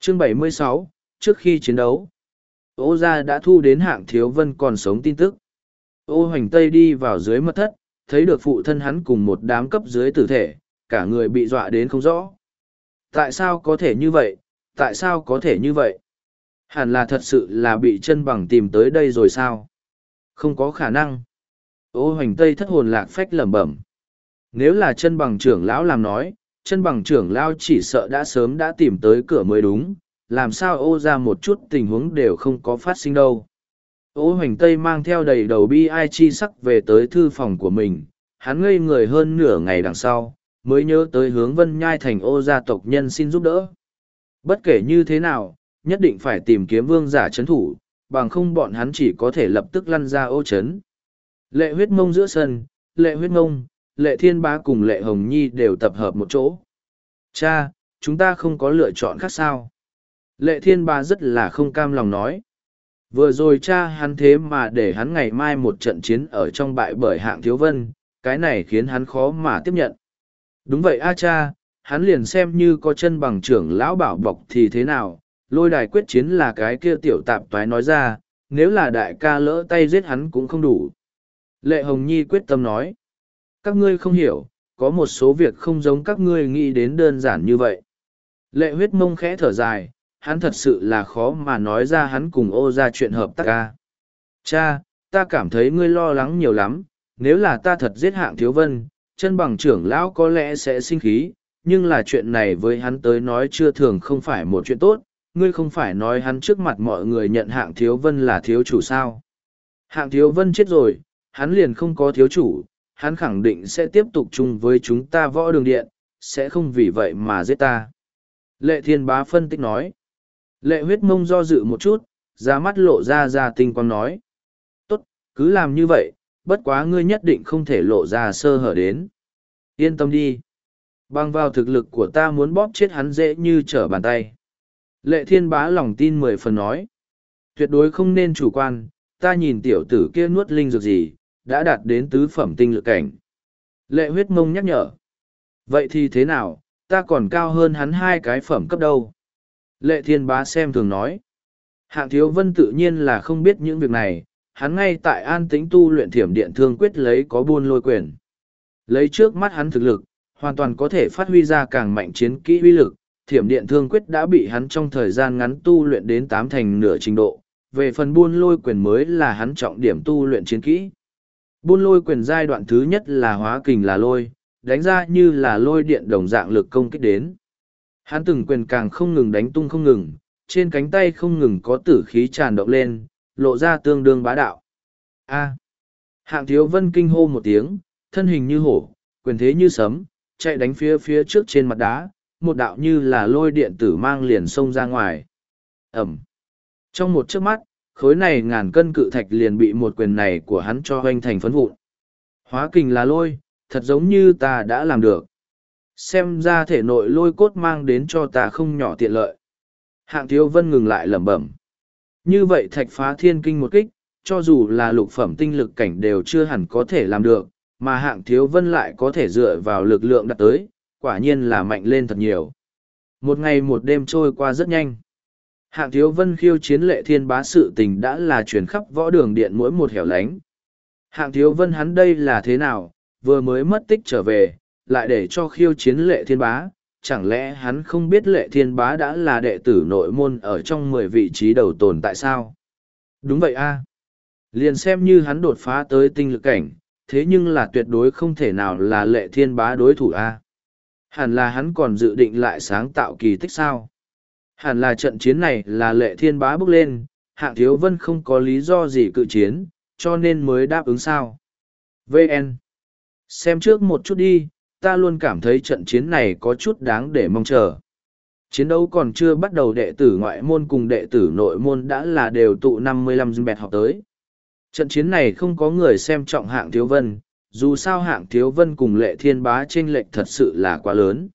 Chương 76, trước khi chiến đấu, Ô gia đã thu đến Hạng Thiếu Vân còn sống tin tức. Ô Hoành Tây đi vào dưới mật thất, thấy được phụ thân hắn cùng một đám cấp dưới tử thể, cả người bị dọa đến không rõ. Tại sao có thể như vậy? Tại sao có thể như vậy? Hẳn là thật sự là bị chân bằng tìm tới đây rồi sao? Không có khả năng. Ô Hoành Tây thất hồn lạc phách lẩm bẩm. Nếu là chân bằng trưởng lão làm nói, chân bằng trưởng lão chỉ sợ đã sớm đã tìm tới cửa mới đúng, làm sao ô ra một chút tình huống đều không có phát sinh đâu. Ô Hoành Tây mang theo đầy đầu bi ai chi sắc về tới thư phòng của mình, hắn ngây người hơn nửa ngày đằng sau, mới nhớ tới hướng Vân Nhai thành ô gia tộc nhân xin giúp đỡ. Bất kể như thế nào, nhất định phải tìm kiếm vương giả chấn thủ, bằng không bọn hắn chỉ có thể lập tức lăn ra ô chấn. Lệ huyết mông giữa sân, lệ huyết mông, lệ thiên bá cùng lệ hồng nhi đều tập hợp một chỗ. Cha, chúng ta không có lựa chọn khác sao? Lệ thiên bá rất là không cam lòng nói. Vừa rồi cha hắn thế mà để hắn ngày mai một trận chiến ở trong bại bởi Hạng Thiếu Vân, cái này khiến hắn khó mà tiếp nhận. Đúng vậy a cha, hắn liền xem như có chân bằng trưởng lão bảo bọc thì thế nào, lôi đài quyết chiến là cái kia tiểu tạp toái nói ra, nếu là đại ca lỡ tay giết hắn cũng không đủ. Lệ Hồng Nhi quyết tâm nói, các ngươi không hiểu, có một số việc không giống các ngươi nghĩ đến đơn giản như vậy. Lệ huyết mông khẽ thở dài, hắn thật sự là khó mà nói ra hắn cùng ô ra chuyện hợp tác ca. Cha, ta cảm thấy ngươi lo lắng nhiều lắm, nếu là ta thật giết Hạng Thiếu Vân, chân bằng trưởng lão có lẽ sẽ sinh khí, nhưng là chuyện này với hắn tới nói chưa thường không phải một chuyện tốt, ngươi không phải nói hắn trước mặt mọi người nhận Hạng Thiếu Vân là thiếu chủ sao. Hạng Thiếu Vân chết rồi, hắn liền không có thiếu chủ, hắn khẳng định sẽ tiếp tục chung với chúng ta võ đường điện, sẽ không vì vậy mà giết ta. Lệ Thiên Bá phân tích nói. Lệ huyết mông do dự một chút, ra mắt lộ ra tinh quang nói. Tốt, cứ làm như vậy, bất quá ngươi nhất định không thể lộ ra sơ hở đến. Yên tâm đi. Bằng vào thực lực của ta muốn bóp chết hắn dễ như trở bàn tay. Lệ Thiên Bá lòng tin 10 phần nói. Tuyệt đối không nên chủ quan, ta nhìn tiểu tử kia nuốt linh dược gì, đã đạt đến tứ phẩm tinh lực cảnh. Lệ huyết mông nhắc nhở. Vậy thì thế nào, ta còn cao hơn hắn 2 cái phẩm cấp đâu. Lệ Thiên Bá xem thường nói. Hạng Thiếu Vân tự nhiên là không biết những việc này, hắn ngay tại an tĩnh tu luyện thiểm điện thương quyết lấy có buôn lôi quyền. Lấy trước mắt hắn thực lực, hoàn toàn có thể phát huy ra càng mạnh chiến kỹ uy lực, thiểm điện thương quyết đã bị hắn trong thời gian ngắn tu luyện đến 8 thành nửa trình độ, về phần buôn lôi quyền mới là hắn trọng điểm tu luyện chiến kỹ. Buôn lôi quyền giai đoạn thứ nhất là hóa kình là lôi, đánh ra như là lôi điện đồng dạng lực công kích đến. Hắn từng quyền càng không ngừng đánh tung không ngừng, trên cánh tay không ngừng có tử khí tràn động lên, lộ ra tương đương bá đạo. A. Hạng Thiếu Vân kinh hô một tiếng, thân hình như hổ, quyền thế như sấm, chạy đánh phía trước trên mặt đá, một đạo như là lôi điện tử mang liền xông ra ngoài. Ẩm. Trong một chớp mắt, khối này ngàn cân cự thạch liền bị một quyền này của hắn cho hoành thành phấn vụn. Hóa kình là lôi, thật giống như ta đã làm được. Xem ra thể nội lôi cốt mang đến cho ta không nhỏ tiện lợi. Hạng Thiếu Vân ngừng lại lẩm bẩm. Như vậy thạch phá thiên kinh một kích, cho dù là lục phẩm tinh lực cảnh đều chưa hẳn có thể làm được, mà Hạng Thiếu Vân lại có thể dựa vào lực lượng đạt tới, quả nhiên là mạnh lên thật nhiều. Một ngày một đêm trôi qua rất nhanh. Hạng Thiếu Vân khiêu chiến Lệ Thiên Bá sự tình đã là chuyển khắp võ đường điện mỗi một hẻo lánh. Hạng Thiếu Vân hắn đây là thế nào, vừa mới mất tích trở về, lại để cho khiêu chiến Lệ Thiên Bá, chẳng lẽ hắn không biết Lệ Thiên Bá đã là đệ tử nội môn ở trong 10 vị trí đầu tồn tại sao? Đúng vậy a. Liền xem như hắn đột phá tới tinh lực cảnh, thế nhưng là tuyệt đối không thể nào là Lệ Thiên Bá đối thủ a. Hẳn là hắn còn dự định lại sáng tạo kỳ tích sao? Hẳn là trận chiến này là Lệ Thiên Bá bước lên, Hạng Thiếu Vân không có lý do gì cự chiến, cho nên mới đáp ứng sao. VN. Xem trước một chút đi, ta luôn cảm thấy trận chiến này có chút đáng để mong chờ. Chiến đấu còn chưa bắt đầu, đệ tử ngoại môn cùng đệ tử nội môn đã là đều tụ 55 bẹt học tới. Trận chiến này không có người xem trọng Hạng Thiếu Vân, dù sao Hạng Thiếu Vân cùng Lệ Thiên Bá chênh lệch thật sự là quá lớn.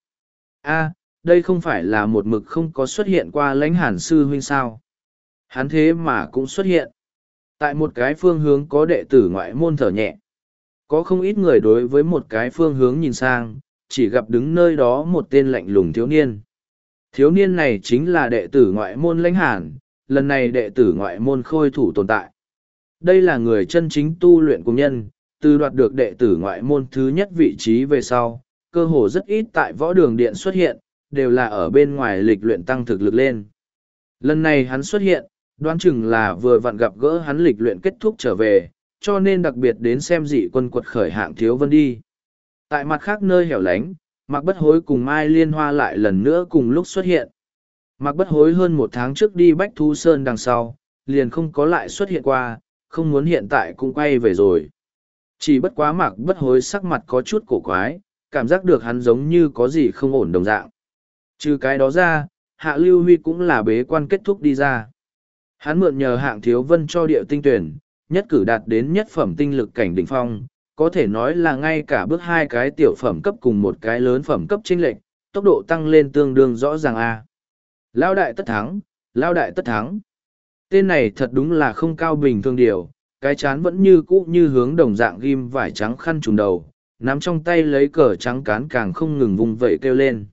A, đây không phải là một mực không có xuất hiện qua Lãnh Hàn sư huynh sao? Hắn thế mà cũng xuất hiện. Tại một cái phương hướng có đệ tử ngoại môn thở nhẹ. Có không ít người đối với một cái phương hướng nhìn sang, chỉ gặp đứng nơi đó một tên lạnh lùng thiếu niên. Thiếu niên này chính là đệ tử ngoại môn Lãnh Hàn, lần này đệ tử ngoại môn Khôi Thủ tồn tại. Đây là người chân chính tu luyện cùng nhân, từ đoạt được đệ tử ngoại môn thứ nhất vị trí về sau, cơ hồ rất ít tại võ đường điện xuất hiện, đều là ở bên ngoài lịch luyện tăng thực lực lên. Lần này hắn xuất hiện, đoán chừng là vừa vặn gặp gỡ hắn lịch luyện kết thúc trở về, cho nên đặc biệt đến xem dị quân quật khởi Hạng Thiếu Vân đi. Tại mặt khác nơi hẻo lánh, Mạc Bất Hối cùng Mai Liên Hoa lại lần nữa cùng lúc xuất hiện. Mạc Bất Hối hơn một tháng trước đi Bách Thú Sơn đằng sau, liền không có lại xuất hiện qua, không muốn hiện tại cũng quay về rồi. Chỉ bất quá Mạc Bất Hối sắc mặt có chút cổ quái, cảm giác được hắn giống như có gì không ổn đồng dạng. Trừ cái đó ra, Hạ Lưu Huy cũng là bế quan kết thúc đi ra. Hắn mượn nhờ Hạng Thiếu Vân cho địa tinh tuyển, nhất cử đạt đến nhất phẩm tinh lực cảnh đỉnh phong, có thể nói là ngay cả bước hai cái tiểu phẩm cấp cùng một cái lớn phẩm cấp chênh lệch, tốc độ tăng lên tương đương rõ ràng a. Lao đại tất thắng, lao đại tất thắng. Tên này thật đúng là không cao bình thường điều, cái chán vẫn như cũ như hướng đồng dạng ghim vải trắng khăn trùm đầu, nắm trong tay lấy cờ trắng cán càng không ngừng vùng vẫy kêu lên.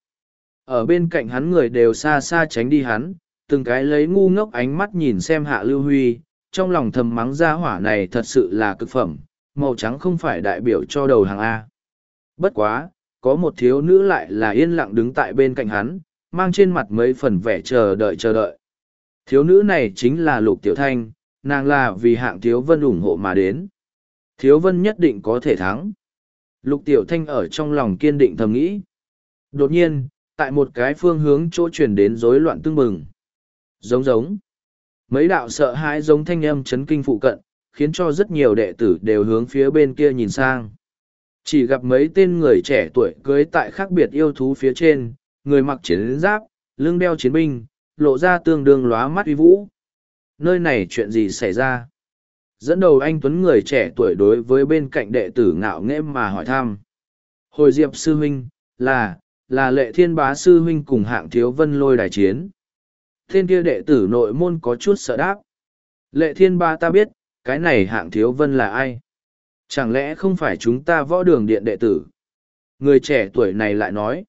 Ở bên cạnh hắn người đều xa xa tránh đi hắn, từng cái lấy ngu ngốc ánh mắt nhìn xem Hạ Lưu Huy, trong lòng thầm mắng gia hỏa này thật sự là cực phẩm, màu trắng không phải đại biểu cho đầu hàng A. Bất quá, có một thiếu nữ lại là yên lặng đứng tại bên cạnh hắn, mang trên mặt mấy phần vẻ chờ đợi chờ đợi. Thiếu nữ này chính là Lục Tiểu Thanh, nàng là vì Hạng Thiếu Vân ủng hộ mà đến. Thiếu Vân nhất định có thể thắng. Lục Tiểu Thanh ở trong lòng kiên định thầm nghĩ. Đột nhiên, tại một cái phương hướng chỗ chuyển đến rối loạn tưng bừng. Giống giống. Mấy đạo sợ hãi giống thanh âm chấn kinh phụ cận, khiến cho rất nhiều đệ tử đều hướng phía bên kia nhìn sang. Chỉ gặp mấy tên người trẻ tuổi cưới tại khác biệt yêu thú phía trên, người mặc chiến giáp, lưng đeo chiến binh, lộ ra tương đương lóa mắt uy vũ. Nơi này chuyện gì xảy ra? Dẫn đầu anh Tuấn người trẻ tuổi đối với bên cạnh đệ tử ngạo nghễ mà hỏi thăm. Hồi Diệp sư huynh, là Lệ Thiên Bá sư huynh cùng Hạng Thiếu Vân lôi đài chiến. Tên kia đệ tử nội môn có chút sợ đáp. Lệ Thiên Bá ta biết, cái này Hạng Thiếu Vân là ai? Chẳng lẽ không phải chúng ta võ đường điện đệ tử? Người trẻ tuổi này lại nói.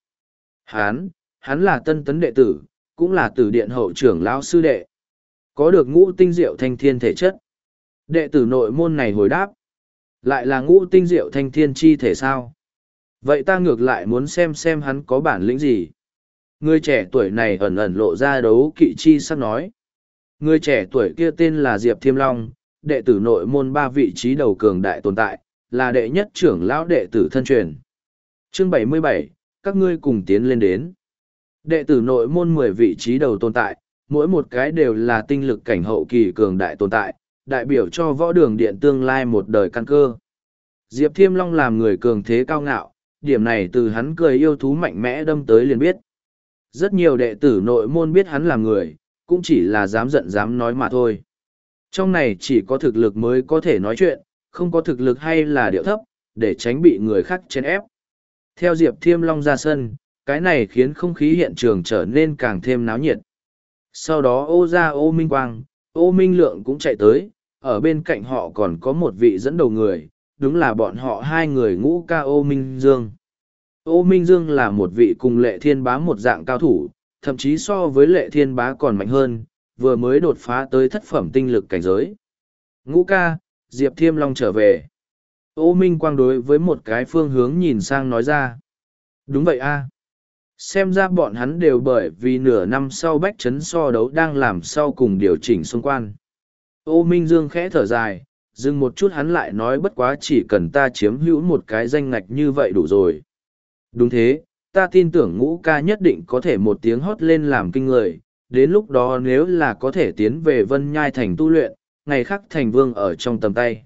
Hắn là tân tấn đệ tử, cũng là tử điện hậu trưởng lão sư đệ. Có được ngũ tinh diệu thanh thiên thể chất. Đệ tử nội môn này hồi đáp. Lại là ngũ tinh diệu thanh thiên chi thể sao? Vậy ta ngược lại muốn xem hắn có bản lĩnh gì. Người trẻ tuổi này ẩn ẩn lộ ra đấu kỵ chi sắc nói. Người trẻ tuổi kia tên là Diệp Thiêm Long, đệ tử nội môn 3 vị trí đầu cường đại tồn tại, là đệ nhất trưởng lão đệ tử thân truyền. Chương 77, các ngươi cùng tiến lên đến. Đệ tử nội môn 10 vị trí đầu tồn tại, mỗi một cái đều là tinh lực cảnh hậu kỳ cường đại tồn tại, đại biểu cho võ đường điện tương lai một đời căn cơ. Diệp Thiêm Long làm người cường thế cao ngạo, điểm này từ hắn cười yêu thú mạnh mẽ đâm tới liền biết. Rất nhiều đệ tử nội môn biết hắn là người, cũng chỉ là dám giận dám nói mà thôi. Trong này chỉ có thực lực mới có thể nói chuyện, không có thực lực hay là điệu thấp, để tránh bị người khác chèn ép. Theo Diệp Thiêm Long ra sân, cái này khiến không khí hiện trường trở nên càng thêm náo nhiệt. Sau đó Ô Gia Ô Minh Quang, Ô Minh Lượng cũng chạy tới, ở bên cạnh họ còn có một vị dẫn đầu người, đúng là bọn họ hai người ngũ ca Ô Minh Dương. Ô Minh Dương là một vị cùng Lệ Thiên Bá một dạng cao thủ, thậm chí so với Lệ Thiên Bá còn mạnh hơn, vừa mới đột phá tới thất phẩm tinh lực cảnh giới. Ngũ ca, Diệp Thiêm Long trở về. Ô Minh Quang đối với một cái phương hướng nhìn sang nói ra. Đúng vậy a. Xem ra bọn hắn đều bởi vì nửa năm sau bách chấn so đấu đang làm sau cùng điều chỉnh xung quan. Ô Minh Dương khẽ thở dài, dừng một chút hắn lại nói bất quá chỉ cần ta chiếm hữu một cái danh ngạch như vậy đủ rồi. Đúng thế, ta tin tưởng ngũ ca nhất định có thể một tiếng hót lên làm kinh người, đến lúc đó nếu là có thể tiến về Vân Nhai thành tu luyện, ngày khác thành vương ở trong tầm tay.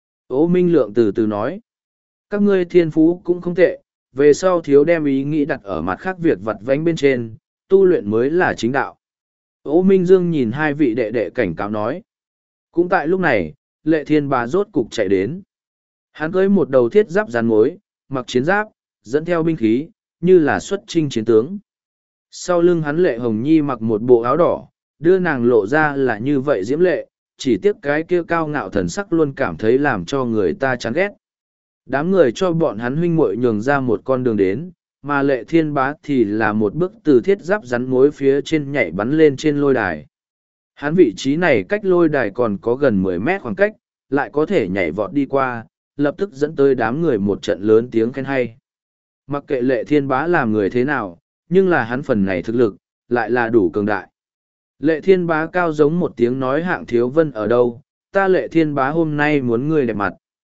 Ô Minh Lượng từ từ nói, các ngươi thiên phú cũng không tệ, về sau thiếu đem ý nghĩ đặt ở mặt khác việc vặt vãnh bên trên, tu luyện mới là chính đạo. Ô Minh Dương nhìn hai vị đệ đệ cảnh cáo nói. Cũng tại lúc này, Lệ Thiên Bá rốt cục chạy đến. Hắn cưới một đầu thiết giáp rắn mối, mặc chiến giáp, dẫn theo binh khí, như là xuất chinh chiến tướng. Sau lưng hắn Lệ Hồng Nhi mặc một bộ áo đỏ, đưa nàng lộ ra là như vậy diễm lệ, chỉ tiếc cái kia cao ngạo thần sắc luôn cảm thấy làm cho người ta chán ghét. Đám người cho bọn hắn huynh muội nhường ra một con đường đến, mà Lệ Thiên Bá thì là một bức từ thiết giáp rắn mối phía trên nhảy bắn lên trên lôi đài. Hắn vị trí này cách lôi đài còn có gần 10 mét khoảng cách, lại có thể nhảy vọt đi qua, lập tức dẫn tới đám người một trận lớn tiếng khen hay. Mặc kệ Lệ Thiên Bá làm người thế nào, nhưng là hắn phần này thực lực, lại là đủ cường đại. Lệ Thiên Bá cao giống một tiếng nói Hạng Thiếu Vân ở đâu, ta Lệ Thiên Bá hôm nay muốn ngươi đẹp mặt.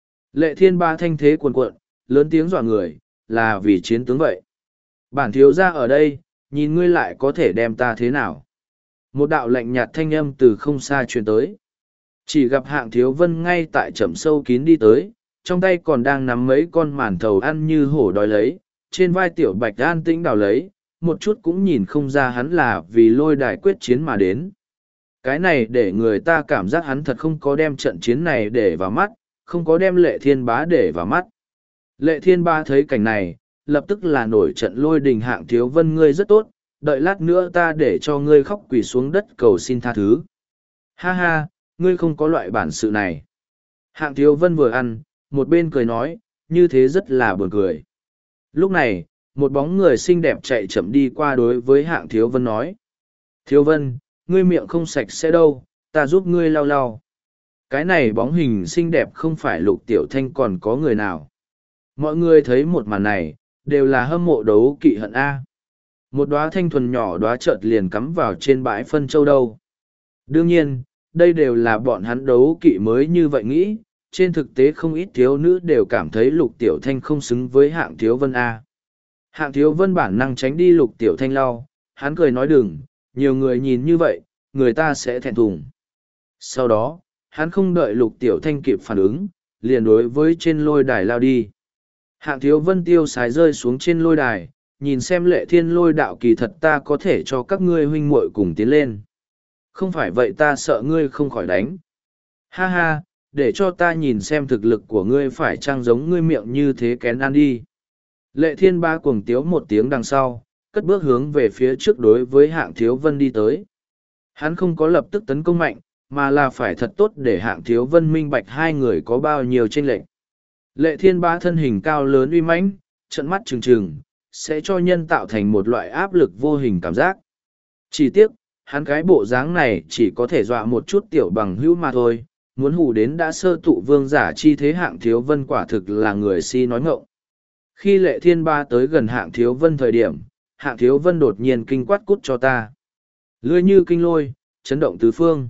Lệ Thiên Bá thanh thế cuồn cuộn, lớn tiếng dọa người, là vì chiến tướng vậy. Bản thiếu gia ở đây, nhìn ngươi lại có thể đem ta thế nào. Một đạo lạnh nhạt thanh âm từ không xa truyền tới. Chỉ gặp Hạng Thiếu Vân ngay tại chậm sâu kín đi tới, trong tay còn đang nắm mấy con màn thầu ăn như hổ đói lấy, trên vai Tiểu Bạch an tĩnh đào lấy, một chút cũng nhìn không ra hắn là vì lôi đài quyết chiến mà đến. Cái này để người ta cảm giác hắn thật không có đem trận chiến này để vào mắt, không có đem Lệ Thiên Bá để vào mắt. Lệ Thiên Bá thấy cảnh này, lập tức là nổi trận lôi đình Hạng Thiếu Vân ngươi rất tốt, đợi lát nữa ta để cho ngươi khóc quỳ xuống đất cầu xin tha thứ. Ha ha, ngươi không có loại bản sự này. Hạng Thiếu Vân vừa ăn, một bên cười nói, như thế rất là buồn cười. Lúc này, một bóng người xinh đẹp chạy chậm đi qua đối với Hạng Thiếu Vân nói. Thiếu Vân, ngươi miệng không sạch sẽ đâu, ta giúp ngươi lau lau. Cái này bóng hình xinh đẹp không phải Lục Tiểu Thanh còn có người nào. Mọi người thấy một màn này, đều là hâm mộ đấu kỵ hận A. Một đóa thanh thuần nhỏ đóa chợt liền cắm vào trên bãi phân châu đâu. Đương nhiên, đây đều là bọn hắn đấu kỵ mới như vậy nghĩ, trên thực tế không ít thiếu nữ đều cảm thấy Lục Tiểu Thanh không xứng với Hạng Thiếu Vân A. Hạng Thiếu Vân bản năng tránh đi Lục Tiểu Thanh lau, hắn cười nói đừng, nhiều người nhìn như vậy, người ta sẽ thẹn thùng. Sau đó, hắn không đợi Lục Tiểu Thanh kịp phản ứng, liền đối với trên lôi đài lao đi. Hạng Thiếu Vân tiêu sái rơi xuống trên lôi đài, nhìn xem Lệ Thiên Lôi đạo kỳ thật ta có thể cho các ngươi huynh muội cùng tiến lên. Không phải vậy ta sợ ngươi không khỏi đánh. Ha ha, để cho ta nhìn xem thực lực của ngươi phải chăng giống ngươi miệng như thế kén ăn đi. Lệ Thiên Bá cuồng tiếu một tiếng đằng sau, cất bước hướng về phía trước đối với Hạng Thiếu Vân đi tới. Hắn không có lập tức tấn công mạnh, mà là phải thật tốt để Hạng Thiếu Vân minh bạch hai người có bao nhiêu chênh lệch. Lệ Thiên Bá thân hình cao lớn uy mãnh, trận mắt trừng trừng, sẽ cho nhân tạo thành một loại áp lực vô hình cảm giác. Chỉ tiếc, hắn cái bộ dáng này chỉ có thể dọa một chút tiểu bằng hữu mà thôi, muốn hù đến đã sơ tụ vương giả chi thế Hạng Thiếu Vân quả thực là người si nói ngọng. Khi Lệ Thiên Bá tới gần Hạng Thiếu Vân thời điểm, Hạng Thiếu Vân đột nhiên kinh quát cút cho ta. Lưỡi như kinh lôi, chấn động tứ phương.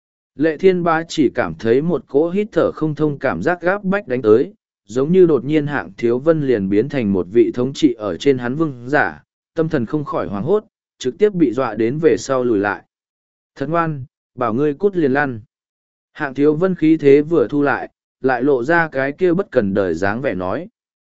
Lệ Thiên Bá chỉ cảm thấy một cỗ hít thở không thông cảm giác gáp bách đánh tới, giống như đột nhiên Hạng Thiếu Vân liền biến thành một vị thống trị ở trên hắn vương giả, tâm thần không khỏi hoảng hốt, trực tiếp bị dọa đến về sau lùi lại. Thật ngoan, bảo ngươi cút liền lăn. Hạng Thiếu Vân khí thế vừa thu lại, lại lộ ra cái kia bất cần đời dáng vẻ nói.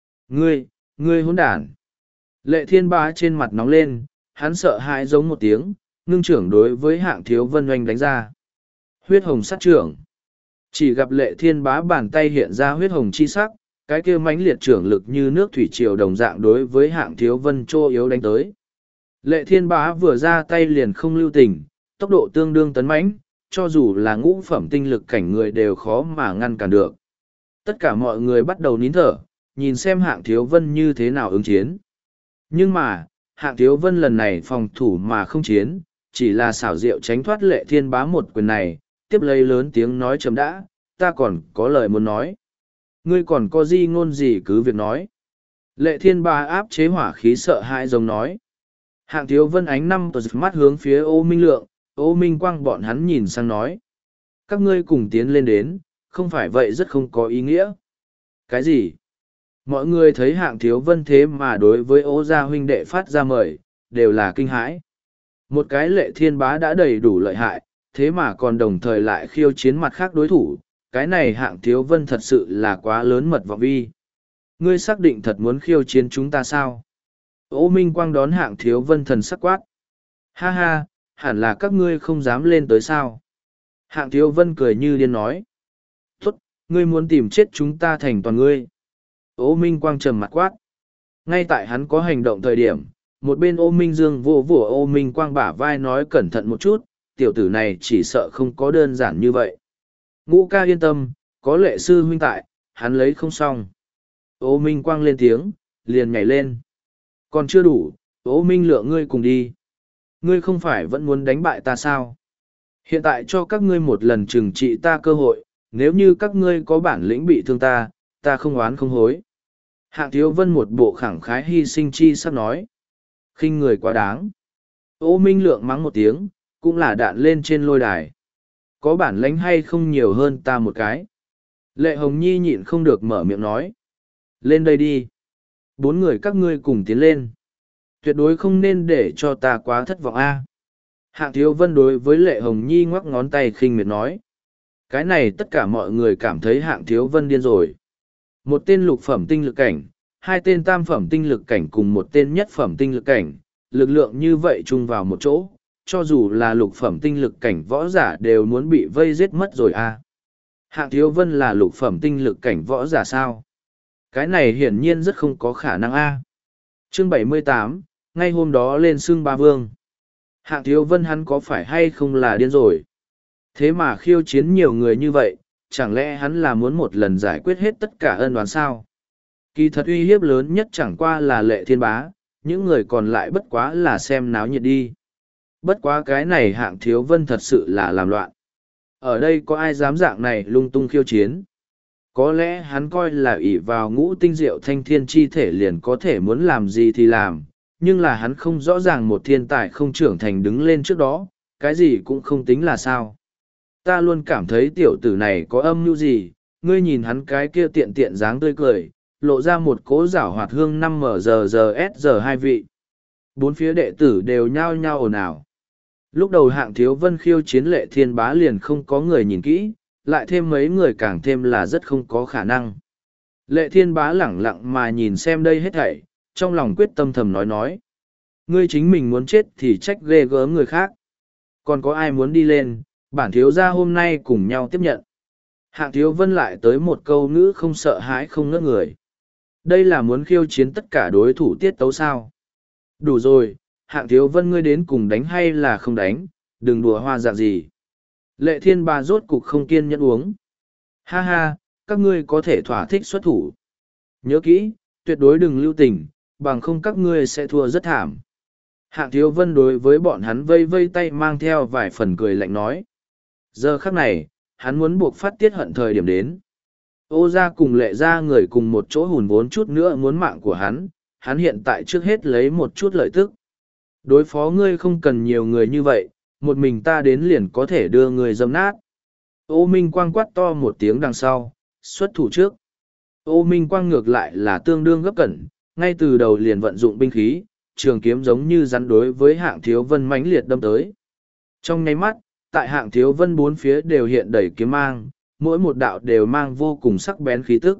Ngươi hỗn đản. Lệ Thiên Bá trên mặt nóng lên, hắn sợ hãi giống một tiếng, ngưng trưởng đối với Hạng Thiếu Vân oanh đánh ra. Huyết hồng sát trưởng. Chỉ gặp Lệ Thiên Bá bàn tay hiện ra huyết hồng chi sắc, cái kia mãnh liệt trưởng lực như nước thủy triều đồng dạng đối với Hạng Thiếu Vân trô yếu đánh tới. Lệ Thiên Bá vừa ra tay liền không lưu tình, tốc độ tương đương tấn mãnh, cho dù là ngũ phẩm tinh lực cảnh người đều khó mà ngăn cản được. Tất cả mọi người bắt đầu nín thở, nhìn xem Hạng Thiếu Vân như thế nào ứng chiến. Nhưng mà, Hạng Thiếu Vân lần này phòng thủ mà không chiến, chỉ là xảo diệu tránh thoát Lệ Thiên Bá một quyền này, tiếp lấy lớn tiếng nói chấm đã, ta còn có lời muốn nói. Ngươi còn có gì ngôn gì cứ việc nói. Lệ Thiên Bá áp chế hỏa khí sợ hãi giống nói. Hạng Thiếu Vân ánh năm tờ mắt hướng phía Ô Minh Lượng, Ô Minh Quang bọn hắn nhìn sang nói. Các ngươi cùng tiến lên đến, không phải vậy rất không có ý nghĩa. Cái gì? Mọi người thấy Hạng Thiếu Vân thế mà đối với Ô gia huynh đệ phát ra mời, đều là kinh hãi. Một cái Lệ Thiên Bá đã đầy đủ lợi hại, thế mà còn đồng thời lại khiêu chiến mặt khác đối thủ, cái này Hạng Thiếu Vân thật sự là quá lớn mật vọng vi. Ngươi xác định thật muốn khiêu chiến chúng ta sao? Ô Minh Quang đón Hạng Thiếu Vân thần sắc quát. Ha ha, hẳn là các ngươi không dám lên tới sao? Hạng Thiếu Vân cười như điên nói. Tốt, ngươi muốn tìm chết chúng ta thành toàn ngươi. Ô Minh Quang trầm mặt quát. Ngay tại hắn có hành động thời điểm, một bên Ô Minh Dương vô vỗ Ô Minh Quang bả vai nói cẩn thận một chút, tiểu tử này chỉ sợ không có đơn giản như vậy. Ngũ ca yên tâm, có Lệ sư huynh tại, hắn lấy không xong. Ô Minh Quang lên tiếng, liền nhảy lên. Còn chưa đủ, Ô Minh Lượng ngươi cùng đi. Ngươi không phải vẫn muốn đánh bại ta sao? Hiện tại cho các ngươi một lần trừng trị ta cơ hội, nếu như các ngươi có bản lĩnh bị thương ta, ta không oán không hối. Hạng Thiếu Vân một bộ khẳng khái hy sinh chi sắp nói. Khinh người quá đáng. Ô Minh Lượng mắng một tiếng, cũng là đạn lên trên lôi đài. Có bản lĩnh hay không nhiều hơn ta một cái? Lệ Hồng Nhi nhịn không được mở miệng nói. Lên đây đi. Bốn người các ngươi cùng tiến lên. Tuyệt đối không nên để cho ta quá thất vọng a. Hạng Thiếu Vân đối với Lệ Hồng Nhi ngoắc ngón tay khinh miệt nói. Cái này tất cả mọi người cảm thấy Hạng Thiếu Vân điên rồi. Một tên lục phẩm tinh lực cảnh, hai tên tam phẩm tinh lực cảnh cùng một tên nhất phẩm tinh lực cảnh, lực lượng như vậy chung vào một chỗ, cho dù là lục phẩm tinh lực cảnh võ giả đều muốn bị vây giết mất rồi a. Hạng Thiếu Vân là lục phẩm tinh lực cảnh võ giả sao? Cái này hiển nhiên rất không có khả năng a. Chương 78, ngay hôm đó lên xương ba vương. Hạng Thiếu Vân hắn có phải hay không là điên rồi? Thế mà khiêu chiến nhiều người như vậy, chẳng lẽ hắn là muốn một lần giải quyết hết tất cả ân oán sao? Kỳ thật uy hiếp lớn nhất chẳng qua là Lệ Thiên Bá, những người còn lại bất quá là xem náo nhiệt đi. Bất quá cái này Hạng Thiếu Vân thật sự là làm loạn. Ở đây có ai dám dạng này lung tung khiêu chiến? Có lẽ hắn coi là ỷ vào ngũ tinh diệu thanh thiên chi thể liền có thể muốn làm gì thì làm, nhưng là hắn không rõ ràng một thiên tài không trưởng thành đứng lên trước đó, cái gì cũng không tính là sao. Ta luôn cảm thấy tiểu tử này có âm mưu gì, ngươi nhìn hắn cái kia tiện tiện dáng tươi cười, lộ ra một cỗ giảo hoạt hương 5 hai vị. Bốn phía đệ tử đều nhao nhao ồn ào. Lúc đầu Hạng Thiếu Vân khiêu chiến Lệ Thiên Bá liền không có người nhìn kỹ, lại thêm mấy người càng thêm là rất không có khả năng. Lệ Thiên Bá lẳng lặng mà nhìn xem đây hết thảy, trong lòng quyết tâm thầm nói. Ngươi chính mình muốn chết thì trách ghê gớm người khác. Còn có ai muốn đi lên, bản thiếu gia hôm nay cùng nhau tiếp nhận. Hạng Thiếu Vân lại tới một câu ngữ không sợ hãi không ngớt người. Đây là muốn khiêu chiến tất cả đối thủ tiết tấu sao. Đủ rồi, Hạng Thiếu Vân ngươi đến cùng đánh hay là không đánh, đừng đùa hoa dạng gì. Lệ Thiên Bá rốt cục không kiên nhẫn uống. Ha ha, các ngươi có thể thỏa thích xuất thủ. Nhớ kỹ, tuyệt đối đừng lưu tình, bằng không các ngươi sẽ thua rất thảm. Hạng Thiếu Vân đối với bọn hắn vây vây tay mang theo vài phần cười lạnh nói. Giờ khắc này, hắn muốn buộc phát tiết hận thời điểm đến. Ô gia cùng Lệ gia người cùng một chỗ hùn vốn chút nữa muốn mạng của hắn hiện tại trước hết lấy một chút lợi tức. Đối phó ngươi không cần nhiều người như vậy, một mình ta đến liền có thể đưa người dâm nát. Ô Minh Quang quát to một tiếng đằng sau, xuất thủ trước. Ô Minh Quang ngược lại là tương đương gấp cẩn, ngay từ đầu liền vận dụng binh khí, trường kiếm giống như rắn đối với Hạng Thiếu Vân mãnh liệt đâm tới. Trong nháy mắt, tại Hạng Thiếu Vân bốn phía đều hiện đầy kiếm mang, mỗi một đạo đều mang vô cùng sắc bén khí tức.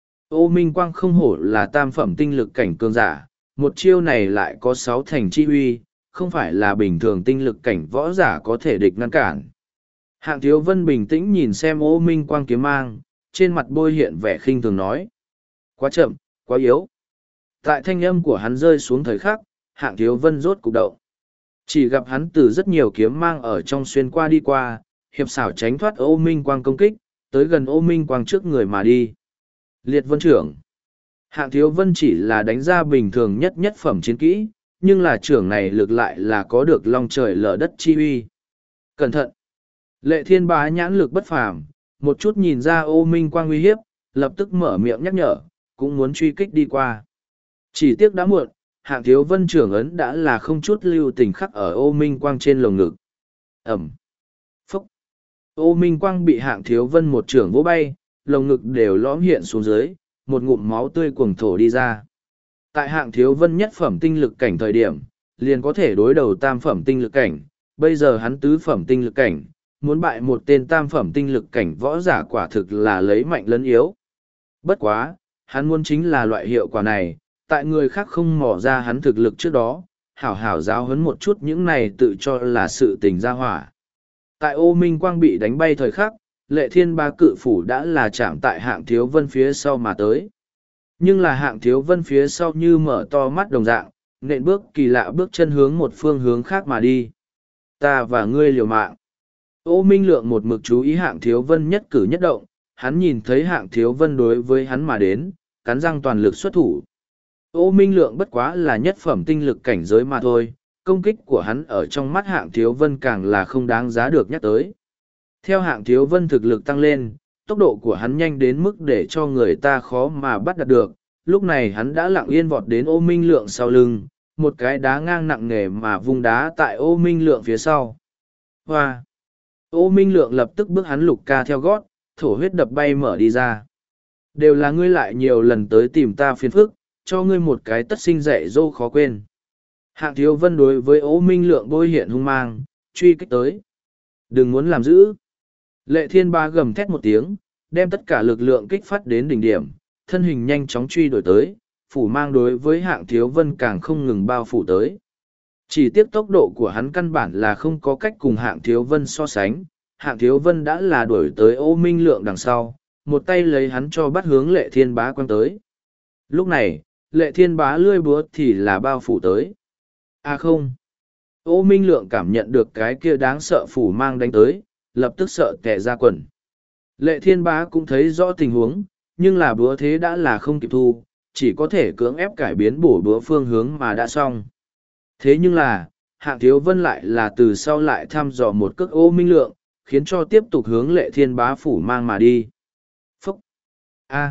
Ô Minh Quang không hổ là tam phẩm tinh lực cảnh cường giả, một chiêu này lại có 6 thành chi uy, không phải là bình thường tinh lực cảnh võ giả có thể địch ngăn cản. Hạng Thiếu Vân bình tĩnh nhìn xem Ô Minh Quang kiếm mang, trên mặt bôi hiện vẻ khinh thường nói. Quá chậm, quá yếu. Tại thanh âm của hắn rơi xuống thời khắc, Hạng Thiếu Vân rốt cục động. Chỉ gặp hắn từ rất nhiều kiếm mang ở trong xuyên qua đi qua, hiệp xảo tránh thoát Ô Minh Quang công kích, tới gần Ô Minh Quang trước người mà đi. Liệt Vân trưởng. Hạng Thiếu Vân chỉ là đánh ra bình thường nhất phẩm chiến kỹ, nhưng là trưởng này lực lại là có được long trời lở đất chi uy. Cẩn thận! Lệ Thiên Bá nhãn lực bất phàm, một chút nhìn ra Ô Minh Quang uy hiếp, lập tức mở miệng nhắc nhở, cũng muốn truy kích đi qua. Chỉ tiếc đã muộn, Hạng Thiếu Vân trưởng ấn đã là không chút lưu tình khắc ở Ô Minh Quang trên lồng ngực. Ẩm! Phúc! Ô Minh Quang bị Hạng Thiếu Vân một trưởng vỗ bay, lồng ngực đều lõm hiện xuống dưới, một ngụm máu tươi cuồng thổ đi ra. Tại Hạng Thiếu Vân nhất phẩm tinh lực cảnh thời điểm, liền có thể đối đầu tam phẩm tinh lực cảnh, bây giờ hắn tứ phẩm tinh lực cảnh, muốn bại một tên tam phẩm tinh lực cảnh võ giả quả thực là lấy mạnh lấn yếu. Bất quá, hắn muốn chính là loại hiệu quả này, tại người khác không mò ra hắn thực lực trước đó, hảo hảo giáo huấn một chút những này tự cho là sự tình ra hỏa. Tại Ô Minh Quang bị đánh bay thời khắc, Lệ Thiên Bá cự phủ đã là chạm tại Hạng Thiếu Vân phía sau mà tới. Nhưng là Hạng Thiếu Vân phía sau như mở to mắt đồng dạng, nện bước kỳ lạ bước chân hướng một phương hướng khác mà đi. Ta và ngươi liều mạng. Ô Minh Lượng một mực chú ý Hạng Thiếu Vân nhất cử nhất động, hắn nhìn thấy Hạng Thiếu Vân đối với hắn mà đến, cắn răng toàn lực xuất thủ. Ô Minh Lượng bất quá là nhất phẩm tinh lực cảnh giới mà thôi, công kích của hắn ở trong mắt Hạng Thiếu Vân càng là không đáng giá được nhắc tới. Theo Hạng Thiếu Vân thực lực tăng lên, tốc độ của hắn nhanh đến mức để cho người ta khó mà bắt đạt được. Lúc này hắn đã lặng yên vọt đến Ô Minh Lượng sau lưng, một cái đá ngang nặng nề mà vung đá tại Ô Minh Lượng phía sau. Hoa! Ô Minh Lượng lập tức bước hắn lục ca theo gót, thổ huyết đập bay mở đi ra. Đều là ngươi lại nhiều lần tới tìm ta phiền phức, cho ngươi một cái tất sinh dạy dỗ khó quên. Hạng Thiếu Vân đối với Ô Minh Lượng bôi hiện hung mang, truy kích tới. Đừng muốn làm dữ. Lệ Thiên Ba gầm thét một tiếng, đem tất cả lực lượng kích phát đến đỉnh điểm, thân hình nhanh chóng truy đuổi tới, phủ mang đối với Hạng Thiếu Vân càng không ngừng bao phủ tới. Chỉ tiếc tốc độ của hắn căn bản là không có cách cùng Hạng Thiếu Vân so sánh, Hạng Thiếu Vân đã là đuổi tới Ô Minh Lượng đằng sau, một tay lấy hắn cho bắt hướng Lệ Thiên Bá quăng tới. Lúc này, Lệ Thiên Bá lươi búa thì là bao phủ tới. À không! Ô Minh Lượng cảm nhận được cái kia đáng sợ phủ mang đánh tới, lập tức sợ tè ra quần. Lệ Thiên Bá cũng thấy rõ tình huống, nhưng là búa thế đã là không kịp thu, chỉ có thể cưỡng ép cải biến bổ búa phương hướng mà đã xong. Thế nhưng là, Hạng Thiếu Vân lại là từ sau lại thăm dò một cước Ô Minh Lượng, khiến cho tiếp tục hướng Lệ Thiên Bá phủ mang mà đi. Phúc! A!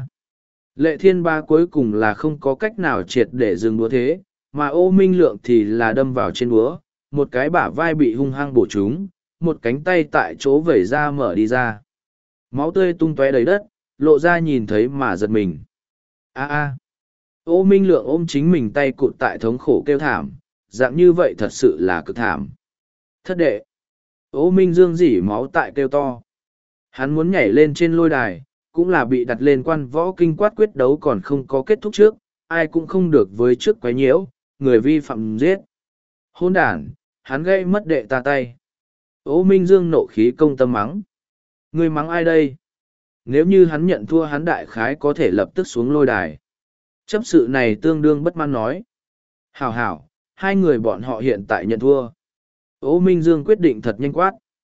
Lệ Thiên Bá cuối cùng là không có cách nào triệt để dừng búa thế, mà Ô Minh Lượng thì là đâm vào trên búa, một cái bả vai bị hung hăng bổ trúng, một cánh tay tại chỗ vẩy ra mở đi ra. Máu tươi tung tóe đầy đất, lộ ra nhìn thấy mà giật mình. A a! Ô Minh Lượng ôm chính mình tay cụt tại thống khổ kêu thảm, dạng như vậy thật sự là cực thảm. Thất đệ! Ô Minh Dương rỉ máu tại kêu to. Hắn muốn nhảy lên trên lôi đài, cũng là bị đặt lên quan võ kinh quát quyết đấu còn không có kết thúc trước, ai cũng không được với trước quấy nhiễu, người vi phạm giết. Hôn đản, hắn gây mất đệ ta tay. Ô Minh Dương nộ khí công tâm mắng. Người mắng ai đây? Nếu như hắn nhận thua hắn đại khái có thể lập tức xuống lôi đài. Chấp sự này tương đương bất mãn nói. Hảo hảo, hai người bọn họ hiện tại nhận thua. Ô Minh Dương quyết định thật nhanh quát.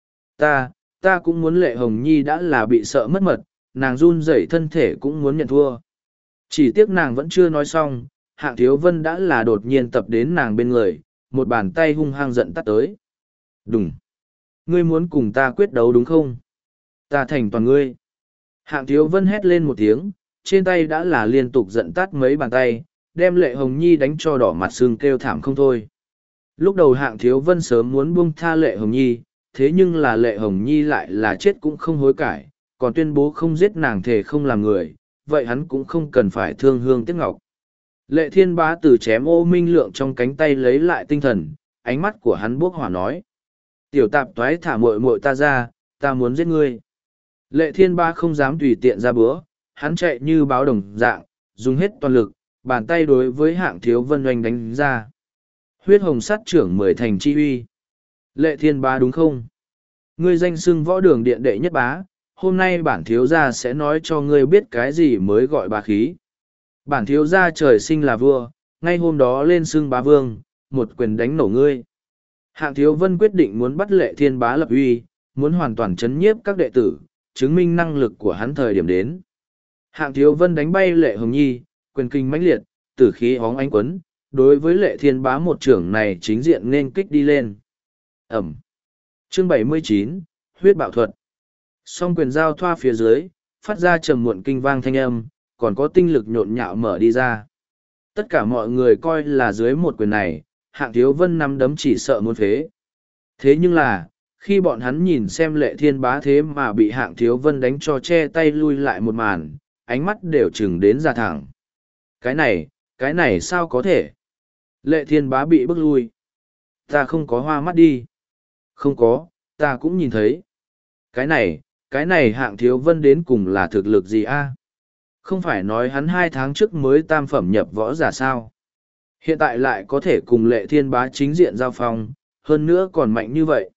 Ta cũng muốn Lệ Hồng Nhi đã là bị sợ mất mật, nàng run rẩy thân thể cũng muốn nhận thua. Chỉ tiếc nàng vẫn chưa nói xong, Hạng Thiếu Vân đã là đột nhiên tập đến nàng bên người, một bàn tay hung hăng giận tắt tới. Đúng. Ngươi muốn cùng ta quyết đấu đúng không? Ta thành toàn ngươi. Hạng Thiếu Vân hét lên một tiếng, trên tay đã là liên tục giận tắt mấy bàn tay, đem Lệ Hồng Nhi đánh cho đỏ mặt sưng kêu thảm không thôi. Lúc đầu Hạng Thiếu Vân sớm muốn buông tha Lệ Hồng Nhi, thế nhưng là Lệ Hồng Nhi lại là chết cũng không hối cải, còn tuyên bố không giết nàng thể không làm người, vậy hắn cũng không cần phải thương hương tiếc ngọc. Lệ Thiên Bá từ chém Ô Minh Lượng trong cánh tay lấy lại tinh thần, ánh mắt của hắn bốc hỏa nói. Tiểu tạp toái thả muội muội ta ra, ta muốn giết ngươi. Lệ Thiên Bá không dám tùy tiện ra bữa, hắn chạy như báo đồng dạng, dùng hết toàn lực, bàn tay đối với Hạng Thiếu Vân oanh đánh ra. Huyết hồng sát trưởng 10 thành chi uy. Lệ Thiên Bá đúng không? Ngươi danh xưng võ đường điện đệ nhất bá, hôm nay bản thiếu gia sẽ nói cho ngươi biết cái gì mới gọi bá khí. Bản thiếu gia trời sinh là vua, ngay hôm đó lên xưng bá vương, một quyền đánh nổ ngươi. Hạng Thiếu Vân quyết định muốn bắt Lệ Thiên Bá lập uy, muốn hoàn toàn chấn nhiếp các đệ tử, chứng minh năng lực của hắn thời điểm đến. Hạng Thiếu Vân đánh bay Lệ Hồng Nhi, quyền kinh mãnh liệt, tử khí hóng ánh quấn, đối với Lệ Thiên Bá một trưởng này chính diện nên kích đi lên. Ẩm. Chương 79, huyết bạo thuật. Song quyền giao thoa phía dưới, phát ra trầm muộn kinh vang thanh âm, còn có tinh lực nhộn nhạo mở đi ra. Tất cả mọi người coi là dưới một quyền này, Hạng Thiếu Vân nắm đấm chỉ sợ muốn phế. Thế nhưng là, khi bọn hắn nhìn xem Lệ Thiên Bá thế mà bị Hạng Thiếu Vân đánh cho che tay lui lại một màn, ánh mắt đều chừng đến ra thẳng. Cái này sao có thể? Lệ Thiên Bá bị bước lui. Ta không có hoa mắt đi. Không có, ta cũng nhìn thấy. Cái này Hạng Thiếu Vân đến cùng là thực lực gì a? Không phải nói hắn 2 tháng trước mới tam phẩm nhập võ giả sao? Hiện tại lại có thể cùng Lệ Thiên Bá chính diện giao phong, hơn nữa còn mạnh như vậy.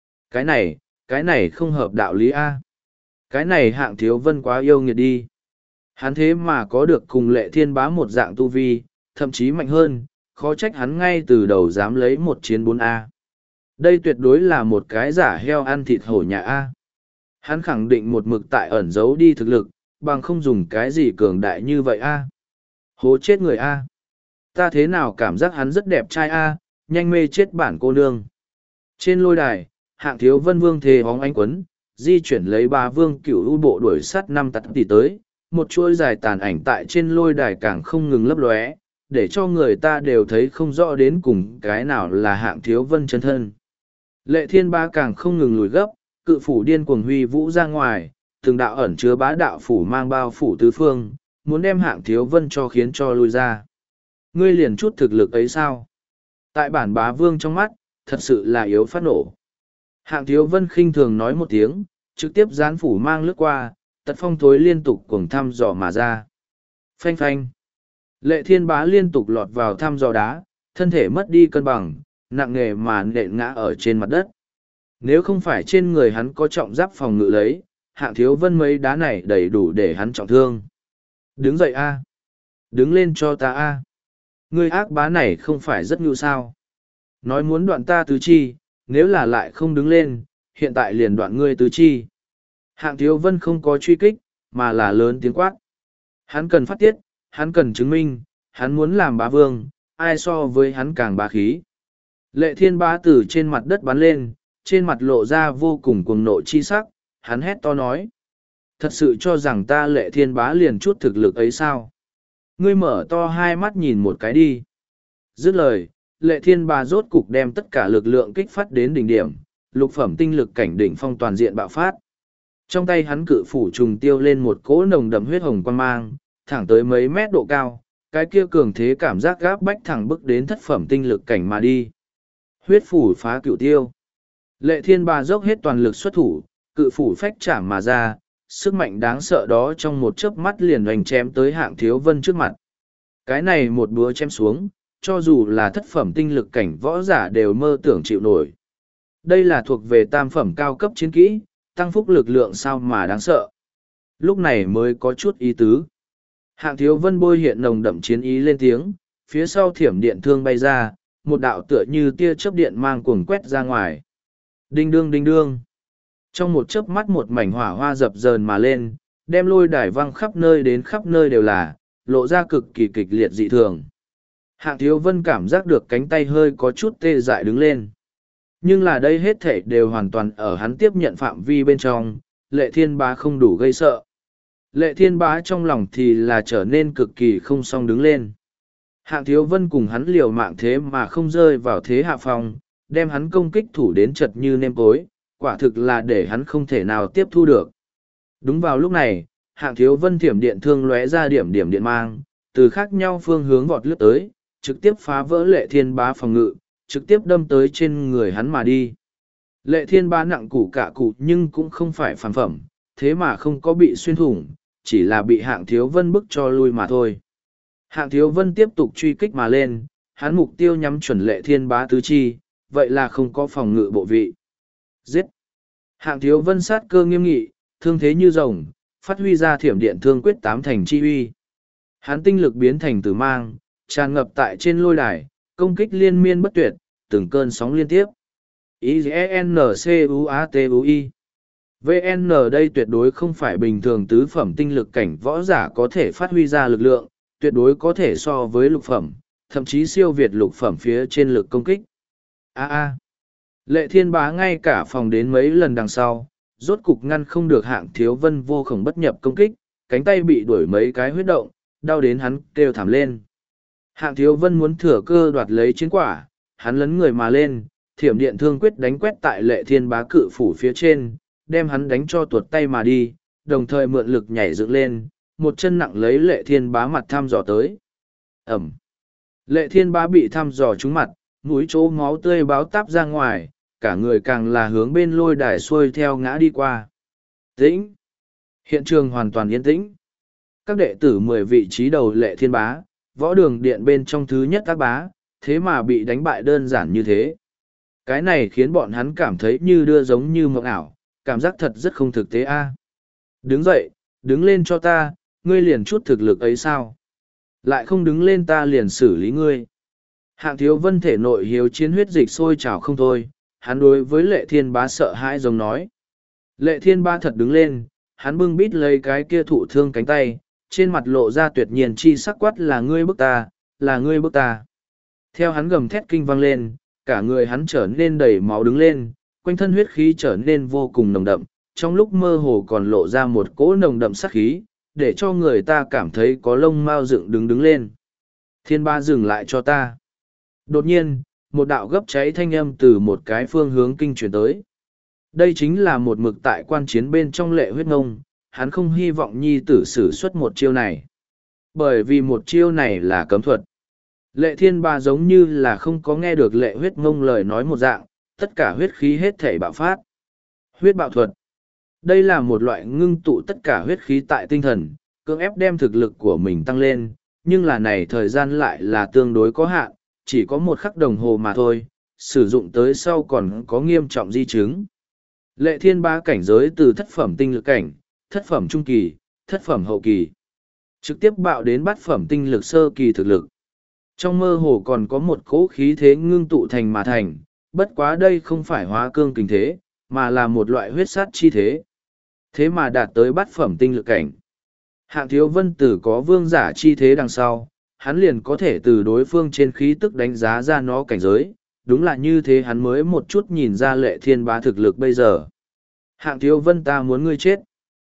Cái này không hợp đạo lý a. Cái này Hạng Thiếu Vân quá yêu nghiệt đi. Hắn thế mà có được cùng Lệ Thiên Bá một dạng tu vi, thậm chí mạnh hơn, khó trách hắn ngay từ đầu dám lấy 1 chiến 4A. Đây tuyệt đối là một cái giả heo ăn thịt hổ nhà A. Hắn khẳng định một mực tại ẩn giấu đi thực lực, bằng không dùng cái gì cường đại như vậy A. Hố chết người A. Ta thế nào cảm giác hắn rất đẹp trai a, nhanh mê chết bản cô nương. Trên lôi đài, Hạng Thiếu Vân vương thề hóng ánh quấn, di chuyển lấy ba vương cửu u bộ đuổi sát năm tắt tỷ tới, một chuỗi dài tàn ảnh tại trên lôi đài càng không ngừng lấp lóe, để cho người ta đều thấy không rõ đến cùng cái nào là Hạng Thiếu Vân chân thân. Lệ Thiên Ba càng không ngừng lùi gấp, cự phủ điên cuồng huy vũ ra ngoài, từng đạo ẩn chứa bá đạo phủ mang bao phủ tứ phương, muốn đem Hạng Thiếu Vân cho khiến cho lui ra. Ngươi liền chút thực lực ấy sao? Tại bản bá vương trong mắt, thật sự là yếu phát nổ. Hạng Thiếu Vân khinh thường nói một tiếng, trực tiếp gián phủ mang lướt qua, tật phong thối liên tục cuồng thăm dò mà ra. Phanh phanh. Lệ Thiên Bá liên tục lọt vào thăm dò đá, thân thể mất đi cân bằng, nặng nề mà nện ngã ở trên mặt đất. Nếu không phải trên người hắn có trọng giáp phòng ngự lấy, Hạng Thiếu Vân mấy đá này đầy đủ để hắn trọng thương. Đứng dậy a, đứng lên cho ta a. Ngươi ác bá này không phải rất nhu sao? Nói muốn đoạn ta tứ chi, nếu là lại không đứng lên, hiện tại liền đoạn ngươi tứ chi. Hạng Thiếu Vân không có truy kích, mà là lớn tiếng quát. Hắn cần phát tiết, hắn cần chứng minh, hắn muốn làm bá vương, ai so với hắn càng bá khí. Lệ Thiên Bá từ trên mặt đất bắn lên, trên mặt lộ ra vô cùng cuồng nộ chi sắc, hắn hét to nói. Thật sự cho rằng ta Lệ Thiên Bá liền chút thực lực ấy sao? Ngươi mở to hai mắt nhìn một cái đi. Dứt lời, Lệ Thiên Bá rốt cục đem tất cả lực lượng kích phát đến đỉnh điểm, lục phẩm tinh lực cảnh đỉnh phong toàn diện bạo phát. Trong tay hắn cự phủ trùng tiêu lên một cỗ nồng đậm huyết hồng quan mang, thẳng tới mấy mét độ cao, cái kia cường thế cảm giác gáp bách thẳng bức đến thất phẩm tinh lực cảnh mà đi. Huyết phủ phá cựu tiêu. Lệ Thiên Bá dốc hết toàn lực xuất thủ, cự phủ phách chạm mà ra, sức mạnh đáng sợ đó trong một chớp mắt liền hoành chém tới Hạng Thiếu Vân trước mặt. Cái này một búa chém xuống, cho dù là thất phẩm tinh lực cảnh võ giả đều mơ tưởng chịu nổi. Đây là thuộc về tam phẩm cao cấp chiến kỹ, tăng phúc lực lượng sao mà đáng sợ. Lúc này mới có chút ý tứ. Hạng Thiếu Vân bôi hiện nồng đậm chiến ý lên tiếng, phía sau thiểm điện thương bay ra, một đạo tựa như tia chớp điện mang cuồng quét ra ngoài. Đinh đương đinh đương. Trong một chớp mắt một mảnh hỏa hoa dập dờn mà lên, đem lôi đài văng khắp nơi đến khắp nơi đều là, lộ ra cực kỳ kịch liệt dị thường. Hạng Thiếu Vân cảm giác được cánh tay hơi có chút tê dại đứng lên. Nhưng là đây hết thể đều hoàn toàn ở hắn tiếp nhận phạm vi bên trong, Lệ Thiên Bá không đủ gây sợ. Lệ Thiên Bá trong lòng thì là trở nên cực kỳ không song đứng lên. Hạng Thiếu Vân cùng hắn liều mạng thế mà không rơi vào thế hạ phong, đem hắn công kích thủ đến chật như nêm cối, quả thực là để hắn không thể nào tiếp thu được. Đúng vào lúc này, Hạng Thiếu Vân thiểm điện thương lóe ra điểm điểm điện mang, từ khác nhau phương hướng vọt lướt tới, trực tiếp phá vỡ Lệ Thiên Bá phòng ngự, trực tiếp đâm tới trên người hắn mà đi. Lệ Thiên Bá nặng củ cả cụ nhưng cũng không phải phản phẩm, thế mà không có bị xuyên thủng, chỉ là bị Hạng Thiếu Vân bức cho lui mà thôi. Hạng Thiếu Vân tiếp tục truy kích mà lên, hắn mục tiêu nhắm chuẩn Lệ Thiên Bá tứ chi, vậy là không có phòng ngự bộ vị. Giết! Hạng Thiếu Vân sát cơ nghiêm nghị, thương thế như rồng, phát huy ra thiểm điện thương quyết tám thành chi uy. Hắn tinh lực biến thành tử mang, tràn ngập tại trên lôi đài, công kích liên miên bất tuyệt, từng cơn sóng liên tiếp. INCUATUI VN đây tuyệt đối không phải bình thường tứ phẩm tinh lực cảnh võ giả có thể phát huy ra lực lượng, tuyệt đối có thể so với lục phẩm, thậm chí siêu việt lục phẩm phía trên lực công kích. Lệ Thiên Bá ngay cả phòng đến mấy lần đằng sau, rốt cục ngăn không được Hạng Thiếu Vân vô khổng bất nhập công kích, cánh tay bị đuổi mấy cái huyết động, đau đến hắn kêu thảm lên. Hạng Thiếu Vân muốn thừa cơ đoạt lấy chiến quả, hắn lấn người mà lên, thiểm điện thương quyết đánh quét tại Lệ Thiên Bá cự phủ phía trên, đem hắn đánh cho tuột tay mà đi, đồng thời mượn lực nhảy dựng lên, một chân nặng lấy Lệ Thiên Bá mặt thăm dò tới. Ẩm. Lệ Thiên Bá bị thăm dò trúng mặt, mũi chỗ máu tươi báo táp ra ngoài, cả người càng là hướng bên lôi đài xuôi theo ngã đi qua. Tĩnh. Hiện trường hoàn toàn yên tĩnh. Các đệ tử 10 vị trí đầu Lệ Thiên Bá, võ đường điện bên trong thứ nhất các bá, thế mà bị đánh bại đơn giản như thế. Cái này khiến bọn hắn cảm thấy như đưa giống như mộng ảo, cảm giác thật rất không thực tế a. Đứng dậy, đứng lên cho ta, ngươi liền chút thực lực ấy sao? Lại không đứng lên ta liền xử lý ngươi. Hạng Thiếu Vân thể nội hiếu chiến huyết dịch sôi trào không thôi, hắn đối với Lệ Thiên Bá sợ hãi giống nói. Lệ Thiên Bá thật đứng lên, hắn bưng bít lấy cái kia thụ thương cánh tay, trên mặt lộ ra tuyệt nhiên chi sắc quát là ngươi bức ta, là ngươi bức ta. Theo hắn gầm thét kinh vang lên, cả người hắn trở nên đầy máu đứng lên, quanh thân huyết khí trở nên vô cùng nồng đậm, trong lúc mơ hồ còn lộ ra một cỗ nồng đậm sát khí, để cho người ta cảm thấy có lông mao dựng đứng lên. Thiên Ba dừng lại cho ta. Đột nhiên, một đạo gấp cháy thanh âm từ một cái phương hướng kinh chuyển tới. Đây chính là một mực tại quan chiến bên trong Lệ Huyết Ngông, hắn không hy vọng nhi tử sử xuất một chiêu này. Bởi vì một chiêu này là cấm thuật. Lệ Thiên Ba giống như là không có nghe được Lệ Huyết Ngông lời nói một dạng, tất cả huyết khí hết thể bạo phát. Huyết bạo thuật. Đây là một loại ngưng tụ tất cả huyết khí tại tinh thần, cưỡng ép đem thực lực của mình tăng lên, nhưng là này thời gian lại là tương đối có hạn, chỉ có 1 khắc đồng hồ mà thôi, sử dụng tới sau còn có nghiêm trọng di chứng. Lệ Thiên Ba cảnh giới từ thất phẩm tinh lực cảnh, thất phẩm trung kỳ, thất phẩm hậu kỳ, trực tiếp bạo đến bát phẩm tinh lực sơ kỳ thực lực. Trong mơ hồ còn có một cỗ khí thế ngưng tụ thành mà thành, bất quá đây không phải hóa cương kình thế, mà là một loại huyết sát chi thế. Thế mà đạt tới bát phẩm tinh lực cảnh. Hạng Thiếu Vân Tử có vương giả chi thế đằng sau, hắn liền có thể từ đối phương trên khí tức đánh giá ra nó cảnh giới, đúng là như thế hắn mới một chút nhìn ra Lệ Thiên Bá thực lực bây giờ. Hạng Thiếu Vân, ta muốn ngươi chết.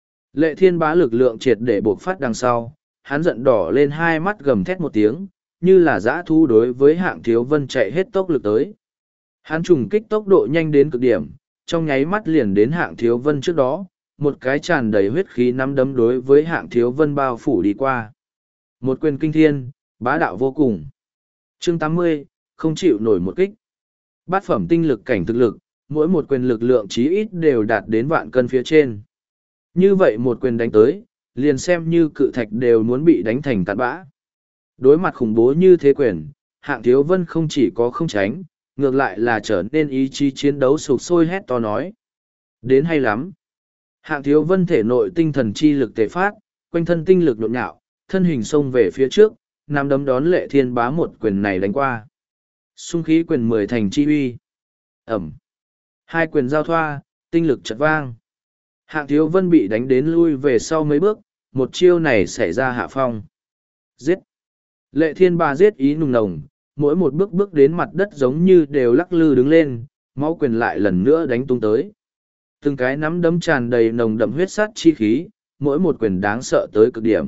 Lệ Thiên Bá lực lượng triệt để bộc phát đằng sau, hắn giận đỏ lên hai mắt gầm thét một tiếng, như là dã thu đối với Hạng Thiếu Vân chạy hết tốc lực tới. Hắn trùng kích tốc độ nhanh đến cực điểm, trong nháy mắt liền đến Hạng Thiếu Vân trước đó, một cái tràn đầy huyết khí nắm đấm đối với Hạng Thiếu Vân bao phủ đi qua. Một quyền kinh thiên, bá đạo vô cùng. Chương 80, không chịu nổi một kích. Bát phẩm tinh lực cảnh thực lực, mỗi một quyền lực lượng chí ít đều đạt đến vạn cân phía trên. Như vậy một quyền đánh tới, liền xem như cự thạch đều muốn bị đánh thành cát bã. Đối mặt khủng bố như thế quyền, Hạng Thiếu Vân không chỉ có không tránh, ngược lại là trở nên ý chí chiến đấu sục sôi hét to nói. Đến hay lắm. Hạng Thiếu Vân thể nội tinh thần chi lực tề phát, quanh thân tinh lực nhộn nhạo, thân hình xông về phía trước, nắm đấm đón Lệ Thiên Bá một quyền này đánh qua. Xung khí quyền 10 thành chi uy. Ẩm. Hai quyền giao thoa, tinh lực chật vang. Hạng Thiếu Vân bị đánh đến lui về sau mấy bước, một chiêu này xảy ra hạ phong. Giết. Lệ Thiên Bá giết ý nùng nồng, mỗi một bước bước đến mặt đất giống như đều lắc lư đứng lên, máu quyền lại lần nữa đánh tung tới. Từng cái nắm đấm tràn đầy nồng đậm huyết sát chi khí, mỗi một quyền đáng sợ tới cực điểm.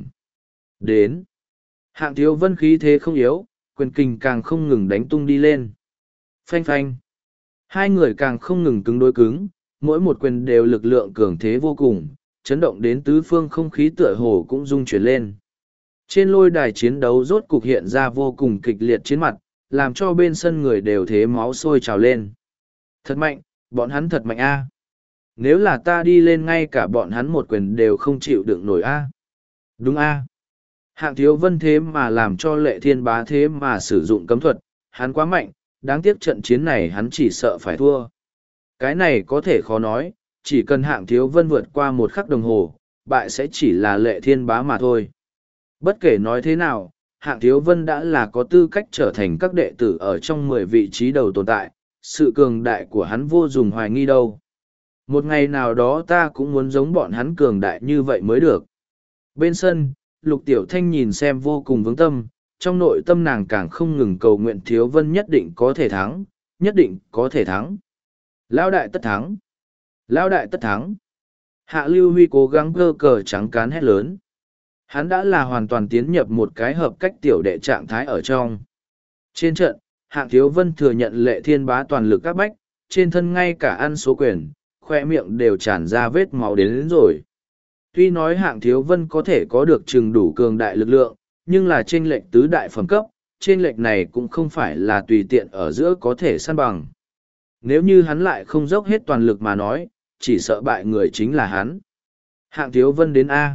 Đến. Hạng Thiếu Vân khí thế không yếu, quyền kình càng không ngừng đánh tung đi lên. Phanh phanh. Hai người càng không ngừng cứng đối cứng, mỗi một quyền đều lực lượng cường thế vô cùng, chấn động đến tứ phương không khí tựa hồ cũng rung chuyển lên. Trên lôi đài chiến đấu rốt cục hiện ra vô cùng kịch liệt chiến mặt, làm cho bên sân người đều thế máu sôi trào lên. Thật mạnh, bọn hắn thật mạnh a. Nếu là ta đi lên ngay cả bọn hắn một quyền đều không chịu đựng nổi a. Đúng a. Hạng Thiếu Vân thế mà làm cho Lệ Thiên Bá thế mà sử dụng cấm thuật, hắn quá mạnh, đáng tiếc trận chiến này hắn chỉ sợ phải thua. Cái này có thể khó nói, chỉ cần Hạng Thiếu Vân vượt qua 1 khắc đồng hồ, bại sẽ chỉ là Lệ Thiên Bá mà thôi. Bất kể nói thế nào, Hạng Thiếu Vân đã là có tư cách trở thành các đệ tử ở trong 10 vị trí đầu tồn tại, sự cường đại của hắn vô dùng hoài nghi đâu. Một ngày nào đó ta cũng muốn giống bọn hắn cường đại như vậy mới được. Bên sân, Lục Tiểu Thanh nhìn xem vô cùng vướng tâm, trong nội tâm nàng càng không ngừng cầu nguyện Thiếu Vân nhất định có thể thắng, nhất định có thể thắng. Lão đại tất thắng! Lão đại tất thắng! Hạ Lưu Huy cố gắng cơ cờ trắng cán hét lớn. Hắn đã là hoàn toàn tiến nhập một cái hợp cách tiểu đệ trạng thái ở trong. Trên trận, Hạng Thiếu Vân thừa nhận Lệ Thiên Bá toàn lực các bách, trên thân ngay cả ăn số quyền, khoe miệng đều tràn ra vết máu đến rồi. Tuy nói Hạng Thiếu Vân có thể có được chừng đủ cường đại lực lượng, nhưng là chênh lệch tứ đại phẩm cấp, chênh lệch này cũng không phải là tùy tiện ở giữa có thể săn bằng. Nếu như hắn lại không dốc hết toàn lực mà nói, chỉ sợ bại người chính là hắn. Hạng Thiếu Vân đến A.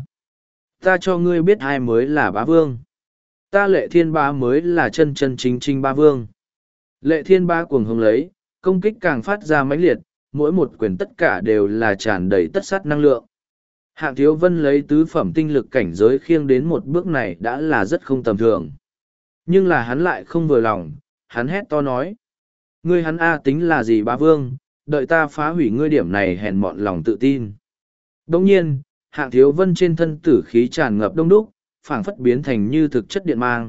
Ta cho ngươi biết ai mới là bá vương. Ta Lệ Thiên Bá mới là chân chân chính chính bá vương. Lệ Thiên Bá cuồng hống lấy, công kích càng phát ra mãnh liệt, mỗi một quyền tất cả đều là tràn đầy tất sát năng lượng. Hạng Thiếu Vân lấy tứ phẩm tinh lực cảnh giới khiêng đến một bước này đã là rất không tầm thường. Nhưng là hắn lại không vừa lòng, hắn hét to nói. Ngươi hắn A tính là gì bá vương, đợi ta phá hủy ngươi điểm này hèn mọn lòng tự tin. Đồng nhiên, Hạng Thiếu Vân trên thân tử khí tràn ngập đông đúc, phảng phất biến thành như thực chất điện mang,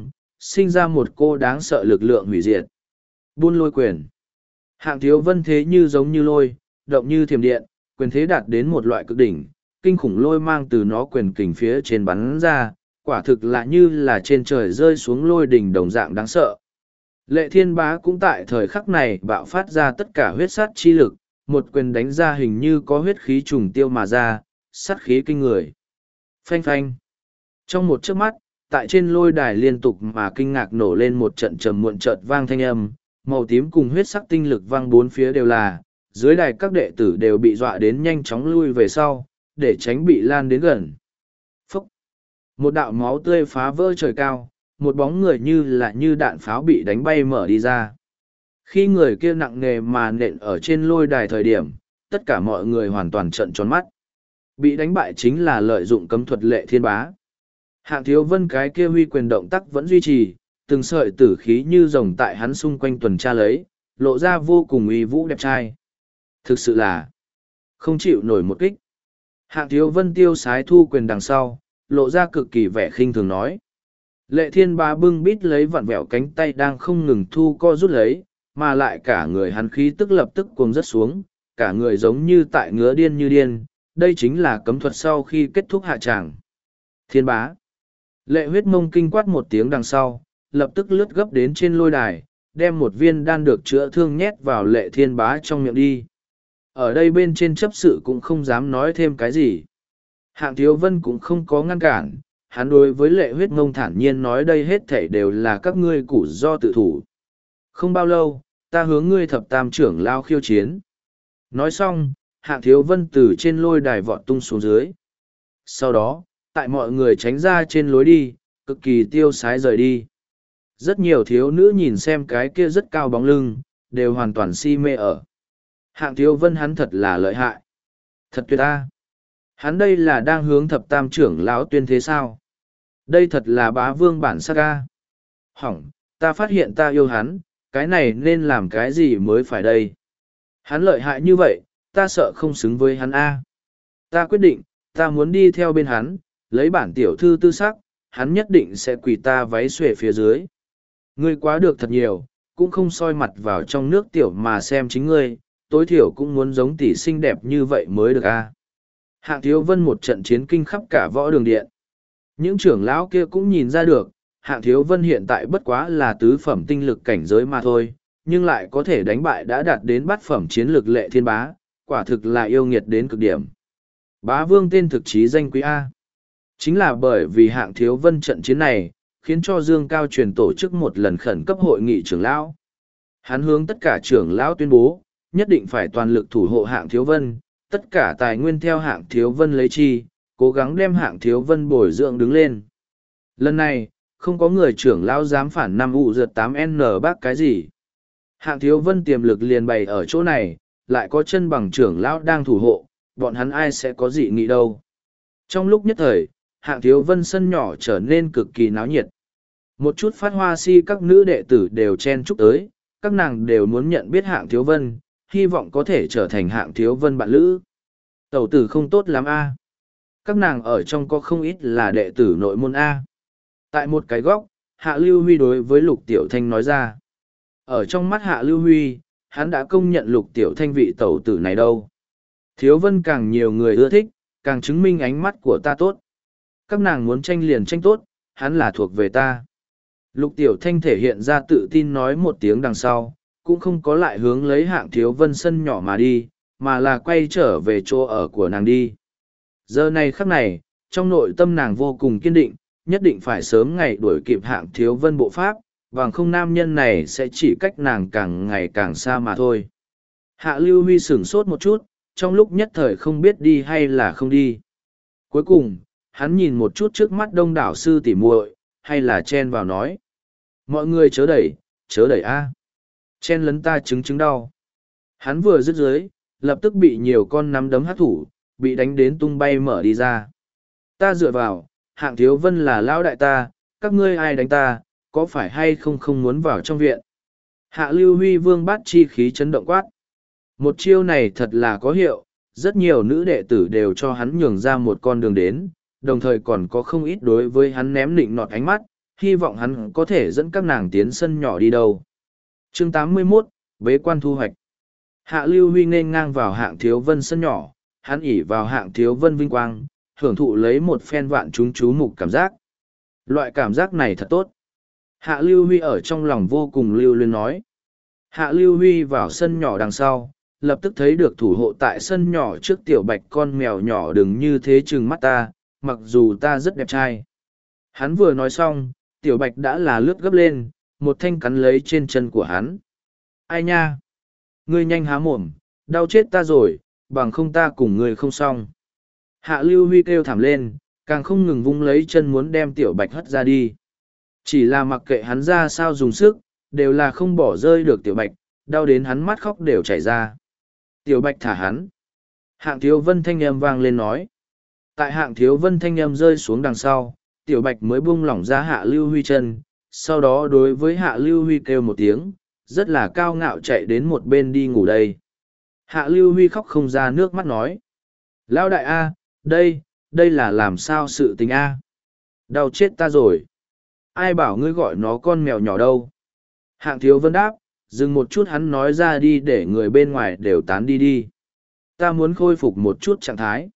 sinh ra một cô đáng sợ lực lượng hủy diệt. Buôn lôi quyền. Hạng Thiếu Vân thế như giống như lôi, động như thiểm điện, quyền thế đạt đến một loại cực đỉnh, kinh khủng lôi mang từ nó quyền kình phía trên bắn ra, quả thực là như là trên trời rơi xuống lôi đỉnh đồng dạng đáng sợ. Lệ Thiên Bá cũng tại thời khắc này bạo phát ra tất cả huyết sát chi lực, một quyền đánh ra hình như có huyết khí trùng tiêu mà ra, sát khí kinh người. Phanh phanh. Trong một chớp mắt, tại trên lôi đài liên tục mà kinh ngạc nổ lên một trận trầm muộn chợt vang thanh âm, màu tím cùng huyết sắc tinh lực vang bốn phía đều là, dưới đài các đệ tử đều bị dọa đến nhanh chóng lui về sau, để tránh bị lan đến gần. Phúc! Một đạo máu tươi phá vỡ trời cao, một bóng người như đạn pháo bị đánh bay mở đi ra. Khi người kia nặng nề mà nện ở trên lôi đài thời điểm, tất cả mọi người hoàn toàn trợn tròn mắt. Bị đánh bại chính là lợi dụng cấm thuật Lệ Thiên Bá. Hạng Thiếu Vân cái kia huy quyền động tác vẫn duy trì, từng sợi tử khí như rồng tại hắn xung quanh tuần tra lấy, lộ ra vô cùng uy vũ đẹp trai. Thực sự là không chịu nổi một kích. Hạng Thiếu Vân tiêu sái thu quyền đằng sau, lộ ra cực kỳ vẻ khinh thường nói. Lệ Thiên Bá bưng bít lấy vặn vẹo cánh tay đang không ngừng thu co rút lấy, mà lại cả người hắn khí tức lập tức cuồng rất xuống, cả người giống như tại ngứa điên như điên, đây chính là cấm thuật sau khi kết thúc hạ tràng. Thiên Bá. Lệ Huyết Mông kinh quát một tiếng đằng sau, lập tức lướt gấp đến trên lôi đài, đem một viên đan được chữa thương nhét vào Lệ Thiên Bá trong miệng đi. Ở đây bên trên chấp sự cũng không dám nói thêm cái gì. Hạng Thiếu Vân cũng không có ngăn cản, hắn đối với Lệ Huyết Mông thản nhiên nói đây hết thảy đều là các ngươi củ do tự thủ. Không bao lâu, ta hướng ngươi thập tam trưởng lao khiêu chiến. Nói xong, Hạng Thiếu Vân từ trên lôi đài vọt tung xuống dưới. Sau đó, tại mọi người tránh ra trên lối đi, cực kỳ tiêu sái rời đi. Rất nhiều thiếu nữ nhìn xem cái kia rất cao bóng lưng, đều hoàn toàn si mê ở. Hạng Thiếu Vân hắn thật là lợi hại. Thật tuyệt ta. Hắn đây là đang hướng thập tam trưởng lão tuyên thế sao? Đây thật là bá vương bản sắc ca. Hỏng, ta phát hiện ta yêu hắn, cái này nên làm cái gì mới phải đây? Hắn lợi hại như vậy, ta sợ không xứng với hắn a. Ta quyết định, ta muốn đi theo bên hắn, lấy bản tiểu thư tư sắc, hắn nhất định sẽ quỳ ta váy xuề phía dưới. Ngươi quá được thật nhiều, cũng không soi mặt vào trong nước tiểu mà xem chính ngươi, tối thiểu cũng muốn giống tỷ xinh đẹp như vậy mới được a. Hạng Thiếu Vân một trận chiến kinh khắp cả võ đường điện. Những trưởng lão kia cũng nhìn ra được, Hạng Thiếu Vân hiện tại bất quá là tứ phẩm tinh lực cảnh giới mà thôi, nhưng lại có thể đánh bại đã đạt đến bát phẩm chiến lực Lệ Thiên Bá, quả thực là yêu nghiệt đến cực điểm. Bá vương tên thực chí danh quý A. Chính là bởi vì Hạng Thiếu Vân trận chiến này, khiến cho Dương Cao truyền tổ chức một lần khẩn cấp hội nghị trưởng lão. Hắn hướng tất cả trưởng lão tuyên bố, nhất định phải toàn lực thủ hộ Hạng Thiếu Vân, tất cả tài nguyên theo Hạng Thiếu Vân lấy chi, cố gắng đem Hạng Thiếu Vân bồi dưỡng đứng lên. Lần này, không có người trưởng lão dám phản 5U-8N bác cái gì. Hạng Thiếu Vân tiềm lực liền bày ở chỗ này, lại có chân bằng trưởng lão đang thủ hộ, bọn hắn ai sẽ có dị nghị đâu. Trong lúc nhất thời, Hạng Thiếu Vân sân nhỏ trở nên cực kỳ náo nhiệt. Một chút phát hoa si các nữ đệ tử đều chen chúc tới, các nàng đều muốn nhận biết Hạng Thiếu Vân, hy vọng có thể trở thành Hạng Thiếu Vân bạn lữ. Tẩu tử không tốt lắm a. Các nàng ở trong có không ít là đệ tử nội môn A. Tại một cái góc, Hạ Lưu Huy đối với Lục Tiểu Thanh nói ra. Ở trong mắt Hạ Lưu Huy, hắn đã công nhận Lục Tiểu Thanh vị tẩu tử này đâu. Thiếu Vân càng nhiều người ưa thích, càng chứng minh ánh mắt của ta tốt. Các nàng muốn tranh liền tranh tốt, hắn là thuộc về ta. Lục Tiểu Thanh thể hiện ra tự tin nói một tiếng đằng sau, cũng không có lại hướng lấy Hạng Thiếu Vân sân nhỏ mà đi, mà là quay trở về chỗ ở của nàng đi. Giờ này khắc này, trong nội tâm nàng vô cùng kiên định, nhất định phải sớm ngày đuổi kịp Hạng Thiếu Vân bộ pháp, bằng không nam nhân này sẽ chỉ cách nàng càng ngày càng xa mà thôi. Hạ Lưu Huy sửng sốt một chút, trong lúc nhất thời không biết đi hay là không đi. Cuối cùng, hắn nhìn một chút trước mắt đông đảo sư tỉ muội, hay là chen vào nói. Mọi người chớ đẩy a. Chen lấn ta chứng đau. Hắn vừa dứt dưới, lập tức bị nhiều con nắm đấm hát thủ, bị đánh đến tung bay mở đi ra. Ta dựa vào, Hạng Thiếu Vân là lão đại ta, các ngươi ai đánh ta, có phải hay không muốn vào trong viện. Hạ Lưu Huy vương bát chi khí chấn động quát. Một chiêu này thật là có hiệu, rất nhiều nữ đệ tử đều cho hắn nhường ra một con đường đến, đồng thời còn có không ít đối với hắn ném nịnh nọt ánh mắt, hy vọng hắn có thể dẫn các nàng tiến sân nhỏ đi đâu. Chương 81, Bế quan thu hoạch. Hạ Lưu Huy nên ngang vào Hạng Thiếu Vân sân nhỏ, hắn ỉ vào Hạng Thiếu Vân vinh quang, hưởng thụ lấy một phen vạn chúng chú mục cảm giác. Loại cảm giác này thật tốt. Hạ Lưu Huy ở trong lòng vô cùng lưu luyến nói. Hạ Lưu Huy vào sân nhỏ đằng sau, lập tức thấy được thủ hộ tại sân nhỏ trước tiểu bạch con mèo nhỏ đừng như thế chừng mắt ta, mặc dù ta rất đẹp trai. Hắn vừa nói xong, tiểu bạch đã là lướt gấp lên, một thanh cắn lấy trên chân của hắn. Ai nha? Ngươi nhanh há mồm, đau chết ta rồi, bằng không ta cùng ngươi không xong. Hạ Lưu Huy kêu thảm lên, càng không ngừng vung lấy chân muốn đem tiểu bạch hất ra đi. Chỉ là mặc kệ hắn ra sao dùng sức, đều là không bỏ rơi được tiểu bạch, đau đến hắn mắt khóc đều chảy ra. Tiểu bạch thả hắn. Hạng Thiếu Vân thanh âm vang lên nói. Tại Hạng Thiếu Vân thanh âm rơi xuống đằng sau, tiểu bạch mới buông lỏng ra Hạ Lưu Huy chân, sau đó đối với Hạ Lưu Huy kêu một tiếng, rất là cao ngạo chạy đến một bên đi ngủ đây. Hạ Lưu Huy khóc không ra nước mắt nói. Lão đại A, đây là làm sao sự tình A. Đau chết ta rồi. Ai bảo ngươi gọi nó con mèo nhỏ đâu. Hạng Thiếu Vân đáp, dừng một chút hắn nói ra đi để người bên ngoài đều tán đi đi. Ta muốn khôi phục một chút trạng thái.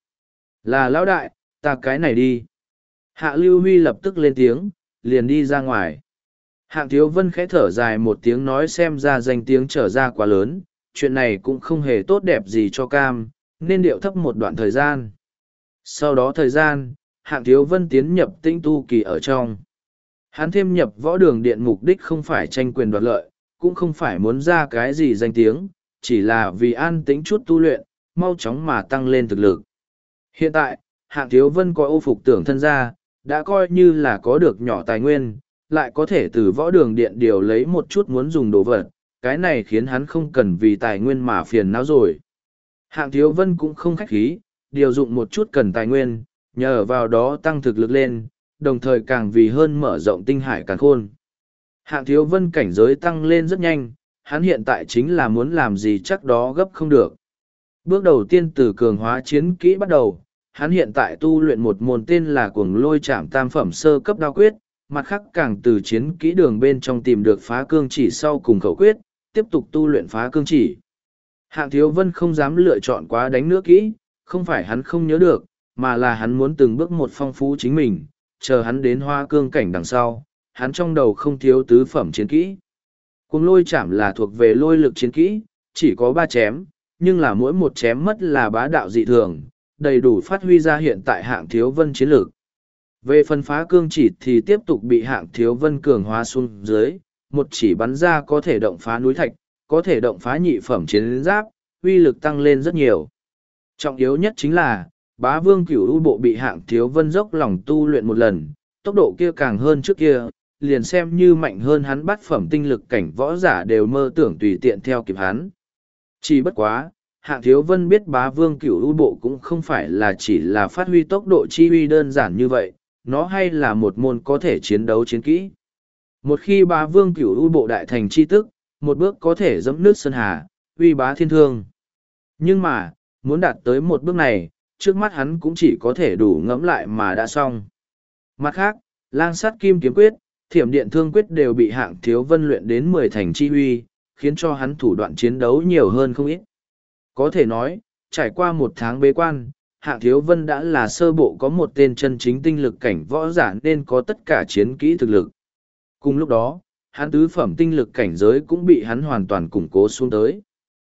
Là lão đại, ta cái này đi. Hạ Lưu Huy lập tức lên tiếng, liền đi ra ngoài. Hạng Thiếu Vân khẽ thở dài một tiếng nói xem ra danh tiếng trở ra quá lớn, chuyện này cũng không hề tốt đẹp gì cho cam, nên điệu thấp một đoạn thời gian. Sau đó thời gian, Hạng Thiếu Vân tiến nhập Tĩnh Tu kỳ ở trong. Hắn thêm nhập Võ Đường Điện mục đích không phải tranh quyền đoạt lợi, cũng không phải muốn ra cái gì danh tiếng, chỉ là vì an tĩnh chút tu luyện, mau chóng mà tăng lên thực lực. Hiện tại, Hạng Thiếu Vân có ô phục tưởng thân ra, đã coi như là có được nhỏ tài nguyên, lại có thể từ Võ Đường Điện điều lấy một chút muốn dùng đồ vật, cái này khiến hắn không cần vì tài nguyên mà phiền não rồi. Hạng Thiếu Vân cũng không khách khí, điều dụng một chút cần tài nguyên, nhờ vào đó tăng thực lực lên, đồng thời càng vì hơn mở rộng tinh hải càn khôn. Hạng Thiếu Vân cảnh giới tăng lên rất nhanh, hắn hiện tại chính là muốn làm gì chắc đó gấp không được. Bước đầu tiên từ cường hóa chiến kỹ bắt đầu, hắn hiện tại tu luyện một môn tên là Cuồng Lôi Trảm tam phẩm sơ cấp đao quyết, mặt khác càng từ chiến kỹ đường bên trong tìm được phá cương chỉ sau cùng khẩu quyết, tiếp tục tu luyện phá cương chỉ. Hạng Thiếu Vân không dám lựa chọn quá đánh nữa kỹ, không phải hắn không nhớ được, mà là hắn muốn từng bước một phong phú chính mình, chờ hắn đến hoa cương cảnh đằng sau, hắn trong đầu không thiếu tứ phẩm chiến kỹ. Cuồng Lôi Trảm là thuộc về lôi lực chiến kỹ, chỉ có 3 chém, nhưng là mỗi một chém mất là bá đạo dị thường, đầy đủ phát huy ra hiện tại Hạng Thiếu Vân chiến lược. Về phần phá cương chỉ thì tiếp tục bị Hạng Thiếu Vân cường hóa xuống dưới, một chỉ bắn ra có thể động phá núi thạch, có thể động phá nhị phẩm chiến giáp, uy lực tăng lên rất nhiều. Trọng yếu nhất chính là, Bá Vương Cửu U bộ bị Hạng Thiếu Vân dốc lòng tu luyện một lần, tốc độ kia càng hơn trước kia, liền xem như mạnh hơn hắn bát phẩm tinh lực cảnh võ giả đều mơ tưởng tùy tiện theo kịp hắn. Chỉ bất quá, Hạng Thiếu Vân biết Bá Vương Cửu U bộ cũng không phải là chỉ là phát huy tốc độ chi uy đơn giản như vậy, nó hay là một môn có thể chiến đấu chiến kỹ. Một khi Bá Vương Cửu U bộ đại thành chi tức, một bước có thể dẫm nước sơn hà, uy bá thiên thương. Nhưng mà, muốn đạt tới một bước này, trước mắt hắn cũng chỉ có thể đủ ngẫm lại mà đã xong. Mặt khác, lang sắt kim kiếm quyết, thiểm điện thương quyết đều bị Hạng Thiếu Vân luyện đến 10 thành chi uy, khiến cho hắn thủ đoạn chiến đấu nhiều hơn không ít. Có thể nói, trải qua 1 tháng bế quan, Hạng Thiếu Vân đã là sơ bộ có một tên chân chính tinh lực cảnh võ giả nên có tất cả chiến kỹ thực lực. Cùng lúc đó, hắn tứ phẩm tinh lực cảnh giới cũng bị hắn hoàn toàn củng cố xuống tới.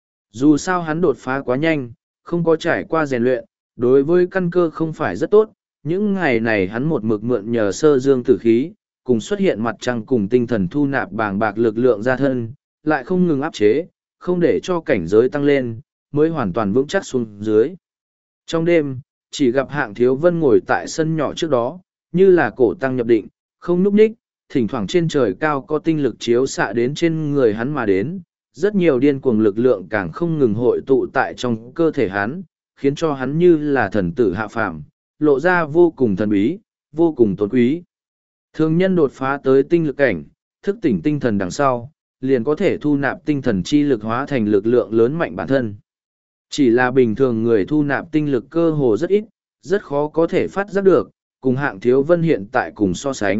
Dù sao hắn đột phá quá nhanh, không có trải qua rèn luyện, đối với căn cơ không phải rất tốt, những ngày này hắn một mực mượn nhờ sơ dương tử khí, cùng xuất hiện mặt trăng cùng tinh thần thu nạp bàng bạc lực lượng ra thân, lại không ngừng áp chế, không để cho cảnh giới tăng lên, mới hoàn toàn vững chắc xuống dưới. Trong đêm, chỉ gặp Hạng Thiếu Vân ngồi tại sân nhỏ trước đó, như là cổ tăng nhập định, không núp ních, thỉnh thoảng trên trời cao có tinh lực chiếu xạ đến trên người hắn mà đến, rất nhiều điên cuồng lực lượng càng không ngừng hội tụ tại trong cơ thể hắn, khiến cho hắn như là thần tử hạ phàm, lộ ra vô cùng thần bí, vô cùng tôn quý. Thường nhân đột phá tới tinh lực cảnh, thức tỉnh tinh thần đằng sau, liền có thể thu nạp tinh thần chi lực hóa thành lực lượng lớn mạnh bản thân. Chỉ là bình thường người thu nạp tinh lực cơ hồ rất ít, rất khó có thể phát giác được, cùng Hạng Thiếu Vân hiện tại cùng so sánh,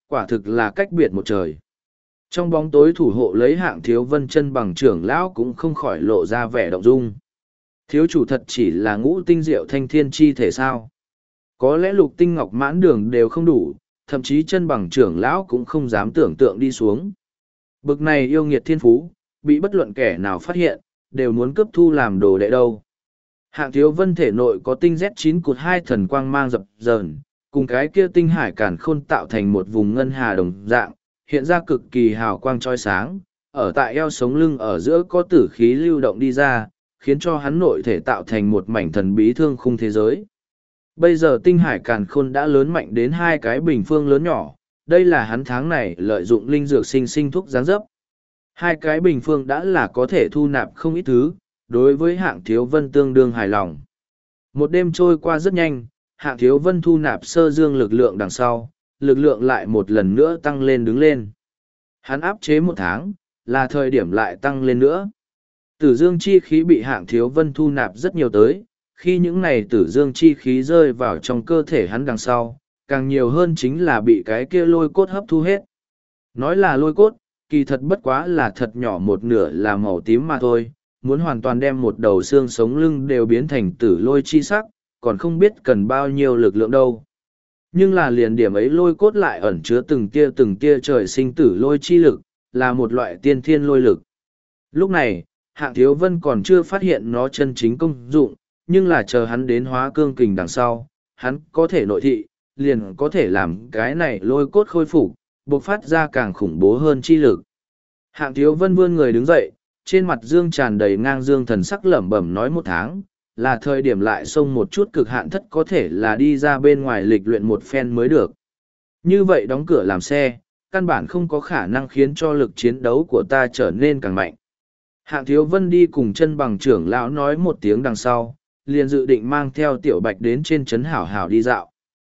Quả thực là cách biệt một trời. Trong bóng tối thủ hộ lấy Hạng Thiếu Vân chân bằng trưởng lão cũng không khỏi lộ ra vẻ động dung. Thiếu chủ thật chỉ là ngũ tinh diệu thanh thiên chi thể sao. Có lẽ lục tinh ngọc mãn đường đều không đủ, thậm chí chân bằng trưởng lão cũng không dám tưởng tượng đi xuống. Bực này yêu nghiệt thiên phú, bị bất luận kẻ nào phát hiện, đều muốn cướp thu làm đồ đệ đâu. Hạng Thiếu Vân thể nội có tinh Z9 cụt hai thần quang mang dập dờn, cùng cái kia tinh hải càn khôn tạo thành một vùng ngân hà đồng dạng, hiện ra cực kỳ hào quang trói sáng, ở tại eo sống lưng ở giữa có tử khí lưu động đi ra, khiến cho hắn nội thể tạo thành một mảnh thần bí thương khung thế giới. Bây giờ tinh hải càn khôn đã lớn mạnh đến hai cái bình phương lớn nhỏ, đây là hắn tháng này lợi dụng linh dược sinh sinh thuốc giáng dấp. Hai cái bình phương đã là có thể thu nạp không ít thứ, đối với Hạng Thiếu Vân tương đương hài lòng. Một đêm trôi qua rất nhanh, Hạng Thiếu Vân thu nạp sơ dương lực lượng đằng sau, lực lượng lại một lần nữa tăng lên đứng lên. Hắn áp chế một tháng, là thời điểm lại tăng lên nữa. Tử dương chi khí bị Hạng Thiếu Vân thu nạp rất nhiều tới, khi những này tử dương chi khí rơi vào trong cơ thể hắn đằng sau, càng nhiều hơn chính là bị cái kia lôi cốt hấp thu hết. Nói là lôi cốt, kỳ thật bất quá là thật nhỏ một nửa là màu tím mà thôi, muốn hoàn toàn đem một đầu xương sống lưng đều biến thành tử lôi chi sắc, còn không biết cần bao nhiêu lực lượng đâu. Nhưng là liền điểm ấy lôi cốt lại ẩn chứa từng tia trời sinh tử lôi chi lực, là một loại tiên thiên lôi lực. Lúc này, Hạng Thiếu Vân còn chưa phát hiện nó chân chính công dụng, nhưng là chờ hắn đến hóa cương kình đằng sau, hắn có thể nội thị, liền có thể làm cái này lôi cốt khôi phục, bộc phát ra càng khủng bố hơn chi lực. Hạng Thiếu Vân vươn người đứng dậy, trên mặt dương tràn đầy ngang dương thần sắc lẩm bẩm nói một tháng, là thời điểm lại xông một chút cực hạn thất có thể là đi ra bên ngoài lịch luyện một phen mới được. Như vậy đóng cửa làm xe, căn bản không có khả năng khiến cho lực chiến đấu của ta trở nên càng mạnh. Hạng Thiếu Vân đi cùng chân bằng trưởng lão nói một tiếng đằng sau, liền dự định mang theo Tiểu Bạch đến trên trấn hảo hảo đi dạo.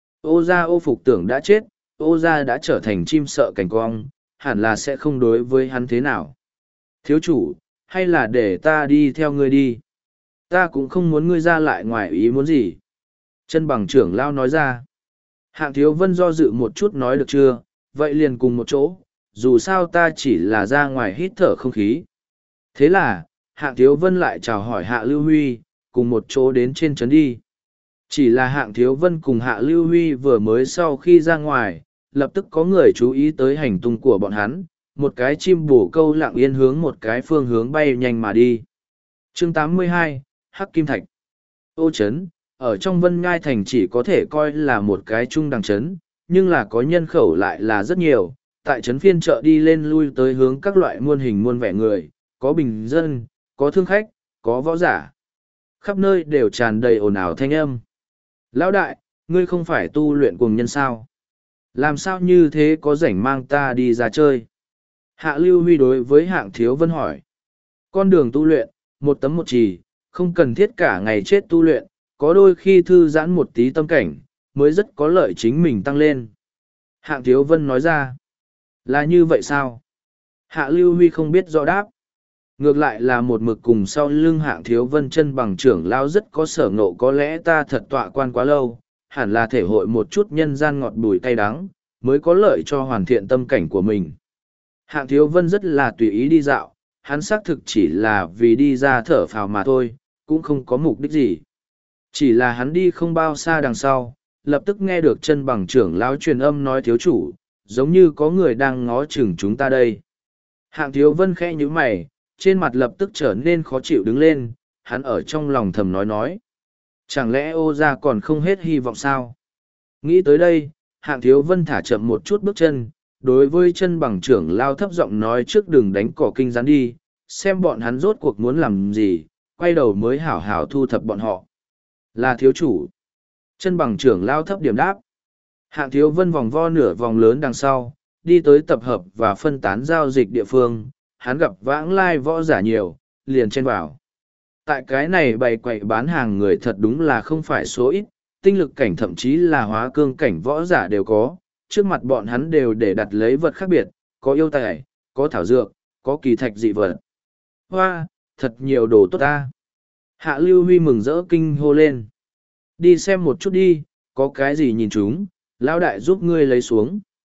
Ô gia ô phục tưởng đã chết, ô gia đã trở thành chim sợ cảnh cong, hẳn là sẽ không đối với hắn thế nào. Thiếu chủ, hay là để ta đi theo ngươi đi? Ta cũng không muốn ngươi ra lại ngoài ý muốn gì. Chân bằng trưởng lão nói ra. Hạng Thiếu Vân do dự một chút nói được chưa, vậy liền cùng một chỗ, dù sao ta chỉ là ra ngoài hít thở không khí. Thế là, Hạng Thiếu Vân lại chào hỏi Hạ Lưu Huy, cùng một chỗ đến trên trấn đi. Chỉ là Hạng Thiếu Vân cùng Hạ Lưu Huy vừa mới sau khi ra ngoài, lập tức có người chú ý tới hành tung của bọn hắn, một cái chim bổ câu lặng yên hướng một cái phương hướng bay nhanh mà đi. Chương 82, Hắc Kim Thạch. Ô trấn, ở trong Vân Ngai Thành chỉ có thể coi là một cái trung đẳng trấn, nhưng là có nhân khẩu lại là rất nhiều, tại trấn phiên chợ đi lên lui tới hướng các loại muôn hình muôn vẻ người, có bình dân, có thương khách, có võ giả. Khắp nơi đều tràn đầy ồn ào thanh âm. Lão đại, ngươi không phải tu luyện cùng nhân sao? Làm sao như thế có rảnh mang ta đi ra chơi? Hạ Lưu Huy đối với Hạng Thiếu Vân hỏi. Con đường tu luyện, một tấm một chì, không cần thiết cả ngày chết tu luyện, có đôi khi thư giãn một tí tâm cảnh, mới rất có lợi chính mình tăng lên. Hạng Thiếu Vân nói ra. Là như vậy sao? Hạ Lưu Huy không biết rõ đáp. Ngược lại là một mực cùng sau lưng Hạng Thiếu Vân chân bằng trưởng lao rất có sở ngộ, có lẽ ta thật tọa quan quá lâu, hẳn là thể hội một chút nhân gian ngọt bùi cay đắng, mới có lợi cho hoàn thiện tâm cảnh của mình. Hạng Thiếu Vân rất là tùy ý đi dạo, hắn xác thực chỉ là vì đi ra thở phào mà thôi, cũng không có mục đích gì. Chỉ là hắn đi không bao xa đằng sau, lập tức nghe được chân bằng trưởng lão truyền âm nói thiếu chủ, giống như có người đang ngó chừng chúng ta đây. Hạng Thiếu Vân khẽ nhíu mày, trên mặt lập tức trở nên khó chịu đứng lên, hắn ở trong lòng thầm nói. Chẳng lẽ ô gia còn không hết hy vọng sao? Nghĩ tới đây, Hạng Thiếu Vân thả chậm một chút bước chân, đối với chân bằng trưởng lao thấp giọng nói trước đừng đánh cỏ kinh rắn đi, xem bọn hắn rốt cuộc muốn làm gì, quay đầu mới hảo hảo thu thập bọn họ. Là thiếu chủ. Chân bằng trưởng lao thấp điểm đáp. Hạng Thiếu Vân vòng vo nửa vòng lớn đằng sau, đi tới tập hợp và phân tán giao dịch địa phương, hắn gặp vãng lai võ giả nhiều, liền chen vào. Tại cái này bày quậy bán hàng người thật đúng là không phải số ít, tinh lực cảnh thậm chí là hóa cương cảnh võ giả đều có, trước mặt bọn hắn đều để đặt lấy vật khác biệt, có yêu tài, có thảo dược, có kỳ thạch dị vật. Hoa, thật nhiều đồ tốt ta. Hạ Lưu Huy mừng rỡ kinh hô lên. Đi xem một chút đi, có cái gì nhìn chúng, lão đại giúp ngươi lấy xuống.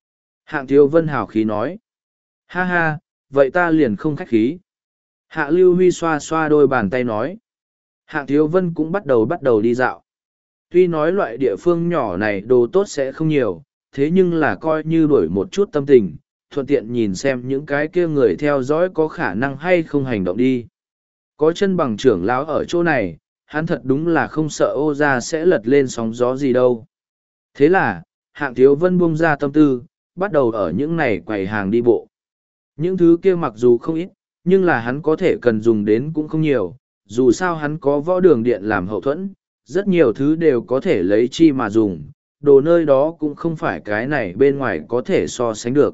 Hạng Thiếu Vân hào khí nói. Ha ha, vậy ta liền không khách khí. Hạ Lưu Huy xoa xoa đôi bàn tay nói. Hạng Thiếu Vân cũng bắt đầu đi dạo. Tuy nói loại địa phương nhỏ này đồ tốt sẽ không nhiều, thế nhưng là coi như đổi một chút tâm tình, thuận tiện nhìn xem những cái kia người theo dõi có khả năng hay không hành động đi. Có chân bằng trưởng lão ở chỗ này, hắn thật đúng là không sợ Ô gia sẽ lật lên sóng gió gì đâu. Thế là, Hạng Thiếu Vân buông ra tâm tư, bắt đầu ở những này quầy hàng đi bộ. Những thứ kia mặc dù không ít, nhưng là hắn có thể cần dùng đến cũng không nhiều, dù sao hắn có võ đường điện làm hậu thuẫn, rất nhiều thứ đều có thể lấy chi mà dùng, đồ nơi đó cũng không phải cái này bên ngoài có thể so sánh được.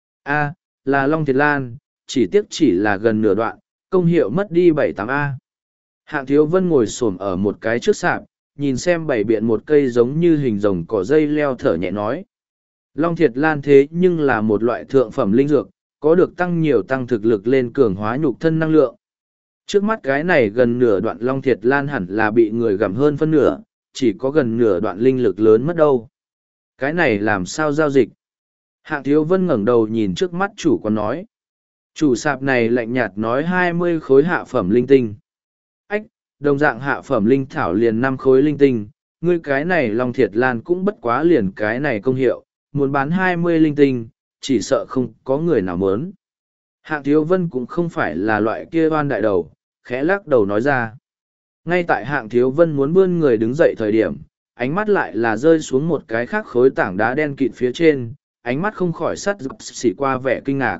A, là Long Thiệt Lan, chỉ tiếc chỉ là gần nửa đoạn, công hiệu mất đi 7-8A. Hạng Thiếu Vân ngồi xổm ở một cái trước sạp, nhìn xem bày biện một cây giống như hình rồng cỏ dây leo thở nhẹ nói. Long Thiệt Lan thế nhưng là một loại thượng phẩm linh dược, có được tăng thực lực lên cường hóa nhục thân năng lượng. Trước mắt cái này gần nửa đoạn Long Thiệt Lan hẳn là bị người gặm hơn phân nửa, chỉ có gần nửa đoạn linh lực lớn mất đâu. Cái này làm sao giao dịch? Hạng Thiếu Vân ngẩng đầu nhìn trước mắt chủ quán nói. Chủ sạp này lạnh nhạt nói 20 khối hạ phẩm linh tinh. Ách, đồng dạng hạ phẩm linh thảo liền 5 khối linh tinh, ngươi cái này Long Thiệt Lan cũng bất quá liền cái này công hiệu, muốn bán 20 linh tinh, chỉ sợ không có người nào muốn. Hạng Thiếu Vân cũng không phải là loại kia oan đại đầu, khẽ lắc đầu nói ra. Ngay tại Hạng Thiếu Vân muốn vươn người đứng dậy thời điểm, ánh mắt lại là rơi xuống một cái khác khối tảng đá đen kịt phía trên, ánh mắt không khỏi sắt xỉ qua vẻ kinh ngạc.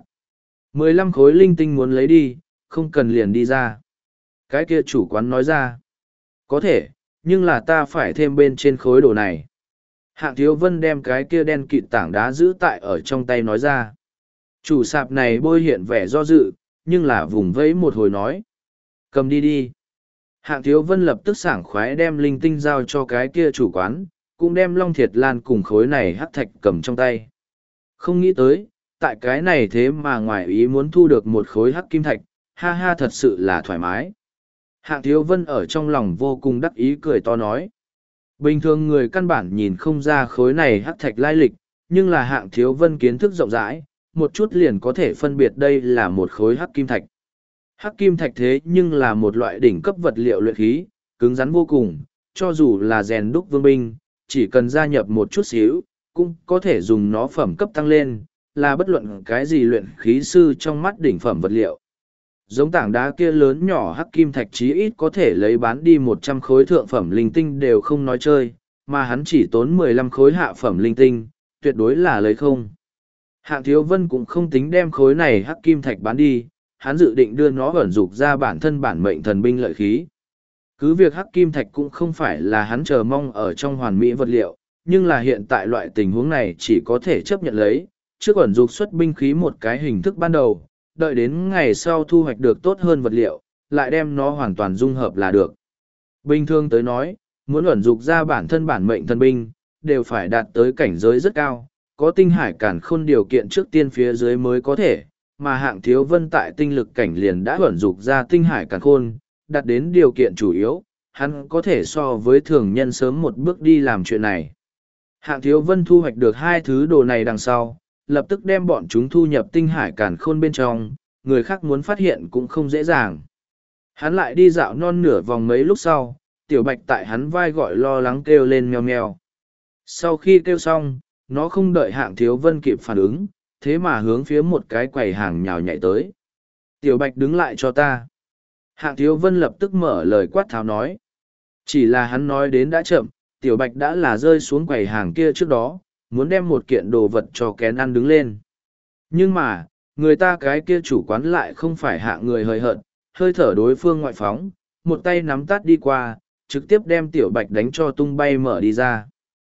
15 khối linh tinh muốn lấy đi, không cần liền đi ra. Cái kia chủ quán nói ra. Có thể, nhưng là ta phải thêm bên trên khối đồ này. Hạng Thiếu Vân đem cái kia đen kịt tảng đá giữ tại ở trong tay nói ra. Chủ sạp này bôi hiện vẻ do dự, nhưng là vùng vẫy một hồi nói. Cầm đi đi. Hạng Thiếu Vân lập tức sảng khoái đem linh tinh giao cho cái kia chủ quán, cũng đem Long Thiệt Lan cùng khối này hắc thạch cầm trong tay. Không nghĩ tới, tại cái này thế mà ngoài ý muốn thu được một khối hắc kim thạch, ha ha thật sự là thoải mái. Hạng Thiếu Vân ở trong lòng vô cùng đắc ý cười to nói. Bình thường người căn bản nhìn không ra khối này hắc thạch lai lịch, nhưng là Hạng Thiếu Vân kiến thức rộng rãi, một chút liền có thể phân biệt đây là một khối hắc kim thạch. Hắc kim thạch thế nhưng là một loại đỉnh cấp vật liệu luyện khí, cứng rắn vô cùng, cho dù là rèn đúc vương binh, chỉ cần gia nhập một chút xíu, cũng có thể dùng nó phẩm cấp tăng lên, là bất luận cái gì luyện khí sư trong mắt đỉnh phẩm vật liệu. Giống tảng đá kia lớn nhỏ hắc kim thạch chí ít có thể lấy bán đi 100 khối thượng phẩm linh tinh đều không nói chơi, mà hắn chỉ tốn 15 khối hạ phẩm linh tinh, tuyệt đối là lấy không. Hạng Thiếu Vân cũng không tính đem khối này hắc kim thạch bán đi, hắn dự định đưa nó ẩn dục ra bản thân bản mệnh thần binh lợi khí. Cứ việc hắc kim thạch cũng không phải là hắn chờ mong ở trong hoàn mỹ vật liệu, nhưng là hiện tại loại tình huống này chỉ có thể chấp nhận lấy, trước ẩn dục xuất binh khí một cái hình thức ban đầu, đợi đến ngày sau thu hoạch được tốt hơn vật liệu, lại đem nó hoàn toàn dung hợp là được. Bình thường tới nói, muốn ẩn dục ra bản thân bản mệnh thần binh, đều phải đạt tới cảnh giới rất cao, có tinh hải cản khôn điều kiện trước tiên phía dưới mới có thể, mà Hạng Thiếu Vân tại tinh lực cảnh liền đã ẩn dục ra tinh hải cản khôn, đạt đến điều kiện chủ yếu, hắn có thể so với thường nhân sớm một bước đi làm chuyện này. Hạng Thiếu Vân thu hoạch được hai thứ đồ này đằng sau, lập tức đem bọn chúng thu nhập tinh hải cản khôn bên trong, người khác muốn phát hiện cũng không dễ dàng. Hắn lại đi dạo non nửa vòng mấy lúc sau, tiểu bạch tại hắn vai gọi lo lắng kêu lên meo meo. Sau khi kêu xong, nó không đợi Hạng Thiếu Vân kịp phản ứng, thế mà hướng phía một cái quầy hàng nhào nhảy tới. Tiểu bạch đứng lại cho ta. Hạng Thiếu Vân lập tức mở lời quát tháo nói. Chỉ là hắn nói đến đã chậm, tiểu bạch đã là rơi xuống quầy hàng kia trước đó, muốn đem một kiện đồ vật cho kén ăn đứng lên. Nhưng mà, người ta cái kia chủ quán lại không phải hạ người hời hợt, hơi thở đối phương ngoại phóng, một tay nắm tát đi qua, trực tiếp đem tiểu bạch đánh cho tung bay mở đi ra.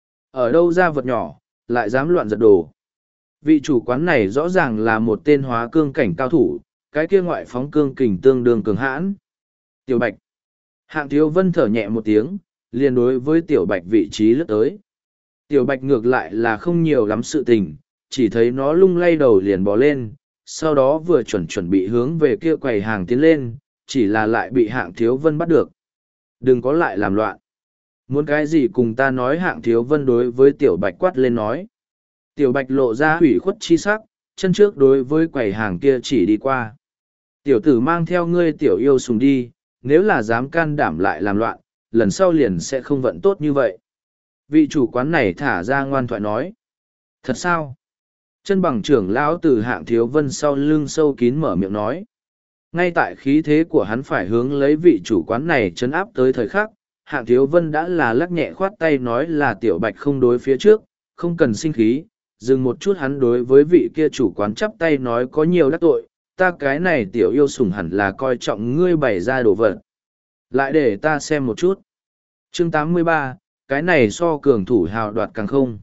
Ở đâu ra vật nhỏ, lại dám loạn giật đồ. Vị chủ quán này rõ ràng là một tên hóa cương cảnh cao thủ, cái kia ngoại phóng cương kình tương đương cường hãn. Tiểu bạch. Hạng Thiếu Vân thở nhẹ một tiếng, liền đối với tiểu bạch vị trí lướt tới. Tiểu bạch ngược lại là không nhiều lắm sự tình, chỉ thấy nó lung lay đầu liền bò lên, sau đó vừa chuẩn bị hướng về kia quầy hàng tiến lên, chỉ là lại bị Hạng Thiếu Vân bắt được. Đừng có lại làm loạn. Muốn cái gì cùng ta nói. Hạng Thiếu Vân đối với tiểu bạch quát lên nói. Tiểu Bạch lộ ra hủy khuất chi sắc, chân trước đối với quầy hàng kia chỉ đi qua. Tiểu tử mang theo ngươi tiểu yêu sùng đi, nếu là dám can đảm lại làm loạn, lần sau liền sẽ không vận tốt như vậy. Vị chủ quán này thả ra ngoan thoại nói. Thật sao? Chân bằng trưởng lão từ Hạng Thiếu Vân sau lưng sâu kín mở miệng nói. Ngay tại khí thế của hắn phải hướng lấy vị chủ quán này trấn áp tới thời khắc, Hạng Thiếu Vân đã là lắc nhẹ khoát tay nói là Tiểu Bạch không đối phía trước, không cần sinh khí, dừng một chút hắn đối với vị kia chủ quán chắp tay nói có nhiều đắc tội, ta cái này tiểu yêu sủng hẳn là coi trọng ngươi bày ra đồ vật. Lại để ta xem một chút. Chương 83, cái này so cường thủ hào đoạt càng không.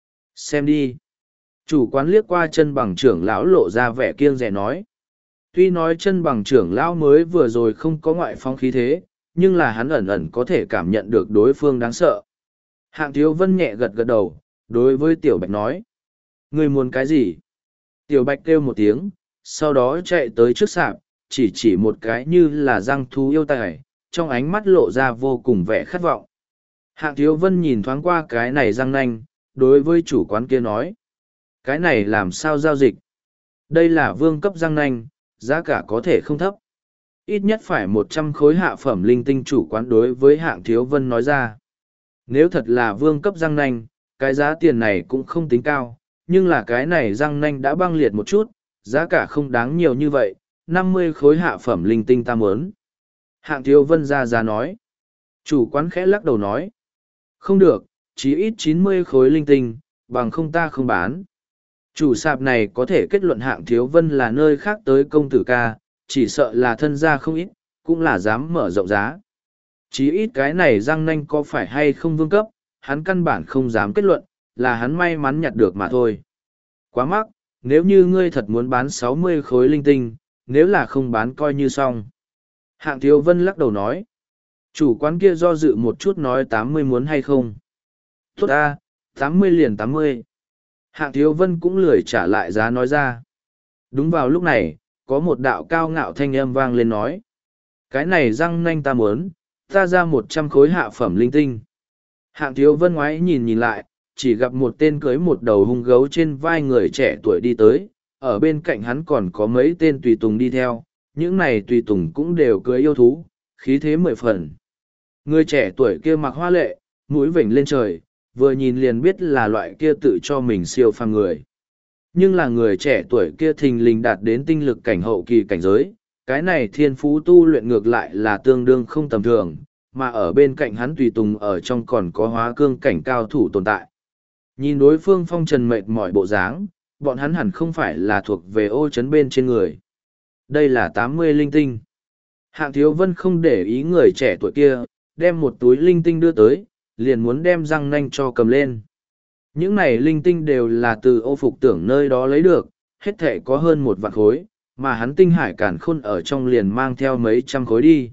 Xem đi. Chủ quán liếc qua chân bằng trưởng lão lộ ra vẻ kiêng dè nói. Tuy nói chân bằng trưởng lão mới vừa rồi không có ngoại phong khí thế, nhưng là hắn ẩn ẩn có thể cảm nhận được đối phương đáng sợ. Hạng Thiếu Vân nhẹ gật gật đầu, đối với Tiểu Bạch nói. Ngươi muốn cái gì? Tiểu Bạch kêu một tiếng, sau đó chạy tới trước sạp, chỉ một cái như là răng thú yêu tài, trong ánh mắt lộ ra vô cùng vẻ khát vọng. Hạng Thiếu Vân nhìn thoáng qua cái này răng nanh, đối với chủ quán kia nói. Cái này làm sao giao dịch? Đây là vương cấp răng nanh, giá cả có thể không thấp. Ít nhất phải 100 khối hạ phẩm linh tinh chủ quán đối với Hạng Thiếu Vân nói ra. Nếu thật là vương cấp răng nanh, cái giá tiền này cũng không tính cao, nhưng là cái này răng nanh đã băng liệt một chút, giá cả không đáng nhiều như vậy, 50 khối hạ phẩm linh tinh ta muốn. Hạng Thiếu Vân ra giá nói. Chủ quán khẽ lắc đầu nói. Không được, chí ít 90 khối linh tinh, bằng không ta không bán. Chủ sạp này có thể kết luận Hạng Thiếu Vân là nơi khác tới công tử ca, chỉ sợ là thân gia không ít, cũng là dám mở rộng giá. Chí ít cái này răng nanh có phải hay không vương cấp, hắn căn bản không dám kết luận, là hắn may mắn nhặt được mà thôi. Quá mắc, nếu như ngươi thật muốn bán 60 khối linh tinh, nếu là không bán coi như xong. Hạng Thiếu Vân lắc đầu nói. Chủ quán kia do dự một chút nói 80 muốn hay không. Tốt ta, 80 liền 80. Hạng Thiếu Vân cũng lười trả lại giá nói ra. Đúng vào lúc này, có một đạo cao ngạo thanh âm vang lên nói. Cái này răng nanh ta muốn, ta ra 100 khối hạ phẩm linh tinh. Hạng Thiếu Vân ngoái nhìn lại, chỉ gặp một tên cưới một đầu hung gấu trên vai người trẻ tuổi đi tới, ở bên cạnh hắn còn có mấy tên tùy tùng đi theo, những này tùy tùng cũng đều cưới yêu thú, khí thế 10 phần. Người trẻ tuổi kia mặc hoa lệ, mũi vểnh lên trời, vừa nhìn liền biết là loại kia tự cho mình siêu phàm người. Nhưng là người trẻ tuổi kia thình lình đạt đến tinh lực cảnh hậu kỳ cảnh giới, cái này thiên phú tu luyện ngược lại là tương đương không tầm thường, mà ở bên cạnh hắn tùy tùng ở trong còn có hóa cương cảnh cao thủ tồn tại. Nhìn đối phương phong trần mệt mỏi bộ dáng, bọn hắn hẳn không phải là thuộc về ô chấn bên trên người. Đây là 80 linh tinh. Hạng Thiếu Vân không để ý người trẻ tuổi kia, đem một túi linh tinh đưa tới, liền muốn đem răng nanh cho cầm lên. Những này linh tinh đều là từ ô phục tưởng nơi đó lấy được, hết thể có hơn 1 vạn khối, mà hắn tinh hải cản khôn ở trong liền mang theo mấy trăm khối đi.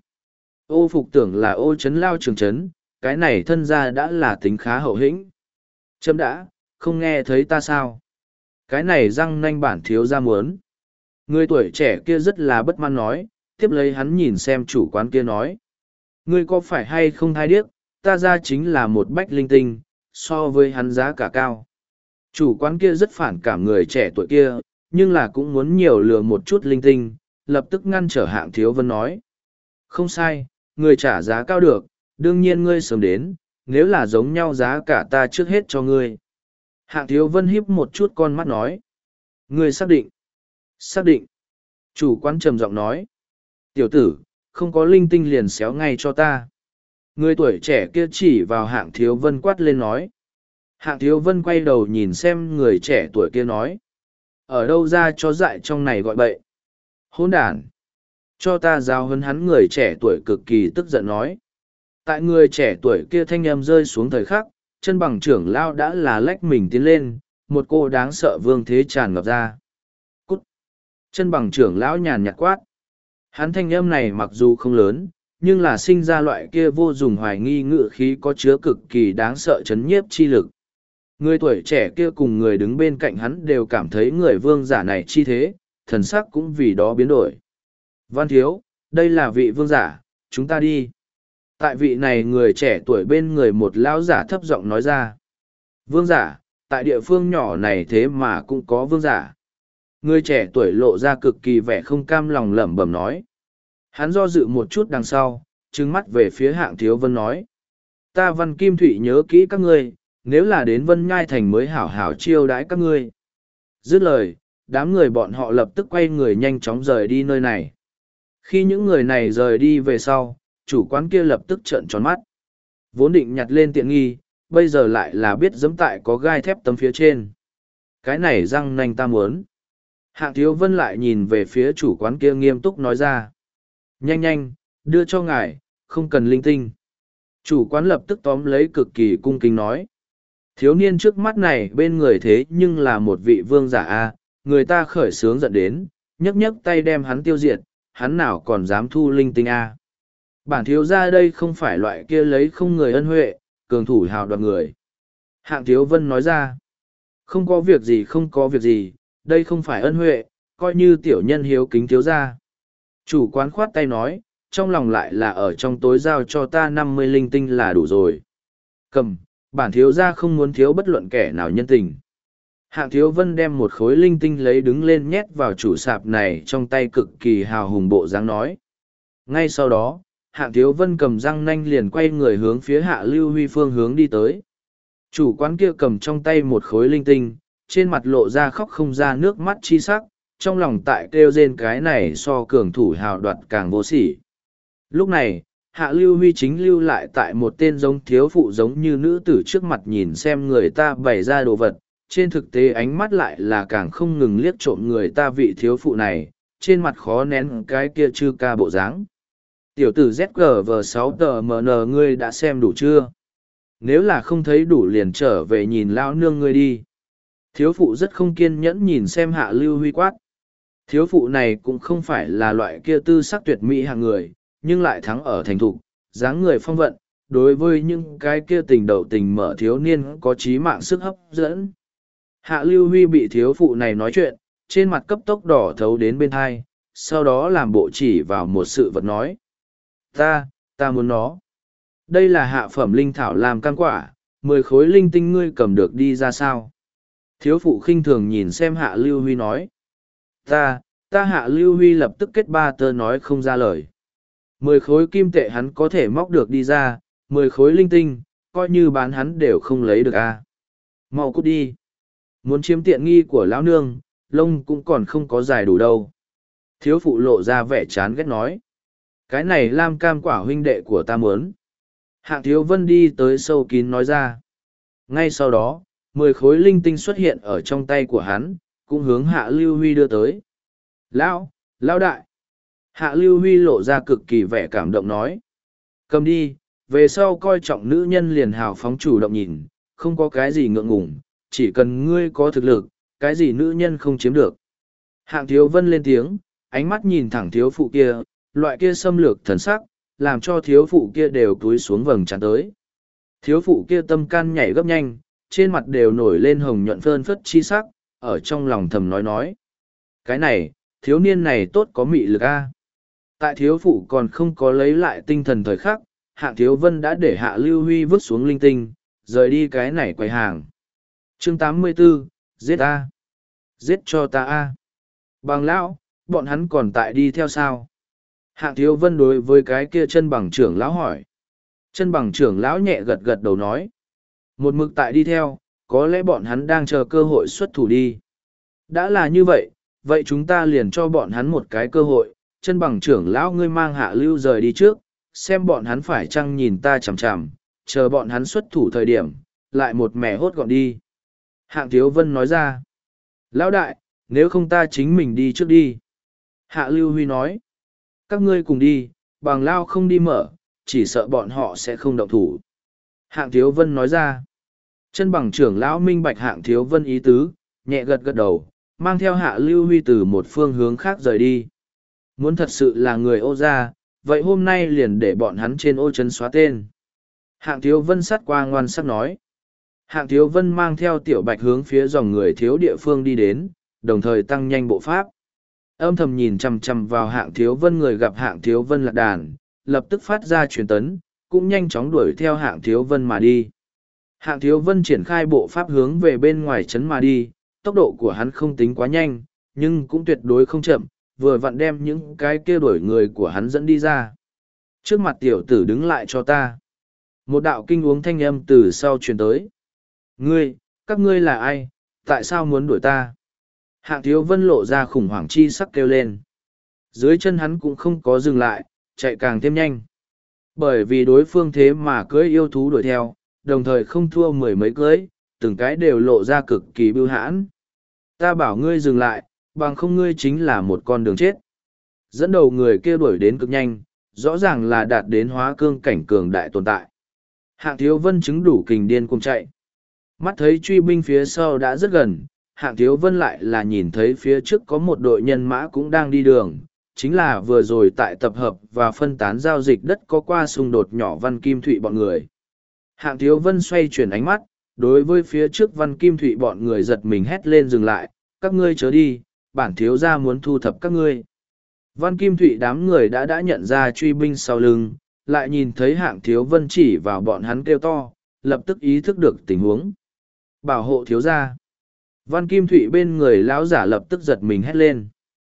Ô phục tưởng là ô chấn lao trường chấn, cái này thân ra đã là tính khá hậu hĩnh. Chấm đã, không nghe thấy ta sao? Cái này răng nanh bản thiếu ra muốn. Người tuổi trẻ kia rất là bất mãn nói, tiếp lấy hắn nhìn xem chủ quán kia nói. Ngươi có phải hay không thai điếc, ta ra chính là một bách linh tinh, so với hắn giá cả cao. Chủ quán kia rất phản cảm người trẻ tuổi kia, nhưng là cũng muốn nhiều lừa một chút linh tinh, lập tức ngăn trở Hạng Thiếu Vân nói. Không sai, người trả giá cao được, đương nhiên ngươi sớm đến, nếu là giống nhau giá cả ta trước hết cho ngươi. Hạng Thiếu Vân híp một chút con mắt nói. Ngươi xác định. Xác định. Chủ quán trầm giọng nói. Tiểu tử, không có linh tinh liền xéo ngay cho ta. Người tuổi trẻ kia chỉ vào Hạng Thiếu Vân quát lên nói. Hạng Thiếu Vân quay đầu nhìn xem người trẻ tuổi kia nói. Ở đâu ra cho dại trong này gọi bậy. Hỗn đản. Cho ta giao hấn hắn. Người trẻ tuổi cực kỳ tức giận nói. Tại người trẻ tuổi kia thanh âm rơi xuống thời khắc, chân bằng trưởng lao đã là lách mình tiến lên, một cô đáng sợ vương thế tràn ngập ra. Cút! Chân bằng trưởng lão nhàn nhạt quát. Hắn thanh âm này mặc dù không lớn, nhưng là sinh ra loại kia vô dùng hoài nghi ngự khí có chứa cực kỳ đáng sợ chấn nhiếp chi lực. Người tuổi trẻ kia cùng người đứng bên cạnh hắn đều cảm thấy người vương giả này chi thế, thần sắc cũng vì đó biến đổi. Văn thiếu, đây là vị vương giả, chúng ta đi. Tại vị này người trẻ tuổi bên người một lão giả thấp giọng nói ra. Vương giả, tại địa phương nhỏ này thế mà cũng có vương giả. Người trẻ tuổi lộ ra cực kỳ vẻ không cam lòng lẩm bẩm nói. Hắn do dự một chút đằng sau, trừng mắt về phía Hạng Thiếu Vân nói. Ta Văn Kim Thụy nhớ kỹ các ngươi, nếu là đến Vân Nhai Thành mới hảo hảo chiêu đãi các ngươi. Dứt lời, đám người bọn họ lập tức quay người nhanh chóng rời đi nơi này. Khi những người này rời đi về sau, chủ quán kia lập tức trợn tròn mắt. Vốn định nhặt lên tiện nghi, bây giờ lại là biết giẫm tại có gai thép tấm phía trên. Cái này răng nanh ta muốn. Hạng Thiếu Vân lại nhìn về phía chủ quán kia nghiêm túc nói ra. Nhanh nhanh, đưa cho ngài, không cần linh tinh. Chủ quán lập tức tóm lấy cực kỳ cung kính nói. Thiếu niên trước mắt này bên người thế nhưng là một vị vương giả a, người ta khởi sướng giận đến, nhấc nhấc tay đem hắn tiêu diệt, hắn nào còn dám thu linh tinh a. Bản thiếu gia đây không phải loại kia lấy không người ân huệ, cường thủ hào đoạt người. Hạng Thiếu Vân nói ra. Không có việc gì không có việc gì, đây không phải ân huệ, coi như tiểu nhân hiếu kính thiếu gia. Chủ quán khoát tay nói, trong lòng lại là ở trong tối giao cho ta 50 linh tinh là đủ rồi. Cầm, bản thiếu gia không muốn thiếu bất luận kẻ nào nhân tình. Hạng Thiếu Vân đem một khối linh tinh lấy đứng lên nhét vào chủ sạp này trong tay cực kỳ hào hùng bộ dáng nói. Ngay sau đó, Hạng Thiếu Vân cầm răng nanh liền quay người hướng phía Hạ Lưu Huy phương hướng đi tới. Chủ quán kia cầm trong tay một khối linh tinh, trên mặt lộ ra khóc không ra nước mắt chi sắc, trong lòng tại kêu rên cái này so cường thủ hào đoạt càng vô sỉ. Lúc này, Hạ Lưu Huy chính lưu lại tại một tên giống thiếu phụ giống như nữ tử trước mặt nhìn xem người ta bày ra đồ vật, trên thực tế ánh mắt lại là càng không ngừng liếc trộm người ta vị thiếu phụ này, trên mặt khó nén cái kia chư ca bộ dáng. Tiểu tử ZGV6 tờ MN ngươi đã xem đủ chưa? Nếu là không thấy đủ liền trở về nhìn lão nương ngươi đi. Thiếu phụ rất không kiên nhẫn nhìn xem Hạ Lưu Huy quát. Thiếu phụ này cũng không phải là loại kia tư sắc tuyệt mỹ hạng người, nhưng lại thắng ở thành thục, dáng người phong vận, đối với những cái kia tình đầu tình mở thiếu niên có trí mạng sức hấp dẫn. Hạ Lưu Huy bị thiếu phụ này nói chuyện, trên mặt cấp tốc đỏ thấu đến bên hai, sau đó làm bộ chỉ vào một sự vật nói. Ta muốn nó. Đây là hạ phẩm linh thảo làm cam quả, 10 khối linh tinh ngươi cầm được đi ra sao? Thiếu phụ khinh thường nhìn xem Hạ Lưu Huy nói. Ta Hạ Lưu Huy lập tức kết ba tơ nói không ra lời. 10 khối kim tệ hắn có thể móc được đi ra, 10 khối linh tinh, coi như bán hắn đều không lấy được a. Mau cút đi. Muốn chiếm tiện nghi của lão nương, lông cũng còn không có dài đủ đâu. Thiếu phụ lộ ra vẻ chán ghét nói. Cái này lam cam quả huynh đệ của ta muốn. Hạng Thiếu Vân đi tới sâu kín nói ra. Ngay sau đó, 10 khối linh tinh xuất hiện ở trong tay của hắn, cũng hướng Hạ Lưu Huy đưa tới. Lão đại. Hạ Lưu Huy lộ ra cực kỳ vẻ cảm động nói. Cầm đi, về sau coi trọng nữ nhân liền hào phóng chủ động nhìn, không có cái gì ngượng ngùng, chỉ cần ngươi có thực lực, cái gì nữ nhân không chiếm được. Hạng Thiếu Vân lên tiếng, ánh mắt nhìn thẳng thiếu phụ kia, loại kia xâm lược thần sắc, làm cho thiếu phụ kia đều túi xuống vầng trán tới. Thiếu phụ kia tâm can nhảy gấp nhanh, trên mặt đều nổi lên hồng nhuận phơn phất chi sắc, ở trong lòng thầm nói. Cái này, thiếu niên này tốt có mị lực a. Tại thiếu phụ còn không có lấy lại tinh thần thời khắc, Hạng Thiếu Vân đã để Hạ Lưu Huy vứt xuống linh tinh, rời đi cái này quầy hàng. Chương 84, giết a. Giết cho ta a. Bằng lão, bọn hắn còn tại đi theo sao? Hạng Thiếu Vân đối với cái kia chân bằng trưởng lão hỏi. Chân bằng trưởng lão nhẹ gật gật đầu nói. Một mực tại đi theo, có lẽ bọn hắn đang chờ cơ hội xuất thủ đi. Đã là như vậy, vậy chúng ta liền cho bọn hắn một cái cơ hội. Chân bằng trưởng lão ngươi mang Hạ Lưu rời đi trước, xem bọn hắn phải chăng nhìn ta chằm chằm, chờ bọn hắn xuất thủ thời điểm, lại một mẻ hốt gọn đi. Hạng Thiếu Vân nói ra. Lão đại, nếu không ta chính mình đi trước đi. Hạ Lưu Huy nói. Các ngươi cùng đi, bằng lao không đi mở, chỉ sợ bọn họ sẽ không động thủ. Hạng Thiếu Vân nói ra. Chân bằng trưởng lão minh bạch Hạng Thiếu Vân ý tứ, nhẹ gật gật đầu, mang theo Hạ Lưu Huy từ một phương hướng khác rời đi. Muốn thật sự là người Ô gia, vậy hôm nay liền để bọn hắn trên ô trấn xóa tên. Hạng Thiếu Vân sắt qua ngoan sắc nói. Hạng Thiếu Vân mang theo Tiểu Bạch hướng phía dòng người thiếu địa phương đi đến, đồng thời tăng nhanh bộ pháp. Âm thầm nhìn chằm chằm vào Hạng Thiếu Vân, người gặp Hạng Thiếu Vân lạc đàn, lập tức phát ra truyền tấn, cũng nhanh chóng đuổi theo Hạng Thiếu Vân mà đi. Hạng Thiếu Vân triển khai bộ pháp hướng về bên ngoài trấn mà đi, tốc độ của hắn không tính quá nhanh, nhưng cũng tuyệt đối không chậm, vừa vặn đem những cái kia đuổi người của hắn dẫn đi ra. Trước mặt tiểu tử đứng lại cho ta. Một đạo kinh uống thanh âm từ sau truyền tới. Các ngươi là ai, tại sao muốn đuổi ta? Hạng Thiếu Vân lộ ra khủng hoảng chi sắc kêu lên. Dưới chân hắn cũng không có dừng lại, chạy càng thêm nhanh. Bởi vì đối phương thế mà cưỡi yêu thú đuổi theo, đồng thời không thua mười mấy cưỡi, từng cái đều lộ ra cực kỳ bưu hãn. Ta bảo ngươi dừng lại, bằng không ngươi chính là một con đường chết. Dẫn đầu người kia đuổi đến cực nhanh, rõ ràng là đạt đến hóa cương cảnh cường đại tồn tại. Hạng Thiếu Vân chứng đủ kình điên cùng chạy. Mắt thấy truy binh phía sau đã rất gần, Hạng Thiếu Vân lại là nhìn thấy phía trước có một đội nhân mã cũng đang đi đường, chính là vừa rồi tại tập hợp và phân tán giao dịch đất có qua xung đột nhỏ Văn Kim Thụy bọn người. Hạng Thiếu Vân xoay chuyển ánh mắt, đối với phía trước Văn Kim Thụy bọn người giật mình hét lên dừng lại, các ngươi chớ đi, bản thiếu gia muốn thu thập các ngươi. Văn Kim Thụy đám người đã nhận ra truy binh sau lưng, lại nhìn thấy Hạng Thiếu Vân chỉ vào bọn hắn kêu to, lập tức ý thức được tình huống. Bảo hộ thiếu gia. Văn Kim Thụy bên người lão giả lập tức giật mình hét lên.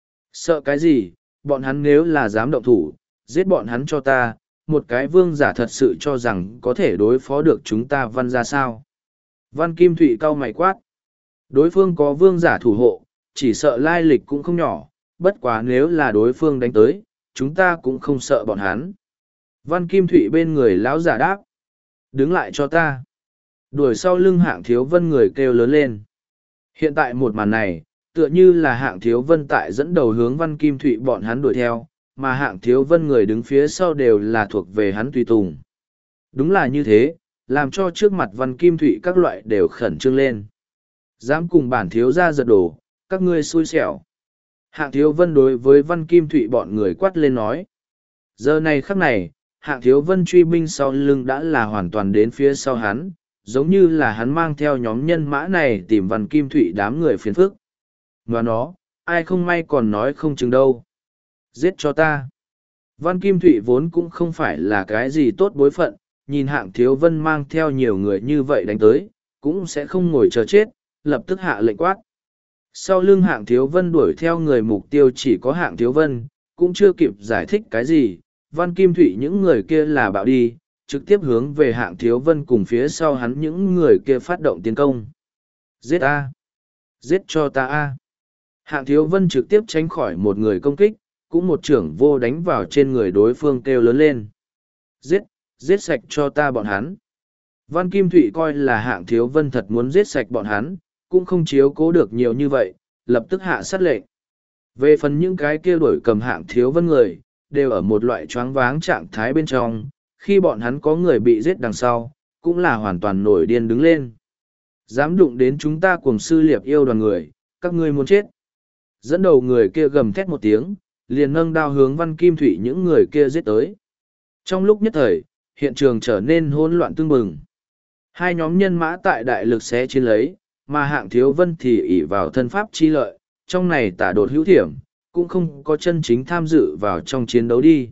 Sợ cái gì, bọn hắn nếu là dám động thủ, giết bọn hắn cho ta, một cái vương giả thật sự cho rằng có thể đối phó được chúng ta Văn ra sao. Văn Kim Thụy cau mày quát. Đối phương có vương giả thủ hộ, chỉ sợ lai lịch cũng không nhỏ, bất quá nếu là đối phương đánh tới, chúng ta cũng không sợ bọn hắn. Văn Kim Thụy bên người lão giả đáp. Đứng lại cho ta. Đuổi sau lưng Hạng Thiếu Vân người kêu lớn lên. Hiện tại một màn này, tựa như là Hạng Thiếu Vân tại dẫn đầu hướng Văn Kim Thụy bọn hắn đuổi theo, mà Hạng Thiếu Vân người đứng phía sau đều là thuộc về hắn tùy tùng. Đúng là như thế, làm cho trước mặt Văn Kim Thụy các loại đều khẩn trương lên. Dám cùng bản thiếu gia giật đổ, các ngươi xui xẻo. Hạng Thiếu Vân đối với Văn Kim Thụy bọn người quát lên nói. Giờ này khắc này, Hạng Thiếu Vân truy binh sau lưng đã là hoàn toàn đến phía sau hắn, giống như là hắn mang theo nhóm nhân mã này tìm Văn Kim Thụy đám người phiền phức. Ngoài nó, ai không may còn nói không chừng đâu. Giết cho ta. Văn Kim Thụy vốn cũng không phải là cái gì tốt bối phận, nhìn Hạng Thiếu Vân mang theo nhiều người như vậy đánh tới, cũng sẽ không ngồi chờ chết, lập tức hạ lệnh quát. Sau lưng Hạng Thiếu Vân đuổi theo người mục tiêu chỉ có Hạng Thiếu Vân, cũng chưa kịp giải thích cái gì, Văn Kim Thụy những người kia là bạo đi, trực tiếp hướng về Hạng Thiếu Vân cùng phía sau hắn những người kia phát động tiến công. Giết A! Giết cho ta A! Hạng Thiếu Vân trực tiếp tránh khỏi một người công kích, cũng một trưởng vô đánh vào trên người đối phương kêu lớn lên. Giết! Giết sạch cho ta bọn hắn! Văn Kim Thụy coi là Hạng Thiếu Vân thật muốn giết sạch bọn hắn, cũng không chiếu cố được nhiều như vậy, lập tức hạ sát lệnh. Về phần những cái kia đuổi cầm Hạng Thiếu Vân người, đều ở một loại choáng váng trạng thái bên trong, khi bọn hắn có người bị giết đằng sau, cũng là hoàn toàn nổi điên đứng lên. Dám đụng đến chúng ta cùng sư liệp yêu đoàn người, các ngươi muốn chết. Dẫn đầu người kia gầm thét một tiếng, liền nâng đao hướng Văn Kim Thụy những người kia giết tới. Trong lúc nhất thời, hiện trường trở nên hỗn loạn tưng bừng. Hai nhóm nhân mã tại đại lực xé chiến lấy, mà Hạng Thiếu Vân thì ỷ vào thân pháp chi lợi, trong này tả đột hữu thiểm, cũng không có chân chính tham dự vào trong chiến đấu đi.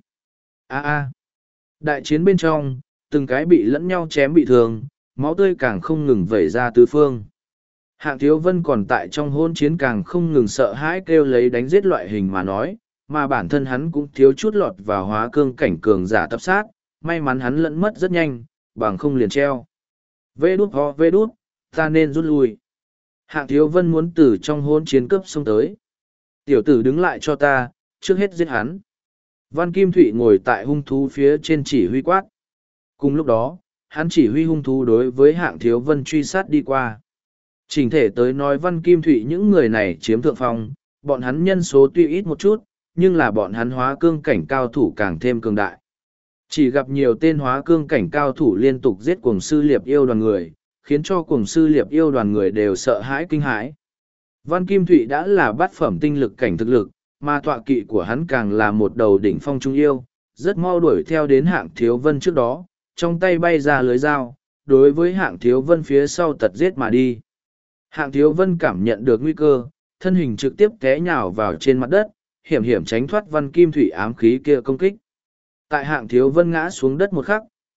Đại chiến bên trong, từng cái bị lẫn nhau chém bị thương, máu tươi càng không ngừng vẩy ra tứ phương. Hạng Thiếu Vân còn tại trong hôn chiến càng không ngừng sợ hãi kêu lấy đánh giết loại hình mà nói, mà bản thân hắn cũng thiếu chút lọt vào hóa cương cảnh cường giả tập sát, may mắn hắn lẫn mất rất nhanh, bằng không liền treo. Vê đút, ta nên rút lui. Hạng Thiếu Vân muốn từ trong hôn chiến cướp xông tới. Tiểu tử đứng lại cho ta, trước hết giết hắn. Văn Kim Thụy ngồi tại hung thú phía trên chỉ huy quát. Cùng lúc đó, hắn chỉ huy hung thú đối với Hạng Thiếu Vân truy sát đi qua. Chỉnh thể tới nói Văn Kim Thụy những người này chiếm thượng phong, bọn hắn nhân số tuy ít một chút, nhưng là bọn hắn hóa cương cảnh cao thủ càng thêm cường đại. Chỉ gặp nhiều tên hóa cương cảnh cao thủ liên tục giết cuồng sư liệp yêu đoàn người, khiến cho cuồng sư liệp yêu đoàn người đều sợ hãi kinh hãi. Văn Kim Thụy đã là bát phẩm tinh lực cảnh thực lực, mà tọa kỵ của hắn càng là một đầu đỉnh phong trung yêu, rất mau đuổi theo đến Hạng Thiếu Vân trước đó, trong tay bay ra lưới dao, đối với Hạng Thiếu Vân phía sau tật giết mà đi. Hạng Thiếu Vân cảm nhận được nguy cơ, thân hình trực tiếp té nhào vào trên mặt đất, hiểm hiểm tránh thoát Văn Kim Thụy ám khí kia công kích. Tại Hạng Thiếu Vân ngã xuống đất một khắc,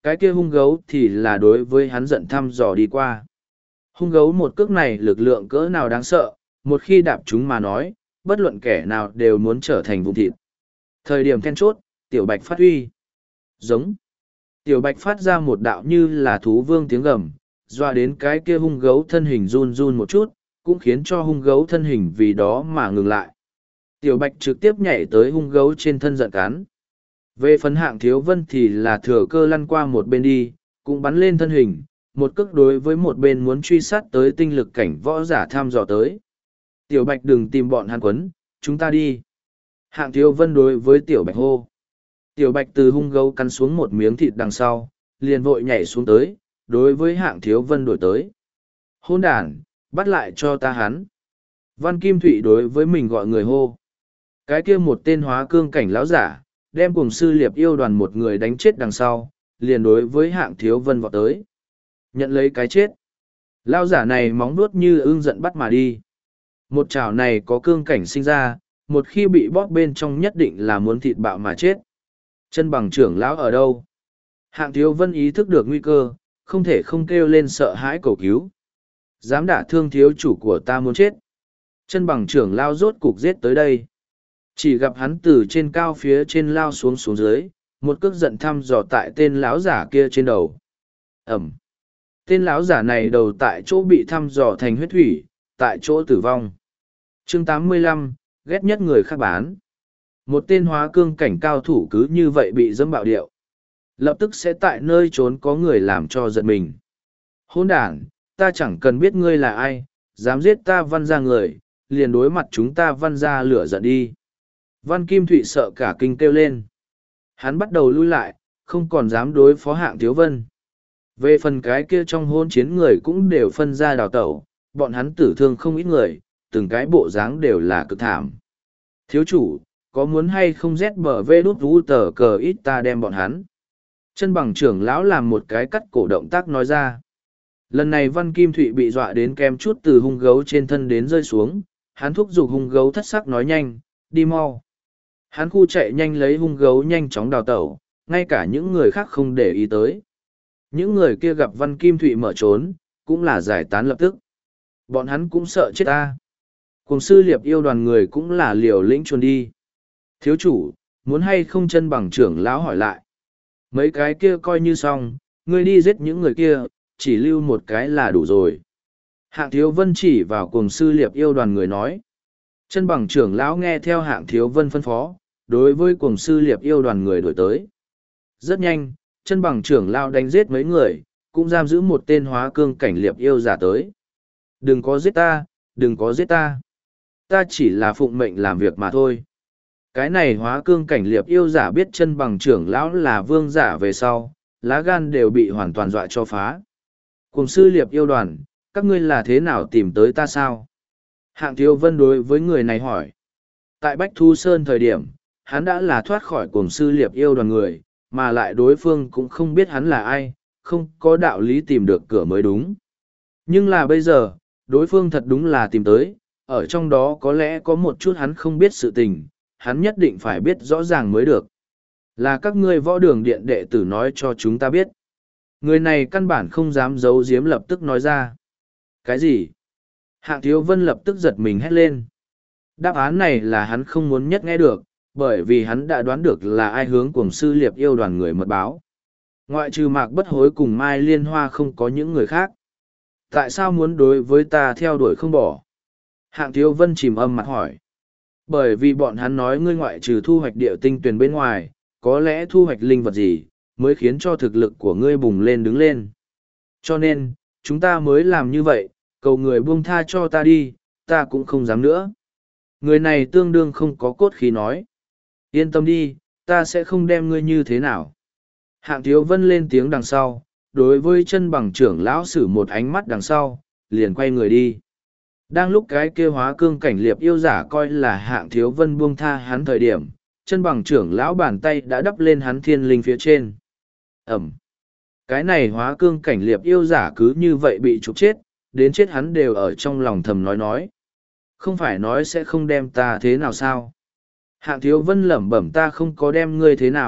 cái kia hung gấu thì là đối với hắn giận thăm dò đi qua. Hung gấu một cước này lực lượng cỡ nào đáng sợ, một khi đạp chúng mà nói, bất luận kẻ nào đều muốn trở thành vụn thịt. Thời điểm then chốt, tiểu bạch phát huy. Giống. Tiểu bạch phát ra một đạo như là thú vương tiếng gầm, doa đến cái kia hung gấu thân hình run run một chút, cũng khiến cho hung gấu thân hình vì đó mà ngừng lại. Tiểu bạch trực tiếp nhảy tới hung gấu trên thân giận cắn. Về phần Hạng Thiếu Vân thì là thừa cơ lăn qua một bên đi, cũng bắn lên thân hình, một cước đối với một bên muốn truy sát tới tinh lực cảnh võ giả tham dò tới. Tiểu bạch đừng tìm bọn hắn quấn, chúng ta đi. Hạng Thiếu Vân đối với tiểu bạch hô. Tiểu bạch từ hung gấu cắn xuống một miếng thịt đằng sau, liền vội nhảy xuống tới, đối với Hạng Thiếu Vân đổi tới. Hôn đàn, bắt lại cho ta hắn. Văn Kim Thụy đối với mình gọi người hô. Cái kia một tên hóa cương cảnh lão giả, đem cùng sư liệp yêu đoàn một người đánh chết đằng sau, liền đối với Hạng Thiếu Vân vọt tới. Nhận lấy cái chết. Lão giả này móng nuốt như ưng giận bắt mà đi. Một chảo này có cương cảnh sinh ra, một khi bị bóp bên trong nhất định là muốn thịt bạo mà chết. Chân bằng trưởng lão ở đâu? Hạng Thiếu Vân ý thức được nguy cơ, không thể không kêu lên sợ hãi cầu cứu. Dám đả thương thiếu chủ của ta muốn chết. Chân bằng trưởng lao rốt cục giết tới đây. Chỉ gặp hắn từ trên cao phía trên lao xuống xuống dưới, một cước giận thăm dò tại tên lão giả kia trên đầu. Ẩm. Tên lão giả này đầu tại chỗ bị thăm dò thành huyết thủy, tại chỗ tử vong. Chương 85, ghét nhất người khác bán. Một tên hóa cương cảnh cao thủ cứ như vậy bị dẫm bạo điệu. Lập tức sẽ tại nơi trốn có người làm cho giận mình. Hôn đản, ta chẳng cần biết ngươi là ai, dám giết ta Văn ra người, liền đối mặt chúng ta Văn ra lửa giận đi. Văn Kim Thụy sợ cả kinh kêu lên. Hắn bắt đầu lui lại, không còn dám đối phó Hạng Thiếu Vân. Về phần cái kia trong hôn chiến người cũng đều phân ra đào tẩu, bọn hắn tử thương không ít người, từng cái bộ dáng đều là cực thảm. Thiếu chủ, có muốn hay không rét bờ vê đút vũ tờ cờ ít ta đem bọn hắn. Chân bằng trưởng lão làm một cái cắt cổ động tác nói ra. Lần này Văn Kim Thụy bị dọa đến kem chút từ hung gấu trên thân đến rơi xuống, hắn thúc giục hung gấu thất sắc nói nhanh, đi mau. Hắn khu chạy nhanh lấy hung gấu nhanh chóng đào tẩu, ngay cả những người khác không để ý tới. Những người kia gặp Văn Kim Thụy mở trốn, cũng là giải tán lập tức. Bọn hắn cũng sợ chết ta. Cùng sư liệp yêu đoàn người cũng là liều lĩnh chuồn đi. Thiếu chủ, muốn hay không chân bằng trưởng lão hỏi lại. Mấy cái kia coi như xong, ngươi đi giết những người kia, chỉ lưu một cái là đủ rồi. Hạng Thiếu Vân chỉ vào cùng sư liệp yêu đoàn người nói. Chân bằng trưởng lão nghe theo Hạng Thiếu Vân phân phó, đối với cùng sư liệp yêu đoàn người đổi tới. Rất nhanh, chân bằng trưởng lão đánh giết mấy người, cũng giam giữ một tên hóa cương cảnh liệp yêu giả tới. Đừng có giết ta, đừng có giết ta. Ta chỉ là phụng mệnh làm việc mà thôi. Cái này hóa cương cảnh liệp yêu giả biết chân bằng trưởng lão là vương giả về sau, lá gan đều bị hoàn toàn dọa cho phá. Cùng sư liệp yêu đoàn, các ngươi là thế nào tìm tới ta sao? Hạng Thiếu Vân đối với người này hỏi. Tại Bách Thu Sơn thời điểm, hắn đã là thoát khỏi cùng sư liệp yêu đoàn người, mà lại đối phương cũng không biết hắn là ai, không có đạo lý tìm được cửa mới đúng. Nhưng là bây giờ, đối phương thật đúng là tìm tới, ở trong đó có lẽ có một chút hắn không biết sự tình, hắn nhất định phải biết rõ ràng mới được. Là các ngươi võ đường điện đệ tử nói cho chúng ta biết. Người này căn bản không dám giấu giếm lập tức nói ra. Cái gì? Hạng Thiếu Vân lập tức giật mình hét lên. Đáp án này là hắn không muốn nhất nghe được, bởi vì hắn đã đoán được là ai hướng cùng sư liệp yêu đoàn người mật báo. Ngoại trừ Mạc Bất Hối cùng Mai Liên Hoa không có những người khác. Tại sao muốn đối với ta theo đuổi không bỏ? Hạng Thiếu Vân chìm âm mặt hỏi. Bởi vì bọn hắn nói ngươi ngoại trừ thu hoạch địa tinh tuyển bên ngoài, có lẽ thu hoạch linh vật gì, mới khiến cho thực lực của ngươi bùng lên đứng lên. Cho nên, chúng ta mới làm như vậy, cầu người buông tha cho ta đi, ta cũng không dám nữa. Người này tương đương không có cốt khí nói. Yên tâm đi, ta sẽ không đem ngươi như thế nào. Hạng Thiếu Vân lên tiếng đằng sau, đối với chân bằng trưởng lão sử một ánh mắt đằng sau, liền quay người đi. Đang lúc cái kia hóa cương cảnh liệp yêu giả coi là Hạng Thiếu Vân buông tha hắn thời điểm, chân bằng trưởng lão bàn tay đã đắp lên hắn thiên linh phía trên. Ẩm. Cái này hóa cương cảnh liệp yêu giả cứ như vậy bị trục chết, đến chết hắn đều ở trong lòng thầm nói. Không phải nói sẽ không đem ta thế nào sao? Hạng Thiếu Vân lẩm bẩm ta không có đem ngươi thế nào,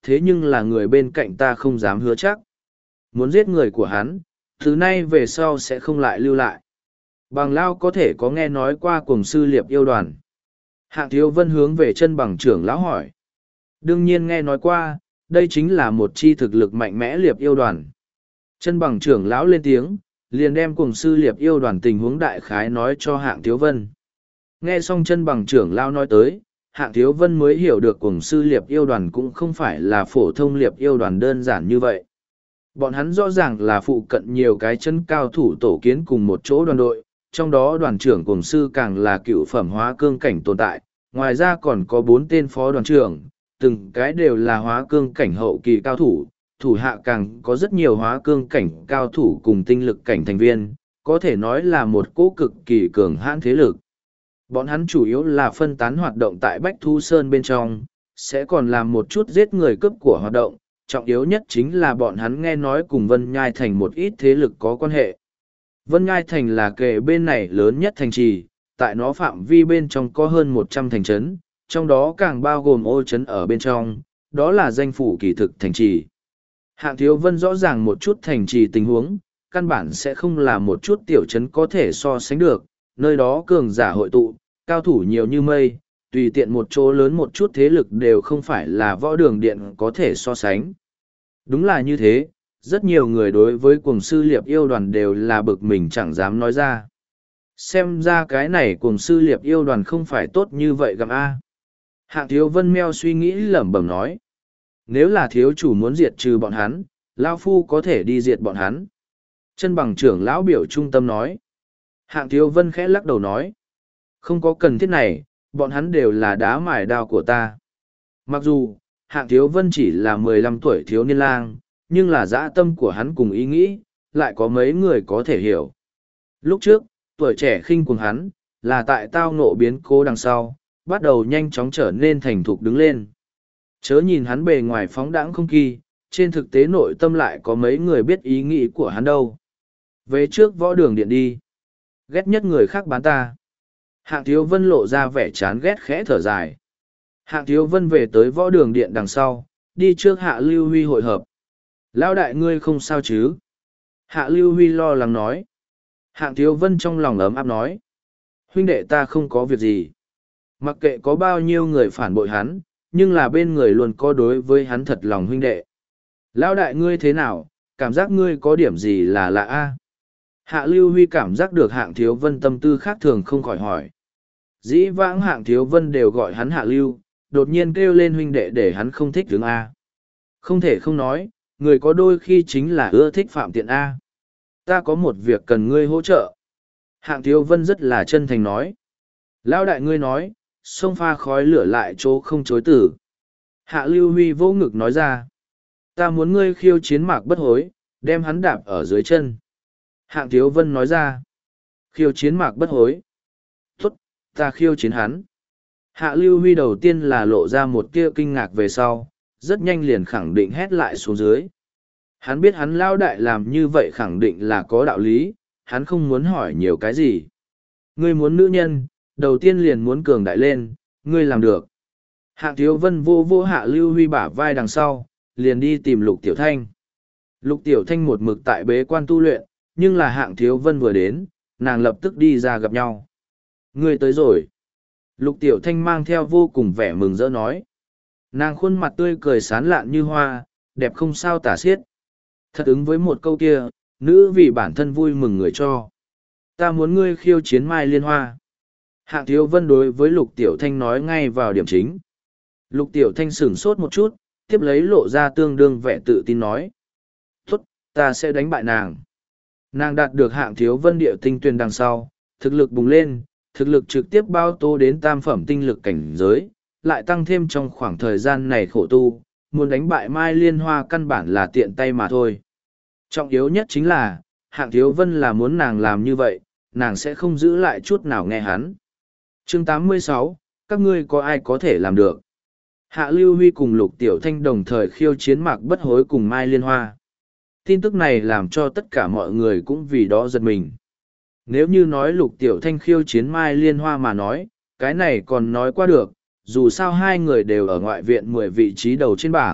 thế nhưng là người bên cạnh ta không dám hứa chắc. Muốn giết người của hắn, từ nay về sau sẽ không lại lưu lại. Bằng Lao có thể có nghe nói qua cuồng sư liệp yêu đoàn. Hạng Thiếu Vân hướng về chân bằng trưởng lão hỏi. Đương nhiên nghe nói qua, đây chính là một chi thực lực mạnh mẽ liệp yêu đoàn. Chân bằng trưởng lão lên tiếng, liền đem cuồng sư liệp yêu đoàn tình huống đại khái nói cho Hạng Thiếu Vân. Nghe xong chân bằng trưởng lão nói tới, Hạng Thiếu Vân mới hiểu được cuồng sư liệp yêu đoàn cũng không phải là phổ thông liệp yêu đoàn đơn giản như vậy. Bọn hắn rõ ràng là phụ cận nhiều cái chân cao thủ tổ kiến cùng một chỗ đoàn đội, trong đó đoàn trưởng cuồng sư càng là cựu phẩm hóa cương cảnh tồn tại, ngoài ra còn có 4 tên phó đoàn trưởng, từng cái đều là hóa cương cảnh hậu kỳ cao thủ, thủ hạ càng có rất nhiều hóa cương cảnh cao thủ cùng tinh lực cảnh thành viên, có thể nói là một cỗ cực kỳ cường hãn thế lực. Bọn hắn chủ yếu là phân tán hoạt động tại Bách Thu Sơn bên trong, sẽ còn làm một chút giết người cướp của hoạt động, trọng yếu nhất chính là bọn hắn nghe nói cùng Vân Nhai Thành một ít thế lực có quan hệ. Vân Nhai Thành là kề bên này lớn nhất thành trì, tại nó phạm vi bên trong có hơn 100 thành trấn, trong đó càng bao gồm ô trấn ở bên trong, đó là danh phủ kỳ thực thành trì. Hạng Thiếu Vân rõ ràng một chút thành trì tình huống, căn bản sẽ không là một chút tiểu trấn có thể so sánh được, nơi đó cường giả hội tụ, cao thủ nhiều như mây, tùy tiện một chỗ lớn một chút thế lực đều không phải là võ đường điện có thể so sánh. Đúng là như thế, rất nhiều người đối với cuồng sư liệp yêu đoàn đều là bực mình chẳng dám nói ra. Xem ra cái này cuồng sư liệp yêu đoàn không phải tốt như vậy gặm A. Hạng Thiếu Vân meo suy nghĩ lẩm bẩm nói. Nếu là thiếu chủ muốn diệt trừ bọn hắn, Lao Phu có thể đi diệt bọn hắn. Chân bằng trưởng lão biểu trung tâm nói. Hạng Thiếu Vân khẽ lắc đầu nói. Không có cần thiết này, bọn hắn đều là đá mài đao của ta. Mặc dù, Hạng Thiếu Vân chỉ là 15 tuổi thiếu niên lang, nhưng là dã tâm của hắn cùng ý nghĩ, lại có mấy người có thể hiểu. Lúc trước, tuổi trẻ khinh cuồng hắn, là tại tao ngộ biến cố đằng sau, bắt đầu nhanh chóng trở nên thành thục đứng lên. Chớ nhìn hắn bề ngoài phóng đãng không kỳ, trên thực tế nội tâm lại có mấy người biết ý nghĩ của hắn đâu. Về trước võ đường điện đi. Ghét nhất người khác bán ta. Hạng Thiếu Vân lộ ra vẻ chán ghét khẽ thở dài. Hạng Thiếu Vân về tới võ đường điện đằng sau, đi trước Hạ Lưu Huy hội hợp. Lão đại ngươi không sao chứ? Hạ Lưu Huy lo lắng nói. Hạng Thiếu Vân trong lòng ấm áp nói. Huynh đệ ta không có việc gì. Mặc kệ có bao nhiêu người phản bội hắn, nhưng là bên người luôn có đối với hắn thật lòng huynh đệ. Lão đại ngươi thế nào, cảm giác ngươi có điểm gì là lạ a? Hạ Lưu Huy cảm giác được Hạng Thiếu Vân tâm tư khác thường không khỏi hỏi. Dĩ vãng Hạng Thiếu Vân đều gọi hắn Hạ Lưu, đột nhiên kêu lên huynh đệ để hắn không thích hướng A. Không thể không nói, người có đôi khi chính là ưa thích phạm tiện A. Ta có một việc cần ngươi hỗ trợ. Hạng Thiếu Vân rất là chân thành nói. Lão đại ngươi nói, sông pha khói lửa lại chỗ không chối tử. Hạ Lưu Huy vô ngực nói ra. Ta muốn ngươi khiêu chiến Mạc Bất Hối, đem hắn đạp ở dưới chân. Hạng Thiếu Vân nói ra. Khiêu chiến Mạc Bất Hối. Tốt, ta khiêu chiến hắn. Hạ Lưu Huy đầu tiên là lộ ra một tia kinh ngạc về sau, rất nhanh liền khẳng định hét lại xuống dưới. Hắn biết hắn lao đại làm như vậy khẳng định là có đạo lý, hắn không muốn hỏi nhiều cái gì. Ngươi muốn nữ nhân, đầu tiên liền muốn cường đại lên, ngươi làm được. Hạng Thiếu Vân vô vô Hạ Lưu Huy bả vai đằng sau, liền đi tìm Lục Tiểu Thanh. Lục Tiểu Thanh một mực tại bế quan tu luyện, nhưng là Hạng Thiếu Vân vừa đến, nàng lập tức đi ra gặp nhau. Ngươi tới rồi. Lục Tiểu Thanh mang theo vô cùng vẻ mừng rỡ nói. Nàng khuôn mặt tươi cười sán lạn như hoa, đẹp không sao tả xiết. Thật ứng với một câu kia, nữ vì bản thân vui mừng người cho. Ta muốn ngươi khiêu chiến Mai Liên Hoa. Hạng Thiếu Vân đối với Lục Tiểu Thanh nói ngay vào điểm chính. Lục Tiểu Thanh sửng sốt một chút, tiếp lấy lộ ra tương đương vẻ tự tin nói. Tốt, ta sẽ đánh bại nàng. Nàng đạt được Hạng Thiếu Vân địa tinh tuyền đằng sau, thực lực bùng lên, thực lực trực tiếp bao tô đến tam phẩm tinh lực cảnh giới, lại tăng thêm trong khoảng thời gian này khổ tu, muốn đánh bại Mai Liên Hoa căn bản là tiện tay mà thôi. Trọng yếu nhất chính là, Hạng Thiếu Vân là muốn nàng làm như vậy, nàng sẽ không giữ lại chút nào nghe hắn. Chương 86, các ngươi có ai có thể làm được? Hạ Lưu Huy cùng Lục Tiểu Thanh đồng thời khiêu chiến Mạc Bất Hối cùng Mai Liên Hoa. Tin tức này làm cho tất cả mọi người cũng vì đó giật mình. Nếu như nói Lục Tiểu Thanh khiêu chiến Mai Liên Hoa mà nói, cái này còn nói qua được, dù sao hai người đều ở ngoại viện 10 vị trí đầu trên bảng,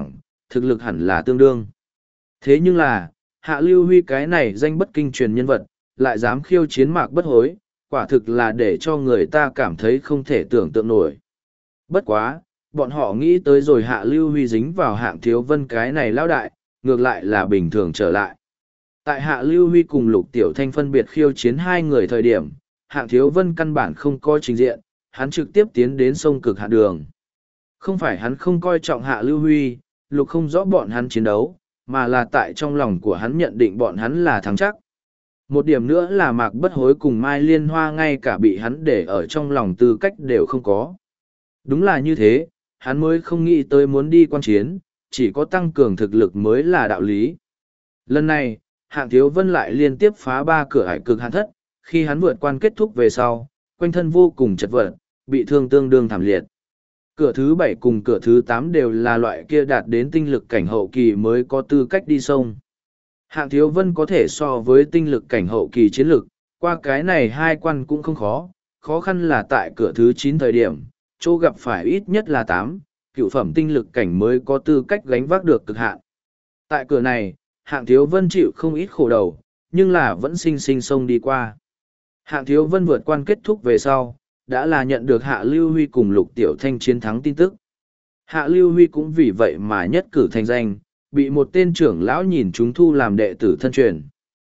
thực lực hẳn là tương đương. Thế nhưng là, Hạ Lưu Huy cái này danh bất kinh truyền nhân vật, lại dám khiêu chiến Mạc Bất Hối, quả thực là để cho người ta cảm thấy không thể tưởng tượng nổi. Bất quá, bọn họ nghĩ tới rồi Hạ Lưu Huy dính vào Hạng Thiếu Vân cái này lão đại, ngược lại là bình thường trở lại. Tại Hạ Lưu Huy cùng Lục Tiểu Thanh phân biệt khiêu chiến hai người thời điểm, Hạng Thiếu Vân căn bản không coi trình diện, hắn trực tiếp tiến đến sông Cực Hạ Đường. Không phải hắn không coi trọng Hạ Lưu Huy, Lục không rõ bọn hắn chiến đấu, mà là tại trong lòng của hắn nhận định bọn hắn là thắng chắc. Một điểm nữa là Mạc Bất Hối cùng Mai Liên Hoa ngay cả bị hắn để ở trong lòng tư cách đều không có. Đúng là như thế, hắn mới không nghĩ tới muốn đi quan chiến, chỉ có tăng cường thực lực mới là đạo lý. Lần này, Hạng Thiếu Vân lại liên tiếp phá 3 cửa ải cực hạn thất, khi hắn vượt quan kết thúc về sau, quanh thân vô cùng chật vật, bị thương tương đương thảm liệt. Cửa thứ 7 cùng cửa thứ 8 đều là loại kia đạt đến tinh lực cảnh hậu kỳ mới có tư cách đi sông. Hạng Thiếu Vân có thể so với tinh lực cảnh hậu kỳ chiến lực, qua cái này hai quan cũng không khó, khó khăn là tại cửa thứ 9 thời điểm, chỗ gặp phải ít nhất là 8, cựu phẩm tinh lực cảnh mới có tư cách gánh vác được cực hạn. Tại cửa này, Hạng Thiếu Vân chịu không ít khổ đầu, nhưng là vẫn sinh sinh sông đi qua. Hạng Thiếu Vân vượt quan kết thúc về sau, đã là nhận được Hạ Lưu Huy cùng Lục Tiểu Thanh chiến thắng tin tức. Hạ Lưu Huy cũng vì vậy mà nhất cử thành danh, bị một tên trưởng lão nhìn chúng thu làm đệ tử thân truyền.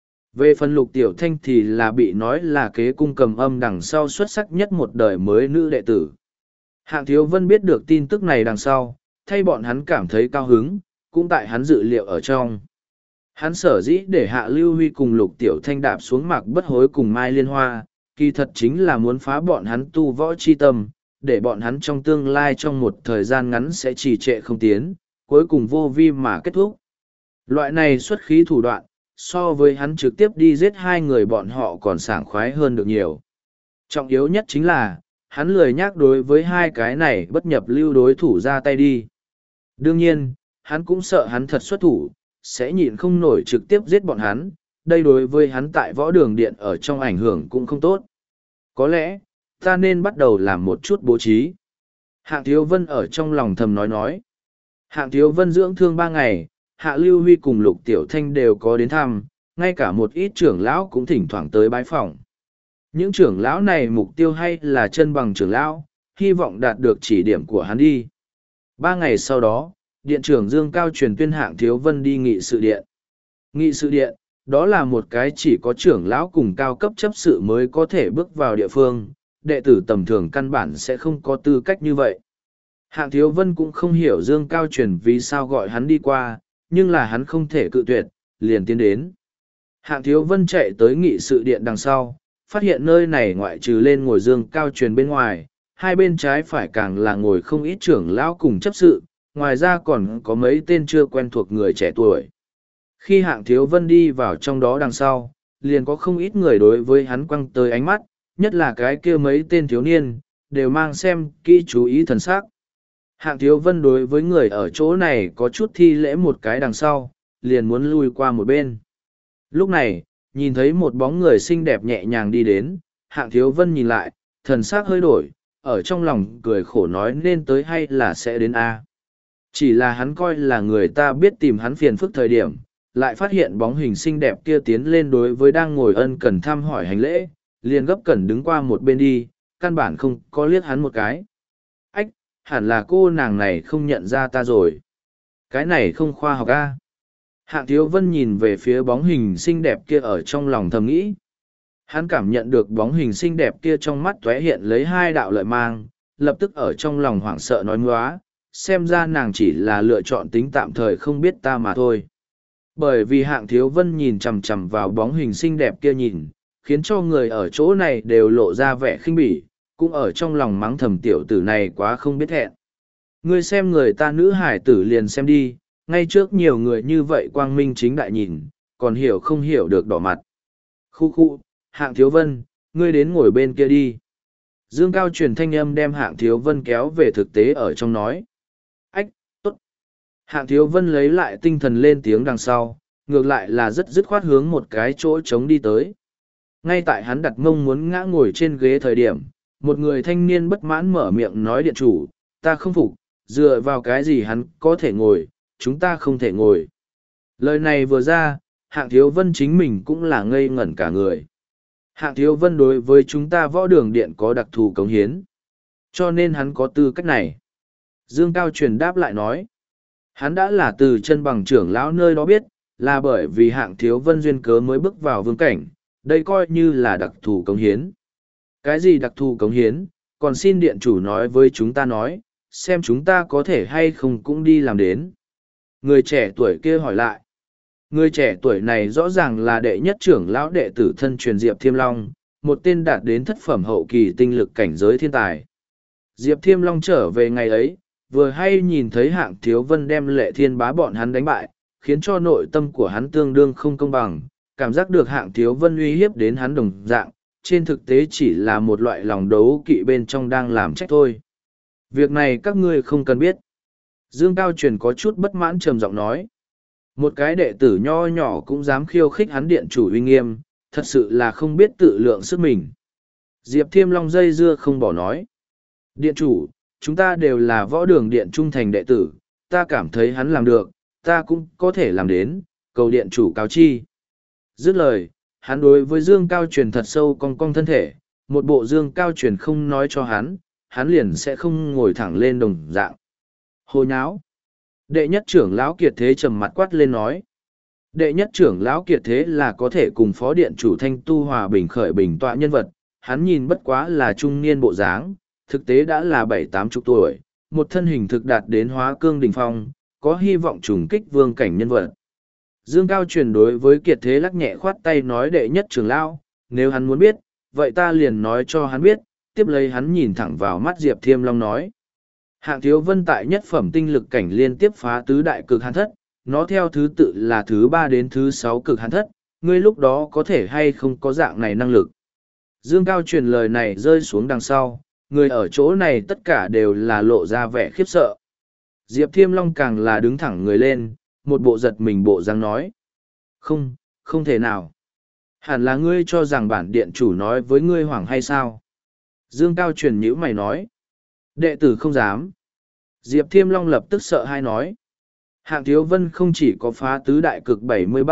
Về phần Lục Tiểu Thanh thì là bị nói là kế cung cầm âm đằng sau xuất sắc nhất một đời mới nữ đệ tử. Hạng Thiếu Vân biết được tin tức này đằng sau, thay bọn hắn cảm thấy cao hứng, cũng tại hắn dự liệu ở trong. Hắn sở dĩ để Hạ Lưu Huy cùng Lục Tiểu Thanh đạp xuống Mạc Bất Hối cùng Mai Liên Hoa, kỳ thật chính là muốn phá bọn hắn tu võ chi tâm, để bọn hắn trong tương lai trong một thời gian ngắn sẽ trì trệ không tiến, cuối cùng vô vi mà kết thúc. Loại này xuất khí thủ đoạn, so với hắn trực tiếp đi giết hai người bọn họ còn sảng khoái hơn được nhiều. Trọng yếu nhất chính là, hắn lười nhác đối với hai cái này bất nhập lưu đối thủ ra tay đi. Đương nhiên, hắn cũng sợ hắn thật xuất thủ, sẽ nhịn không nổi trực tiếp giết bọn hắn, đây đối với hắn tại võ đường điện ở trong ảnh hưởng cũng không tốt. Có lẽ, ta nên bắt đầu làm một chút bố trí. Hạng Thiếu Vân ở trong lòng thầm nói. Hạng Thiếu Vân dưỡng thương 3 ngày, Hạ Lưu Huy cùng Lục Tiểu Thanh đều có đến thăm, ngay cả một ít trưởng lão cũng thỉnh thoảng tới bái phỏng. Những trưởng lão này mục tiêu hay là chân bằng trưởng lão, hy vọng đạt được chỉ điểm của hắn đi. 3 ngày sau đó, Điện trưởng Dương Cao truyền tuyên Hạng Thiếu Vân đi nghị sự điện. Nghị sự điện, đó là một cái chỉ có trưởng lão cùng cao cấp chấp sự mới có thể bước vào địa phương, đệ tử tầm thường căn bản sẽ không có tư cách như vậy. Hạng Thiếu Vân cũng không hiểu Dương Cao truyền vì sao gọi hắn đi qua, nhưng là hắn không thể cự tuyệt, liền tiến đến. Hạng Thiếu Vân chạy tới nghị sự điện đằng sau, phát hiện nơi này ngoại trừ lên ngồi Dương Cao truyền bên ngoài, hai bên trái phải càng là ngồi không ít trưởng lão cùng chấp sự, ngoài ra còn có mấy tên chưa quen thuộc người trẻ tuổi. Khi Hạng Thiếu Vân đi vào trong đó đằng sau, liền có không ít người đối với hắn quăng tới ánh mắt, nhất là cái kia mấy tên thiếu niên, đều mang xem kỹ chú ý thần sắc. Hạng Thiếu Vân đối với người ở chỗ này có chút thi lễ một cái đằng sau, liền muốn lui qua một bên. Lúc này, nhìn thấy một bóng người xinh đẹp nhẹ nhàng đi đến, Hạng Thiếu Vân nhìn lại, thần sắc hơi đổi, ở trong lòng cười khổ nói nên tới hay là sẽ đến a. Chỉ là hắn coi là người ta biết tìm hắn phiền phức thời điểm, lại phát hiện bóng hình xinh đẹp kia tiến lên đối với đang ngồi ân cần thăm hỏi hành lễ, liền gấp cẩn đứng qua một bên đi, căn bản không có liếc hắn một cái. Ách, hẳn là cô nàng này không nhận ra ta rồi. Cái này không khoa học a. Hạng Thiếu Vân nhìn về phía bóng hình xinh đẹp kia ở trong lòng thầm nghĩ. Hắn cảm nhận được bóng hình xinh đẹp kia trong mắt tóe hiện lấy hai đạo lợi mang, lập tức ở trong lòng hoảng sợ nói ngoá, xem ra nàng chỉ là lựa chọn tính tạm thời không biết ta mà thôi. Bởi vì Hạng Thiếu Vân nhìn chằm chằm vào bóng hình xinh đẹp kia nhìn, khiến cho người ở chỗ này đều lộ ra vẻ khinh bỉ, cũng ở trong lòng mắng thầm tiểu tử này quá không biết hẹn. Ngươi xem người ta nữ hải tử liền xem đi, ngay trước nhiều người như vậy quang minh chính đại nhìn, còn hiểu không hiểu được đỏ mặt. Khu khu, Hạng Thiếu Vân, ngươi đến ngồi bên kia đi. Dương Cao truyền thanh âm đem Hạng Thiếu Vân kéo về thực tế ở trong nói. Ách, tốt. Hạng Thiếu Vân lấy lại tinh thần lên tiếng đằng sau, ngược lại là rất dứt khoát hướng một cái chỗ trống đi tới. Ngay tại hắn đặt mông muốn ngã ngồi trên ghế thời điểm, một người thanh niên bất mãn mở miệng nói điện chủ, ta không phục, dựa vào cái gì hắn có thể ngồi, chúng ta không thể ngồi. Lời này vừa ra, Hạng Thiếu Vân chính mình cũng là ngây ngẩn cả người. Hạng Thiếu Vân đối với chúng ta võ đường điện có đặc thù cống hiến. Cho nên hắn có tư cách này. Dương Cao truyền đáp lại nói. Hắn đã là từ chân bằng trưởng lão nơi đó biết, là bởi vì Hạng Thiếu Vân duyên cớ mới bước vào vương cảnh, đây coi như là đặc thù cống hiến. Cái gì đặc thù cống hiến, còn xin điện chủ nói với chúng ta nói, xem chúng ta có thể hay không cũng đi làm đến. Người trẻ tuổi kia hỏi lại. Người trẻ tuổi này rõ ràng là đệ nhất trưởng lão đệ tử thân truyền Diệp Thiêm Long, một tên đạt đến thất phẩm hậu kỳ tinh lực cảnh giới thiên tài. Diệp Thiêm Long trở về ngày ấy, vừa hay nhìn thấy Hạng Thiếu Vân đem Lệ Thiên Bá bọn hắn đánh bại, khiến cho nội tâm của hắn tương đương không công bằng, cảm giác được Hạng Thiếu Vân uy hiếp đến hắn đồng dạng, trên thực tế chỉ là một loại lòng đấu kỵ bên trong đang làm trách thôi. Việc này các ngươi không cần biết. Dương Cao Truyền có chút bất mãn trầm giọng nói. Một cái đệ tử nho nhỏ cũng dám khiêu khích hắn điện chủ uy nghiêm, thật sự là không biết tự lượng sức mình. Diệp Thiêm Long dây dưa không bỏ nói. Điện chủ, chúng ta đều là võ đường điện trung thành đệ tử, ta cảm thấy hắn làm được, ta cũng có thể làm đến, cầu điện chủ cáo chi. Dứt lời, hắn đối với Dương Cao Truyền thật sâu cong cong thân thể, một bộ Dương Cao Truyền không nói cho hắn liền sẽ không ngồi thẳng lên đồng dạng. Hồ nháo. Đệ nhất trưởng lão Kiệt Thế trầm mặt quát lên nói. Đệ nhất trưởng lão Kiệt Thế là có thể cùng phó điện chủ Thanh Tu hòa bình khởi bình tọa nhân vật, hắn nhìn bất quá là trung niên bộ dáng, thực tế đã là 70-80 tuổi, một thân hình thực đạt đến hóa cương đỉnh phong, có hy vọng trùng kích vương cảnh nhân vật. Dương Cao Truyền đối với Kiệt Thế lắc nhẹ khoát tay nói đệ nhất trưởng lão, nếu hắn muốn biết, vậy ta liền nói cho hắn biết, tiếp lấy hắn nhìn thẳng vào mắt Diệp Thiêm Long nói. Hạng Thiếu Vân tại nhất phẩm tinh lực cảnh liên tiếp phá tứ đại cực hàn thất, nó theo thứ tự là thứ 3 đến thứ 6 cực hàn thất, ngươi lúc đó có thể hay không có dạng này năng lực. Dương Cao Truyền lời này rơi xuống đằng sau, người ở chỗ này tất cả đều là lộ ra vẻ khiếp sợ. Diệp Thiêm Long càng là đứng thẳng người lên, một bộ giật mình bộ dáng nói. Không, không thể nào. Hẳn là ngươi cho rằng bản điện chủ nói với ngươi hoảng hay sao? Dương Cao Truyền nhíu mày nói. Đệ tử không dám. Diệp Thiêm Long lập tức sợ hai nói. Hạng Thiếu Vân không chỉ có phá tứ đại cực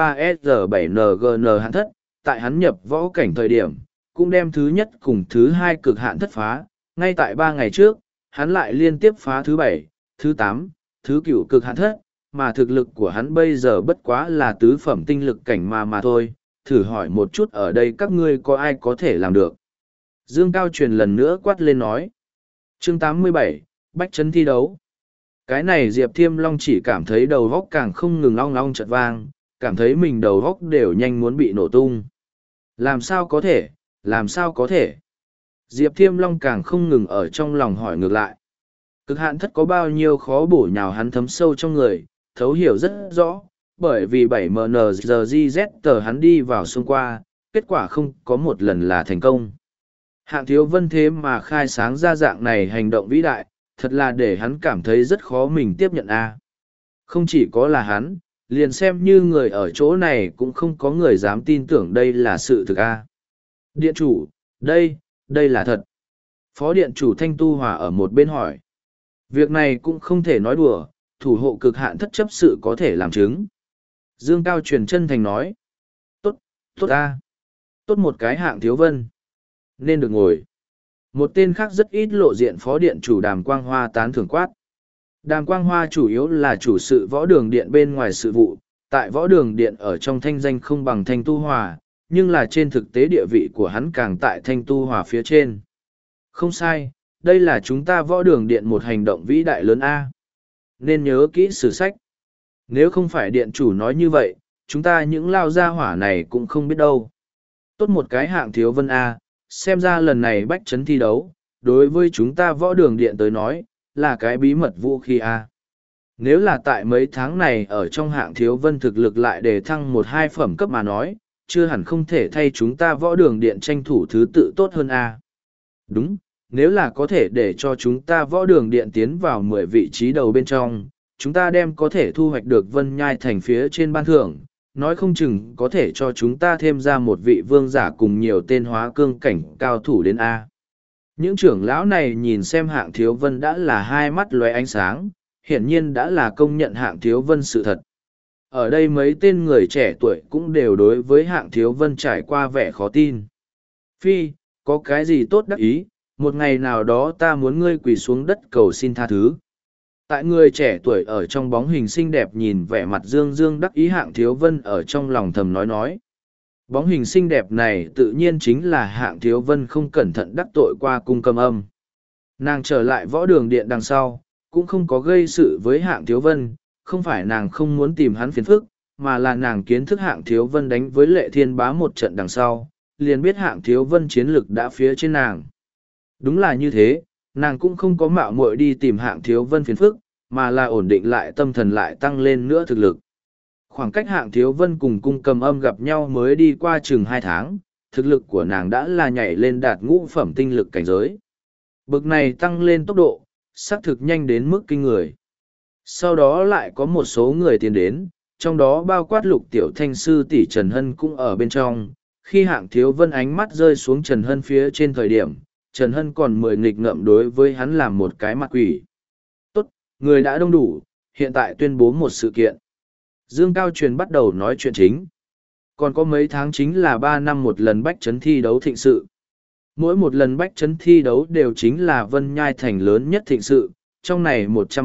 73S7NGN hạn thất, tại hắn nhập võ cảnh thời điểm, cũng đem thứ nhất cùng thứ 2 cực hạn thất phá. Ngay tại 3 ngày trước, hắn lại liên tiếp phá thứ 7, thứ 8, thứ 9 cực hạn thất, mà thực lực của hắn bây giờ bất quá là tứ phẩm tinh lực cảnh mà thôi. Thử hỏi một chút ở đây các ngươi có ai có thể làm được. Dương Cao Truyền lần nữa quát lên nói. Chương 87, Bách Trấn thi đấu. Cái này Diệp Thiêm Long chỉ cảm thấy đầu góc càng không ngừng long long chợt vang, cảm thấy mình đầu góc đều nhanh muốn bị nổ tung. Làm sao có thể, làm sao có thể? Diệp Thiêm Long càng không ngừng ở trong lòng hỏi ngược lại. Cực hạn thất có bao nhiêu khó bổ nhào hắn thấm sâu trong người, thấu hiểu rất rõ, bởi vì 7MNZZ tờ hắn đi vào xung qua, kết quả không có một lần là thành công. Hạng Thiếu Vân thế mà khai sáng ra dạng này hành động vĩ đại, thật là để hắn cảm thấy rất khó mình tiếp nhận a. Không chỉ có là hắn, liền xem như người ở chỗ này cũng không có người dám tin tưởng đây là sự thực a. Điện chủ, đây là thật. Phó điện chủ Thanh Tu Hòa ở một bên hỏi. Việc này cũng không thể nói đùa, thủ hộ cực hạn thất chấp sự có thể làm chứng. Dương Cao Truyền chân thành nói. Tốt a. Tốt một cái Hạng Thiếu Vân. Nên được ngồi. Một tên khác rất ít lộ diện phó điện chủ Đàm Quang Hoa tán thưởng quát. Đàm Quang Hoa chủ yếu là chủ sự võ đường điện bên ngoài sự vụ, tại võ đường điện ở trong thanh danh không bằng Thanh Tu Hòa, nhưng là trên thực tế địa vị của hắn càng tại Thanh Tu Hòa phía trên. Không sai, đây là chúng ta võ đường điện một hành động vĩ đại lớn A. Nên nhớ kỹ sử sách. Nếu không phải điện chủ nói như vậy, chúng ta những lao gia hỏa này cũng không biết đâu. Tốt một cái Hạng Thiếu Vân A. Xem ra lần này Bách Trấn thi đấu, đối với chúng ta võ đường điện tới nói, là cái bí mật vũ khí A. Nếu là tại mấy tháng này ở trong Hạng Thiếu Vân thực lực lại để thăng 1-2 phẩm cấp mà nói, chưa hẳn không thể thay chúng ta võ đường điện tranh thủ thứ tự tốt hơn A. Đúng, nếu là có thể để cho chúng ta võ đường điện tiến vào 10 vị trí đầu bên trong, chúng ta đem có thể thu hoạch được Vân Nhai thành phía trên ban thưởng. Nói không chừng có thể cho chúng ta thêm ra một vị vương giả cùng nhiều tên hóa cương cảnh cao thủ đến A. Những trưởng lão này nhìn xem Hạng Thiếu Vân đã là hai mắt lóe ánh sáng, hiển nhiên đã là công nhận Hạng Thiếu Vân sự thật. Ở đây mấy tên người trẻ tuổi cũng đều đối với Hạng Thiếu Vân trải qua vẻ khó tin. Phi, có cái gì tốt đắc ý, một ngày nào đó ta muốn ngươi quỳ xuống đất cầu xin tha thứ. Tại người trẻ tuổi ở trong bóng hình xinh đẹp nhìn vẻ mặt dương dương đắc ý Hạng Thiếu Vân ở trong lòng thầm nói. Bóng hình xinh đẹp này tự nhiên chính là Hạng Thiếu Vân không cẩn thận đắc tội qua cung Cầm Âm. Nàng trở lại võ đường điện đằng sau, cũng không có gây sự với Hạng Thiếu Vân, không phải nàng không muốn tìm hắn phiền phức, mà là nàng kiến thức Hạng Thiếu Vân đánh với Lệ Thiên Bá một trận đằng sau, liền biết Hạng Thiếu Vân chiến lực đã phía trên nàng. Đúng là như thế, nàng cũng không có mạo muội đi tìm Hạng Thiếu Vân phiền phức, mà là ổn định lại tâm thần lại tăng lên nữa thực lực. Khoảng cách Hạng Thiếu Vân cùng cung Cầm Âm gặp nhau mới đi qua chừng 2 tháng, thực lực của nàng đã là nhảy lên đạt ngũ phẩm tinh lực cảnh giới. Bực này tăng lên tốc độ, xác thực nhanh đến mức kinh người. Sau đó lại có một số người tiến đến, trong đó bao quát Lục Tiểu Thanh sư tỷ Trần Hân cũng ở bên trong. Khi Hạng Thiếu Vân ánh mắt rơi xuống Trần Hân phía trên thời điểm, Trần Hân còn mười nghịch ngợm đối với hắn làm một cái mặt quỷ. Tốt, người đã đông đủ, hiện tại tuyên bố một sự kiện. Dương Cao Truyền bắt đầu nói chuyện chính. Còn có mấy tháng chính là 3 năm một lần bách trấn thi đấu thịnh sự. Mỗi một lần bách trấn thi đấu đều chính là Vân Nhai thành lớn nhất thịnh sự, trong này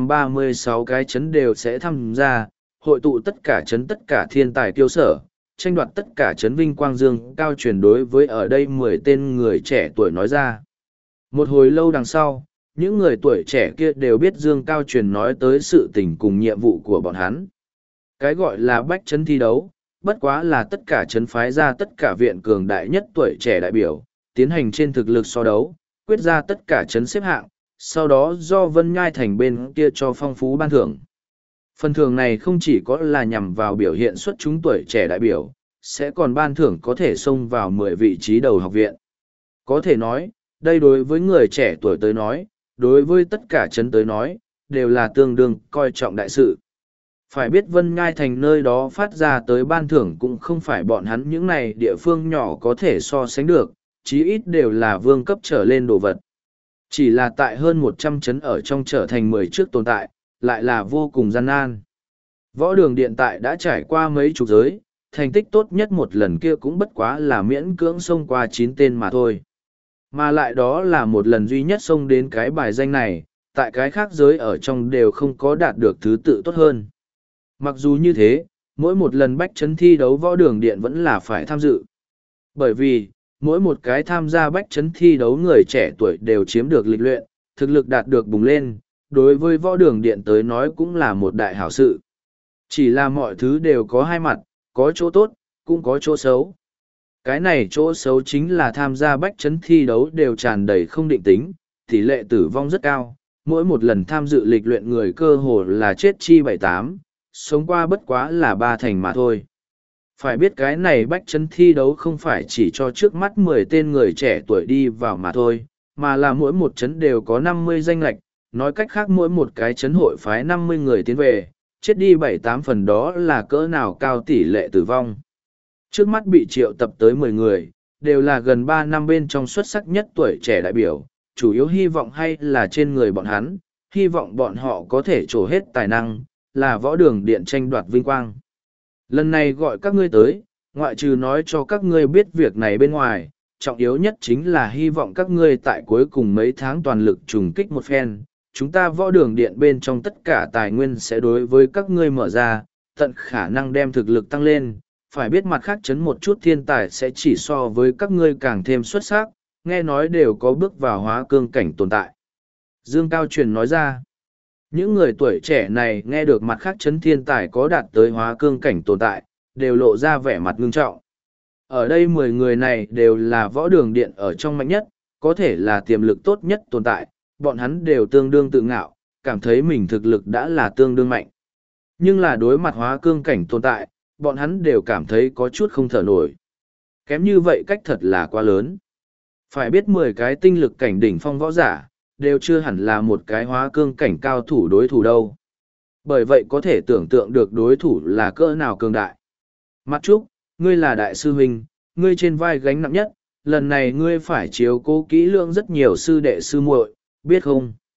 136 cái trấn đều sẽ tham gia, hội tụ tất cả trấn tất cả thiên tài kiêu sở, tranh đoạt tất cả trấn vinh quang. Dương Cao Truyền đối với ở đây 10 tên người trẻ tuổi nói ra. Một hồi lâu đằng sau, những người tuổi trẻ kia đều biết Dương Cao Truyền nói tới sự tình cùng nhiệm vụ của bọn hắn. Cái gọi là bách trấn thi đấu, bất quá là tất cả trấn phái ra tất cả viện cường đại nhất tuổi trẻ đại biểu, tiến hành trên thực lực so đấu, quyết ra tất cả trấn xếp hạng, sau đó do Vân Nhai thành bên kia cho phong phú ban thưởng. Phần thưởng này không chỉ có là nhằm vào biểu hiện xuất chúng tuổi trẻ đại biểu, sẽ còn ban thưởng có thể xông vào 10 vị trí đầu học viện. Có thể nói, đây đối với người trẻ tuổi tới nói, đối với tất cả trấn tới nói, đều là tương đương coi trọng đại sự. Phải biết Vân Nhai thành nơi đó phát ra tới ban thưởng cũng không phải bọn hắn những này địa phương nhỏ có thể so sánh được, chí ít đều là vương cấp trở lên đồ vật. Chỉ là tại hơn 100 trấn ở trong trở thành 10 trước tồn tại, lại là vô cùng gian nan. Võ đường điện tại đã trải qua mấy chục giới, thành tích tốt nhất một lần kia cũng bất quá là miễn cưỡng xông qua 9 tên mà thôi. Mà lại đó là một lần duy nhất xông đến cái bài danh này, tại cái khác giới ở trong đều không có đạt được thứ tự tốt hơn. Mặc dù như thế, mỗi một lần bách trấn thi đấu võ đường điện vẫn là phải tham dự. Bởi vì, mỗi một cái tham gia bách trấn thi đấu người trẻ tuổi đều chiếm được lịch luyện, thực lực đạt được bùng lên, đối với võ đường điện tới nói cũng là một đại hảo sự. Chỉ là mọi thứ đều có hai mặt, có chỗ tốt, cũng có chỗ xấu. Cái này chỗ xấu chính là tham gia bách trấn thi đấu đều tràn đầy không định tính, tỷ lệ tử vong rất cao, mỗi một lần tham dự lịch luyện người cơ hồ là chết chi 7-8, sống qua bất quá là 3 thành mà thôi. Phải biết cái này bách trấn thi đấu không phải chỉ cho trước mắt 10 tên người trẻ tuổi đi vào mà thôi, mà là mỗi một trấn đều có 50 danh lệch, nói cách khác mỗi một cái trấn hội phái 50 người tiến về, chết đi 7-8 phần đó là cỡ nào cao tỷ lệ tử vong. Trước mắt bị triệu tập tới 10 người, đều là gần 3 năm bên trong xuất sắc nhất tuổi trẻ đại biểu, chủ yếu hy vọng hay là trên người bọn hắn, hy vọng bọn họ có thể trổ hết tài năng, là võ đường điện tranh đoạt vinh quang. Lần này gọi các ngươi tới, ngoại trừ nói cho các ngươi biết việc này bên ngoài, trọng yếu nhất chính là hy vọng các ngươi tại cuối cùng mấy tháng toàn lực trùng kích một phen. Chúng ta võ đường điện bên trong tất cả tài nguyên sẽ đối với các ngươi mở ra, tận khả năng đem thực lực tăng lên. Phải biết mặt khác chấn một chút thiên tài sẽ chỉ so với các ngươi càng thêm xuất sắc, nghe nói đều có bước vào hóa cương cảnh tồn tại. Dương Cao Truyền nói ra, những người tuổi trẻ này nghe được mặt khác chấn thiên tài có đạt tới hóa cương cảnh tồn tại, đều lộ ra vẻ mặt ngưng trọng. Ở đây 10 người này đều là võ đường điện ở trong mạnh nhất, có thể là tiềm lực tốt nhất tồn tại, bọn hắn đều tương đương tự ngạo, cảm thấy mình thực lực đã là tương đương mạnh. Nhưng là đối mặt hóa cương cảnh tồn tại, bọn hắn đều cảm thấy có chút không thở nổi. Kém như vậy cách thật là quá lớn. Phải biết 10 cái tinh lực cảnh đỉnh phong võ giả, đều chưa hẳn là một cái hóa cương cảnh cao thủ đối thủ đâu. Bởi vậy có thể tưởng tượng được đối thủ là cỡ nào cường đại. Mặt Trúc, ngươi là đại sư huynh, ngươi trên vai gánh nặng nhất, lần này ngươi phải chiếu cố kỹ lưỡng rất nhiều sư đệ sư muội, biết không?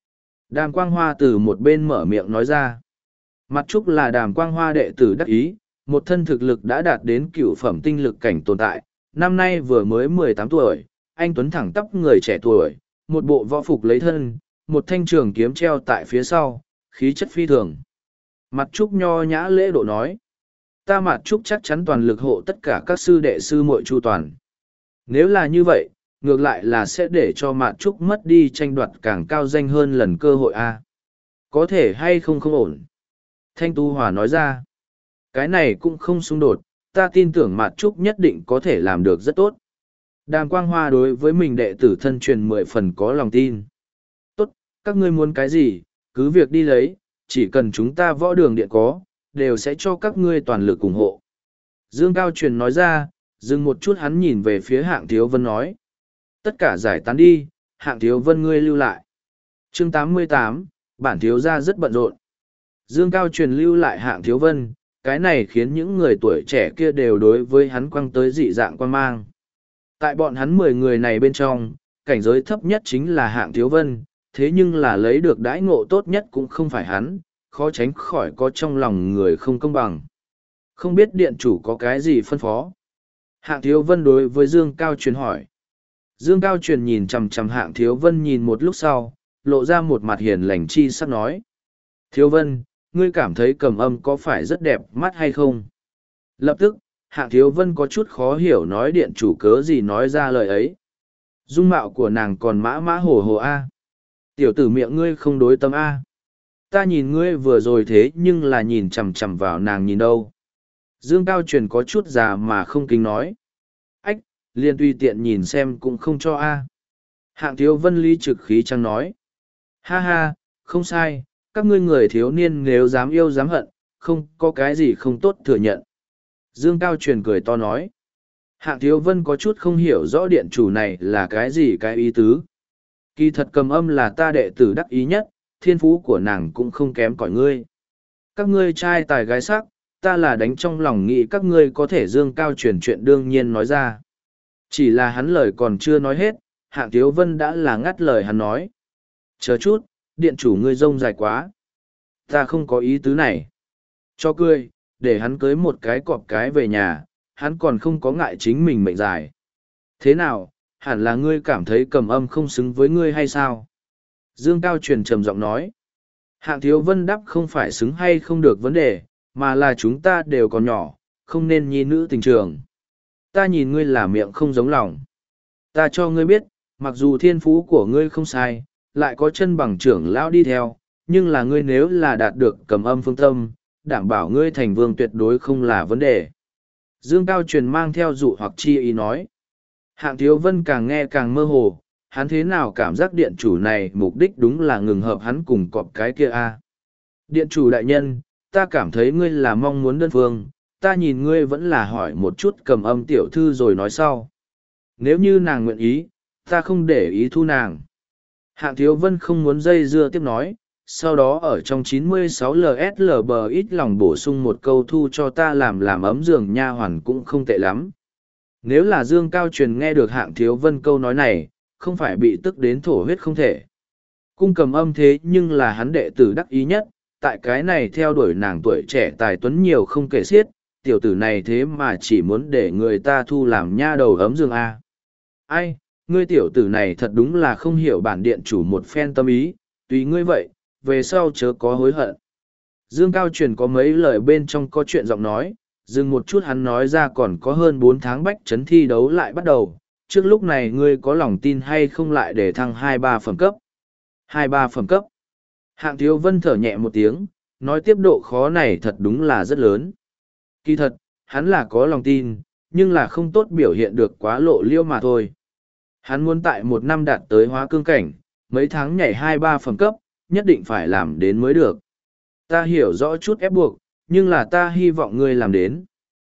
Đàm Quang Hoa từ một bên mở miệng nói ra. Mặt Trúc là Đàm Quang Hoa đệ tử đắc ý, một thân thực lực đã đạt đến cựu phẩm tinh lực cảnh tồn tại, năm nay vừa mới 18 tuổi, anh Tuấn thẳng tắp người trẻ tuổi, một bộ võ phục lấy thân, một thanh trường kiếm treo tại phía sau, khí chất phi thường. Mặt Trúc nho nhã lễ độ nói, ta Mặt Trúc chắc chắn toàn lực hộ tất cả các sư đệ sư muội chu toàn. Nếu là như vậy, ngược lại là sẽ để cho Mặt Trúc mất đi tranh đoạt càng cao danh hơn lần cơ hội a. Có thể hay không không ổn. Thanh Tu Hòa nói ra, cái này cũng không xung đột, ta tin tưởng Mạt Trúc nhất định có thể làm được rất tốt. Đàm Quang Hoa đối với mình đệ tử thân truyền 10 phần có lòng tin. Tốt, các ngươi muốn cái gì, cứ việc đi lấy, chỉ cần chúng ta võ đường điện có, đều sẽ cho các ngươi toàn lực ủng hộ. Dương Cao Truyền nói ra, dừng một chút hắn nhìn về phía Hạng Thiếu Vân nói. Tất cả giải tán đi, Hạng Thiếu Vân ngươi lưu lại. Chương 88, bản thiếu gia rất bận rộn. Dương Cao Truyền lưu lại Hạng Thiếu Vân, cái này khiến những người tuổi trẻ kia đều đối với hắn quăng tới dị dạng quan mang. Tại bọn hắn 10 người này bên trong, cảnh giới thấp nhất chính là Hạng Thiếu Vân, thế nhưng là lấy được đãi ngộ tốt nhất cũng không phải hắn, khó tránh khỏi có trong lòng người không công bằng. Không biết điện chủ có cái gì phân phó? Hạng Thiếu Vân đối với Dương Cao Truyền hỏi. Dương Cao Truyền nhìn chằm chằm Hạng Thiếu Vân nhìn một lúc sau, lộ ra một mặt hiền lành chi sắp nói. Thiếu Vân, ngươi cảm thấy Cầm Âm có phải rất đẹp mắt hay không? Lập tức, Hạng Thiếu Vân có chút khó hiểu nói điện chủ cớ gì nói ra lời ấy. Dung mạo của nàng còn mã mã hồ hồ a. Tiểu tử miệng ngươi không đối tâm a. Ta nhìn ngươi vừa rồi thế nhưng là nhìn chằm chằm vào nàng nhìn đâu. Dương Cao Truyền có chút già mà không kính nói. Ách, liền tùy tiện nhìn xem cũng không cho a. Hạng Thiếu Vân lý trực khí trăng nói. Ha ha, không sai, các ngươi người thiếu niên nếu dám yêu dám hận, không có cái gì không tốt thừa nhận. Dương Cao Truyền cười to nói. Hạng Thiếu Vân có chút không hiểu rõ điện chủ này là cái gì cái ý tứ. Kỳ thật Cầm Âm là ta đệ tử đắc ý nhất, thiên phú của nàng cũng không kém cỏi ngươi. Các ngươi trai tài gái sắc, ta là đánh trong lòng nghĩ các ngươi có thể Dương Cao Truyền chuyện đương nhiên nói ra. Chỉ là hắn lời còn chưa nói hết, Hạng Thiếu Vân đã là ngắt lời hắn nói. Chờ chút, điện chủ ngươi rông dài quá. Ta không có ý tứ này. Cho cười, để hắn cưới một cái cọp cái về nhà, hắn còn không có ngại chính mình mệnh dài. Thế nào, hẳn là ngươi cảm thấy Cầm Âm không xứng với ngươi hay sao? Dương Cao Truyền trầm giọng nói. Hạng Thiếu Vân đáp không phải xứng hay không được vấn đề, mà là chúng ta đều còn nhỏ, không nên nhi nữ tình trường. Ta nhìn ngươi là miệng không giống lòng. Ta cho ngươi biết, mặc dù thiên phú của ngươi không sai, lại có chân bằng trưởng lão đi theo, nhưng là ngươi nếu là đạt được Cầm Âm phương tâm, đảm bảo ngươi thành vương tuyệt đối không là vấn đề. Dương Cao Truyền mang theo dụ hoặc chi ý nói. Hạng Thiếu Vân càng nghe càng mơ hồ, hắn thế nào cảm giác điện chủ này mục đích đúng là ngừng hợp hắn cùng cọp cái kia a. Điện chủ đại nhân, ta cảm thấy ngươi là mong muốn đơn phương, ta nhìn ngươi vẫn là hỏi một chút Cầm Âm tiểu thư rồi nói sau. Nếu như nàng nguyện ý, ta không để ý thu nàng. Hạng Thiếu Vân không muốn dây dưa tiếp nói, sau đó ở trong 96 LSLB ít lòng bổ sung một câu thu cho ta làm ấm giường nha hoàn cũng không tệ lắm. Nếu là Dương Cao Truyền nghe được Hạng Thiếu Vân câu nói này, không phải bị tức đến thổ huyết không thể. Cung Cầm Âm thế nhưng là hắn đệ tử đắc ý nhất, tại cái này theo đuổi nàng tuổi trẻ tài tuấn nhiều không kể xiết, tiểu tử này thế mà chỉ muốn để người ta thu làm nha đầu ấm giường A. Ai, ngươi tiểu tử này thật đúng là không hiểu bản điện chủ một phen tâm ý, tùy ngươi vậy, về sau chớ có hối hận. Dương Cao Truyền có mấy lời bên trong có chuyện giọng nói, dừng một chút hắn nói ra còn có hơn 4 tháng bách chấn thi đấu lại bắt đầu, trước lúc này ngươi có lòng tin hay không lại để thăng 2-3 phẩm cấp. 2-3 phẩm cấp. Hạng Thiếu Vân thở nhẹ một tiếng, nói tiếp độ khó này thật đúng là rất lớn. Kỳ thật, hắn là có lòng tin, nhưng là không tốt biểu hiện được quá lộ liêu mà thôi. Hắn muốn tại 1 năm đạt tới hóa cương cảnh, mấy tháng nhảy 2-3 phẩm cấp, nhất định phải làm đến mới được. Ta hiểu rõ chút ép buộc, nhưng là ta hy vọng ngươi làm đến.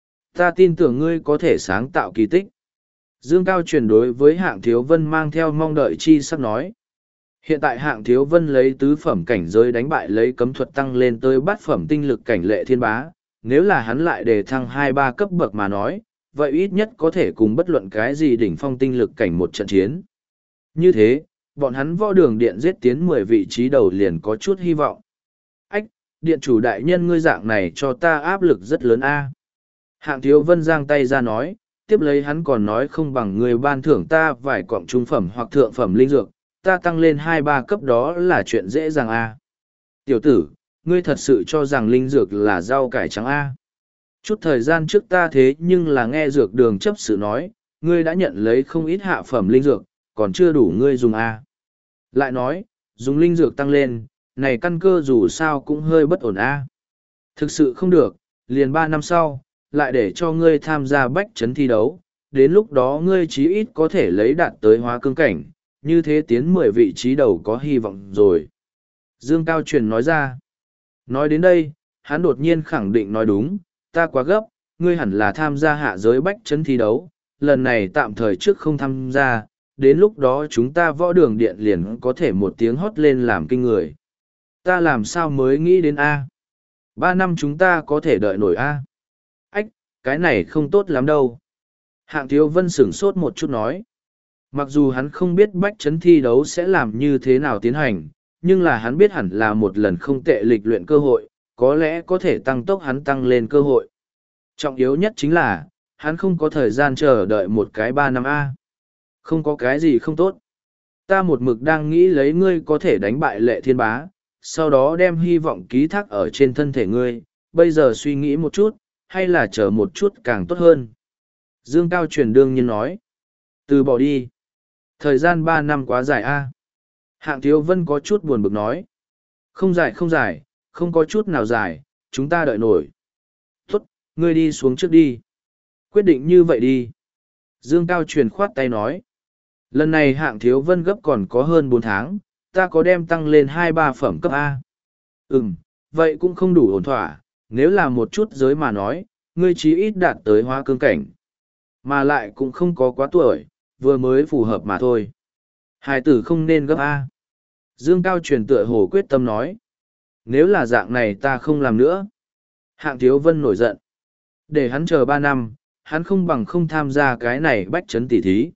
Ta tin tưởng ngươi có thể sáng tạo kỳ tích. Dương Cao Truyền đối với Hạng Thiếu Vân mang theo mong đợi chi sắp nói. Hiện tại Hạng Thiếu Vân lấy tứ phẩm cảnh giới đánh bại lấy cấm thuật tăng lên tới bát phẩm tinh lực cảnh Lệ Thiên Bá. Nếu là hắn lại đề thăng 2-3 cấp bậc mà nói, vậy ít nhất có thể cùng bất luận cái gì đỉnh phong tinh lực cảnh một trận chiến. Như thế, Bọn hắn võ đường điện giết tiến 10 vị trí đầu liền có chút hy vọng. Ách, điện chủ đại nhân ngươi dạng này cho ta áp lực rất lớn a. Hạng Thiếu Vân giang tay ra nói, tiếp lấy hắn còn nói không bằng người ban thưởng ta vài cọng trung phẩm hoặc thượng phẩm linh dược, ta tăng lên 2-3 cấp đó là chuyện dễ dàng a. Tiểu tử, ngươi thật sự cho rằng linh dược là rau cải trắng a? Chút thời gian trước ta thế nhưng là nghe dược đường chấp sự nói, ngươi đã nhận lấy không ít hạ phẩm linh dược, còn chưa đủ ngươi dùng a. Lại nói, dùng linh dược tăng lên, này căn cơ dù sao cũng hơi bất ổn a. Thực sự không được, liền 3 năm sau, lại để cho ngươi tham gia bách chấn thi đấu, đến lúc đó ngươi chí ít có thể lấy đạt tới hóa cương cảnh, như thế tiến 10 vị trí đầu có hy vọng rồi. Dương Cao Truyền nói ra. Nói đến đây, hắn đột nhiên khẳng định nói đúng, ta quá gấp, ngươi hẳn là tham gia hạ giới bách chấn thi đấu, lần này tạm thời trước không tham gia, đến lúc đó chúng ta võ đường điện liền có thể một tiếng hót lên làm kinh người. Ta làm sao mới nghĩ đến A? 3 năm chúng ta có thể đợi nổi A. Ách, cái này không tốt lắm đâu. Hạng Thiếu Vân sửng sốt một chút nói. Mặc dù hắn không biết bách chấn thi đấu sẽ làm như thế nào tiến hành, nhưng là hắn biết hẳn là một lần không tệ lịch luyện cơ hội, có lẽ có thể tăng tốc hắn tăng lên cơ hội. Trọng yếu nhất chính là, hắn không có thời gian chờ đợi một cái 3 năm A. Không có cái gì không tốt. Ta một mực đang nghĩ lấy ngươi có thể đánh bại Lệ Thiên Bá, sau đó đem hy vọng ký thác ở trên thân thể ngươi, bây giờ suy nghĩ một chút, hay là chờ một chút càng tốt hơn. Dương Cao Truyền đương nhiên nói. Từ bỏ đi. Thời gian 3 năm quá dài a. Hạng Thiếu Vân có chút buồn bực nói. Không dài, không có chút nào dài, chúng ta đợi nổi. Tốt, ngươi đi xuống trước đi. Quyết định như vậy đi. Dương Cao Truyền khoát tay nói. Lần này Hạng Thiếu Vân gấp còn có hơn 4 tháng, ta có đem tăng lên 2-3 phẩm cấp A. Vậy cũng không đủ ổn thỏa, nếu là một chút giới mà nói, ngươi chí ít đạt tới hóa cương cảnh. Mà lại cũng không có quá tuổi, vừa mới phù hợp mà thôi. Hải tử không nên gấp A. Dương Cao Truyền tựa hồ quyết tâm nói. Nếu là dạng này ta không làm nữa. Hạng Thiếu Vân nổi giận. Để hắn chờ 3 năm, hắn không bằng không tham gia cái này bách chấn tỉ thí.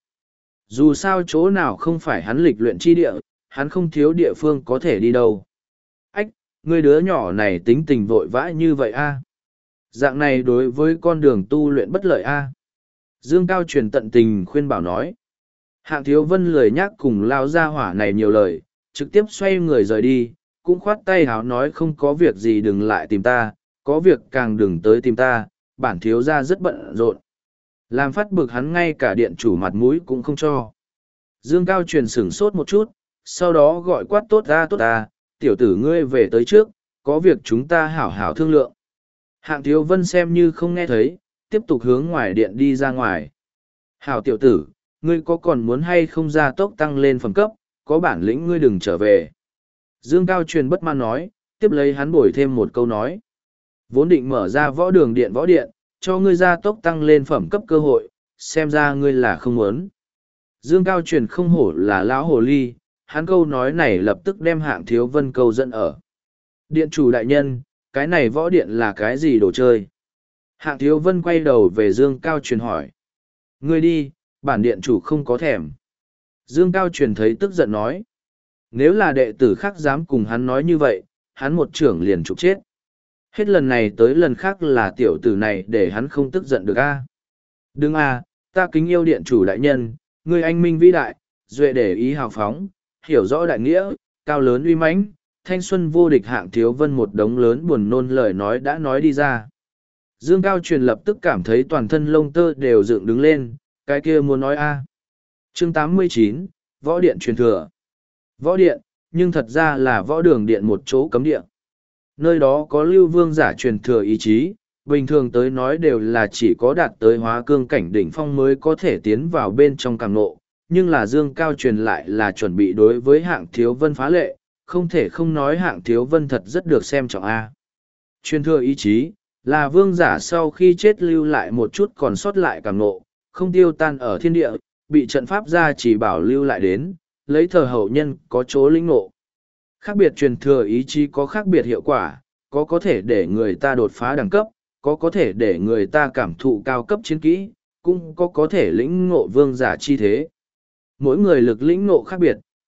Dù sao chỗ nào không phải hắn lịch luyện chi địa, hắn không thiếu địa phương có thể đi đâu. Ách, ngươi đứa nhỏ này tính tình vội vã như vậy a? Dạng này đối với con đường tu luyện bất lợi a. Dương Cao Truyền tận tình khuyên bảo nói. Hạng Thiếu Vân lười nhác cùng lao ra hỏa này nhiều lời, trực tiếp xoay người rời đi, cũng khoát tay háo nói không có việc gì đừng lại tìm ta, có việc càng đừng tới tìm ta, bản thiếu gia rất bận rộn. Làm phát bực hắn ngay cả điện chủ mặt mũi cũng không cho. Dương Cao Truyền sửng sốt một chút, sau đó gọi quát tốt ta, tiểu tử ngươi về tới trước, có việc chúng ta hảo hảo thương lượng. Hạng Thiếu Vân xem như không nghe thấy, tiếp tục hướng ngoài điện đi ra ngoài. Hảo tiểu tử, ngươi có còn muốn hay không ra tốc tăng lên phẩm cấp, có bản lĩnh ngươi đừng trở về. Dương Cao Truyền bất mãn nói, tiếp lấy hắn bổi thêm một câu nói. Vốn định mở ra võ đường điện võ điện, cho ngươi ra tốc tăng lên phẩm cấp cơ hội, xem ra ngươi là không muốn. Dương Cao Truyền không hổ là lão hồ ly, hắn câu nói này lập tức đem Hạng Thiếu Vân câu dẫn ở. Điện chủ đại nhân, cái này võ điện là cái gì đồ chơi? Hạng Thiếu Vân quay đầu về Dương Cao Truyền hỏi. Ngươi đi, bản điện chủ không có thèm. Dương Cao Truyền thấy tức giận nói. Nếu là đệ tử khác dám cùng hắn nói như vậy, hắn một trưởng liền trục chết. Hết lần này tới lần khác là tiểu tử này để hắn không tức giận được a. Đừng a, ta kính yêu điện chủ đại nhân, người anh minh vĩ đại, duệ để ý hào phóng, hiểu rõ đại nghĩa, cao lớn uy mãnh, thanh xuân vô địch. Hạng Thiếu Vân một đống lớn buồn nôn lời nói đã nói đi ra. Dương Cao Truyền lập tức cảm thấy toàn thân lông tơ đều dựng đứng lên, cái kia muốn nói a. Chương 89, Võ Điện truyền thừa. Võ Điện, nhưng thật ra là võ đường điện một chỗ cấm địa. Nơi đó có lưu vương giả truyền thừa ý chí, bình thường tới nói đều là chỉ có đạt tới hóa cương cảnh đỉnh phong mới có thể tiến vào bên trong càng nộ, nhưng là Dương Cao Truyền lại là chuẩn bị đối với Hạng Thiếu Vân phá lệ, không thể không nói Hạng Thiếu Vân thật rất được xem trọng A. Truyền thừa ý chí, là vương giả sau khi chết lưu lại một chút còn sót lại càng nộ, không tiêu tan ở thiên địa, bị trận pháp gia chỉ bảo lưu lại đến, lấy thờ hậu nhân có chỗ linh ngộ. Khác biệt truyền thừa ý chí có khác biệt hiệu quả, có thể để người ta đột phá đẳng cấp, có thể để người ta cảm thụ cao cấp chiến kỹ, cũng có thể lĩnh ngộ vương giả chi thế. Mỗi người lực lĩnh ngộ khác biệt,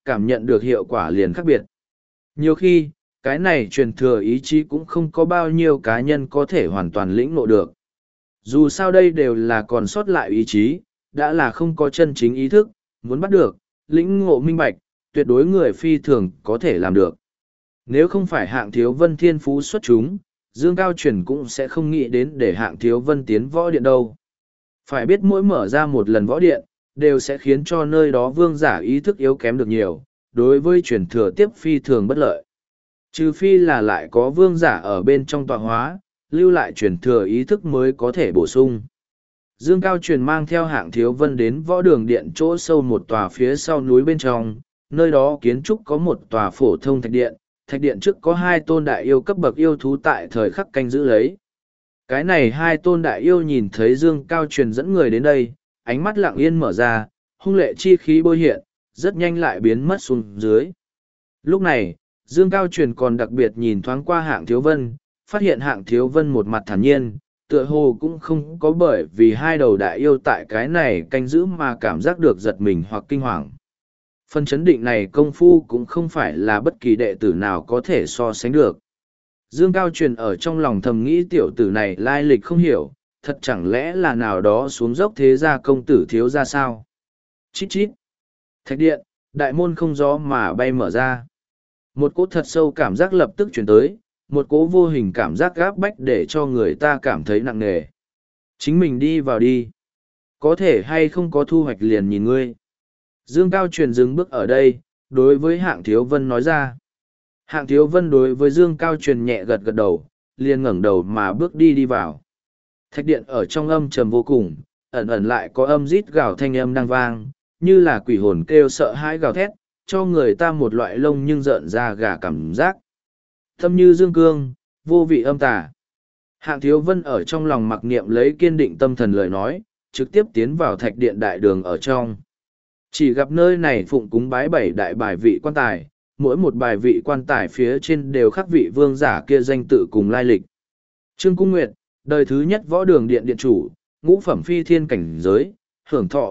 cảm nhận được hiệu quả liền khác biệt. Nhiều khi, cái này truyền thừa ý chí cũng không có bao nhiêu cá nhân có thể hoàn toàn lĩnh ngộ được. Dù sao đây đều là còn sót lại ý chí, đã là không có chân chính ý thức, muốn bắt được, lĩnh ngộ minh bạch, tuyệt đối người phi thường có thể làm được. Nếu không phải Hạng Thiếu Vân thiên phú xuất chúng, Dương Cao Truyền cũng sẽ không nghĩ đến để Hạng Thiếu Vân tiến võ điện đâu. Phải biết mỗi mở ra một lần võ điện, đều sẽ khiến cho nơi đó vương giả ý thức yếu kém được nhiều, đối với truyền thừa tiếp phi thường bất lợi. Trừ phi là lại có vương giả ở bên trong tọa hóa, lưu lại truyền thừa ý thức mới có thể bổ sung. Dương Cao Truyền mang theo Hạng Thiếu Vân đến võ đường điện chỗ sâu một tòa phía sau núi bên trong, nơi đó kiến trúc có một tòa phổ thông thạch điện trước có hai tôn đại yêu cấp bậc yêu thú tại thời khắc canh giữ lấy. Cái này hai tôn đại yêu nhìn thấy Dương Cao Truyền dẫn người đến đây, ánh mắt lặng yên mở ra, hung lệ chi khí bôi hiện, rất nhanh lại biến mất xuống dưới. Lúc này, Dương Cao Truyền còn đặc biệt nhìn thoáng qua Hạng Thiếu Vân, phát hiện Hạng Thiếu Vân một mặt thản nhiên, tựa hồ cũng không có bởi vì hai đầu đại yêu tại cái này canh giữ mà cảm giác được giật mình hoặc kinh hoàng. Phần chấn định này công phu cũng không phải là bất kỳ đệ tử nào có thể so sánh được. Dương Cao Truyền ở trong lòng thầm nghĩ tiểu tử này lai lịch không hiểu, thật chẳng lẽ là nào đó xuống dốc thế gia công tử thiếu ra sao? Chít chít. Thạch điện, đại môn không gió mà bay mở ra. Một cỗ thật sâu cảm giác lập tức chuyển tới, một cỗ vô hình cảm giác gáp bách để cho người ta cảm thấy nặng nề. Chính mình đi vào đi. Có thể hay không có thu hoạch liền nhìn ngươi. Dương Cao Truyền dừng bước ở đây, đối với Hạng Thiếu Vân nói ra. Hạng Thiếu Vân đối với Dương Cao Truyền nhẹ gật gật đầu, liền ngẩng đầu mà bước đi vào. Thạch điện ở trong âm trầm vô cùng, ẩn ẩn lại có âm rít gào thanh âm đang vang, như là quỷ hồn kêu sợ hãi gào thét, cho người ta một loại lông nhưng rợn ra gà cảm giác. Thâm như dương cương, vô vị âm tà. Hạng Thiếu Vân ở trong lòng mặc niệm lấy kiên định tâm thần lời nói, trực tiếp tiến vào thạch điện đại đường ở trong. Chỉ gặp nơi này phụng cúng bái bảy đại bài vị quan tài, mỗi một bài vị quan tài phía trên đều khắc vị vương giả kia danh tự cùng lai lịch. Trương Cung Nguyệt, đời thứ nhất võ đường điện điện chủ, ngũ phẩm phi thiên cảnh giới, hưởng thọ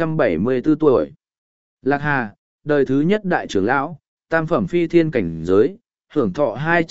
374 tuổi. Lạc Hà, đời thứ nhất đại trưởng lão, tam phẩm phi thiên cảnh giới, hưởng thọ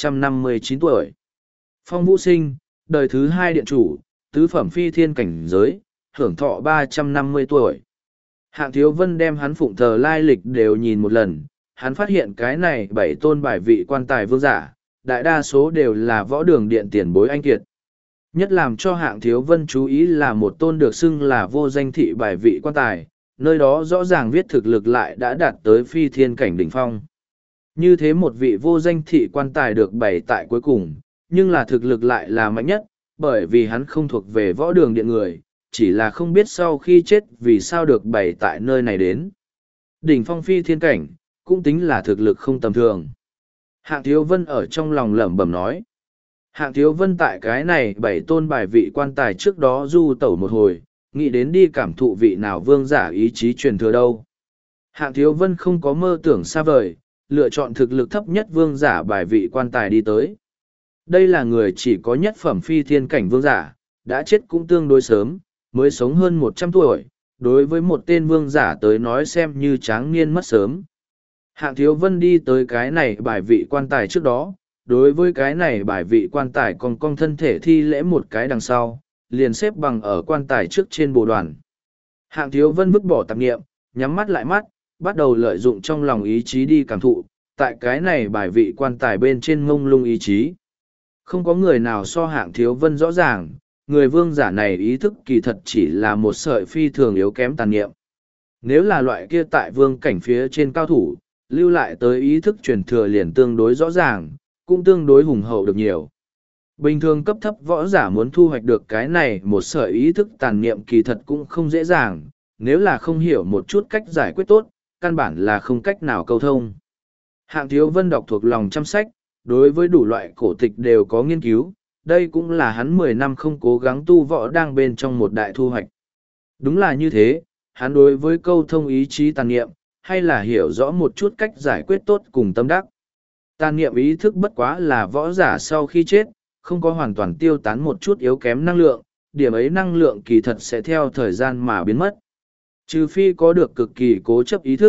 259 tuổi. Phong Vũ Sinh, đời thứ hai điện chủ, tứ phẩm phi thiên cảnh giới, hưởng thọ 350 tuổi. Hạng Thiếu Vân đem hắn phụng thờ lai lịch đều nhìn một lần, hắn phát hiện cái này bảy tôn bài vị quan tài vương giả, đại đa số đều là võ đường điện tiền bối anh kiệt. Nhất làm cho Hạng Thiếu Vân chú ý là một tôn được xưng là vô danh thị bài vị quan tài, nơi đó rõ ràng viết thực lực lại đã đạt tới phi thiên cảnh đỉnh phong. Như thế một vị vô danh thị quan tài được bày tại cuối cùng, nhưng là thực lực lại là mạnh nhất, bởi vì hắn không thuộc về võ đường điện người, chỉ là không biết sau khi chết vì sao được bày tại nơi này đến. Đỉnh phong phi thiên cảnh, cũng tính là thực lực không tầm thường. Hạng Thiếu Vân ở trong lòng lẩm bẩm nói. Hạng Thiếu Vân tại cái này bảy tôn bài vị quan tài trước đó du tẩu một hồi, nghĩ đến đi cảm thụ vị nào vương giả ý chí truyền thừa đâu. Hạng Thiếu Vân không có mơ tưởng xa vời, lựa chọn thực lực thấp nhất vương giả bài vị quan tài đi tới. Đây là người chỉ có nhất phẩm phi thiên cảnh vương giả, đã chết cũng tương đối sớm, mới sống hơn 100 tuổi, đối với một tên vương giả tới nói xem như tráng niên mất sớm. Hạng Thiếu Vân đi tới cái này bài vị quan tài trước đó, đối với cái này bài vị quan tài còn cong thân thể thi lễ một cái đằng sau, liền xếp bằng ở quan tài trước trên bồ đoàn. Hạng Thiếu Vân vứt bỏ tạp nghiệm, nhắm mắt lại mắt, bắt đầu lợi dụng trong lòng ý chí đi cảm thụ, tại cái này bài vị quan tài bên trên ngông lung ý chí. Không có người nào so Hạng Thiếu Vân rõ ràng, người vương giả này ý thức kỳ thật chỉ là một sợi phi thường yếu kém tàn niệm. Nếu là loại kia tại vương cảnh phía trên cao thủ, lưu lại tới ý thức truyền thừa liền tương đối rõ ràng, cũng tương đối hùng hậu được nhiều. Bình thường cấp thấp võ giả muốn thu hoạch được cái này một sợi ý thức tàn niệm kỳ thật cũng không dễ dàng, nếu là không hiểu một chút cách giải quyết tốt, căn bản là không cách nào câu thông. Hạng Thiếu Vân đọc thuộc lòng trăm sách, đối với đủ loại cổ tịch đều có nghiên cứu, đây cũng là hắn 10 năm không cố gắng tu võ đang bên trong một đại thu hoạch. Đúng là như thế, hắn đối với câu thông ý chí tàn niệm, hay là hiểu rõ một chút cách giải quyết tốt cùng tâm đắc. Tàn niệm ý thức bất quá là võ giả sau khi chết, không có hoàn toàn tiêu tán một chút yếu kém năng lượng, điểm ấy năng lượng kỳ thật sẽ theo thời gian mà biến mất. Trừ phi có được cực kỳ cố chấp ý thức,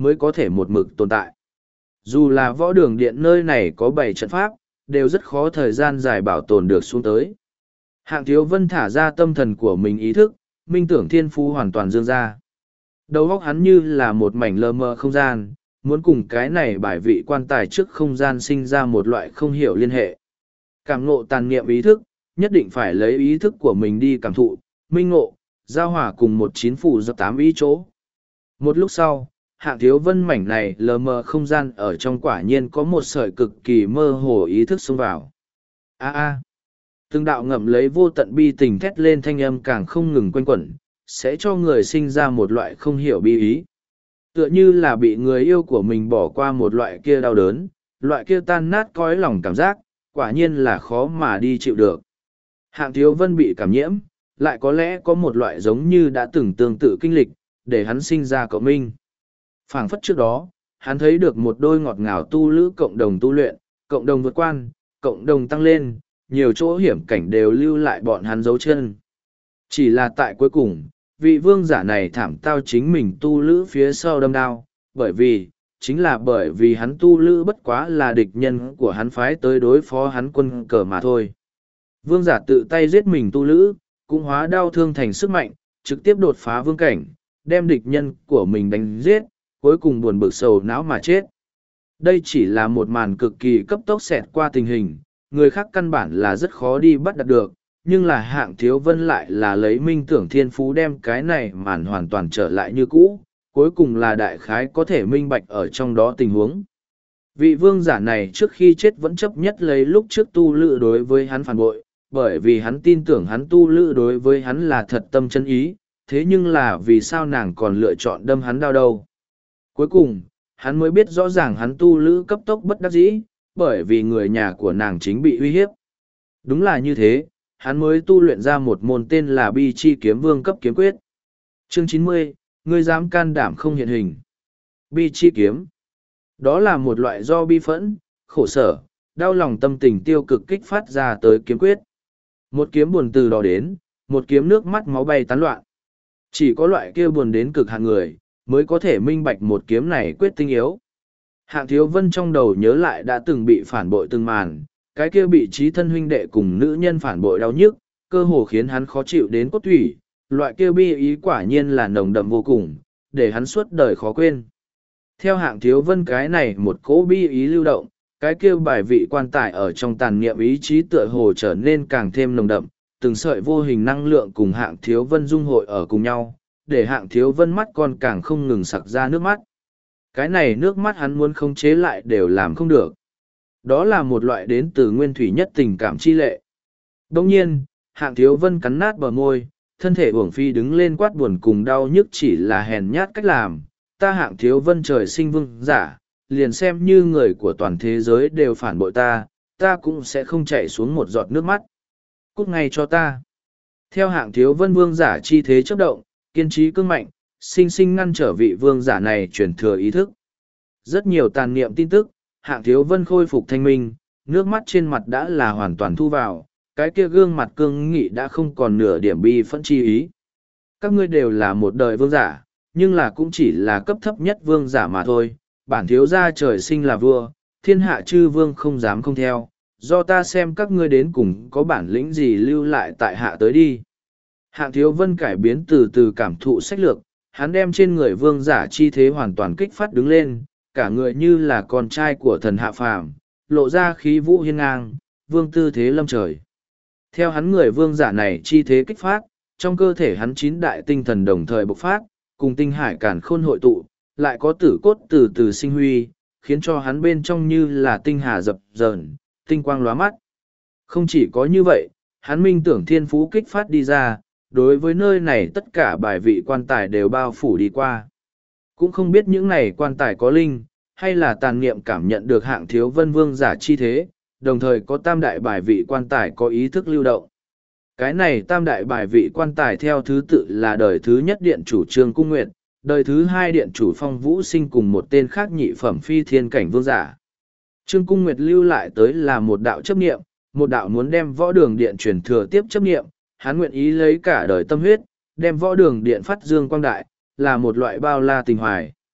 mới có thể một mực tồn tại. Dù là võ đường điện nơi này có 7 trận pháp, đều rất khó thời gian dài bảo tồn được xuống tới. Hạng Thiếu Vân thả ra tâm thần của mình ý thức, minh tưởng thiên phú hoàn toàn dương ra. Đầu óc hắn như là một mảnh lơ mơ không gian, muốn cùng cái này bài vị quan tài trước không gian sinh ra một loại không hiểu liên hệ. Cảm ngộ tàn niệm ý thức, nhất định phải lấy ý thức của mình đi cảm thụ, minh ngộ, giao hòa cùng một chín phủ do 8 ý chỗ. Một lúc sau, Hạng Thiếu Vân mảnh này lờ mờ không gian ở trong quả nhiên có một sợi cực kỳ mơ hồ ý thức xông vào. Từng đạo ngậm lấy vô tận bi tình thét lên thanh âm càng không ngừng quanh quẩn, sẽ cho người sinh ra một loại không hiểu bi ý. Tựa như là bị người yêu của mình bỏ qua một loại kia đau đớn, loại kia tan nát cõi lòng cảm giác, quả nhiên là khó mà đi chịu được. Hạng Thiếu Vân bị cảm nhiễm, lại có lẽ có một loại giống như đã từng tương tự kinh lịch, để hắn sinh ra cộng minh. Phảng phất trước đó, hắn thấy được một đôi ngọt ngào tu lữ cộng đồng tu luyện, cộng đồng vượt quan, cộng đồng tăng lên, nhiều chỗ hiểm cảnh đều lưu lại bọn hắn dấu chân. Chỉ là tại cuối cùng, vị vương giả này thảm tao chính mình tu lữ phía sau đâm đao, chính là bởi vì hắn tu lữ bất quá là địch nhân của hắn phái tới đối phó hắn quân cờ mà thôi. Vương giả tự tay giết mình tu lữ, cũng hóa đau thương thành sức mạnh, trực tiếp đột phá vương cảnh, đem địch nhân của mình đánh giết, cuối cùng buồn bực sầu não mà chết. Đây chỉ là một màn cực kỳ cấp tốc xẹt qua tình hình, người khác căn bản là rất khó đi bắt đặt được, nhưng là Hạng Thiếu Vân lại là lấy minh tưởng thiên phú đem cái này màn hoàn toàn trở lại như cũ, cuối cùng là đại khái có thể minh bạch ở trong đó tình huống. Vị vương giả này trước khi chết vẫn chấp nhất lấy lúc trước tu lữ đối với hắn phản bội, bởi vì hắn tin tưởng hắn tu lữ đối với hắn là thật tâm chân ý, thế nhưng là vì sao nàng còn lựa chọn đâm hắn đau đâu. Cuối cùng, hắn mới biết rõ ràng hắn tu lữ cấp tốc bất đắc dĩ, bởi vì người nhà của nàng chính bị uy hiếp. Đúng là như thế, hắn mới tu luyện ra một môn tên là Bi Chi Kiếm Vương cấp kiếm quyết. Chương 90, ngươi dám can đảm không hiện hình. Bi Chi Kiếm. Đó là một loại do bi phẫn, khổ sở, đau lòng tâm tình tiêu cực kích phát ra tới kiếm quyết. Một kiếm buồn từ đó đến, một kiếm nước mắt máu bay tán loạn. Chỉ có loại kia buồn đến cực hạn người, mới có thể minh bạch một kiếm này quyết tinh yếu. Hạng Thiếu Vân trong đầu nhớ lại đã từng bị phản bội từng màn, cái kia bị trí thân huynh đệ cùng nữ nhân phản bội đau nhức, cơ hồ khiến hắn khó chịu đến cốt thủy, loại kia bi ý quả nhiên là nồng đậm vô cùng, để hắn suốt đời khó quên. Theo Hạng Thiếu Vân cái này một cỗ bi ý lưu động, cái kia bài vị quan tài ở trong tàn niệm ý chí tựa hồ trở nên càng thêm nồng đậm, từng sợi vô hình năng lượng cùng Hạng Thiếu Vân dung hội ở cùng nhau, để Hạng Thiếu Vân mắt con càng không ngừng sặc ra nước mắt. Cái này nước mắt hắn muốn khống chế lại đều làm không được. Đó là một loại đến từ nguyên thủy nhất tình cảm chi lệ. Đồng nhiên, Hạng Thiếu Vân cắn nát bờ môi, thân thể uổng phi đứng lên quát buồn cùng đau nhức chỉ là hèn nhát cách làm. Ta Hạng Thiếu Vân trời sinh vương giả, liền xem như người của toàn thế giới đều phản bội ta, ta cũng sẽ không chạy xuống một giọt nước mắt. Cút ngay cho ta. Theo Hạng Thiếu Vân vương giả chi thế chấp động, kiên trí cương mạnh, sinh sinh ngăn trở vị vương giả này truyền thừa ý thức. Rất nhiều tàn niệm tin tức, Hạng Thiếu Vân khôi phục thanh minh, nước mắt trên mặt đã là hoàn toàn thu vào, cái kia gương mặt cương nghị đã không còn nửa điểm bi phẫn chi ý. Các ngươi đều là một đời vương giả, nhưng là cũng chỉ là cấp thấp nhất vương giả mà thôi, bản thiếu gia trời sinh là vua, thiên hạ chư vương không dám không theo, do ta xem các ngươi đến cùng có bản lĩnh gì lưu lại tại hạ tới đi. Hạng Thiếu Vân cải biến từ từ cảm thụ sách lược, hắn đem trên người vương giả chi thế hoàn toàn kích phát đứng lên, cả người như là con trai của thần hạ phàm, lộ ra khí vũ hiên ngang, vương tư thế lâm trời. Theo hắn người vương giả này chi thế kích phát, trong cơ thể hắn 9 đại tinh thần đồng thời bộc phát, cùng tinh hải càn khôn hội tụ, lại có tử cốt từ từ sinh huy, khiến cho hắn bên trong như là tinh hà dập dờn, tinh quang lóa mắt. Không chỉ có như vậy, hắn minh tưởng thiên phú kích phát đi ra, đối với nơi này tất cả bài vị quan tài đều bao phủ đi qua. Cũng không biết những này quan tài có linh, hay là tàn niệm cảm nhận được Hạng Thiếu Vân vương giả chi thế, đồng thời có tam đại bài vị quan tài có ý thức lưu động. Cái này tam đại bài vị quan tài theo thứ tự là đời thứ nhất điện chủ Trương Cung Nguyệt, đời thứ hai điện chủ Phong Vũ Sinh cùng một tên khác nhị phẩm phi thiên cảnh vương giả. Trương Cung Nguyệt lưu lại tới là một đạo chấp niệm, một đạo muốn đem võ đường điện truyền thừa tiếp chấp niệm, hắn nguyện ý lấy cả đời tâm huyết, đem võ đường điện phát dương quang đại, là một loại bao la tình hoài.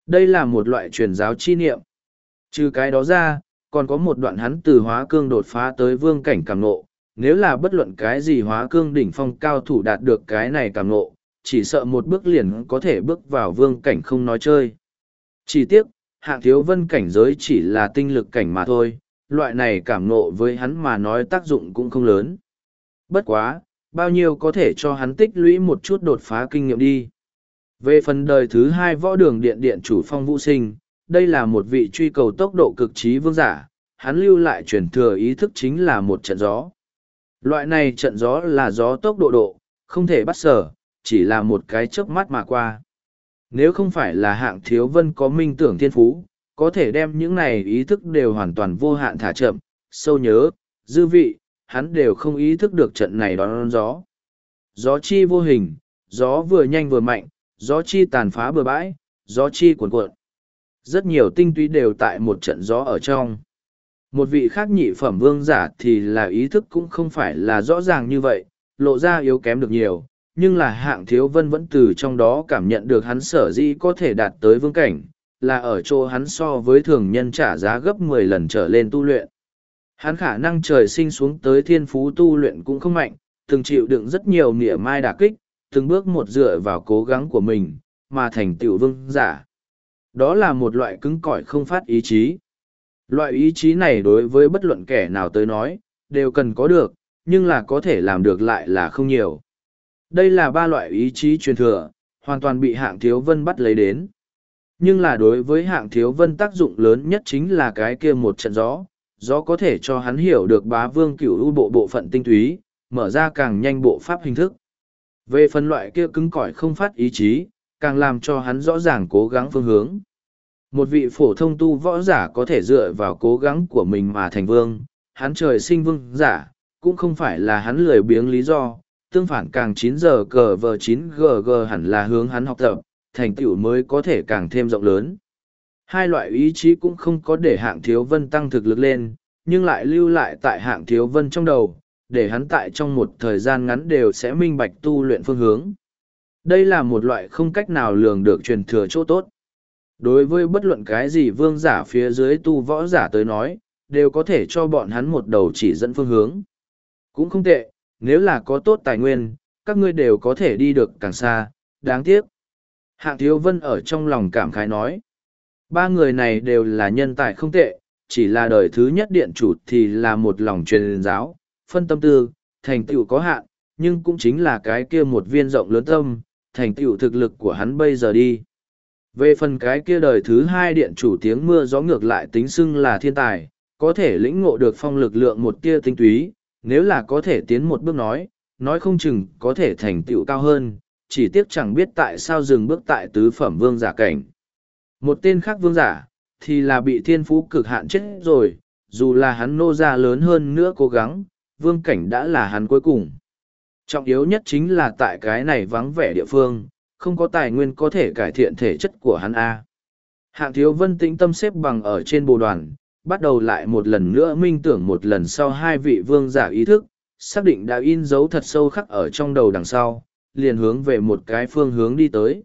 Đây là một loại truyền giáo chi niệm. Trừ cái đó ra, còn có một đoạn hắn từ hóa cương đột phá tới vương cảnh cảm ngộ. Nếu là bất luận cái gì hóa cương đỉnh phong cao thủ đạt được cái này cảm ngộ, chỉ sợ một bước liền có thể bước vào vương cảnh không nói chơi. Chỉ tiếc, Hạng Thiếu Vân cảnh giới chỉ là tinh lực cảnh mà thôi, loại này cảm ngộ với hắn mà nói tác dụng cũng không lớn. Bất quá, bao nhiêu có thể cho hắn tích lũy một chút đột phá kinh nghiệm đi. Về phần đời thứ hai võ đường điện điện chủ Phong Vũ Sinh, đây là một vị truy cầu tốc độ cực trí vương giả, hắn lưu lại truyền thừa ý thức chính là một trận gió. Loại này trận gió là gió tốc độ, không thể bắt sở, chỉ là một cái chớp mắt mà qua. Nếu không phải là Hạng Thiếu Vân có minh tưởng thiên phú, có thể đem những này ý thức đều hoàn toàn vô hạn thả chậm, sâu nhớ, dư vị, hắn đều không ý thức được trận này đón gió. Gió chi vô hình, gió vừa nhanh vừa mạnh, gió chi tàn phá bừa bãi, gió chi cuồn cuộn. Rất nhiều tinh túy đều tại một trận gió ở trong. Một vị khác nhị phẩm vương giả thì là ý thức cũng không phải là rõ ràng như vậy, lộ ra yếu kém được nhiều, nhưng là Hạng Thiếu Vân vẫn từ trong đó cảm nhận được hắn sở dĩ có thể đạt tới vương cảnh, là ở chỗ hắn so với thường nhân trả giá gấp 10 lần trở lên tu luyện. Hắn khả năng trời sinh xuống tới thiên phú tu luyện cũng không mạnh, từng chịu đựng rất nhiều mỉa mai đả kích, từng bước một dựa vào cố gắng của mình, mà thành tựu vương giả. Đó là một loại cứng cỏi không phát ý chí. Loại ý chí này đối với bất luận kẻ nào tới nói, đều cần có được, nhưng là có thể làm được lại là không nhiều. Đây là ba loại ý chí truyền thừa, hoàn toàn bị Hạng Thiếu Vân bắt lấy đến. Nhưng là đối với Hạng Thiếu Vân tác dụng lớn nhất chính là cái kia một trận gió. Gió có thể cho hắn hiểu được bá vương cửu u bộ phận tinh túy, mở ra càng nhanh bộ pháp hình thức. Về phần loại kia cứng cỏi không phát ý chí, càng làm cho hắn rõ ràng cố gắng phương hướng. Một vị phổ thông tu võ giả có thể dựa vào cố gắng của mình mà thành vương, hắn trời sinh vương giả, cũng không phải là hắn lười biếng lý do, tương phản càng 9 giờ cờ vờ 9GG hẳn là hướng hắn học tập, thành tựu mới có thể càng thêm rộng lớn. Hai loại ý chí cũng không có để Hạng Thiếu Vân tăng thực lực lên, nhưng lại lưu lại tại Hạng Thiếu Vân trong đầu, để hắn tại trong một thời gian ngắn đều sẽ minh bạch tu luyện phương hướng. Đây là một loại không cách nào lường được truyền thừa chỗ tốt. Đối với bất luận cái gì vương giả phía dưới tu võ giả tới nói, đều có thể cho bọn hắn một đầu chỉ dẫn phương hướng. Cũng không tệ, nếu là có tốt tài nguyên, các ngươi đều có thể đi được càng xa, đáng tiếc. Hạng Thiếu Vân ở trong lòng cảm khái nói. Ba người này đều là nhân tài không tệ, chỉ là đời thứ nhất điện chủ thì là một lòng truyền giáo, phân tâm tư, thành tựu có hạn, nhưng cũng chính là cái kia một viên rộng lớn tâm, thành tựu thực lực của hắn bây giờ đi. Về phần cái kia đời thứ hai điện chủ tiếng mưa gió ngược lại tính xưng là thiên tài, có thể lĩnh ngộ được phong lực lượng một tia tinh túy, nếu là có thể tiến một bước nói không chừng có thể thành tựu cao hơn, chỉ tiếc chẳng biết tại sao dừng bước tại tứ phẩm vương giả cảnh. Một tên khác vương giả, thì là bị thiên phú cực hạn chết rồi, dù là hắn nô ra lớn hơn nữa cố gắng, vương cảnh đã là hắn cuối cùng. Trọng yếu nhất chính là tại cái này vắng vẻ địa phương, không có tài nguyên có thể cải thiện thể chất của hắn A. Hạng Thiếu Vân tĩnh tâm xếp bằng ở trên bồ đoàn, bắt đầu lại một lần nữa minh tưởng một lần sau hai vị vương giả ý thức, xác định đã in dấu thật sâu khắc ở trong đầu đằng sau, liền hướng về một cái phương hướng đi tới.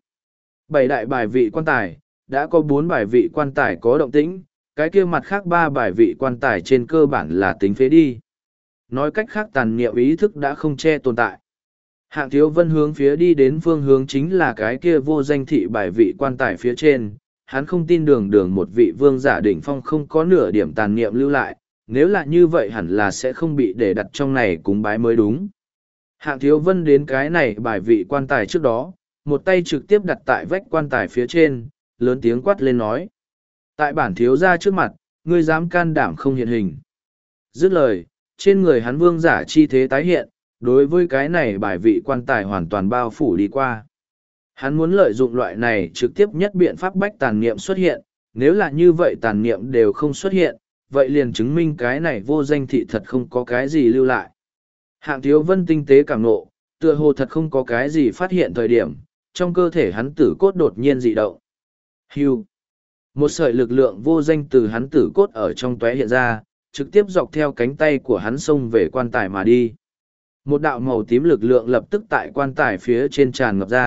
7 đại bài vị quan tài, đã có 4 bài vị quan tài có động tĩnh, cái kia mặt khác 3 bài vị quan tài trên cơ bản là tính phế đi. Nói cách khác tàn niệm ý thức đã không che tồn tại. Hạng Thiếu Vân hướng phía đi đến phương hướng chính là cái kia vô danh thị bài vị quan tài phía trên, hắn không tin đường một vị vương giả đỉnh phong không có nửa điểm tàn niệm lưu lại, nếu là như vậy hẳn là sẽ không bị để đặt trong này cúng bái mới đúng. Hạng Thiếu Vân đến cái này bài vị quan tài trước đó, một tay trực tiếp đặt tại vách quan tài phía trên, lớn tiếng quát lên nói. Tại bản thiếu gia trước mặt, ngươi dám can đảm không hiện hình. Dứt lời, trên người hắn vương giả chi thế tái hiện, đối với cái này bài vị quan tài hoàn toàn bao phủ đi qua. Hắn muốn lợi dụng loại này trực tiếp nhất biện pháp bách tàn niệm xuất hiện, nếu là như vậy tàn niệm đều không xuất hiện, vậy liền chứng minh cái này vô danh thị thật không có cái gì lưu lại. Hạng Thiếu Vân tinh tế cảm nộ, tựa hồ thật không có cái gì phát hiện thời điểm, trong cơ thể hắn tử cốt đột nhiên dị động. Hưu. Một sợi lực lượng vô danh từ hắn tử cốt ở trong tóe hiện ra, trực tiếp dọc theo cánh tay của hắn xông về quan tài mà đi. Một đạo màu tím lực lượng lập tức tại quan tài phía trên tràn ngập ra,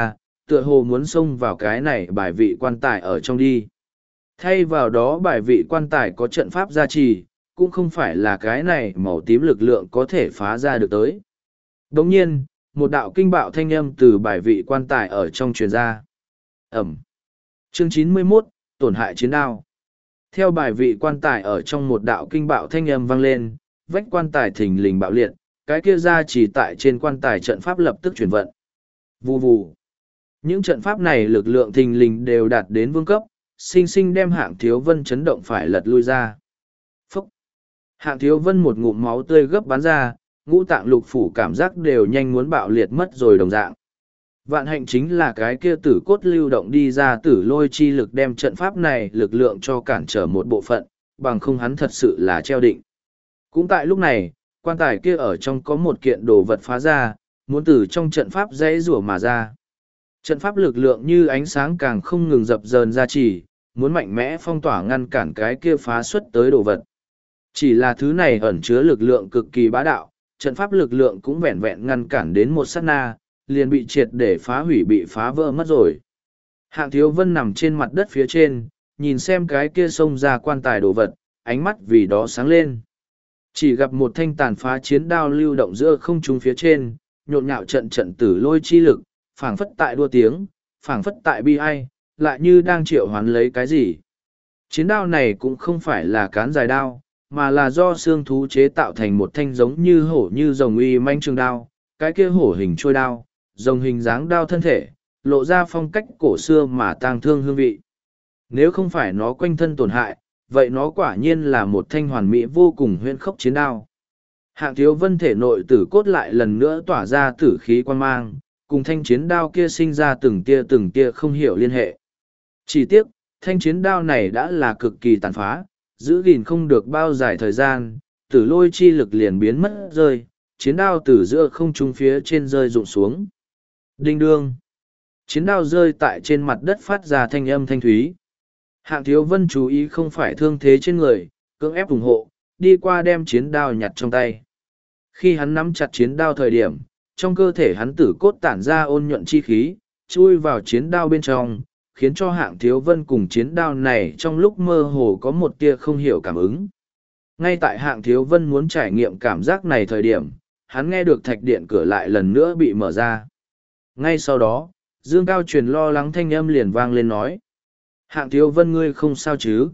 tựa hồ muốn xông vào cái này bài vị quan tài ở trong đi. Thay vào đó bài vị quan tài có trận pháp gia trì, cũng không phải là cái này màu tím lực lượng có thể phá ra được tới. Đồng nhiên, một đạo kinh bạo thanh âm từ bài vị quan tài ở trong truyền ra. Ẩm. Chương 91, tổn hại chiến đao. Theo bài vị quan tài ở trong một đạo kinh bạo thanh âm vang lên, vách quan tài thình lình bạo liệt, cái kia ra chỉ tại trên quan tài trận pháp lập tức chuyển vận. Vù vù. Những trận pháp này lực lượng thình lình đều đạt đến vương cấp, sinh sinh đem Hạng Thiếu Vân chấn động phải lật lui ra. Phúc. Hạng Thiếu Vân một ngụm máu tươi gấp bắn ra, ngũ tạng lục phủ cảm giác đều nhanh muốn bạo liệt mất rồi đồng dạng. Vạn hạnh chính là cái kia tử cốt lưu động đi ra tử lôi chi lực đem trận pháp này lực lượng cho cản trở một bộ phận, bằng không hắn thật sự là treo định. Cũng tại lúc này, quan tài kia ở trong có một kiện đồ vật phá ra, muốn từ trong trận pháp dãy rủa mà ra. Trận pháp lực lượng như ánh sáng càng không ngừng dập dờn ra chỉ, muốn mạnh mẽ phong tỏa ngăn cản cái kia phá xuất tới đồ vật. Chỉ là thứ này ẩn chứa lực lượng cực kỳ bá đạo, trận pháp lực lượng cũng vẹn vẹn ngăn cản đến một sát na, liền bị triệt để phá hủy bị phá vỡ mất rồi. Hạng Thiếu Vân nằm trên mặt đất phía trên, nhìn xem cái kia xông ra quan tài đồ vật, ánh mắt vì đó sáng lên. Chỉ gặp một thanh tàn phá chiến đao lưu động giữa không trung phía trên, nhộn nhạo trận trận tử lôi chi lực, phảng phất tại đua tiếng, phảng phất tại bi ai, lại như đang triệu hoán lấy cái gì. Chiến đao này cũng không phải là cán dài đao, mà là do xương thú chế tạo thành một thanh giống như hổ như rồng uy manh trường đao, cái kia hổ hình trôi đao, rồng hình dáng đao thân thể, lộ ra phong cách cổ xưa mà tang thương hương vị. Nếu không phải nó quanh thân tổn hại, vậy nó quả nhiên là một thanh hoàn mỹ vô cùng huyễn khốc chiến đao. Hạng Thiếu Vân thể nội tử cốt lại lần nữa tỏa ra tử khí quan mang, cùng thanh chiến đao kia sinh ra từng tia không hiểu liên hệ. Chỉ tiếc, thanh chiến đao này đã là cực kỳ tàn phá, giữ gìn không được bao dài thời gian, tử lôi chi lực liền biến mất rơi, chiến đao từ giữa không trung phía trên rơi rụng xuống. Đinh đương. Chiến đao rơi tại trên mặt đất phát ra thanh âm thanh thúy. Hạng Thiếu Vân chú ý không phải thương thế trên người, cưỡng ép ủng hộ, đi qua đem chiến đao nhặt trong tay. Khi hắn nắm chặt chiến đao thời điểm, trong cơ thể hắn tử cốt tản ra ôn nhuận chi khí, chui vào chiến đao bên trong, khiến cho Hạng Thiếu Vân cùng chiến đao này trong lúc mơ hồ có một tia không hiểu cảm ứng. Ngay tại Hạng Thiếu Vân muốn trải nghiệm cảm giác này thời điểm, hắn nghe được thạch điện cửa lại lần nữa bị mở ra. Ngay sau đó, Dương Cao Truyền lo lắng thanh âm liền vang lên nói. Hạng Thiếu Vân ngươi không sao chứ?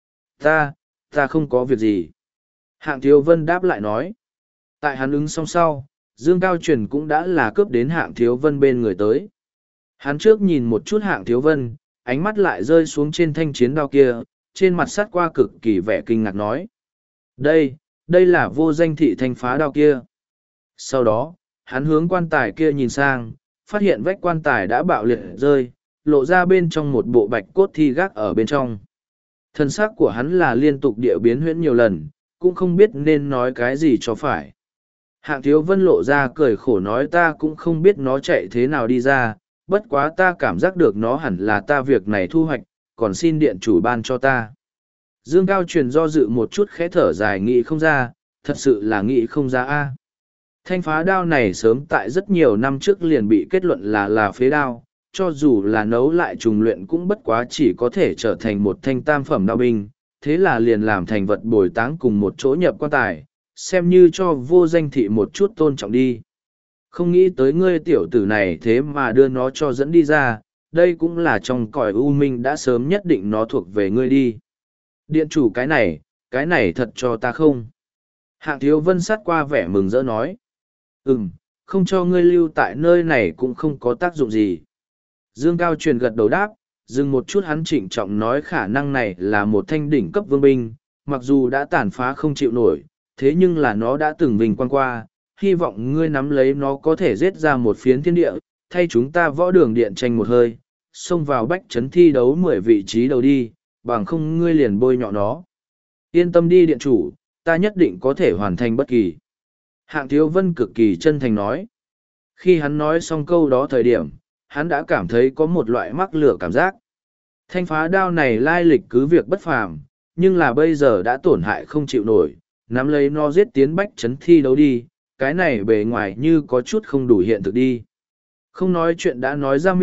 Ta không có việc gì. Hạng Thiếu Vân đáp lại nói. Tại hắn ứng xong sau, Dương Cao Truyền cũng đã là cướp đến Hạng Thiếu Vân bên người tới. Hắn trước nhìn một chút Hạng Thiếu Vân, ánh mắt lại rơi xuống trên thanh chiến đao kia, trên mặt sát qua cực kỳ vẻ kinh ngạc nói. Đây là vô danh thị thanh phá đao kia. Sau đó, hắn hướng quan tài kia nhìn sang, phát hiện vách quan tài đã bạo liệt rơi, lộ ra bên trong một bộ bạch cốt thi gác ở bên trong. Thân xác của hắn là liên tục địa biến huyễn nhiều lần, cũng không biết nên nói cái gì cho phải. Hạng Thiếu Vân lộ ra cười khổ nói ta cũng không biết nó chạy thế nào đi ra, bất quá ta cảm giác được nó hẳn là ta việc này thu hoạch, còn xin điện chủ ban cho ta. Dương Cao Truyền do dự một chút khẽ thở dài nghĩ không ra, thật sự là nghĩ không ra a. Thanh phá đao này sớm tại rất nhiều năm trước liền bị kết luận là phế đao, cho dù là nấu lại trùng luyện cũng bất quá chỉ có thể trở thành một thanh tam phẩm đao binh, thế là liền làm thành vật bồi táng cùng một chỗ nhập quan tài, xem như cho vô danh thị một chút tôn trọng đi. Không nghĩ tới ngươi tiểu tử này thế mà đưa nó cho dẫn đi ra, đây cũng là trong cõi u minh đã sớm nhất định nó thuộc về ngươi đi. Điện chủ cái này thật cho ta không? Hạng Thiếu Vân sát qua vẻ mừng rỡ nói. Không cho ngươi lưu tại nơi này cũng không có tác dụng gì. Dương Cao Truyền gật đầu đáp, dừng một chút hắn trịnh trọng nói khả năng này là một thanh đỉnh cấp vương binh, mặc dù đã tàn phá không chịu nổi, thế nhưng là nó đã từng vinh quang qua, hy vọng ngươi nắm lấy nó có thể giết ra một phiến thiên địa, thay chúng ta võ đường điện tranh một hơi, xông vào bách chấn thi đấu 10 vị trí đầu đi, bằng không ngươi liền bôi nhọ nó. Yên tâm đi điện chủ, ta nhất định có thể hoàn thành bất kỳ. Hạng Thiếu Vân cực kỳ chân thành nói. Khi hắn nói xong câu đó thời điểm, hắn đã cảm thấy có một loại mắc lửa cảm giác. Thanh phá đao này lai lịch cứ việc bất phàm, nhưng là bây giờ đã tổn hại không chịu nổi, nắm lấy nó giết tiến bách chấn thi đấu đi, cái này bề ngoài như có chút không đủ hiện thực đi. Không nói chuyện đã nói ra miệng,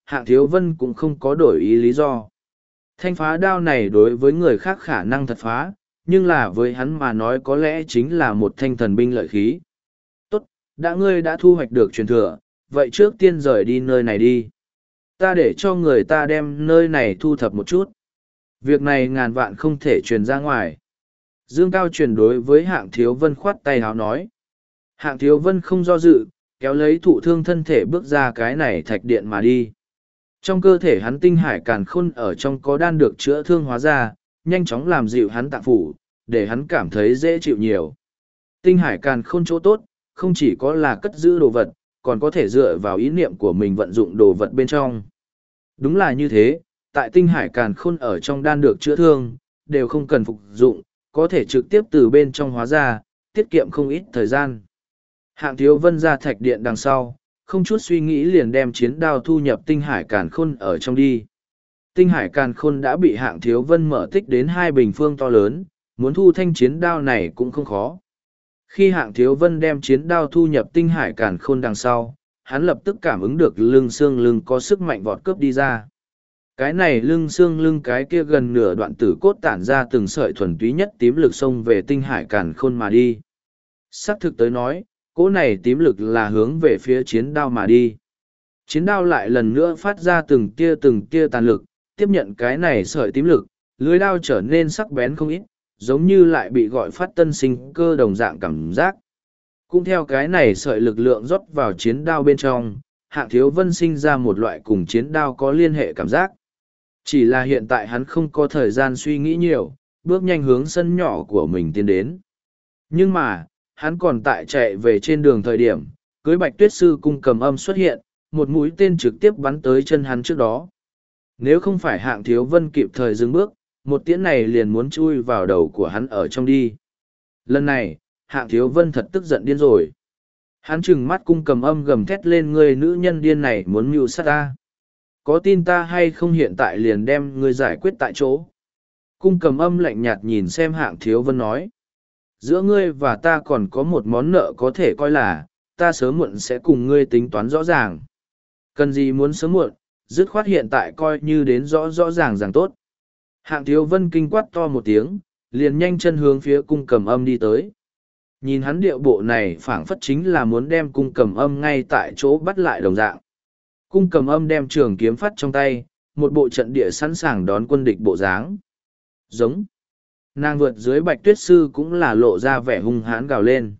Hạng Thiếu Vân cũng không có đổi ý lý do. Thanh phá đao này đối với người khác khả năng thật phá, nhưng là với hắn mà nói có lẽ chính là một thanh thần binh lợi khí. Tốt, ngươi đã thu hoạch được truyền thừa, vậy trước tiên rời đi nơi này đi. Ta để cho người ta đem nơi này thu thập một chút. Việc này ngàn vạn không thể truyền ra ngoài. Dương Cao truyền đối với Hạng Thiếu Vân khoát tay háo nói. Hạng Thiếu Vân không do dự, kéo lấy thụ thương thân thể bước ra cái này thạch điện mà đi. Trong cơ thể hắn tinh hải càn khôn ở trong có đan được chữa thương hóa ra, nhanh chóng làm dịu hắn tạng phủ, để hắn cảm thấy dễ chịu nhiều. Tinh hải càn khôn chỗ tốt, không chỉ có là cất giữ đồ vật, còn có thể dựa vào ý niệm của mình vận dụng đồ vật bên trong. Đúng là như thế, tại tinh hải càn khôn ở trong đan được chữa thương, đều không cần phục dụng, có thể trực tiếp từ bên trong hóa ra, tiết kiệm không ít thời gian. Hạng Thiếu Vân ra thạch điện đằng sau, không chút suy nghĩ liền đem chiến đao thu nhập tinh hải càn khôn ở trong đi. Tinh hải càn khôn đã bị Hạng Thiếu Vân mở tích đến 2 bình phương to lớn, muốn thu thanh chiến đao này cũng không khó. Khi Hạng Thiếu Vân đem chiến đao thu nhập tinh hải càn khôn đằng sau, hắn lập tức cảm ứng được lưng xương lưng có sức mạnh vọt cướp đi ra. Cái này lưng xương lưng cái kia gần nửa đoạn tử cốt tản ra từng sợi thuần túy nhất tím lực xông về tinh hải càn khôn mà đi. Xác thực tới nói, cỗ này tím lực là hướng về phía chiến đao mà đi. Chiến đao lại lần nữa phát ra từng tia tàn lực, tiếp nhận cái này sợi tím lực, lưới đao trở nên sắc bén không ít, giống như lại bị gọi phát tân sinh cơ đồng dạng cảm giác. Cũng theo cái này sợi lực lượng rót vào chiến đao bên trong, Hạng Thiếu Vân sinh ra một loại cùng chiến đao có liên hệ cảm giác. Chỉ là hiện tại hắn không có thời gian suy nghĩ nhiều, bước nhanh hướng sân nhỏ của mình tiến đến. Nhưng mà, hắn còn tại chạy về trên đường thời điểm, cưới Bạch Tuyết Sư Cung Cầm Âm xuất hiện, một mũi tên trực tiếp bắn tới chân hắn trước đó. Nếu không phải Hạng Thiếu Vân kịp thời dừng bước, một tiễn này liền muốn chui vào đầu của hắn ở trong đi. Lần này, Hạng Thiếu Vân thật tức giận điên rồi. Hắn trừng mắt Cung Cầm Âm gầm thét lên, người nữ nhân điên này muốn mưu sát ta. Có tin ta hay không hiện tại liền đem ngươi giải quyết tại chỗ. Cung Cầm Âm lạnh nhạt nhìn xem Hạng Thiếu Vân nói. Giữa ngươi và ta còn có một món nợ có thể coi là, ta sớm muộn sẽ cùng ngươi tính toán rõ ràng. Cần gì muốn sớm muộn, dứt khoát hiện tại coi như đến rõ ràng tốt. Hạng Thiếu Vân kinh quát to một tiếng, liền nhanh chân hướng phía Cung Cầm Âm đi tới. Nhìn hắn điệu bộ này phảng phất chính là muốn đem Cung Cầm Âm ngay tại chỗ bắt lại đồng dạng. Cung Cầm Âm đem trường kiếm phát trong tay, một bộ trận địa sẵn sàng đón quân địch bộ dáng. Giống. Nàng vượt dưới Bạch Tuyết Sư cũng là lộ ra vẻ hung hãn gào lên.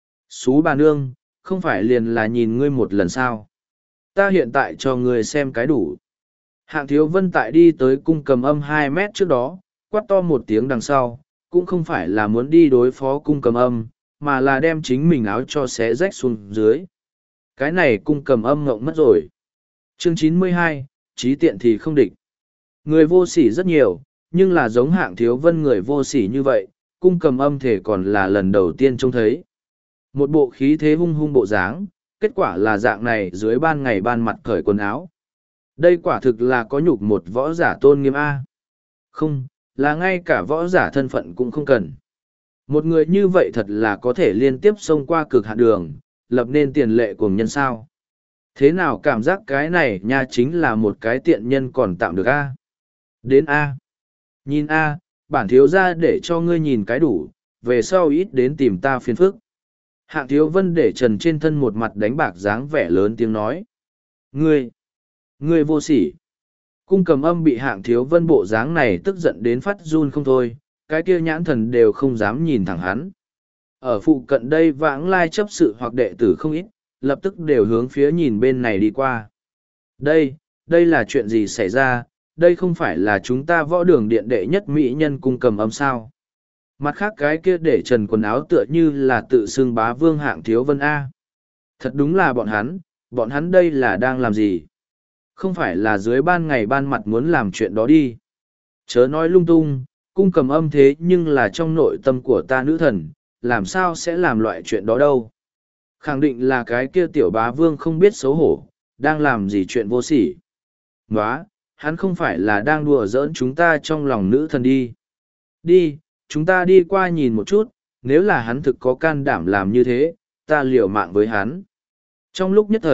Xú bà nương, không phải liền là nhìn ngươi một lần sao. Ta hiện tại cho ngươi xem cái đủ. Hạng Thiếu Vân tại đi tới Cung Cầm Âm 2 mét trước đó, quát to một tiếng đằng sau, cũng không phải là muốn đi đối phó Cung Cầm Âm, mà là đem chính mình áo cho xé rách xuống dưới. Cái này Cung Cầm Âm ngộng mất rồi. Chương 92, trí tiện thì không địch. Người vô sỉ rất nhiều, nhưng là giống Hạng Thiếu Vân người vô sỉ như vậy, Cung Cầm Âm thể còn là lần đầu tiên trông thấy. Một bộ khí thế hung hung bộ dáng, kết quả là dạng này dưới ban ngày ban mặt cởi quần áo. Đây quả thực là có nhục một võ giả tôn nghiêm A. Không, là ngay cả võ giả thân phận cũng không cần. Một người như vậy thật là có thể liên tiếp xông qua cực hạn đường, lập nên tiền lệ cùng nhân sao. Thế nào cảm giác cái này nha chính là một cái tiện nhân còn tạm được A. Đến A. Nhìn A, bản thiếu ra để cho ngươi nhìn cái đủ, về sau ít đến tìm ta phiền phức. Hạng Thiếu Vân để trần trên thân một mặt đánh bạc dáng vẻ lớn tiếng nói. Ngươi vô sỉ. Cung Cầm Âm bị Hạng Thiếu Vân bộ dáng này tức giận đến phát run không thôi, cái kia nhãn thần đều không dám nhìn thẳng hắn. Ở phụ cận đây vãng lai chấp sự hoặc đệ tử không ít, lập tức đều hướng phía nhìn bên này đi qua. Đây là chuyện gì xảy ra, đây không phải là chúng ta võ đường điện đệ nhất mỹ nhân Cung Cầm Âm sao. Mặt khác cái kia để trần quần áo tựa như là tự xưng bá vương Hạng Thiếu Vân A. Thật đúng là bọn hắn đây là đang làm gì? Không phải là dưới ban ngày ban mặt muốn làm chuyện đó đi. Chớ nói lung tung, Cung Cầm Âm thế nhưng là trong nội tâm của ta nữ thần, làm sao sẽ làm loại chuyện đó đâu. Khẳng định là cái kia tiểu bá vương không biết xấu hổ, đang làm gì chuyện vô sỉ. Nóa, hắn không phải là đang đùa giỡn chúng ta trong lòng nữ thần đi. Đi, chúng ta đi qua nhìn một chút, nếu là hắn thực có can đảm làm như thế, ta liều mạng với hắn. Trong lúc nhất thời,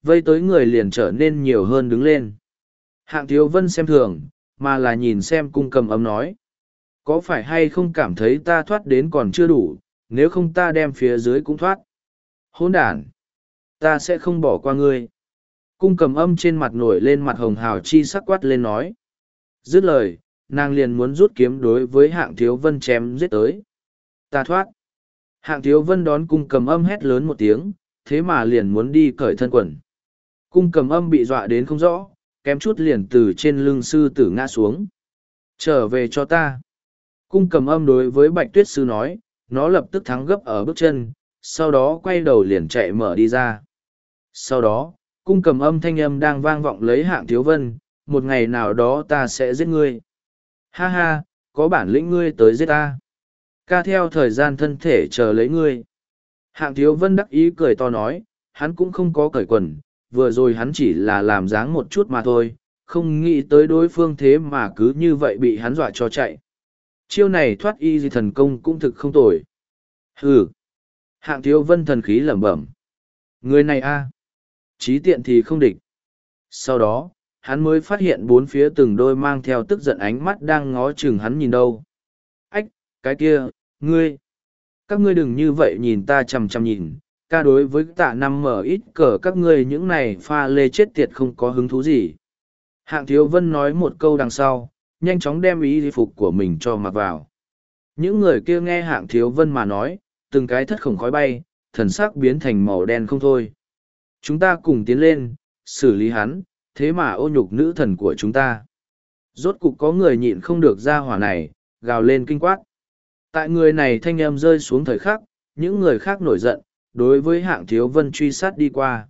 vây tới người liền trở nên nhiều hơn đứng lên. Hạng Thiếu Vân xem thường, mà là nhìn xem Cung Cầm Âm nói. Có phải hay không cảm thấy ta thoát đến còn chưa đủ, nếu không ta đem phía dưới cũng thoát. Hỗn đản! Ta sẽ không bỏ qua ngươi. Cung Cầm Âm trên mặt nổi lên mặt hồng hào chi sắc quát lên nói. Dứt lời, nàng liền muốn rút kiếm đối với Hạng Thiếu Vân chém giết tới. Ta thoát! Hạng Thiếu Vân đón Cung Cầm Âm hét lớn một tiếng, thế mà liền muốn đi cởi thân quần. Cung Cầm Âm bị dọa đến không rõ, kém chút liền từ trên lưng sư tử ngã xuống. Trở về cho ta. Cung Cầm Âm đối với Bạch Tuyết Sư nói, nó lập tức thắng gấp ở bước chân, sau đó quay đầu liền chạy mở đi ra. Sau đó, Cung Cầm Âm thanh âm đang vang vọng lấy Hạng Thiếu Vân, một ngày nào đó ta sẽ giết ngươi. Ha ha, có bản lĩnh ngươi tới giết ta. Ca theo thời gian thân thể chờ lấy ngươi. Hạng Thiếu Vân đắc ý cười to nói, hắn cũng không có cởi quần, vừa rồi hắn chỉ là làm dáng một chút mà thôi, không nghĩ tới đối phương thế mà cứ như vậy bị hắn dọa cho chạy. Chiêu này thoát y gì thần công cũng thực không tồi. Hừ. Hạng Thiếu Vân thần khí lẩm bẩm. Người này a, trí tiện thì không địch. Sau đó, hắn mới phát hiện bốn phía từng đôi mang theo tức giận ánh mắt đang ngó chừng hắn nhìn đâu. Ách, cái kia, ngươi. Các ngươi đừng như vậy nhìn ta chằm chằm nhìn, ca đối với tạ năm mở ít cờ các ngươi những này pha lê chết tiệt không có hứng thú gì. Hạng Thiếu Vân nói một câu đằng sau, nhanh chóng đem y phục của mình cho mặc vào. Những người kia nghe Hạng Thiếu Vân mà nói, từng cái thất khổng khói bay, thần sắc biến thành màu đen không thôi. Chúng ta cùng tiến lên, xử lý hắn, thế mà ô nhục nữ thần của chúng ta. Rốt cục có người nhịn không được ra hỏa này, gào lên kinh quát. Tại người này thanh âm rơi xuống thời khắc, những người khác nổi giận, đối với Hạng Thiếu Vân truy sát đi qua.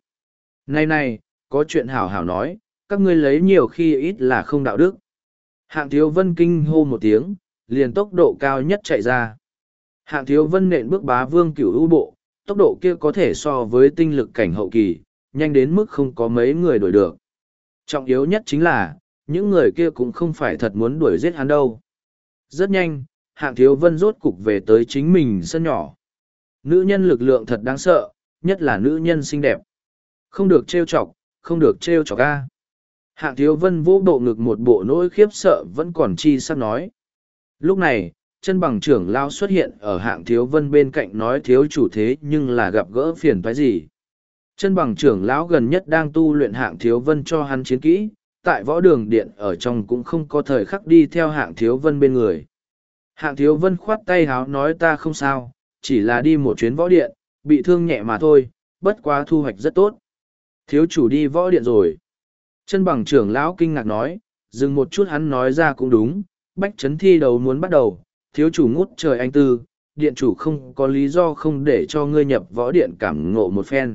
Này, có chuyện hảo hảo nói, các ngươi lấy nhiều khi ít là không đạo đức. Hạng Thiếu Vân kinh hô một tiếng, liền tốc độ cao nhất chạy ra. Hạng Thiếu Vân nện bước Bá Vương Cửu U bộ, tốc độ kia có thể so với tinh lực cảnh hậu kỳ, nhanh đến mức không có mấy người đuổi được. Trọng yếu nhất chính là, những người kia cũng không phải thật muốn đuổi giết hắn đâu. Rất nhanh, Hạng Thiếu Vân rốt cục về tới chính mình sân nhỏ. Nữ nhân lực lượng thật đáng sợ, nhất là nữ nhân xinh đẹp. Không được trêu chọc, không được trêu chọc a. Hạng Thiếu Vân vỗ bộ ngực một bộ nỗi khiếp sợ vẫn còn chi sắp nói. Lúc này, Chân Bằng trưởng lao xuất hiện ở Hạng Thiếu Vân bên cạnh nói thiếu chủ thế nhưng là gặp gỡ phiền toái gì. Chân Bằng trưởng lão gần nhất đang tu luyện Hạng Thiếu Vân cho hắn chiến kỹ, tại võ đường điện ở trong cũng không có thời khắc đi theo Hạng Thiếu Vân bên người. Hạng Thiếu Vân khoát tay háo nói ta không sao, chỉ là đi một chuyến võ điện, bị thương nhẹ mà thôi, bất quá thu hoạch rất tốt. Thiếu chủ đi võ điện rồi. Chân Bằng trưởng lão kinh ngạc nói, dừng một chút hắn nói ra cũng đúng, bách chấn thi đấu muốn bắt đầu, thiếu chủ ngút trời anh tư, điện chủ không có lý do không để cho ngươi nhập võ điện cảm ngộ một phen.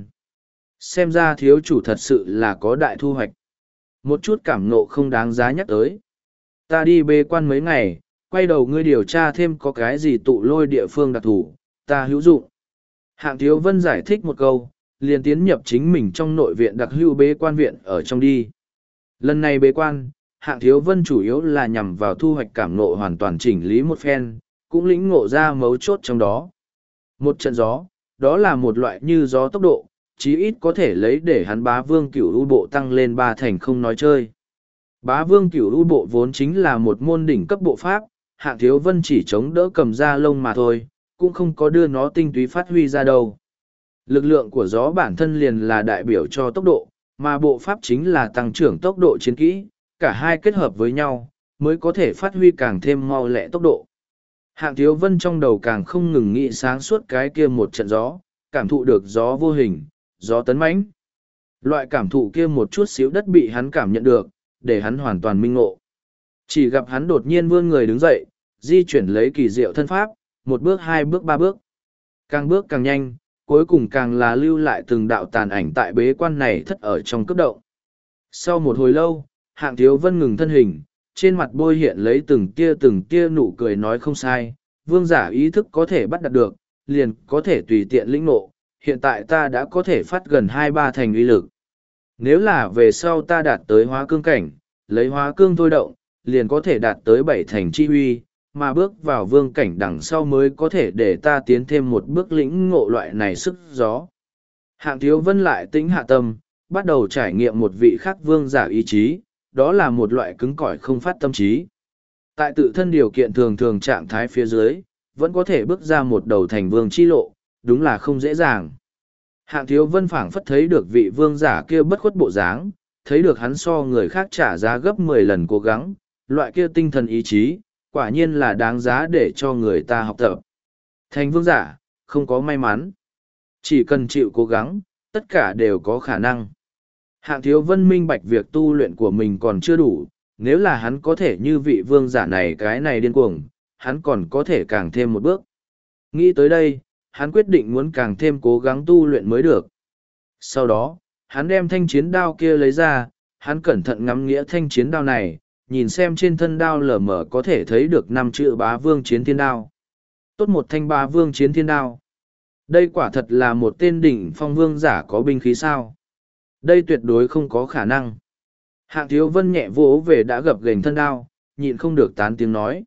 Xem ra thiếu chủ thật sự là có đại thu hoạch. Một chút cảm ngộ không đáng giá nhắc tới. Ta đi bế quan mấy ngày, quay đầu ngươi điều tra thêm có cái gì tụ lôi địa phương đặc thù, ta hữu dụng. Hạng Thiếu Vân giải thích một câu, liền tiến nhập chính mình trong nội viện đặc hữu bế quan viện ở trong đi. Lần này bế quan, Hạng Thiếu Vân chủ yếu là nhằm vào thu hoạch cảm ngộ hoàn toàn chỉnh lý một phen, cũng lĩnh ngộ ra mấu chốt trong đó. Một trận gió, đó là một loại như gió tốc độ, chí ít có thể lấy để hắn Bá Vương Cửu U bộ tăng lên 3 thành không nói chơi. Bá Vương Cửu U bộ vốn chính là một môn đỉnh cấp bộ pháp, Hạng Thiếu Vân chỉ chống đỡ cầm ra lông mà thôi, cũng không có đưa nó tinh túy phát huy ra đâu. Lực lượng của gió bản thân liền là đại biểu cho tốc độ, mà bộ pháp chính là tăng trưởng tốc độ chiến kỹ, cả hai kết hợp với nhau, mới có thể phát huy càng thêm mau lẹ tốc độ. Hạng Thiếu Vân trong đầu càng không ngừng nghĩ sáng suốt cái kia một trận gió, cảm thụ được gió vô hình, gió tấn mãnh. Loại cảm thụ kia một chút xíu đất bị hắn cảm nhận được, để hắn hoàn toàn minh ngộ. Chỉ gặp hắn đột nhiên vươn người đứng dậy, di chuyển lấy kỳ diệu thân pháp, một bước hai bước ba bước. Càng bước càng nhanh, cuối cùng càng là lưu lại từng đạo tàn ảnh tại bế quan này thất ở trong cấp động. Sau một hồi lâu, Hạng Thiếu Vân ngừng thân hình, trên mặt bôi hiện lấy từng tia nụ cười nói không sai, vương giả ý thức có thể bắt đặt được, liền có thể tùy tiện lĩnh ngộ, hiện tại ta đã có thể phát gần 2-3 thành uy lực. Nếu là về sau ta đạt tới hóa cương cảnh, lấy hóa cương thôi động, liền có thể đạt tới 7 thành chi uy, mà bước vào vương cảnh đằng sau mới có thể để ta tiến thêm một bước lĩnh ngộ loại này sức gió. Hạng Thiếu Vân lại tĩnh hạ tâm, bắt đầu trải nghiệm một vị khắc vương giả ý chí, đó là một loại cứng cỏi không phát tâm trí. Tại tự thân điều kiện thường thường trạng thái phía dưới, vẫn có thể bước ra một đầu thành vương chi lộ, đúng là không dễ dàng. Hạng Thiếu Vân phảng phất thấy được vị vương giả kia bất khuất bộ dáng, thấy được hắn so người khác trả giá gấp 10 lần cố gắng, loại kia tinh thần ý chí, quả nhiên là đáng giá để cho người ta học tập. Thành vương giả, không có may mắn. Chỉ cần chịu cố gắng, tất cả đều có khả năng. Hạng Thiếu Vân minh bạch việc tu luyện của mình còn chưa đủ, nếu là hắn có thể như vị vương giả này cái này điên cuồng, hắn còn có thể càng thêm một bước. Nghĩ tới đây, hắn quyết định muốn càng thêm cố gắng tu luyện mới được. Sau đó, hắn đem thanh chiến đao kia lấy ra, hắn cẩn thận ngắm nghĩa thanh chiến đao này, nhìn xem trên thân đao lờ mờ có thể thấy được 5 chữ Bá Vương Chiến Thiên Đao. Tốt một thanh Bá Vương Chiến Thiên Đao. Đây quả thật là một tên đỉnh phong vương giả có binh khí sao. Đây tuyệt đối không có khả năng. Hạng Thiếu Vân nhẹ vỗ về đã gập ghềnh thân đao, nhịn không được tán tiếng nói.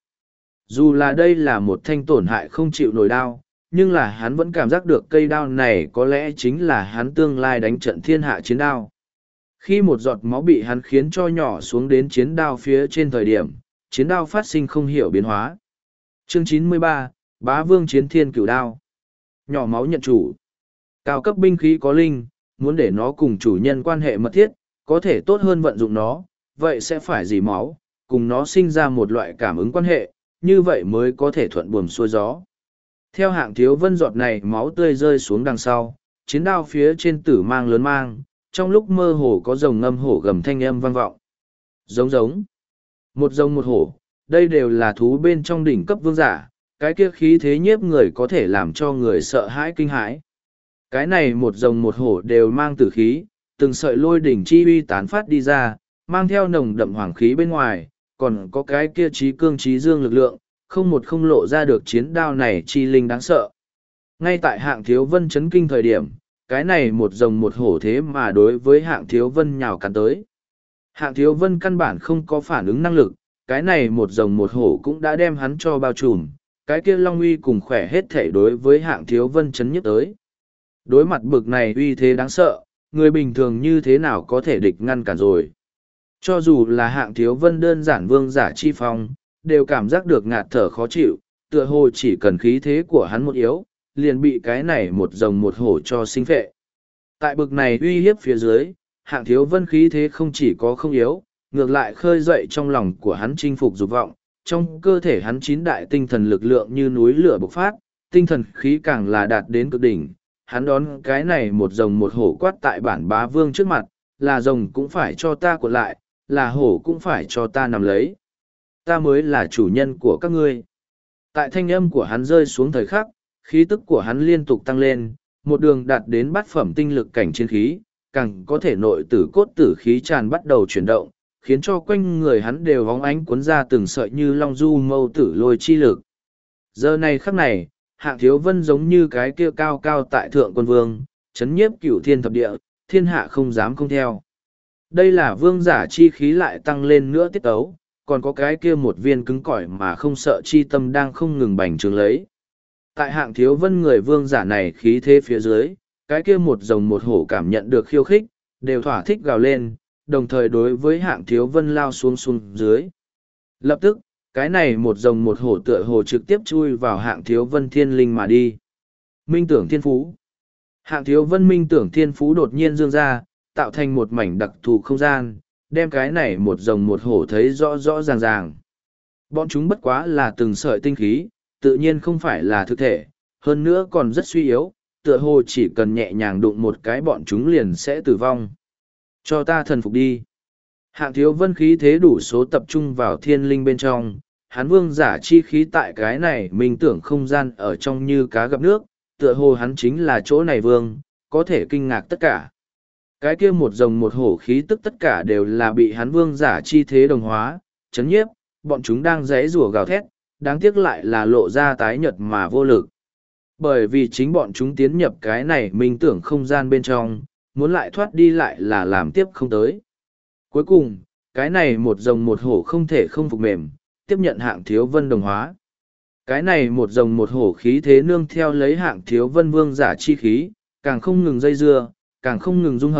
Dù là đây là một thanh tổn hại không chịu nổi đao, nhưng là hắn vẫn cảm giác được cây đao này có lẽ chính là hắn tương lai đánh trận thiên hạ chiến đao. Khi một giọt máu bị hắn khiến cho nhỏ xuống đến chiến đao phía trên thời điểm, chiến đao phát sinh không hiểu biến hóa. Chương 93, Bá Vương Chiến Thiên Cửu Đao. Nhỏ máu nhận chủ. Cao cấp binh khí có linh, muốn để nó cùng chủ nhân quan hệ mật thiết, có thể tốt hơn vận dụng nó, vậy sẽ phải dỉ máu, cùng nó sinh ra một loại cảm ứng quan hệ, như vậy mới có thể thuận buồm xuôi gió. Theo Hạng Thiếu Vân giọt này máu tươi rơi xuống đằng sau, chiến đao phía trên tử mang lớn mang, trong lúc mơ hồ có rồng ngâm hổ gầm thanh âm vang vọng. Giống giống. Một rồng một hổ, đây đều là thú bên trong đỉnh cấp vương giả, cái kia khí thế nhiếp người có thể làm cho người sợ hãi kinh hãi. Cái này một rồng một hổ đều mang tử khí, từng sợi lôi đỉnh chi uy tán phát đi ra, mang theo nồng đậm hoàng khí bên ngoài, còn có cái kia trí cương trí dương lực lượng, không một không lộ ra được chiến đao này chi linh đáng sợ. Ngay tại Hạng Thiếu Vân chấn kinh thời điểm, cái này một rồng một hổ thế mà đối với Hạng Thiếu Vân nhào cắn tới. Hạng Thiếu Vân căn bản không có phản ứng năng lực, cái này một rồng một hổ cũng đã đem hắn cho bao trùm, cái kia long uy cùng khỏe hết thể đối với Hạng Thiếu Vân chấn nhất tới. Đối mặt bực này uy thế đáng sợ, người bình thường như thế nào có thể địch ngăn cản rồi. Cho dù là Hạng Thiếu Vân đơn giản vương giả chi phong, đều cảm giác được ngạt thở khó chịu, tựa hồ chỉ cần khí thế của hắn một yếu, liền bị cái này một rồng một hổ cho sinh phệ. Tại bực này uy hiếp phía dưới, Hạng Thiếu Vân khí thế không chỉ có không yếu, ngược lại khơi dậy trong lòng của hắn chinh phục dục vọng, trong cơ thể hắn 9 đại tinh thần lực lượng như núi lửa bộc phát, tinh thần khí càng là đạt đến cực đỉnh. Hắn đón cái này một rồng một hổ quát tại bản bá vương trước mặt, là rồng cũng phải cho ta cuộn lại, là hổ cũng phải cho ta nằm lấy. Ta mới là chủ nhân của các ngươi. Tại thanh âm của hắn rơi xuống thời khắc, khí tức của hắn liên tục tăng lên, một đường đạt đến bát phẩm tinh lực cảnh chiến khí, càng có thể nội tử cốt tử khí tràn bắt đầu chuyển động, khiến cho quanh người hắn đều hóng ánh cuốn ra từng sợi như long du mâu tử lôi chi lực. Giờ này khắc này, Hạng Thiếu Vân giống như cái kia cao cao tại thượng quân vương, chấn nhiếp cửu thiên thập địa, thiên hạ không dám không theo. Đây là vương giả chi khí lại tăng lên nữa tiết tấu, còn có cái kia một viên cứng cỏi mà không sợ chi tâm đang không ngừng bành trướng lấy. Tại Hạng Thiếu Vân người vương giả này khí thế phía dưới, cái kia một rồng một hổ cảm nhận được khiêu khích, đều thỏa thích gào lên, đồng thời đối với Hạng Thiếu Vân lao xuống xuống dưới. Lập tức, cái này một rồng một hổ tựa hồ trực tiếp chui vào Hạng Thiếu Vân thiên linh mà đi. Minh tưởng thiên phú. Hạng Thiếu Vân minh tưởng thiên phú đột nhiên dương ra, tạo thành một mảnh đặc thù không gian, đem cái này một rồng một hổ thấy rõ rõ ràng ràng. Bọn chúng bất quá là từng sợi tinh khí, tự nhiên không phải là thực thể, hơn nữa còn rất suy yếu, tựa hồ chỉ cần nhẹ nhàng đụng một cái bọn chúng liền sẽ tử vong. Cho ta thần phục đi. Hạng Thiếu Vân khí thế đủ số tập trung vào thiên linh bên trong, hắn vương giả chi khí tại cái này minh tưởng không gian ở trong như cá gặp nước, tựa hồ hắn chính là chỗ này vương, có thể kinh ngạc tất cả. Cái kia một rồng một hổ khí tức tất cả đều là bị hắn vương giả chi thế đồng hóa, chấn nhiếp, bọn chúng đang rẽ rủa gào thét, đáng tiếc lại là lộ ra tái nhợt mà vô lực. Bởi vì chính bọn chúng tiến nhập cái này minh tưởng không gian bên trong, muốn lại thoát đi lại là làm tiếp không tới. Cuối cùng, cái này một rồng một hổ không thể không phục mềm, tiếp nhận Hạng Thiếu Vân đồng hóa. Cái này một rồng một hổ khí thế nương theo lấy Hạng Thiếu Vân vương giả chi khí, càng không ngừng dây dưa, càng không ngừng dung hợp,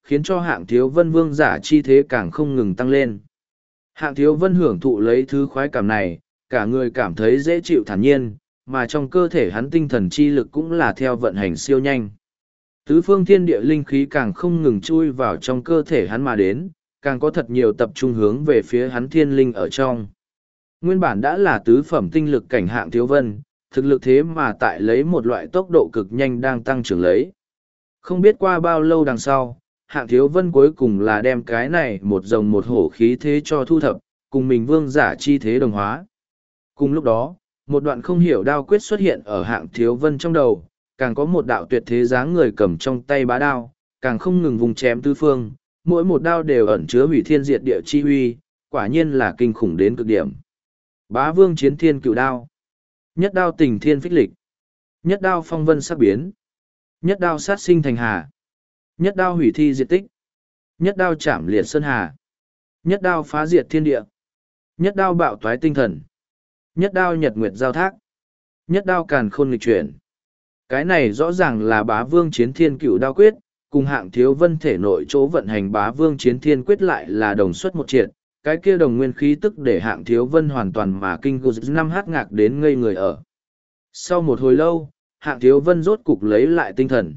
khiến cho Hạng Thiếu Vân vương giả chi thế càng không ngừng tăng lên. Hạng Thiếu Vân hưởng thụ lấy thứ khoái cảm này, cả người cảm thấy dễ chịu thản nhiên, mà trong cơ thể hắn tinh thần chi lực cũng là theo vận hành siêu nhanh. Tứ phương thiên địa linh khí càng không ngừng chui vào trong cơ thể hắn mà đến, càng có thật nhiều tập trung hướng về phía hắn thiên linh ở trong. Nguyên bản đã là tứ phẩm tinh lực cảnh Hạng Thiếu Vân, thực lực thế mà tại lấy một loại tốc độ cực nhanh đang tăng trưởng lấy. Không biết qua bao lâu đằng sau, Hạng Thiếu Vân cuối cùng là đem cái này một rồng một hổ khí thế cho thu thập, cùng mình vương giả chi thế đồng hóa. Cùng lúc đó, một đoạn không hiểu đao quyết xuất hiện ở Hạng Thiếu Vân trong đầu, càng có một đạo tuyệt thế dáng người cầm trong tay bá đao, càng không ngừng vùng chém tứ phương, mỗi một đao đều ẩn chứa hủy thiên diệt địa chi huy, quả nhiên là kinh khủng đến cực điểm. Bá vương chiến thiên cựu đao, nhất đao tình thiên phích lịch, nhất đao phong vân sắc biến, nhất đao sát sinh thành hà, nhất đao hủy thi diệt tích, nhất đao chạm liệt sơn hà, nhất đao phá diệt thiên địa, nhất đao bạo toái tinh thần, nhất đao nhật nguyệt giao thác, nhất đao càn khôn nghịch chuyển. Cái này rõ ràng là bá vương chiến thiên cựu đao quyết, cùng Hạng Thiếu Vân thể nội chỗ vận hành bá vương chiến thiên quyết lại là đồng xuất một triệt, cái kia đồng nguyên khí tức để Hạng Thiếu Vân hoàn toàn mà kinh gô năm hát ngạc đến ngây người ở. Sau một hồi lâu, Hạng Thiếu Vân rốt cục lấy lại tinh thần.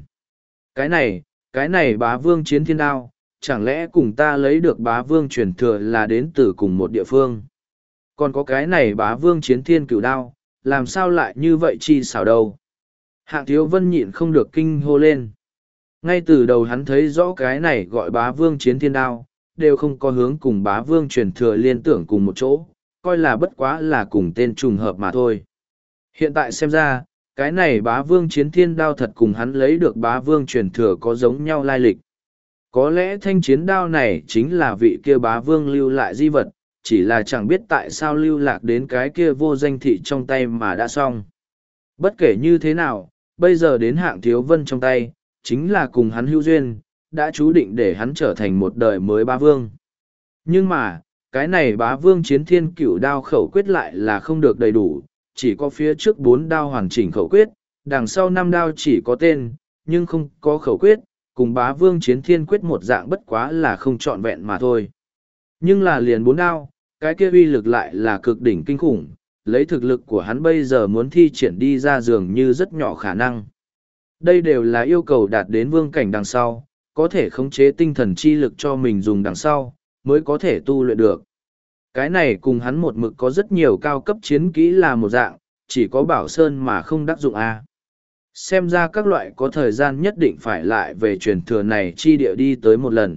Cái này bá vương chiến thiên đao, chẳng lẽ cùng ta lấy được bá vương truyền thừa là đến từ cùng một địa phương? Còn có cái này bá vương chiến thiên cửu đao, làm sao lại như vậy chi xảo đâu? Hạng Thiếu Vân nhịn không được kinh hô lên. Ngay từ đầu hắn thấy rõ cái này gọi bá vương chiến thiên đao, đều không có hướng cùng bá vương truyền thừa liên tưởng cùng một chỗ, coi là bất quá là cùng tên trùng hợp mà thôi. Hiện tại xem ra, cái này bá vương chiến thiên đao thật cùng hắn lấy được bá vương truyền thừa có giống nhau lai lịch. Có lẽ thanh chiến đao này chính là vị kia bá vương lưu lại di vật, chỉ là chẳng biết tại sao lưu lạc đến cái kia vô danh thị trong tay mà đã xong. Bất kể như thế nào, bây giờ đến Hạng Thiếu Vân trong tay, chính là cùng hắn hữu duyên, đã chú định để hắn trở thành một đời mới bá vương. Nhưng mà, cái này bá vương chiến thiên cửu đao khẩu quyết lại là không được đầy đủ, chỉ có phía trước 4 đao hoàn chỉnh khẩu quyết, đằng sau 5 đao chỉ có tên, nhưng không có khẩu quyết, cùng bá vương chiến thiên quyết một dạng bất quá là không trọn vẹn mà thôi. Nhưng là liền 4 đao, cái kia uy lực lại là cực đỉnh kinh khủng, lấy thực lực của hắn bây giờ muốn thi triển đi ra dường như rất nhỏ khả năng. Đây đều là yêu cầu đạt đến vương cảnh đằng sau, có thể khống chế tinh thần chi lực cho mình dùng đằng sau, mới có thể tu luyện được. Cái này cùng hắn một mực có rất nhiều cao cấp chiến kỹ là một dạng, chỉ có bảo sơn mà không đắc dụng a. Xem ra các loại có thời gian nhất định phải lại về truyền thừa này chi địa đi tới một lần.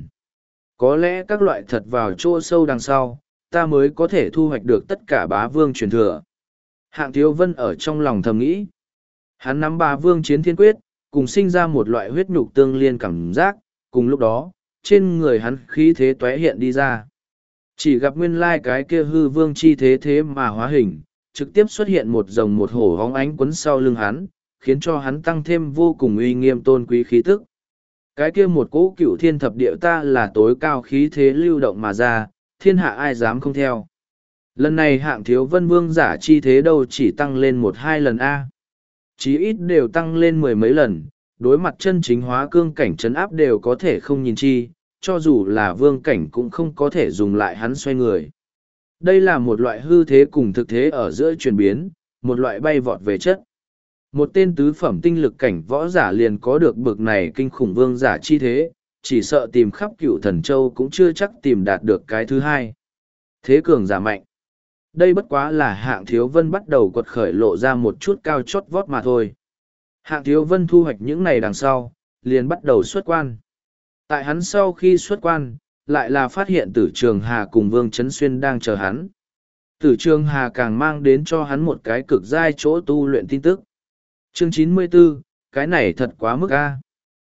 Có lẽ các loại thật vào chỗ sâu đằng sau, ta mới có thể thu hoạch được tất cả bá vương truyền thừa. Hạng Thiếu Vân ở trong lòng thầm nghĩ. Hắn nắm bá vương chiến thiên quyết, cùng sinh ra một loại huyết nhục tương liên cảm giác, cùng lúc đó, trên người hắn khí thế tóe hiện đi ra. Chỉ gặp nguyên lai cái kia hư vương chi thế thế mà hóa hình, trực tiếp xuất hiện một rồng một hổ hóng ánh quấn sau lưng hắn, khiến cho hắn tăng thêm vô cùng uy nghiêm tôn quý khí tức. Cái kia một cỗ cựu thiên thập địa ta là tối cao khí thế lưu động mà ra, thiên hạ ai dám không theo. Lần này Hạng Thiếu Vân vương giả chi thế đâu chỉ tăng lên 1-2 lần A. Chí ít đều tăng lên 10 mấy lần, đối mặt chân chính hóa cương cảnh trấn áp đều có thể không nhìn chi, cho dù là vương cảnh cũng không có thể dùng lại hắn xoay người. Đây là một loại hư thế cùng thực thế ở giữa chuyển biến, một loại bay vọt về chất. Một tên tứ phẩm tinh lực cảnh võ giả liền có được bực này kinh khủng vương giả chi thế, chỉ sợ tìm khắp cựu thần châu cũng chưa chắc tìm đạt được cái thứ hai. Thế cường giả mạnh. Đây bất quá là Hạng Thiếu Vân bắt đầu quật khởi lộ ra một chút cao chót vót mà thôi. Hạng Thiếu Vân thu hoạch những này đằng sau, liền bắt đầu xuất quan. Tại hắn sau khi xuất quan, lại là phát hiện Tử Trường Hà cùng Vương Chấn Xuyên đang chờ hắn. Tử Trường Hà càng mang đến cho hắn một cái cực giai chỗ tu luyện tin tức. Chương 94, cái này thật quá mức a.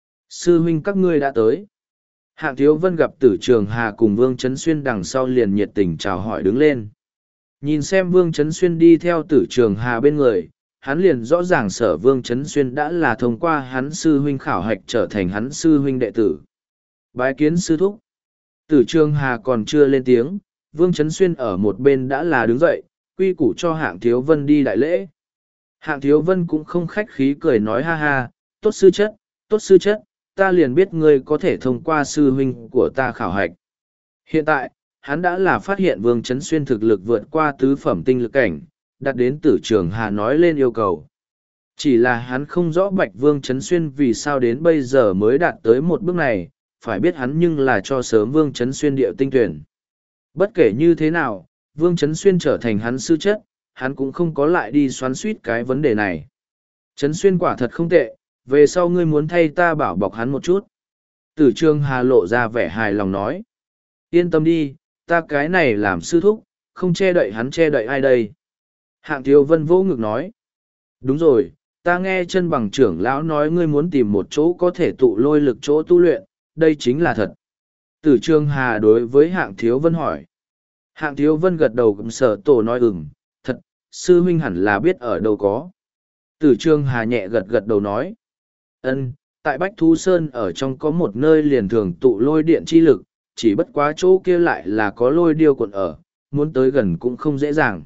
Sư huynh các ngươi đã tới. Hạng Thiếu Vân gặp Tử Trường Hà cùng Vương Chấn Xuyên đằng sau liền nhiệt tình chào hỏi đứng lên. Nhìn xem Vương Chấn Xuyên đi theo Tử Trường Hà bên người, hắn liền rõ ràng sở Vương Chấn Xuyên đã là thông qua hắn sư huynh khảo hạch trở thành hắn sư huynh đệ tử. Bái kiến sư thúc. Tử Trường Hà còn chưa lên tiếng, Vương Chấn Xuyên ở một bên đã là đứng dậy, quy củ cho Hạng Thiếu Vân đi đại lễ. Hạng Thiếu Vân cũng không khách khí cười nói ha ha, tốt sư chất, ta liền biết ngươi có thể thông qua sư huynh của ta khảo hạch. Hiện tại, hắn đã là phát hiện Vương Chấn Xuyên thực lực vượt qua tứ phẩm tinh lực cảnh, đặt đến Tử Trường Hà nói lên yêu cầu. Chỉ là hắn không rõ Bạch Vương Chấn Xuyên vì sao đến bây giờ mới đạt tới một bước này, phải biết hắn nhưng là cho sớm Vương Chấn Xuyên điệu tinh tuyển. Bất kể như thế nào, Vương Chấn Xuyên trở thành hắn sư chất, hắn cũng không có lại đi xoắn suýt cái vấn đề này. Chấn Xuyên quả thật không tệ, về sau ngươi muốn thay ta bảo bọc hắn một chút. Tử Trường Hà lộ ra vẻ hài lòng nói. Yên tâm đi, ta cái này làm sư thúc, không che đậy hắn che đậy ai đây. Hạng Thiếu Vân vô ngực nói. Đúng rồi, ta nghe chân bằng trưởng lão nói ngươi muốn tìm một chỗ có thể tụ lôi lực chỗ tu luyện, đây chính là thật. Tử Trường Hà đối với Hạng Thiếu Vân hỏi. Hạng Thiếu Vân gật đầu cầm sở tổ nói thật, sư huynh hẳn là biết ở đâu có. Tử Trường Hà nhẹ gật gật đầu nói. Tại Bách Thú Sơn ở trong có một nơi liền thường tụ lôi điện chi lực, chỉ bất quá chỗ kia lại là có lôi điêu cuộn ở, muốn tới gần cũng không dễ dàng.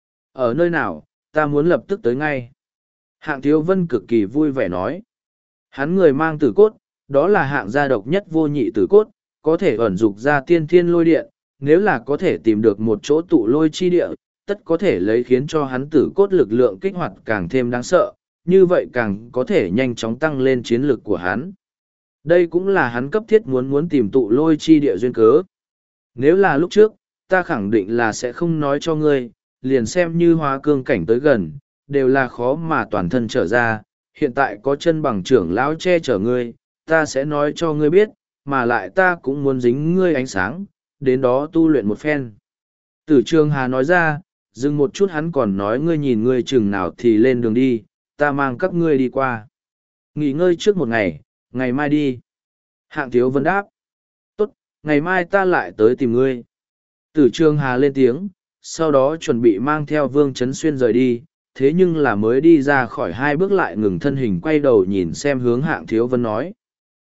Ở nơi nào, ta muốn lập tức tới ngay. Hạng Thiếu Vân cực kỳ vui vẻ nói. Hắn người mang tử cốt, đó là hạng gia độc nhất vô nhị tử cốt, có thể ẩn dục ra tiên thiên lôi điện, nếu là có thể tìm được một chỗ tụ lôi chi địa, tất có thể lấy khiến cho hắn tử cốt lực lượng kích hoạt càng thêm đáng sợ, như vậy càng có thể nhanh chóng tăng lên chiến lực của hắn. Đây cũng là hắn cấp thiết muốn tìm tụ lôi chi địa duyên cớ. Nếu là lúc trước, ta khẳng định là sẽ không nói cho ngươi, liền xem như hóa cương cảnh tới gần, đều là khó mà toàn thân trở ra. Hiện tại có chân bằng trưởng lão che chở ngươi, ta sẽ nói cho ngươi biết, mà lại ta cũng muốn dính ngươi ánh sáng, đến đó tu luyện một phen. Tử Trường Hà nói ra, dừng một chút hắn còn nói ngươi nhìn ngươi chừng nào thì lên đường đi, ta mang các ngươi đi qua. Nghỉ ngơi trước một ngày, ngày mai đi. Hạng Thiếu Vân đáp. Tốt, ngày mai ta lại tới tìm ngươi. Tử Trường Hà lên tiếng, sau đó chuẩn bị mang theo Vương Chấn Xuyên rời đi, thế nhưng là mới đi ra khỏi hai bước lại ngừng thân hình quay đầu nhìn xem hướng Hạng Thiếu Vân nói.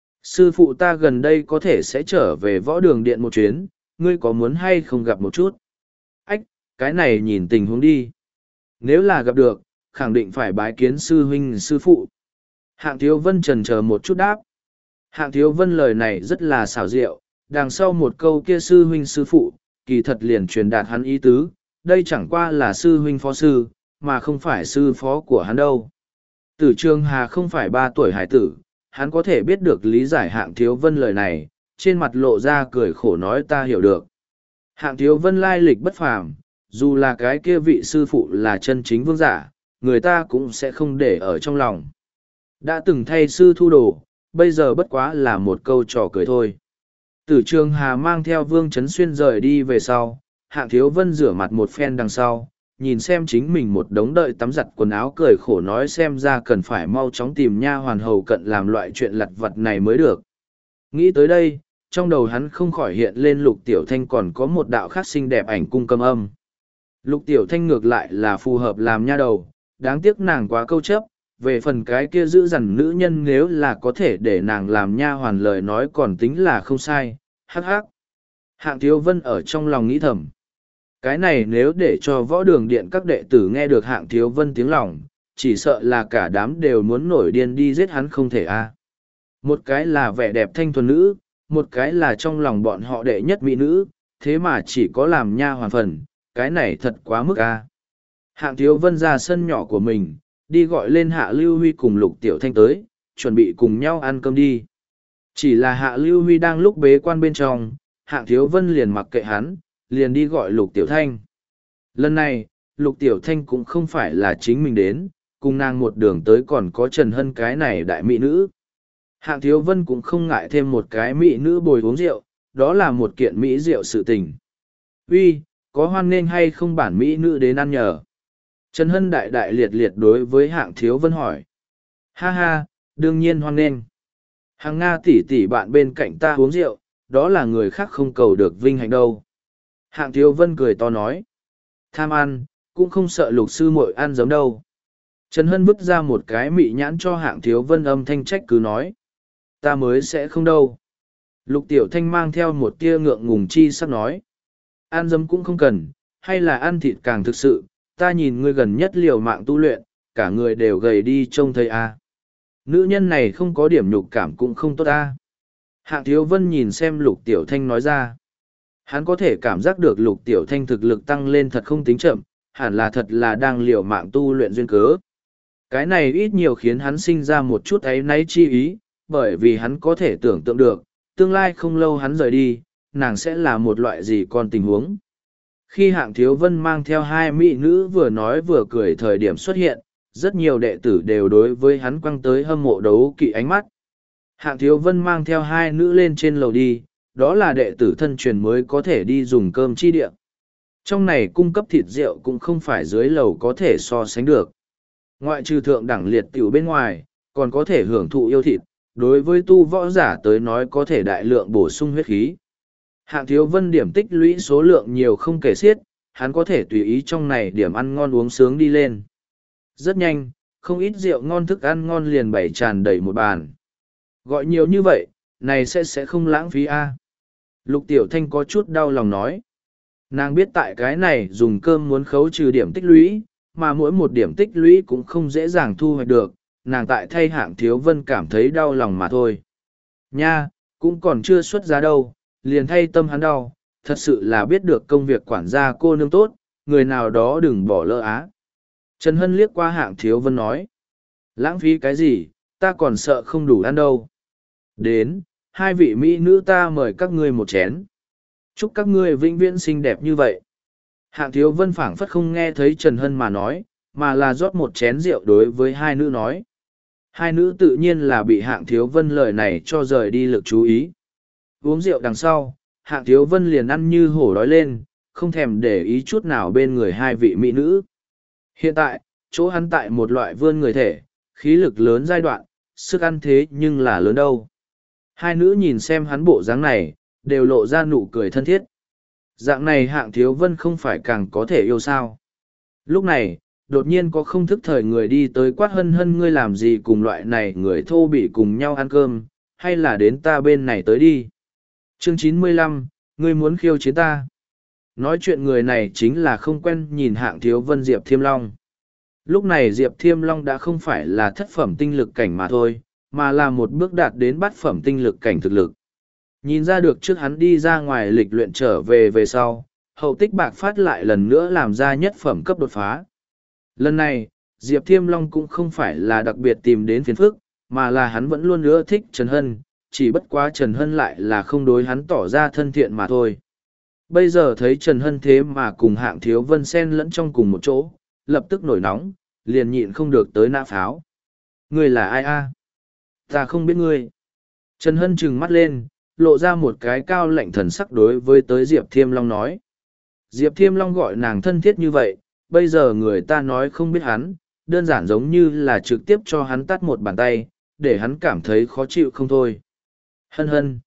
Sư phụ ta gần đây có thể sẽ trở về võ đường điện một chuyến, ngươi có muốn hay không gặp một chút? Ách, cái này nhìn tình huống đi. Nếu là gặp được, khẳng định phải bái kiến sư huynh sư phụ. Hạng Thiếu Vân chần chờ một chút đáp. Hạng Thiếu Vân lời này rất là xảo diệu, đằng sau một câu kia sư huynh sư phụ, kỳ thật liền truyền đạt hắn ý tứ, đây chẳng qua là sư huynh phó sư, mà không phải sư phó của hắn đâu. Tử Trường Hà không phải 3 tuổi hải tử, hắn có thể biết được lý giải Hạng Thiếu Vân lời này, trên mặt lộ ra cười khổ nói ta hiểu được. Hạng Thiếu Vân lai lịch bất phàm, dù là cái kia vị sư phụ là chân chính vương giả, người ta cũng sẽ không để ở trong lòng. Đã từng thay sư thu đồ, bây giờ bất quá là một câu trò cười thôi. Tử Trường Hà mang theo Vương Chấn Xuyên rời đi về sau, Hạng Thiếu Vân rửa mặt một phen đằng sau, nhìn xem chính mình một đống đợi tắm giặt quần áo cười khổ nói xem ra cần phải mau chóng tìm nha hoàn hầu cận làm loại chuyện lặt vặt này mới được. Nghĩ tới đây, trong đầu hắn không khỏi hiện lên Lục Tiểu Thanh còn có một đạo khác xinh đẹp ảnh cung cầm âm. Lục Tiểu Thanh ngược lại là phù hợp làm nha đầu, đáng tiếc nàng quá câu chấp, về phần cái kia giữ dằn nữ nhân nếu là có thể để nàng làm nha hoàn lời nói còn tính là không sai, hắc hắc. Hạng Thiếu Vân ở trong lòng nghĩ thầm. Cái này nếu để cho võ đường điện các đệ tử nghe được Hạng Thiếu Vân tiếng lòng, chỉ sợ là cả đám đều muốn nổi điên đi giết hắn không thể a. Một cái là vẻ đẹp thanh thuần nữ, một cái là trong lòng bọn họ đệ nhất mỹ nữ, thế mà chỉ có làm nha hoàn phần, cái này thật quá mức a. Hạng Thiếu Vân ra sân nhỏ của mình, đi gọi lên Hạ Lưu Huy cùng Lục Tiểu Thanh tới, chuẩn bị cùng nhau ăn cơm đi. Chỉ là Hạ Lưu Huy đang lúc bế quan bên trong, Hạng Thiếu Vân liền mặc kệ hắn, liền đi gọi Lục Tiểu Thanh. Lần này, Lục Tiểu Thanh cũng không phải là chính mình đến, cùng nàng một đường tới còn có Trần Hân cái này đại mỹ nữ. Hạng Thiếu Vân cũng không ngại thêm một cái mỹ nữ bồi uống rượu, đó là một kiện mỹ rượu sự tình. Uy, có hoan nghênh hay không bản mỹ nữ đến ăn nhờ? Trần Hân đại đại liệt liệt đối với Hạng Thiếu Vân hỏi. Ha ha, đương nhiên hoan nghênh. Hàng Nga tỷ tỷ bạn bên cạnh ta uống rượu, đó là người khác không cầu được vinh hạnh đâu. Hạng Thiếu Vân cười to nói. Tham ăn, cũng không sợ Lục sư muội ăn giống đâu. Trần Hân vứt ra một cái mị nhãn cho Hạng Thiếu Vân âm thanh trách cứ nói. Ta mới sẽ không đâu. Lục Tiểu Thanh mang theo một tia ngượng ngùng chi sắp nói. Ăn dấm cũng không cần, hay là ăn thịt càng thực sự, ta nhìn ngươi gần nhất liều mạng tu luyện, cả người đều gầy đi trông thấy a. Nữ nhân này không có điểm nhục cảm cũng không tốt ta. Hạng Thiếu Vân nhìn xem Lục Tiểu Thanh nói ra. Hắn có thể cảm giác được Lục Tiểu Thanh thực lực tăng lên thật không tính chậm, hẳn là thật là đang liều mạng tu luyện duyên cớ. Cái này ít nhiều khiến hắn sinh ra một chút áy náy chi ý, bởi vì hắn có thể tưởng tượng được, tương lai không lâu hắn rời đi, nàng sẽ là một loại gì còn tình huống. Khi Hạng Thiếu Vân mang theo hai mỹ nữ vừa nói vừa cười thời điểm xuất hiện, rất nhiều đệ tử đều đối với hắn quăng tới hâm mộ đấu kỵ ánh mắt. Hạng Thiếu Vân mang theo hai nữ lên trên lầu đi, đó là đệ tử thân truyền mới có thể đi dùng cơm chi địa. Trong này cung cấp thịt rượu cũng không phải dưới lầu có thể so sánh được. Ngoại trừ thượng đẳng liệt tiểu bên ngoài, còn có thể hưởng thụ yêu thịt, đối với tu võ giả tới nói có thể đại lượng bổ sung huyết khí. Hạng Thiếu Vân điểm tích lũy số lượng nhiều không kể xiết, hắn có thể tùy ý trong này điểm ăn ngon uống sướng đi lên. Rất nhanh, không ít rượu ngon thức ăn ngon liền bày tràn đầy một bàn. Gọi nhiều như vậy, này sẽ không lãng phí a. Lục Tiểu Thanh có chút đau lòng nói. Nàng biết tại cái này dùng cơm muốn khấu trừ điểm tích lũy, mà mỗi một điểm tích lũy cũng không dễ dàng thu hoạch được, nàng tại thay Hạng Thiếu Vân cảm thấy đau lòng mà thôi. Nha, cũng còn chưa xuất giá đâu, liền thay tâm hắn đau, thật sự là biết được công việc quản gia cô nương tốt, người nào đó đừng bỏ lỡ á. Trần Hân liếc qua Hạng Thiếu Vân nói. Lãng phí cái gì, ta còn sợ không đủ ăn đâu. Đến, hai vị mỹ nữ ta mời các ngươi một chén. Chúc các ngươi vĩnh viễn xinh đẹp như vậy. Hạng Thiếu Vân phảng phất không nghe thấy Trần Hân mà nói, mà là rót một chén rượu đối với hai nữ nói. Hai nữ tự nhiên là bị Hạng Thiếu Vân lời này cho rời đi lực chú ý. Uống rượu đằng sau, Hạng Thiếu Vân liền ăn như hổ đói lên, không thèm để ý chút nào bên người hai vị mỹ nữ. Hiện tại, chỗ hắn tại một loại vươn người thể, khí lực lớn giai đoạn, sức ăn thế nhưng là lớn đâu. Hai nữ nhìn xem hắn bộ dáng này, đều lộ ra nụ cười thân thiết. Dạng này Hạng Thiếu Vân không phải càng có thể yêu sao. Lúc này, đột nhiên có không thức thời người đi tới quát Hân Hân, ngươi làm gì cùng loại này người thô bị cùng nhau ăn cơm, hay là đến ta bên này tới đi. Chương 95, ngươi muốn khiêu chiến ta. Nói chuyện người này chính là không quen nhìn Hạng Thiếu Vân Diệp Thiêm Long. Lúc này Diệp Thiêm Long đã không phải là thất phẩm tinh lực cảnh mà thôi, mà là một bước đạt đến bát phẩm tinh lực cảnh thực lực. Nhìn ra được trước hắn đi ra ngoài lịch luyện trở về sau, hậu tích bạc phát lại lần nữa làm ra nhất phẩm cấp đột phá. Lần này, Diệp Thiêm Long cũng không phải là đặc biệt tìm đến phiền phức, mà là hắn vẫn luôn ưa thích Trần Hân, chỉ bất quá Trần Hân lại là không đối hắn tỏ ra thân thiện mà thôi. Bây giờ thấy Trần Hân thế mà cùng Hạng Thiếu Vân xen lẫn trong cùng một chỗ, lập tức nổi nóng, liền nhịn không được tới nã pháo. Ngươi là ai a? Ta không biết ngươi. Trần Hân trừng mắt lên, lộ ra một cái cao lạnh thần sắc đối với tới Diệp Thiêm Long nói. Diệp Thiêm Long gọi nàng thân thiết như vậy, bây giờ người ta nói không biết hắn, đơn giản giống như là trực tiếp cho hắn tát một bàn tay, để hắn cảm thấy khó chịu không thôi. Hân Hân,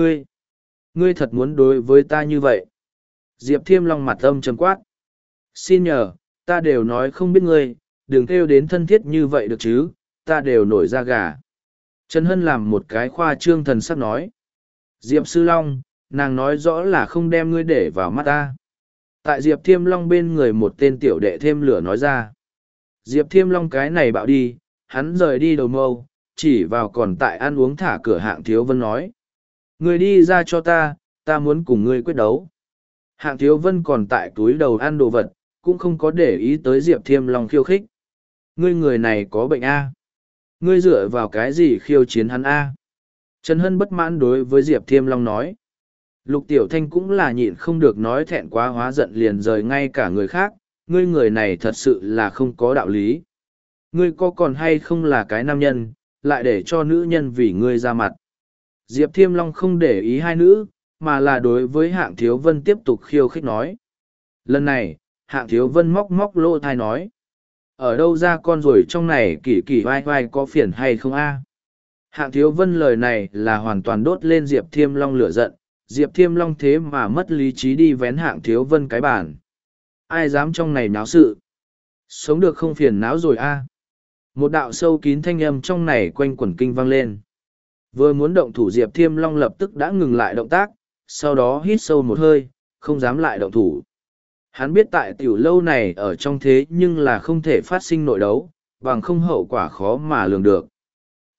ngươi thật muốn đối với ta như vậy. Diệp Thiêm Long mặt âm trầm quát. Xin nhờ, ta đều nói không biết ngươi, đừng kêu đến thân thiết như vậy được chứ, ta đều nổi da gà. Trần Hân làm một cái khoa trương thần sắc nói. Diệp Sư Long, nàng nói rõ là không đem ngươi để vào mắt ta. Tại Diệp Thiêm Long bên người một tên tiểu đệ thêm lửa nói ra. Diệp Thiêm Long cái này bạo đi, hắn rời đi đầu mâu, chỉ vào còn tại ăn uống thả cửa Hạng Thiếu Vân nói. Ngươi đi ra cho ta muốn cùng ngươi quyết đấu. Hạng Thiếu Vân còn tại túi đầu ăn đồ vật, cũng không có để ý tới Diệp Thiêm Long khiêu khích. Ngươi người này có bệnh A. Ngươi dựa vào cái gì khiêu chiến hắn A. Trần Hân bất mãn đối với Diệp Thiêm Long nói. Lục Tiểu Thanh cũng là nhịn không được nói thẹn quá hóa giận liền rời ngay cả người khác, ngươi người này thật sự là không có đạo lý. Ngươi có còn hay không là cái nam nhân, lại để cho nữ nhân vì ngươi ra mặt. Diệp Thiêm Long không để ý hai nữ, mà là đối với Hạng Thiếu Vân tiếp tục khiêu khích nói. Lần này, Hạng Thiếu Vân móc lỗ thai nói. Ở đâu ra con rồi trong này kỳ kỳ vai vai có phiền hay không a? Hạng Thiếu Vân lời này là hoàn toàn đốt lên Diệp Thiêm Long lửa giận, Diệp Thiêm Long thế mà mất lý trí đi vén Hạng Thiếu Vân cái bàn. Ai dám trong này náo sự? Sống được không phiền náo rồi a? Một đạo sâu kín thanh âm trong này quanh quẩn kinh vang lên. Vừa muốn động thủ Diệp Thiêm Long lập tức đã ngừng lại động tác, sau đó hít sâu một hơi, không dám lại động thủ. Hắn biết tại tiểu lâu này ở trong thế nhưng là không thể phát sinh nội đấu, bằng không hậu quả khó mà lường được.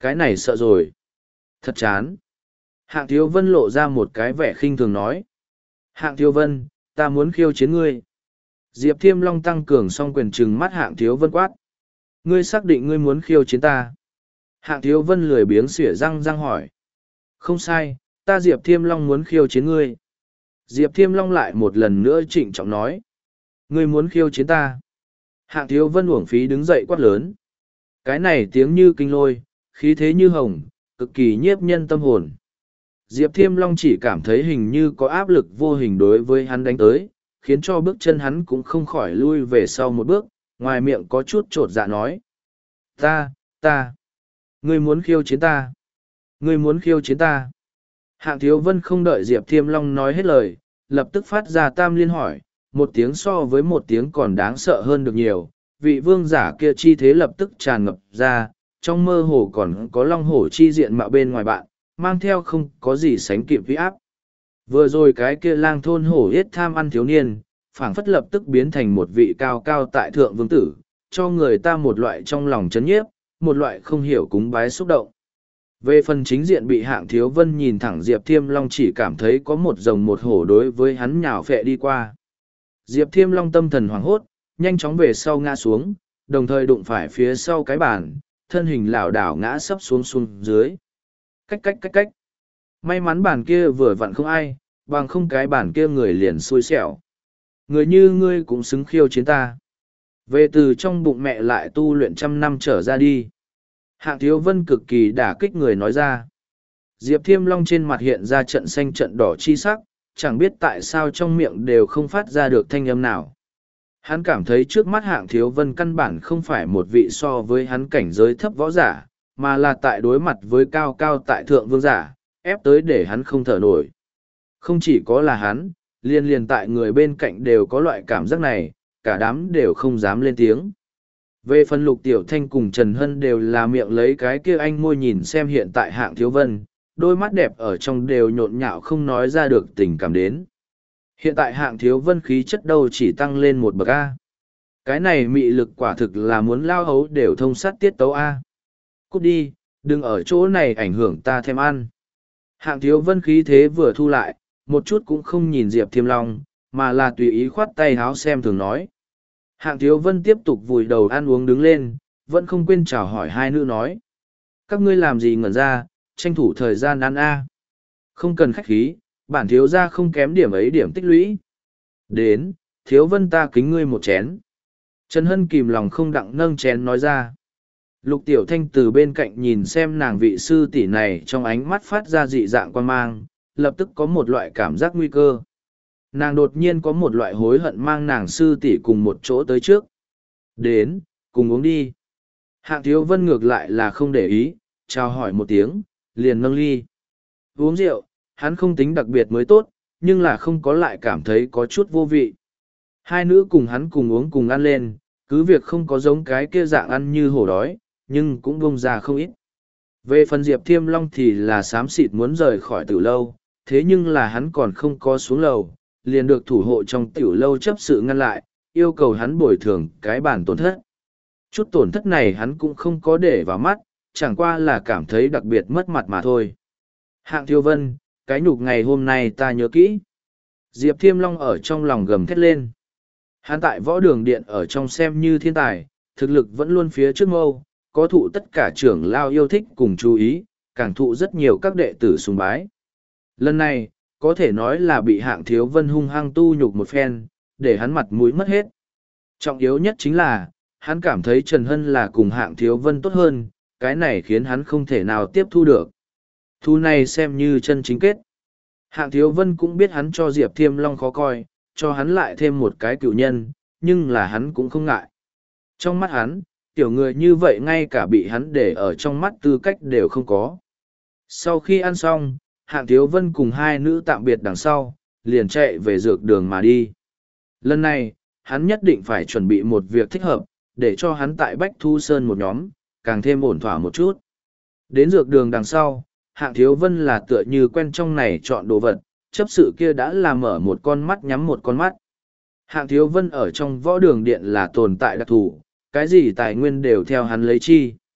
Cái này sợ rồi. Thật chán. Hạng Thiếu Vân lộ ra một cái vẻ khinh thường nói. Hạng Thiếu Vân, ta muốn khiêu chiến ngươi. Diệp Thiêm Long tăng cường song quyền trừng mắt Hạng Thiếu Vân quát. Ngươi xác định ngươi muốn khiêu chiến ta. Hạng Thiếu Vân lười biếng xỉa răng răng hỏi. Không sai, ta Diệp Thiêm Long muốn khiêu chiến ngươi. Diệp Thiêm Long lại một lần nữa trịnh trọng nói. Ngươi muốn khiêu chiến ta. Hạng Thiếu Vân uổng phí đứng dậy quát lớn. Cái này tiếng như kinh lôi, khí thế như hồng, cực kỳ nhiếp nhân tâm hồn. Diệp Thiêm Long chỉ cảm thấy hình như có áp lực vô hình đối với hắn đánh tới, khiến cho bước chân hắn cũng không khỏi lui về sau một bước, ngoài miệng có chút trột dạ nói. Ta, ngươi muốn khiêu chiến ta. Ngươi muốn khiêu chiến ta. Hạng Thiếu Vân không đợi Diệp Thiêm Long nói hết lời, lập tức phát ra tam liên hỏi, một tiếng so với một tiếng còn đáng sợ hơn được nhiều. Vị vương giả kia chi thế lập tức tràn ngập ra, trong mơ hồ còn có long hổ chi diện mạo bên ngoài bạn, mang theo không có gì sánh kịp vĩ áp. Vừa rồi cái kia lang thôn hổ yết tham ăn thiếu niên, phảng phất lập tức biến thành một vị cao cao tại thượng vương tử, cho người ta một loại trong lòng chấn nhiếp, một loại không hiểu cúng bái xúc động. Về phần chính diện bị Hạng Thiếu Vân nhìn thẳng Diệp Thiêm Long chỉ cảm thấy có một rồng một hổ đối với hắn nhào phệ đi qua. Diệp Thiêm Long tâm thần hoảng hốt, nhanh chóng về sau ngã xuống, đồng thời đụng phải phía sau cái bàn, thân hình lảo đảo ngã sấp xuống dưới. Cách. May mắn bàn kia vừa vặn không ai, bằng không cái bàn kia người liền xui xẻo. Người như ngươi cũng xứng khiêu chiến ta. Về từ trong bụng mẹ lại tu luyện 100 năm trở ra đi. Hạng Thiếu Vân cực kỳ đả kích người nói ra. Diệp Thiêm Long trên mặt hiện ra trận xanh trận đỏ chi sắc, chẳng biết tại sao trong miệng đều không phát ra được thanh âm nào. Hắn cảm thấy trước mắt Hạng Thiếu Vân căn bản không phải một vị so với hắn cảnh giới thấp võ giả, mà là tại đối mặt với cao cao tại thượng vương giả, ép tới để hắn không thở nổi. Không chỉ có là hắn, liền tại người bên cạnh đều có loại cảm giác này, cả đám đều không dám lên tiếng. Về phần Lục Tiểu Thanh cùng Trần Hân đều là miệng lấy cái kia anh môi nhìn xem hiện tại Hạng Thiếu Vân, đôi mắt đẹp ở trong đều nhộn nhạo không nói ra được tình cảm đến. Hiện tại Hạng Thiếu Vân khí chất đâu chỉ tăng lên một bậc A. Cái này mị lực quả thực là muốn lao hấu đều thông sát tiết tấu A. Cút đi, đừng ở chỗ này ảnh hưởng ta thêm ăn. Hạng Thiếu Vân khí thế vừa thu lại, một chút cũng không nhìn Diệp Thiêm Long, mà là tùy ý khoát tay háo xem thường nói. Hạng Thiếu Vân tiếp tục vùi đầu ăn uống đứng lên, vẫn không quên chào hỏi hai nữ nói. Các ngươi làm gì ngẩn ra, tranh thủ thời gian ăn A. Không cần khách khí, bản thiếu gia không kém điểm ấy điểm tích lũy. Đến, Thiếu Vân ta kính ngươi một chén. Trần Hân kìm lòng không đặng nâng chén nói ra. Lục Tiểu Thanh từ bên cạnh nhìn xem nàng vị sư tỷ này trong ánh mắt phát ra dị dạng quan mang, lập tức có một loại cảm giác nguy cơ. Nàng đột nhiên có một loại hối hận mang nàng sư tỷ cùng một chỗ tới trước. Đến, cùng uống đi. Hạng Thiếu Vân ngược lại là không để ý, chào hỏi một tiếng, liền nâng ly. Uống rượu, hắn không tính đặc biệt mới tốt, nhưng là không có lại cảm thấy có chút vô vị. Hai nữ cùng hắn cùng uống cùng ăn lên, cứ việc không có giống cái kia dạng ăn như hổ đói, nhưng cũng bông ra không ít. Về phần Diệp Thiêm Long thì là xám xịt muốn rời khỏi tiểu lâu, thế nhưng là hắn còn không có xuống lầu, liền được thủ hộ trong tiểu lâu chấp sự ngăn lại, yêu cầu hắn bồi thường cái bản tổn thất. Chút tổn thất này hắn cũng không có để vào mắt, chẳng qua là cảm thấy đặc biệt mất mặt mà thôi. Hạng Thiếu Vân, cái nhục ngày hôm nay ta nhớ kỹ. Diệp Thiêm Long ở trong lòng gầm thét lên. Hắn tại võ đường điện ở trong xem như thiên tài, thực lực vẫn luôn phía trước mâu, có thụ tất cả trưởng lao yêu thích cùng chú ý, càng thụ rất nhiều các đệ tử sùng bái. Lần này, có thể nói là bị Hạng Thiếu Vân hung hăng tu nhục một phen, để hắn mặt mũi mất hết. Trọng yếu nhất chính là, hắn cảm thấy Trần Hân là cùng Hạng Thiếu Vân tốt hơn, cái này khiến hắn không thể nào tiếp thu được. Thu này xem như chân chính kết. Hạng Thiếu Vân cũng biết hắn cho Diệp Thiêm Long khó coi, cho hắn lại thêm một cái cựu nhân, nhưng là hắn cũng không ngại. Trong mắt hắn, tiểu người như vậy ngay cả bị hắn để ở trong mắt tư cách đều không có. Sau khi ăn xong, Hạng Thiếu Vân cùng hai nữ tạm biệt đằng sau, liền chạy về dược đường mà đi. Lần này, hắn nhất định phải chuẩn bị một việc thích hợp, để cho hắn tại Bách Thu Sơn một nhóm, càng thêm ổn thỏa một chút. Đến dược đường đằng sau, Hạng Thiếu Vân là tựa như quen trong này chọn đồ vật, chấp sự kia đã làm mở một con mắt nhắm một con mắt. Hạng Thiếu Vân ở trong võ đường điện là tồn tại đặc thù, cái gì tài nguyên đều theo hắn lấy chi.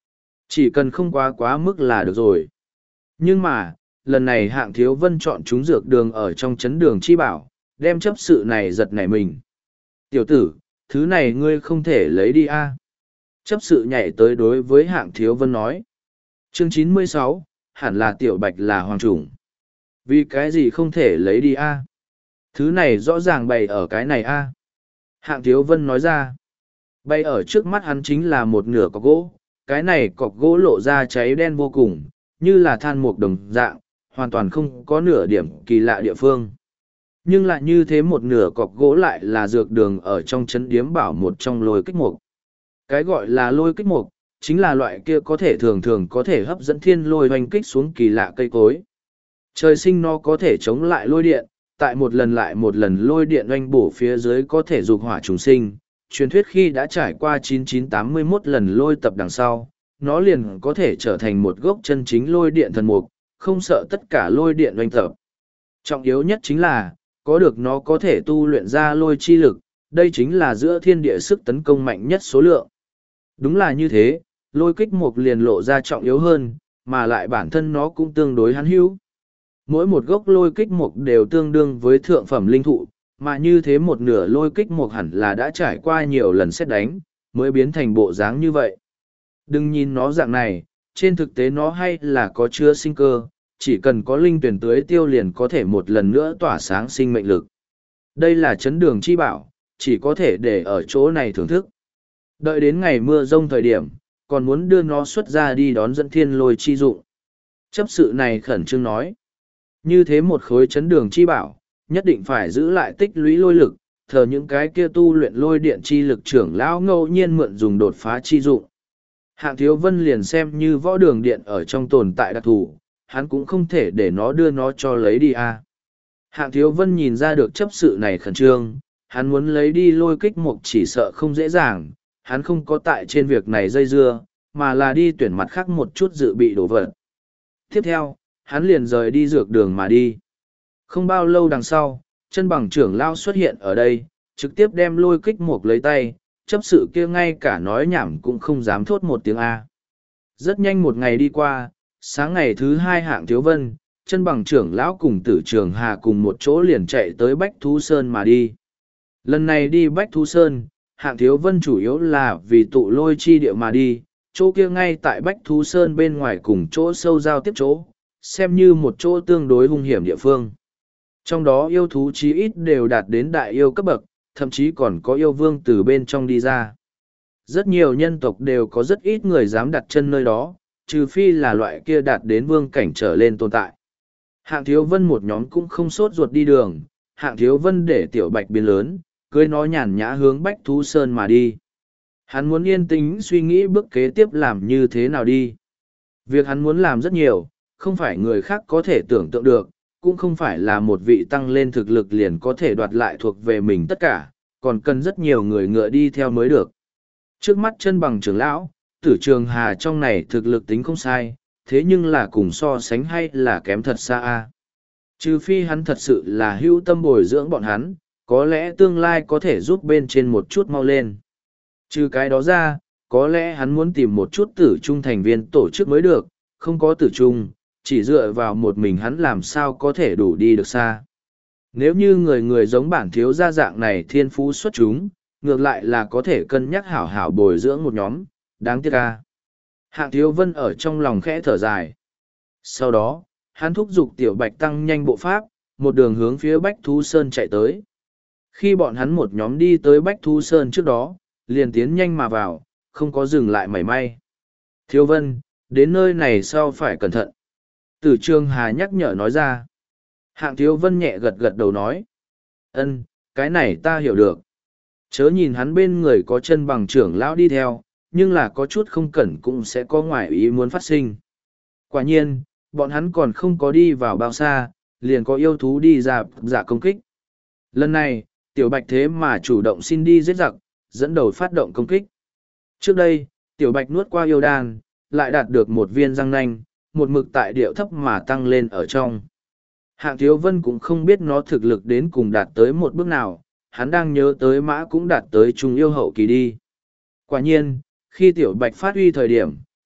Chỉ cần không quá quá mức là được rồi. Nhưng mà, lần này Hạng Thiếu Vân chọn chúng dược đường ở trong chấn đường chi bảo, đem chấp sự này giật nảy mình. Tiểu tử, thứ này ngươi không thể lấy đi a. Chấp sự nhảy tới đối với Hạng Thiếu Vân nói. Chương 96, hẳn là Tiểu Bạch là hoàng chủng. Vì cái gì không thể lấy đi a? Thứ này rõ ràng bày ở cái này a. Hạng Thiếu Vân nói ra. Bày ở trước mắt hắn chính là một nửa cọc gỗ, cái này cọc gỗ lộ ra cháy đen vô cùng, như là than mục đồng dạng, hoàn toàn không có nửa điểm kỳ lạ địa phương. Nhưng lại như thế một nửa cọc gỗ lại là dược đường ở trong chấn điếm bảo một trong lôi kích mục. Cái gọi là lôi kích mục, chính là loại kia có thể thường thường có thể hấp dẫn thiên lôi hoành kích xuống kỳ lạ cây cối. Trời sinh nó có thể chống lại lôi điện, tại một lần lại một lần lôi điện oanh bổ phía dưới có thể dục hỏa trùng sinh. Truyền thuyết khi đã trải qua 9981 lần lôi tập đằng sau, nó liền có thể trở thành một gốc chân chính lôi điện thần mục, không sợ tất cả lôi điện oanh tập. Trọng yếu nhất chính là, có được nó có thể tu luyện ra lôi chi lực, đây chính là giữa thiên địa sức tấn công mạnh nhất số lượng. Đúng là như thế, lôi kích mục liền lộ ra trọng yếu hơn, mà lại bản thân nó cũng tương đối hắn hữu. Mỗi một gốc lôi kích mục đều tương đương với thượng phẩm linh thụ, mà như thế một nửa lôi kích mục hẳn là đã trải qua nhiều lần xét đánh, mới biến thành bộ dáng như vậy. Đừng nhìn nó dạng này, trên thực tế nó hay là có chứa sinh cơ, chỉ cần có linh tuyển tưới tiêu liền có thể một lần nữa tỏa sáng sinh mệnh lực. Đây là chấn đường chi bảo, chỉ có thể để ở chỗ này thưởng thức. Đợi đến ngày mưa rông thời điểm, còn muốn đưa nó xuất ra đi đón dẫn thiên lôi chi dụng. Chấp sự này khẩn trương nói. Như thế một khối chấn đường chi bảo, nhất định phải giữ lại tích lũy lôi lực, thờ những cái kia tu luyện lôi điện chi lực trưởng lão ngẫu nhiên mượn dùng đột phá chi dụng. Hạng Thiếu Vân liền xem như võ đường điện ở trong tồn tại đặc thù, hắn cũng không thể để nó đưa nó cho lấy đi à. Hạng Thiếu Vân nhìn ra được chấp sự này khẩn trương, hắn muốn lấy đi lôi kích mục chỉ sợ không dễ dàng, hắn không có tại trên việc này dây dưa, mà là đi tuyển mặt khác một chút dự bị đồ vật. Tiếp theo, hắn liền rời đi dược đường mà đi. Không bao lâu đằng sau, chân bằng trưởng lao xuất hiện ở đây, trực tiếp đem lôi kích mục lấy tay, chấp sự kia ngay cả nói nhảm cũng không dám thốt một tiếng A. Rất nhanh một ngày đi qua, sáng ngày thứ hai Hạng Thiếu Vân, chân bằng trưởng lão cùng tử trường hà cùng một chỗ liền chạy tới Bách Thú Sơn mà đi. Lần này đi Bách Thú Sơn, Hạng Thiếu Vân chủ yếu là vì tụ lôi chi địa mà đi, chỗ kia ngay tại Bách Thú Sơn bên ngoài cùng chỗ sâu giao tiếp chỗ, xem như một chỗ tương đối hung hiểm địa phương. Trong đó yêu thú chí ít đều đạt đến đại yêu cấp bậc, thậm chí còn có yêu vương từ bên trong đi ra. Rất nhiều nhân tộc đều có rất ít người dám đặt chân nơi đó, trừ phi là loại kia đạt đến vương cảnh trở lên tồn tại. Hạng Thiếu Vân một nhóm cũng không sốt ruột đi đường, Hạng Thiếu Vân để Tiểu Bạch biến lớn, cưới nó nhàn nhã hướng Bách Thú Sơn mà đi. Hắn muốn yên tĩnh suy nghĩ bước kế tiếp làm như thế nào đi. Việc hắn muốn làm rất nhiều, không phải người khác có thể tưởng tượng được, cũng không phải là một vị tăng lên thực lực liền có thể đoạt lại thuộc về mình tất cả, còn cần rất nhiều người ngựa đi theo mới được. Trước mắt chân bằng trưởng lão, tử trường hà trong này thực lực tính không sai, thế nhưng là cùng so sánh hay là kém thật xa a. Trừ phi hắn thật sự là hữu tâm bồi dưỡng bọn hắn, có lẽ tương lai có thể giúp bên trên một chút mau lên. Trừ cái đó ra, có lẽ hắn muốn tìm một chút tử trung thành viên tổ chức mới được, không có tử trung, chỉ dựa vào một mình hắn làm sao có thể đủ đi được xa. Nếu như người người giống bản thiếu gia dạng này thiên phú xuất chúng, ngược lại là có thể cân nhắc hảo hảo bồi dưỡng một nhóm, đáng tiếc ca. Hạng Thiếu Vân ở trong lòng khẽ thở dài. Sau đó, hắn thúc giục Tiểu Bạch tăng nhanh bộ pháp, một đường hướng phía Bách Thú Sơn chạy tới. Khi bọn hắn một nhóm đi tới Bách Thú Sơn trước đó, liền tiến nhanh mà vào, không có dừng lại mảy may. Thiếu Vân, đến nơi này sau phải cẩn thận. Tử Trường Hà nhắc nhở nói ra. Hạng Thiếu Vân nhẹ gật gật đầu nói. Ân, cái này ta hiểu được. Chớ nhìn hắn bên người có chân bằng trưởng lão đi theo, nhưng là có chút không cẩn cũng sẽ có ngoại ý muốn phát sinh. Quả nhiên, bọn hắn còn không có đi vào bao xa, liền có yêu thú đi ra giả công kích. Lần này, Tiểu Bạch thế mà chủ động xin đi giết giặc, dẫn đầu phát động công kích. Trước đây, Tiểu Bạch nuốt qua yêu đan, lại đạt được một viên răng nanh, một mực tại điệu thấp mà tăng lên ở trong. Hạng Thiếu Vân cũng không biết nó thực lực đến cùng đạt tới một bước nào, hắn đang nhớ tới mã cũng đạt tới trung yêu hậu kỳ đi. Quả nhiên, khi Tiểu Bạch phát huy thời điểm,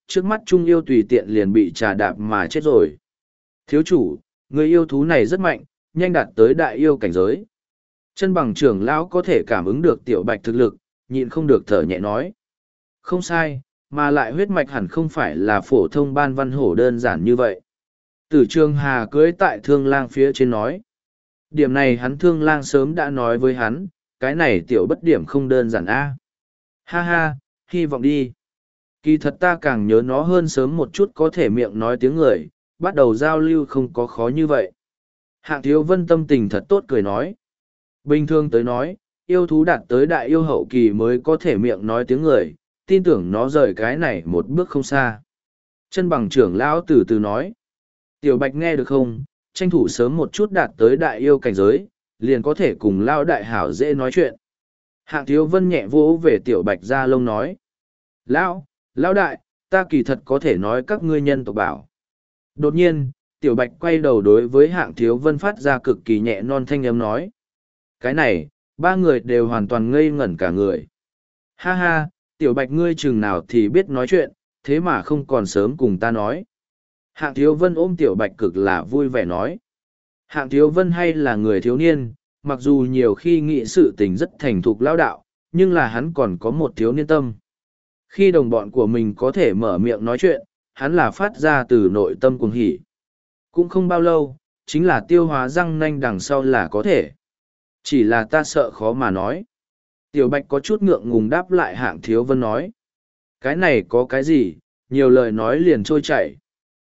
trước mắt trung yêu tùy tiện liền bị trà đạp mà chết rồi. Thiếu chủ, người yêu thú này rất mạnh, nhanh đạt tới đại yêu cảnh giới. Chân bằng trưởng lão có thể cảm ứng được tiểu bạch thực lực, nhịn không được thở nhẹ nói. Không sai, mà lại huyết mạch hẳn không phải là phổ thông ban văn hổ đơn giản như vậy. Tử Trường Hà cưới tại thương lang phía trên nói. Điểm này hắn thương lang sớm đã nói với hắn, cái này tiểu bất điểm không đơn giản a. Ha ha, hy vọng đi. Kỳ thật ta càng nhớ nó hơn sớm một chút có thể miệng nói tiếng người, bắt đầu giao lưu không có khó như vậy. Hạng Thiếu Vân tâm tình thật tốt cười nói. Bình thường tới nói, yêu thú đạt tới đại yêu hậu kỳ mới có thể miệng nói tiếng người, tin tưởng nó rời cái này một bước không xa. Chân bằng trưởng lão từ từ nói. Tiểu Bạch nghe được không, tranh thủ sớm một chút đạt tới đại yêu cảnh giới, liền có thể cùng lao đại hảo dễ nói chuyện. Hạng Thiếu Vân nhẹ vỗ về Tiểu Bạch ra lông nói. Lão đại, ta kỳ thật có thể nói các ngươi nhân tộc bảo. Đột nhiên, Tiểu Bạch quay đầu đối với Hạng Thiếu Vân phát ra cực kỳ nhẹ non thanh âm nói. Cái này, ba người đều hoàn toàn ngây ngẩn cả người. Ha ha, Tiểu Bạch ngươi chừng nào thì biết nói chuyện, thế mà không còn sớm cùng ta nói. Hạng Thiếu Vân ôm Tiểu Bạch cực là vui vẻ nói. Hạng Thiếu Vân hay là người thiếu niên, mặc dù nhiều khi nghĩ sự tình rất thành thục lão đạo, nhưng là hắn còn có một thiếu niên tâm. Khi đồng bọn của mình có thể mở miệng nói chuyện, hắn là phát ra từ nội tâm cuồng hỉ. Cũng không bao lâu, chính là tiêu hóa răng nanh đằng sau là có thể. Chỉ là ta sợ khó mà nói. Tiểu Bạch có chút ngượng ngùng đáp lại Hạng Thiếu Vân nói. Cái này có cái gì, nhiều lời nói liền trôi chảy.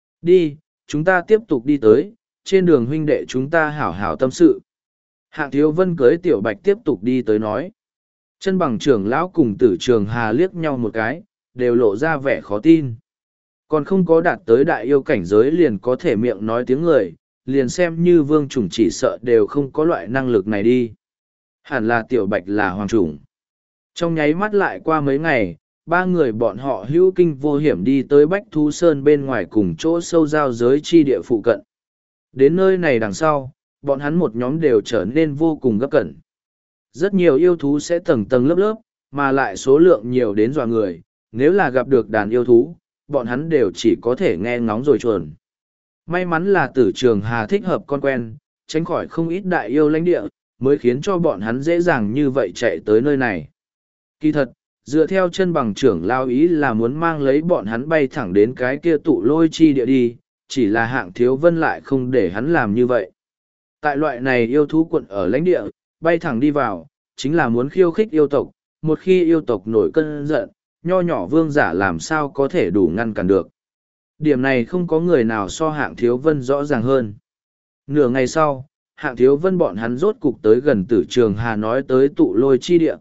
Đi, chúng ta tiếp tục đi tới, trên đường huynh đệ chúng ta hảo hảo tâm sự. Hạng Thiếu Vân cưới Tiểu Bạch tiếp tục đi tới nói. Chân bằng trưởng lão cùng Tử Trường Hà liếc nhau một cái, đều lộ ra vẻ khó tin. Còn không có đạt tới đại yêu cảnh giới liền có thể miệng nói tiếng người, liền xem như vương chủng chỉ sợ đều không có loại năng lực này đi. Hẳn là Tiểu Bạch là hoàng chủng. Trong nháy mắt lại qua mấy ngày, ba người bọn họ hữu kinh vô hiểm đi tới Bách Thú Sơn bên ngoài cùng chỗ sâu giao giới chi địa phụ cận. Đến nơi này đằng sau, bọn hắn một nhóm đều trở nên vô cùng gấp cẩn. Rất nhiều yêu thú sẽ tầng tầng lớp lớp, mà lại số lượng nhiều đến dọa người, nếu là gặp được đàn yêu thú, bọn hắn đều chỉ có thể nghe ngóng rồi chuồn. May mắn là Tử Trường Hà thích hợp con quen, tránh khỏi không ít đại yêu lãnh địa, mới khiến cho bọn hắn dễ dàng như vậy chạy tới nơi này. Kỳ thật, dựa theo chân bằng trưởng lao ý là muốn mang lấy bọn hắn bay thẳng đến cái kia tụ lôi chi địa đi, chỉ là Hạng Thiếu Vân lại không để hắn làm như vậy. Tại loại này yêu thú quận ở lãnh địa, bay thẳng đi vào, chính là muốn khiêu khích yêu tộc, một khi yêu tộc nổi cơn giận, nho nhỏ vương giả làm sao có thể đủ ngăn cản được. Điểm này không có người nào so Hạng Thiếu Vân rõ ràng hơn. Nửa ngày sau, Hạng Thiếu Vân bọn hắn rốt cục tới gần Tử Trường Hà nói tới tụ lôi chi địa.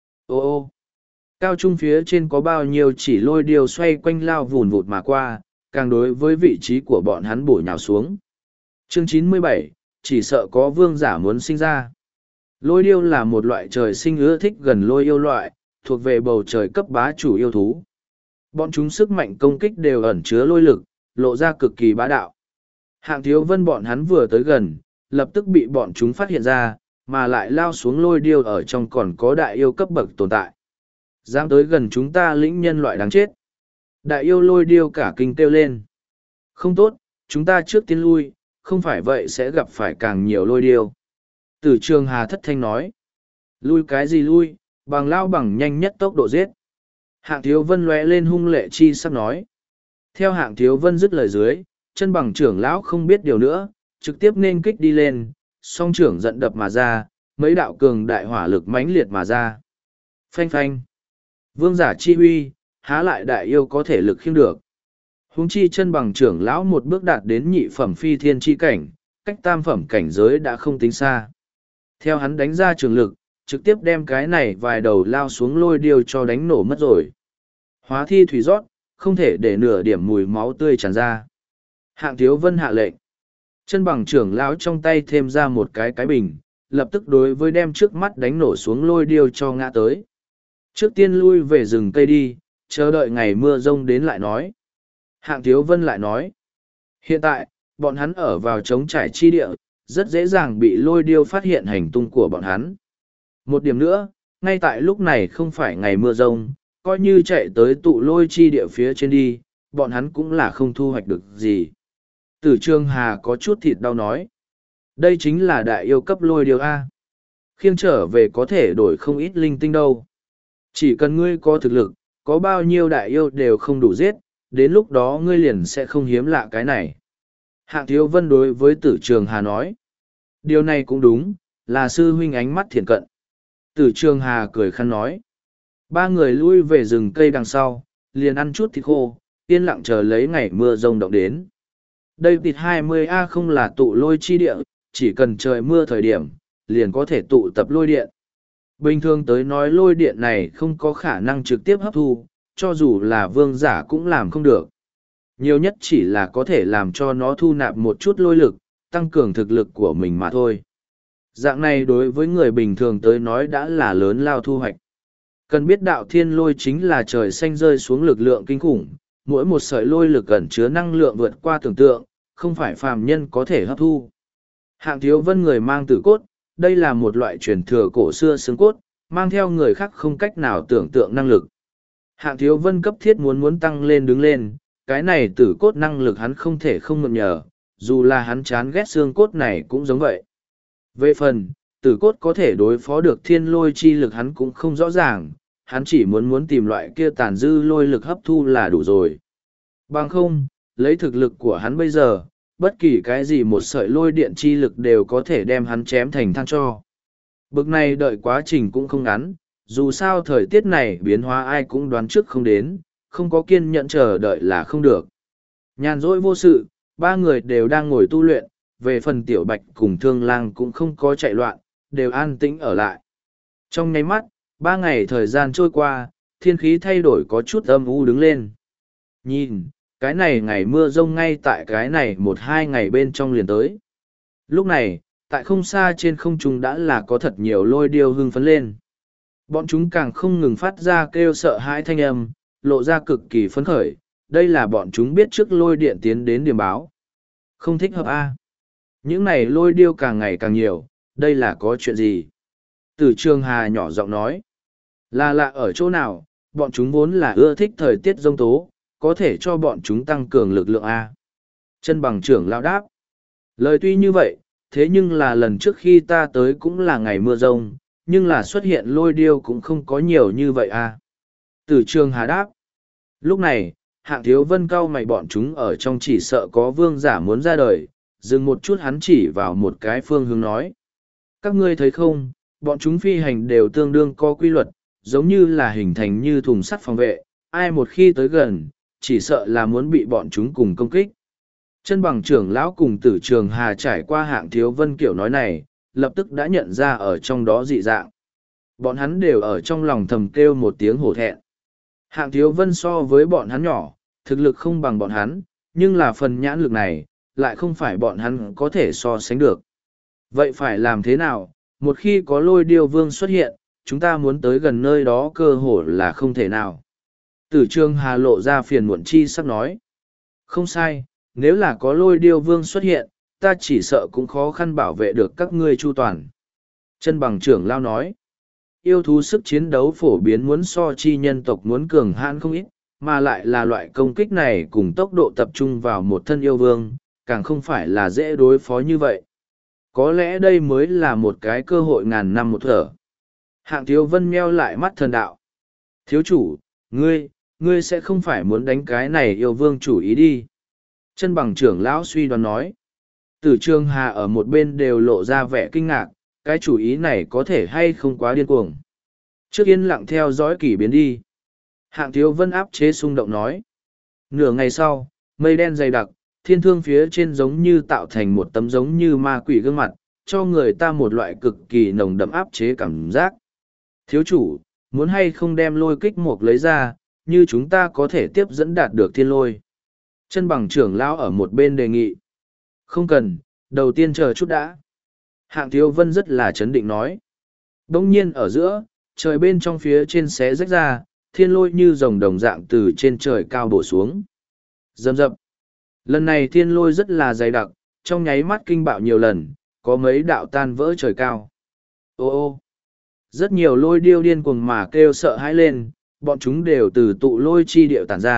Ô, cao trung phía trên có bao nhiêu chỉ lôi điêu xoay quanh lao vùn vụt mà qua, càng đối với vị trí của bọn hắn bổ nhào xuống. Chương 97, chỉ sợ có vương giả muốn sinh ra. Lôi điêu là một loại trời sinh ưa thích gần lôi yêu loại, thuộc về bầu trời cấp bá chủ yêu thú. Bọn chúng sức mạnh công kích đều ẩn chứa lôi lực, lộ ra cực kỳ bá đạo. Hạng Thiếu Vân bọn hắn vừa tới gần, lập tức bị bọn chúng phát hiện ra, mà lại lao xuống lôi điêu ở trong còn có đại yêu cấp bậc tồn tại. Dám tới gần chúng ta lĩnh nhân loại đáng chết. Đại yêu lôi điêu cả kinh kêu lên. Không tốt, chúng ta trước tiên lui, không phải vậy sẽ gặp phải càng nhiều lôi điêu. Tử Trường Hà thất thanh nói. Lui cái gì lui, bằng lao bằng nhanh nhất tốc độ giết. Hạng Thiếu Vân lóe lên hung lệ chi sắp nói. Theo Hạng Thiếu Vân dứt lời dưới, chân bằng trưởng lão không biết điều nữa, trực tiếp nên kích đi lên, song trưởng giận đập mà ra, mấy đạo cường đại hỏa lực mãnh liệt mà ra. Phanh phanh. Vương giả chi huy, há lại đại yêu có thể lực khiêng được. Huống chi chân bằng trưởng lão một bước đạt đến nhị phẩm phi thiên chi cảnh, cách tam phẩm cảnh giới đã không tính xa. Theo hắn đánh ra trường lực, trực tiếp đem cái này vài đầu lao xuống lôi điêu cho đánh nổ mất rồi. Hóa thi thủy rót, không thể để nửa điểm mùi máu tươi tràn ra. Hạng Thiếu Vân hạ lệnh. Chân bằng trưởng lão trong tay thêm ra một cái bình, lập tức đối với đem trước mắt đánh nổ xuống lôi điêu cho ngã tới. Trước tiên lui về rừng cây đi, chờ đợi ngày mưa rông đến lại nói. Hạng Thiếu Vân lại nói. Hiện tại, bọn hắn ở vào trống trải chi địa, rất dễ dàng bị lôi điêu phát hiện hành tung của bọn hắn. Một điểm nữa, ngay tại lúc này không phải ngày mưa rông, coi như chạy tới tụ lôi chi địa phía trên đi, bọn hắn cũng là không thu hoạch được gì. Tử Trường Hà có chút thịt đau nói. Đây chính là đại yêu cấp lôi điêu A. Khiêng trở về có thể đổi không ít linh tinh đâu. Chỉ cần ngươi có thực lực, có bao nhiêu đại yêu đều không đủ giết, đến lúc đó ngươi liền sẽ không hiếm lạ cái này. Hạng Thiếu Vân đối với Tử Trường Hà nói. Điều này cũng đúng, là sư huynh ánh mắt thiện cận. Tử Trường Hà cười khăn nói. Ba người lui về rừng cây đằng sau, liền ăn chút thịt khô, yên lặng chờ lấy ngày mưa rông động đến. Đây thịt 20A không là tụ lôi chi địa, chỉ cần trời mưa thời điểm, liền có thể tụ tập lôi điện. Bình thường tới nói lôi điện này không có khả năng trực tiếp hấp thu, cho dù là vương giả cũng làm không được. Nhiều nhất chỉ là có thể làm cho nó thu nạp một chút lôi lực, tăng cường thực lực của mình mà thôi. Dạng này đối với người bình thường tới nói đã là lớn lao thu hoạch. Cần biết đạo thiên lôi chính là trời xanh rơi xuống lực lượng kinh khủng, mỗi một sợi lôi lực ẩn chứa năng lượng vượt qua tưởng tượng, không phải phàm nhân có thể hấp thu. Hạng Thiếu Vân người mang tử cốt, đây là một loại truyền thừa cổ xưa xương cốt, mang theo người khác không cách nào tưởng tượng năng lực. Hạng Thiếu Vân cấp thiết muốn tăng lên đứng lên, cái này tử cốt năng lực hắn không thể không mượn nhờ, dù là hắn chán ghét xương cốt này cũng giống vậy. Về phần, tử cốt có thể đối phó được thiên lôi chi lực hắn cũng không rõ ràng, hắn chỉ muốn tìm loại kia tàn dư lôi lực hấp thu là đủ rồi. Bằng không, lấy thực lực của hắn bây giờ, bất kỳ cái gì một sợi lôi điện chi lực đều có thể đem hắn chém thành than cho. Bực này đợi quá trình cũng không ngắn, dù sao thời tiết này biến hóa ai cũng đoán trước không đến, không có kiên nhẫn chờ đợi là không được. Nhàn rỗi vô sự, ba người đều đang ngồi tu luyện, về phần tiểu bạch cùng thương lang cũng không có chạy loạn, đều an tĩnh ở lại. Trong nháy mắt, 3 ngày thời gian trôi qua, thiên khí thay đổi có chút âm u đứng lên. Nhìn, cái này ngày mưa rông ngay tại cái này 1-2 ngày bên trong liền tới. Lúc này, tại không xa trên không trung đã là có thật nhiều lôi điêu hưng phấn lên. Bọn chúng càng không ngừng phát ra kêu sợ hãi thanh âm, lộ ra cực kỳ phấn khởi, đây là bọn chúng biết trước lôi điện tiến đến điểm báo. Không thích hợp a. Những này lôi điêu càng ngày càng nhiều, đây là có chuyện gì? Tử Trường Hà nhỏ giọng nói. Là lạ ở chỗ nào, bọn chúng vốn là ưa thích thời tiết giông tố, có thể cho bọn chúng tăng cường lực lượng A. Chân bằng trưởng lão đáp. Lời tuy như vậy, thế nhưng là lần trước khi ta tới cũng là ngày mưa rông, nhưng là xuất hiện lôi điêu cũng không có nhiều như vậy A. Tử Trường Hà đáp. Lúc này, Hạng Thiếu Vân cau mày bọn chúng ở trong chỉ sợ có vương giả muốn ra đời, dừng một chút hắn chỉ vào một cái phương hướng nói. Các ngươi thấy không, bọn chúng phi hành đều tương đương có quy luật, giống như là hình thành như thùng sắt phòng vệ, ai một khi tới gần, chỉ sợ là muốn bị bọn chúng cùng công kích. Chân bằng trưởng lão cùng Tử Trường Hà trải qua Hạng Thiếu Vân kiểu nói này, lập tức đã nhận ra ở trong đó dị dạng. Bọn hắn đều ở trong lòng thầm kêu một tiếng hổ thẹn. Hạng Thiếu Vân so với bọn hắn nhỏ, thực lực không bằng bọn hắn, nhưng là phần nhãn lực này, lại không phải bọn hắn có thể so sánh được. Vậy phải làm thế nào? Một khi có lôi điêu vương xuất hiện, chúng ta muốn tới gần nơi đó cơ hội là không thể nào. Tử Trường Hà lộ ra phiền muộn chi sắp nói. Không sai, nếu là có lôi điêu vương xuất hiện, ta chỉ sợ cũng khó khăn bảo vệ được các ngươi chu toàn. Chân bằng trưởng lao nói. Yêu thú sức chiến đấu phổ biến muốn so chi nhân tộc muốn cường hãn không ít, mà lại là loại công kích này cùng tốc độ tập trung vào một thân yêu vương, càng không phải là dễ đối phó như vậy. Có lẽ đây mới là một cái cơ hội ngàn năm một thở. Hạng Thiếu Vân meo lại mắt thần đạo. Thiếu chủ, ngươi sẽ không phải muốn đánh cái này yêu vương chủ ý đi. Chân bằng trưởng lão suy đoán nói. Tử Trường Hà ở một bên đều lộ ra vẻ kinh ngạc, cái chủ ý này có thể hay không quá điên cuồng. Trước yên lặng theo dõi kỷ biến đi. Hạng Thiếu Vân áp chế xung động nói. Nửa ngày sau, mây đen dày đặc, thiên thương phía trên giống như tạo thành một tấm giống như ma quỷ gương mặt, cho người ta một loại cực kỳ nồng đậm áp chế cảm giác. Thiếu chủ, muốn hay không đem lôi kích mục lấy ra, như chúng ta có thể tiếp dẫn đạt được thiên lôi. Chân bằng trưởng lão ở một bên đề nghị. Không cần, đầu tiên chờ chút đã. Hạng Thiếu Vân rất là chấn định nói. Đông nhiên ở giữa, trời bên trong phía trên xé rách ra, thiên lôi như rồng đồng dạng từ trên trời cao bổ xuống. Rầm rập. Lần này thiên lôi rất là dày đặc, trong nháy mắt kinh bạo nhiều lần, có mấy đạo tan vỡ trời cao. Ô ô. Rất nhiều lôi điêu điên cuồng mà kêu sợ hãi lên, bọn chúng đều từ tụ lôi chi điệu tản ra,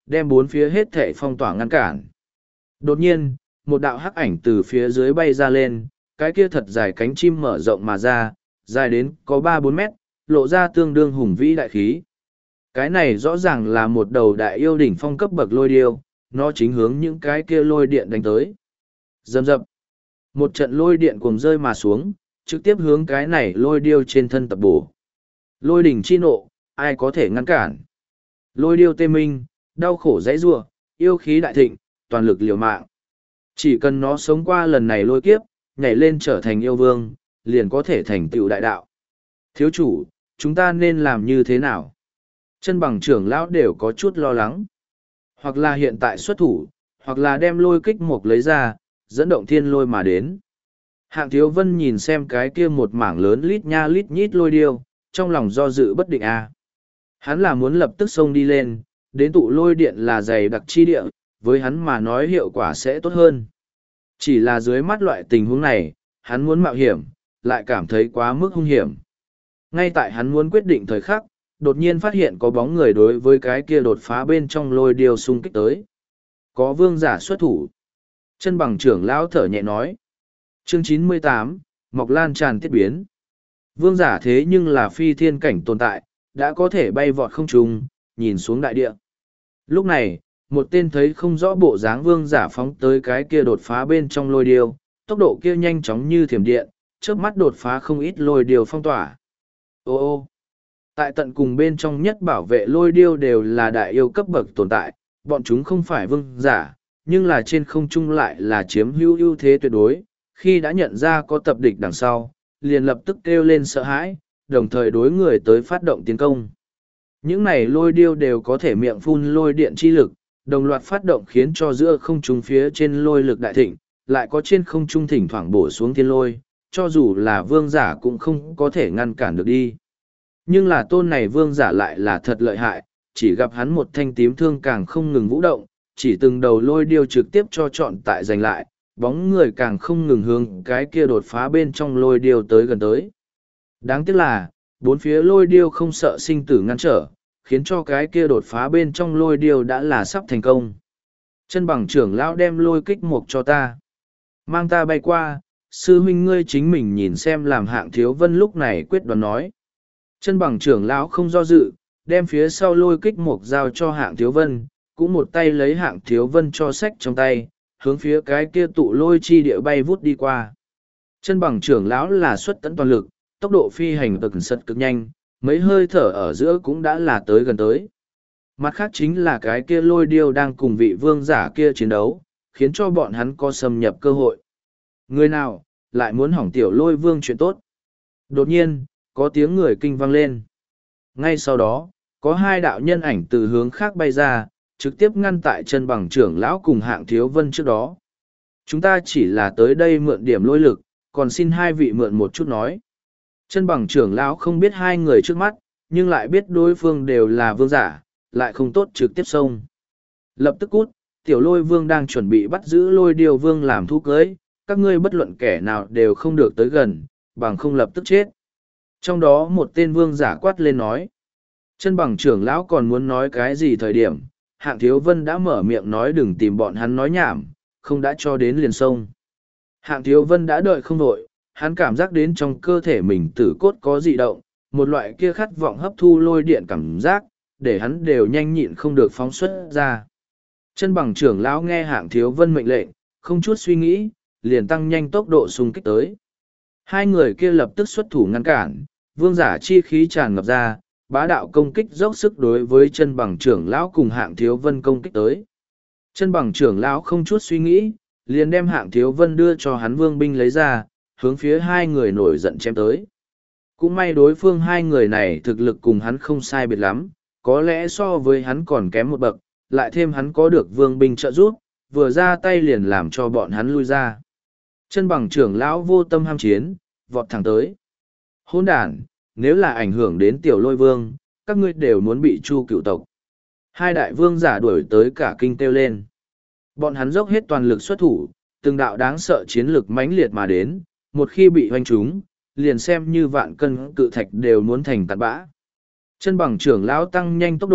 đem bốn phía hết thảy phong tỏa ngăn cản. Đột nhiên, một đạo hắc ảnh từ phía dưới bay ra lên, cái kia thật dài cánh chim mở rộng mà ra, dài đến có 3-4 mét, lộ ra tương đương hùng vĩ đại khí. Cái này rõ ràng là một đầu đại yêu đỉnh phong cấp bậc lôi điêu, nó chính hướng những cái kia lôi điện đánh tới. Rầm rập. Một trận lôi điện cuồng rơi mà xuống, trực tiếp hướng cái này lôi điêu trên thân tập bổ. Lôi đỉnh chi nộ, ai có thể ngăn cản. Lôi điêu tê minh, đau khổ dãy rủa, yêu khí đại thịnh, toàn lực liều mạng. Chỉ cần nó sống qua lần này lôi kiếp, nhảy lên trở thành yêu vương, liền có thể thành tựu đại đạo. Thiếu chủ, chúng ta nên làm như thế nào? Chân bằng trưởng lão đều có chút lo lắng. Hoặc là hiện tại xuất thủ, hoặc là đem lôi kích mục lấy ra, dẫn động thiên lôi mà đến. Hạng Thiếu Vân nhìn xem cái kia một mảng lớn lít nha lít nhít lôi điêu, trong lòng do dự bất định a. Hắn là muốn lập tức xông đi lên, đến tụ lôi điện là dày đặc chi địa, với hắn mà nói hiệu quả sẽ tốt hơn. Chỉ là dưới mắt loại tình huống này, hắn muốn mạo hiểm, lại cảm thấy quá mức hung hiểm. Ngay tại hắn muốn quyết định thời khắc, đột nhiên phát hiện có bóng người đối với cái kia đột phá bên trong lôi điêu xung kích tới. Có vương giả xuất thủ. Chân bằng trưởng lão thở nhẹ nói. Chương 98, Mọc Lan tràn tiết biến. Vương giả thế nhưng là phi thiên cảnh tồn tại, đã có thể bay vọt không trung, nhìn xuống đại địa. Lúc này, một tên thấy không rõ bộ dáng vương giả phóng tới cái kia đột phá bên trong lôi điêu, tốc độ kia nhanh chóng như thiểm điện, chớp mắt đột phá không ít lôi điêu phong tỏa. Ô ô! Tại tận cùng bên trong nhất bảo vệ lôi điêu đều là đại yêu cấp bậc tồn tại, bọn chúng không phải vương giả, nhưng là trên không trung lại là chiếm hữu ưu thế tuyệt đối, khi đã nhận ra có tập địch đằng sau, liền lập tức kêu lên sợ hãi, đồng thời đối người tới phát động tiến công. Những này lôi điêu đều có thể miệng phun lôi điện chi lực, đồng loạt phát động khiến cho giữa không trung phía trên lôi lực đại thịnh, lại có trên không trung thỉnh thoảng bổ xuống thiên lôi, cho dù là vương giả cũng không có thể ngăn cản được đi. Nhưng là tôn này vương giả lại là thật lợi hại, chỉ gặp hắn một thanh tím thương càng không ngừng vũ động, chỉ từng đầu lôi điêu trực tiếp cho chọn tại giành lại, bóng người càng không ngừng hướng cái kia đột phá bên trong lôi điêu tới gần tới. Đáng tiếc là, bốn phía lôi điêu không sợ sinh tử ngăn trở, khiến cho cái kia đột phá bên trong lôi điêu đã là sắp thành công. Chân bằng trưởng lão đem lôi kích mục cho ta. Mang ta bay qua, sư huynh ngươi chính mình nhìn xem làm Hạng Thiếu Vân lúc này quyết đoán nói. Chân bằng trưởng lão không do dự, đem phía sau lôi kích mục giao cho Hạng Thiếu Vân, cũng một tay lấy Hạng Thiếu Vân cho sách trong tay, hướng phía cái kia tụ lôi chi địa bay vút đi qua. Chân bằng trưởng lão là xuất tận toàn lực, tốc độ phi hành cực sật cực nhanh, mấy hơi thở ở giữa cũng đã là tới gần tới. Mặt khác chính là cái kia lôi điêu đang cùng vị vương giả kia chiến đấu, khiến cho bọn hắn có xâm nhập cơ hội. Người nào, lại muốn hỏng tiểu lôi vương chuyện tốt. Đột nhiên, có tiếng người kinh vang lên. Ngay sau đó, có hai đạo nhân ảnh từ hướng khác bay ra, trực tiếp ngăn tại chân bằng trưởng lão cùng Hạng Thiếu Vân trước đó. Chúng ta chỉ là tới đây mượn điểm lôi lực, còn xin hai vị mượn một chút nói. Chân bằng trưởng lão không biết hai người trước mắt, nhưng lại biết đối phương đều là vương giả, lại không tốt trực tiếp xông. Lập tức cút, tiểu lôi vương đang chuẩn bị bắt giữ lôi điều vương làm thú cưới, các ngươi bất luận kẻ nào đều không được tới gần, bằng không lập tức chết. Trong đó một tên vương giả quát lên nói. Chân bằng trưởng lão còn muốn nói cái gì thời điểm, Hạng Thiếu Vân đã mở miệng nói đừng tìm bọn hắn nói nhảm, không đã cho đến liền sông. Hạng Thiếu Vân đã đợi không đội, hắn cảm giác đến trong cơ thể mình tử cốt có dị động, một loại kia khát vọng hấp thu lôi điện cảm giác, để hắn đều nhanh nhịn không được phóng xuất ra. Chân bằng trưởng lão nghe Hạng Thiếu Vân mệnh lệnh, không chút suy nghĩ, liền tăng nhanh tốc độ xung kích tới. Hai người kia lập tức xuất thủ ngăn cản, vương giả chi khí tràn ngập ra, bá đạo công kích dốc sức đối với chân bằng trưởng lão cùng Hạng Thiếu Vân công kích tới. Chân bằng trưởng lão không chút suy nghĩ, liền đem Hạng Thiếu Vân đưa cho hắn vương binh lấy ra, hướng phía hai người nổi giận chém tới. Cũng may đối phương hai người này thực lực cùng hắn không sai biệt lắm, có lẽ so với hắn còn kém một bậc, lại thêm hắn có được vương binh trợ giúp, vừa ra tay liền làm cho bọn hắn lui ra. Chân bằng trưởng lão vô tâm ham chiến, vọt thẳng tới. Hỗn đản, nếu là ảnh hưởng đến tiểu lôi vương, các ngươi đều muốn bị chu cựu tộc. Hai đại vương giả đuổi tới cả kinh kêu lên. Bọn hắn dốc hết toàn lực xuất thủ, từng đạo đáng sợ chiến lực mãnh liệt mà đến, một khi bị hoanh trúng, liền xem như vạn cân cự thạch đều muốn thành tạt bã. Chân bằng trưởng lão tăng nhanh tốc độ,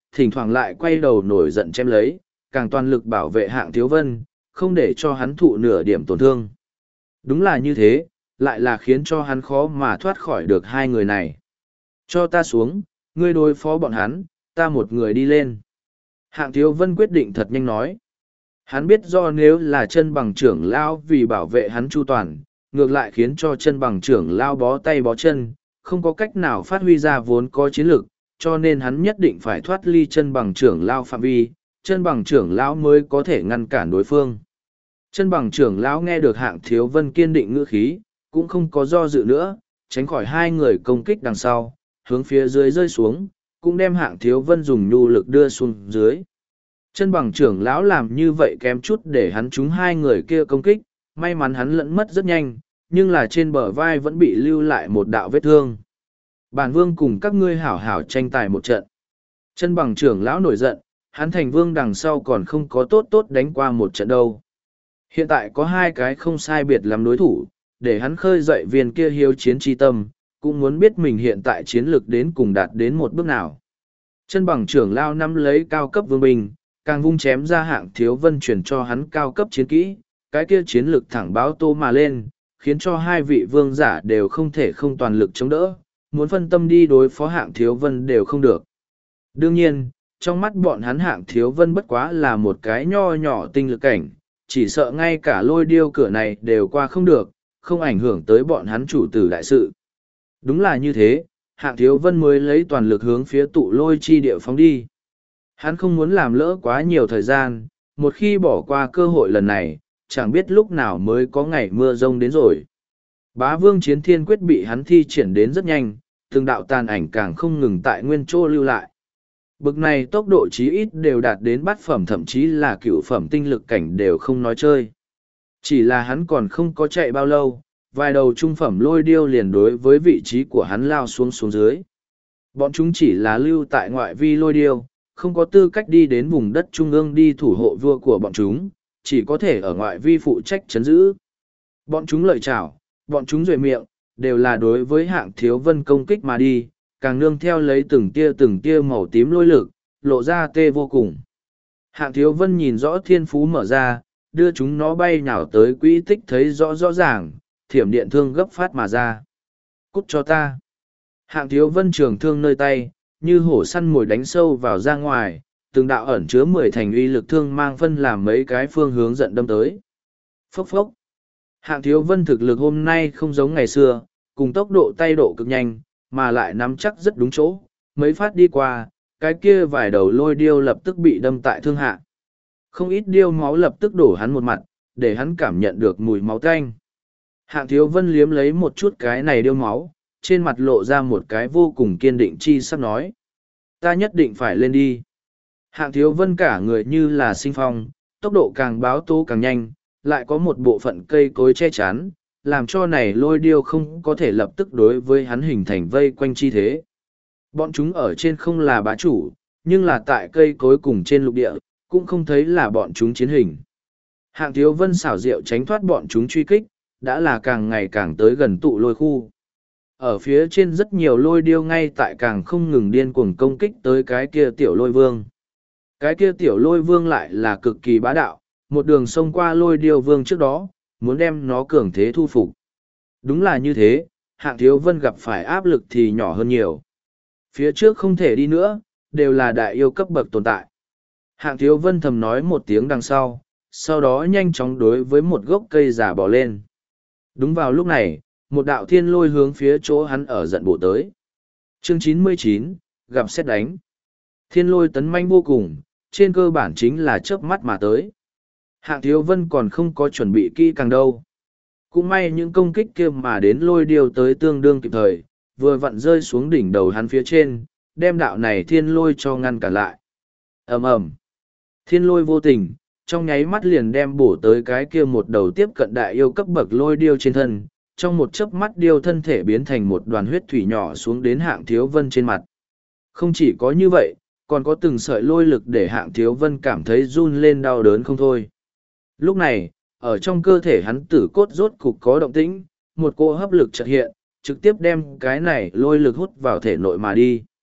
thỉnh thoảng lại quay đầu nổi giận chém lấy, càng toàn lực bảo vệ Hạng Thiếu Vân, không để cho hắn thụ nửa điểm tổn thương. Đúng là như thế, lại là khiến cho hắn khó mà thoát khỏi được hai người này. Cho ta xuống, ngươi đối phó bọn hắn, ta một người đi lên. Hạng Thiếu Vân quyết định thật nhanh nói. Hắn biết do nếu là chân bằng trưởng lao vì bảo vệ hắn chu toàn, ngược lại khiến cho chân bằng trưởng lao bó tay bó chân, không có cách nào phát huy ra vốn có chiến lược, cho nên hắn nhất định phải thoát ly chân bằng trưởng lao phạm vi, chân bằng trưởng lão mới có thể ngăn cản đối phương. Chân bằng trưởng lão nghe được Hạng Thiếu Vân kiên định ngữ khí, cũng không có do dự nữa, tránh khỏi hai người công kích đằng sau, hướng phía dưới rơi xuống, cũng đem Hạng Thiếu Vân dùng nhu lực đưa xuống dưới. Chân bằng trưởng lão làm như vậy kém chút để hắn trúng hai người kia công kích, may mắn hắn lẫn mất rất nhanh, nhưng là trên bờ vai vẫn bị lưu lại một đạo vết thương. Bản vương cùng các ngươi hảo hảo tranh tài một trận. Chân bằng trưởng lão nổi giận, hắn thành vương đằng sau còn không có tốt tốt đánh qua một trận đâu. Hiện tại có hai cái không sai biệt làm đối thủ, để hắn khơi dậy viên kia hiếu chiến chi tâm, cũng muốn biết mình hiện tại chiến lược đến cùng đạt đến một bước nào. Chân bằng trưởng lao nắm lấy cao cấp vương binh, càng vung chém ra Hạng Thiếu Vân chuyển cho hắn cao cấp chiến kỹ, cái kia chiến lược thẳng báo tô mà lên, khiến cho hai vị vương giả đều không thể không toàn lực chống đỡ, muốn phân tâm đi đối phó Hạng Thiếu Vân đều không được. Đương nhiên, trong mắt bọn hắn Hạng Thiếu Vân bất quá là một cái nho nhỏ tinh lực cảnh, chỉ sợ ngay cả lôi điêu cửa này đều qua không được, không ảnh hưởng tới bọn hắn chủ tử đại sự. Đúng là như thế, Hạng Thiếu Vân mới lấy toàn lực hướng phía tụ lôi chi địa phóng đi. Hắn không muốn làm lỡ quá nhiều thời gian, một khi bỏ qua cơ hội lần này, chẳng biết lúc nào mới có ngày mưa rông đến rồi. Bá vương chiến thiên quyết bị hắn thi triển đến rất nhanh, từng đạo tàn ảnh càng không ngừng tại nguyên chỗ lưu lại. Bực này tốc độ chí ít đều đạt đến bát phẩm thậm chí là cửu phẩm tinh lực cảnh đều không nói chơi. Chỉ là hắn còn không có chạy bao lâu, vài đầu trung phẩm lôi điêu liền đối với vị trí của hắn lao xuống dưới. Bọn chúng chỉ là lưu tại ngoại vi lôi điêu, không có tư cách đi đến vùng đất trung ương đi thủ hộ vua của bọn chúng, chỉ có thể ở ngoại vi phụ trách chấn giữ. Bọn chúng lợi chảo, bọn chúng duệ miệng, đều là đối với Hạng Thiếu Vân công kích mà đi, càng nương theo lấy từng tia màu tím lôi lực, lộ ra tê vô cùng. Hạng Thiếu Vân nhìn rõ thiên phú mở ra, đưa chúng nó bay nhào tới quỹ tích thấy rõ rõ ràng, thiểm điện thương gấp phát mà ra. Cút cho ta. Hạng Thiếu Vân trường thương nơi tay, như hổ săn mồi đánh sâu vào ra ngoài, từng đạo ẩn chứa 10 thành uy lực thương mang phân làm mấy cái phương hướng giận đâm tới. Phốc phốc. Hạng Thiếu Vân thực lực hôm nay không giống ngày xưa, cùng tốc độ tay độ cực nhanh, mà lại nắm chắc rất đúng chỗ, mấy phát đi qua, cái kia vài đầu lôi điêu lập tức bị đâm tại thương hạ. Không ít điêu máu lập tức đổ hắn một mặt, để hắn cảm nhận được mùi máu tanh. Hạng Thiếu Vân liếm lấy một chút cái này điêu máu, trên mặt lộ ra một cái vô cùng kiên định chi sắp nói. Ta nhất định phải lên đi. Hạng Thiếu Vân cả người như là sinh phong, tốc độ càng báo tố càng nhanh, lại có một bộ phận cây cối che chắn, làm cho này lôi điêu không có thể lập tức đối với hắn hình thành vây quanh chi thế. Bọn chúng ở trên không là bá chủ, nhưng là tại cây cối cùng trên lục địa, cũng không thấy là bọn chúng chiến hình. Hạng Thiếu Vân xảo diệu tránh thoát bọn chúng truy kích, đã là càng ngày càng tới gần tụ lôi khu. Ở phía trên rất nhiều lôi điêu ngay tại càng không ngừng điên cuồng công kích tới cái kia tiểu lôi vương. Cái kia tiểu lôi vương lại là cực kỳ bá đạo, một đường xông qua lôi điêu vương trước đó, muốn đem nó cường thế thu phục. Đúng là như thế, Hạng Thiếu Vân gặp phải áp lực thì nhỏ hơn nhiều. Phía trước không thể đi nữa, đều là đại yêu cấp bậc tồn tại. Hạng Thiếu Vân thầm nói một tiếng đằng sau đó nhanh chóng đối với một gốc cây giả bỏ lên. Đúng vào lúc này, một đạo thiên lôi hướng phía chỗ hắn ở giận bổ tới. Chương 99, gặp sét đánh. Thiên lôi tấn manh vô cùng, trên cơ bản chính là chớp mắt mà tới. Hạng Thiếu Vân còn không có chuẩn bị kỹ càng đâu. Cũng may những công kích kia mà đến lôi điều tới tương đương kịp thời, vừa vặn rơi xuống đỉnh đầu hắn phía trên, đem đạo này thiên lôi cho ngăn cản lại. Ầm ầm. Thiên lôi vô tình, trong nháy mắt liền đem bổ tới cái kia một đầu tiếp cận đại yêu cấp bậc lôi điêu trên thân, trong một chớp mắt điêu thân thể biến thành một đoàn huyết thủy nhỏ xuống đến Hạng Thiếu Vân trên mặt. Không chỉ có như vậy, còn có từng sợi lôi lực để Hạng Thiếu Vân cảm thấy run lên đau đớn không thôi. Lúc này, ở trong cơ thể hắn tử cốt rốt cục có động tĩnh, một cỗ hấp lực chợt hiện, trực tiếp đem cái này lôi lực hút vào thể nội mà đi.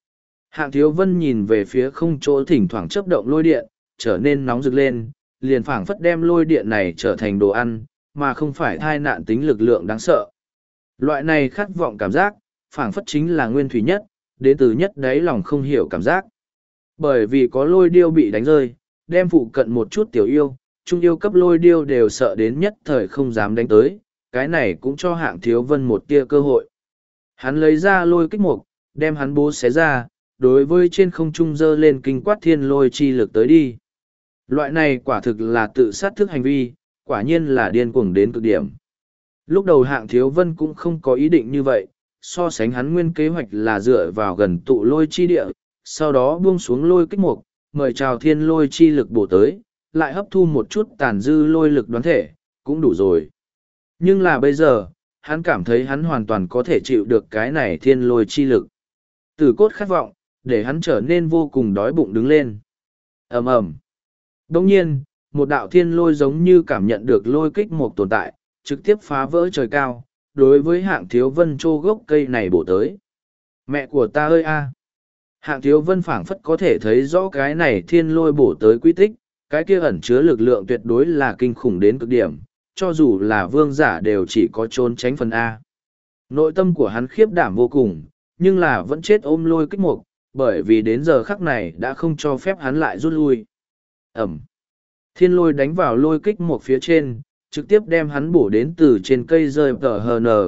Hạng Thiếu Vân nhìn về phía không chỗ thỉnh thoảng chớp động lôi điện, trở nên nóng rực lên, liền phảng phất đem lôi điện này trở thành đồ ăn, mà không phải thai nạn tính lực lượng đáng sợ. Loại này khát vọng cảm giác, phảng phất chính là nguyên thủy nhất, đến từ nhất đáy lòng không hiểu cảm giác. Bởi vì có lôi điêu bị đánh rơi, đem phụ cận một chút tiểu yêu, trung yêu cấp lôi điêu đều sợ đến nhất thời không dám đánh tới, cái này cũng cho Hạng Thiếu Vân một tia cơ hội. Hắn lấy ra lôi kích mục, đem hắn bố xé ra, đối với trên không trung dơ lên kinh quát thiên lôi chi lực tới đi. Loại này quả thực là tự sát thức hành vi, quả nhiên là điên cuồng đến cực điểm. Lúc đầu Hạng Thiếu Vân cũng không có ý định như vậy, so sánh hắn nguyên kế hoạch là dựa vào gần tụ lôi chi địa, sau đó buông xuống lôi kích mục, mời chào thiên lôi chi lực bổ tới, lại hấp thu một chút tàn dư lôi lực đoán thể, cũng đủ rồi. Nhưng là bây giờ, hắn cảm thấy hắn hoàn toàn có thể chịu được cái này thiên lôi chi lực. Tử cốt khát vọng, để hắn trở nên vô cùng đói bụng đứng lên. ầm ầm. Đồng nhiên, một đạo thiên lôi giống như cảm nhận được lôi kích một tồn tại, trực tiếp phá vỡ trời cao, đối với Hạng Thiếu Vân trô gốc cây này bổ tới. Mẹ của ta ơi a! Hạng Thiếu Vân phảng phất có thể thấy rõ cái này thiên lôi bổ tới quy tích, cái kia ẩn chứa lực lượng tuyệt đối là kinh khủng đến cực điểm, cho dù là vương giả đều chỉ có trốn tránh phần A. Nội tâm của hắn khiếp đảm vô cùng, nhưng là vẫn chết ôm lôi kích mục, bởi vì đến giờ khắc này đã không cho phép hắn lại rút lui. Ẩm. Thiên lôi đánh vào lôi kích mục phía trên, trực tiếp đem hắn bổ đến từ trên cây rơi tờ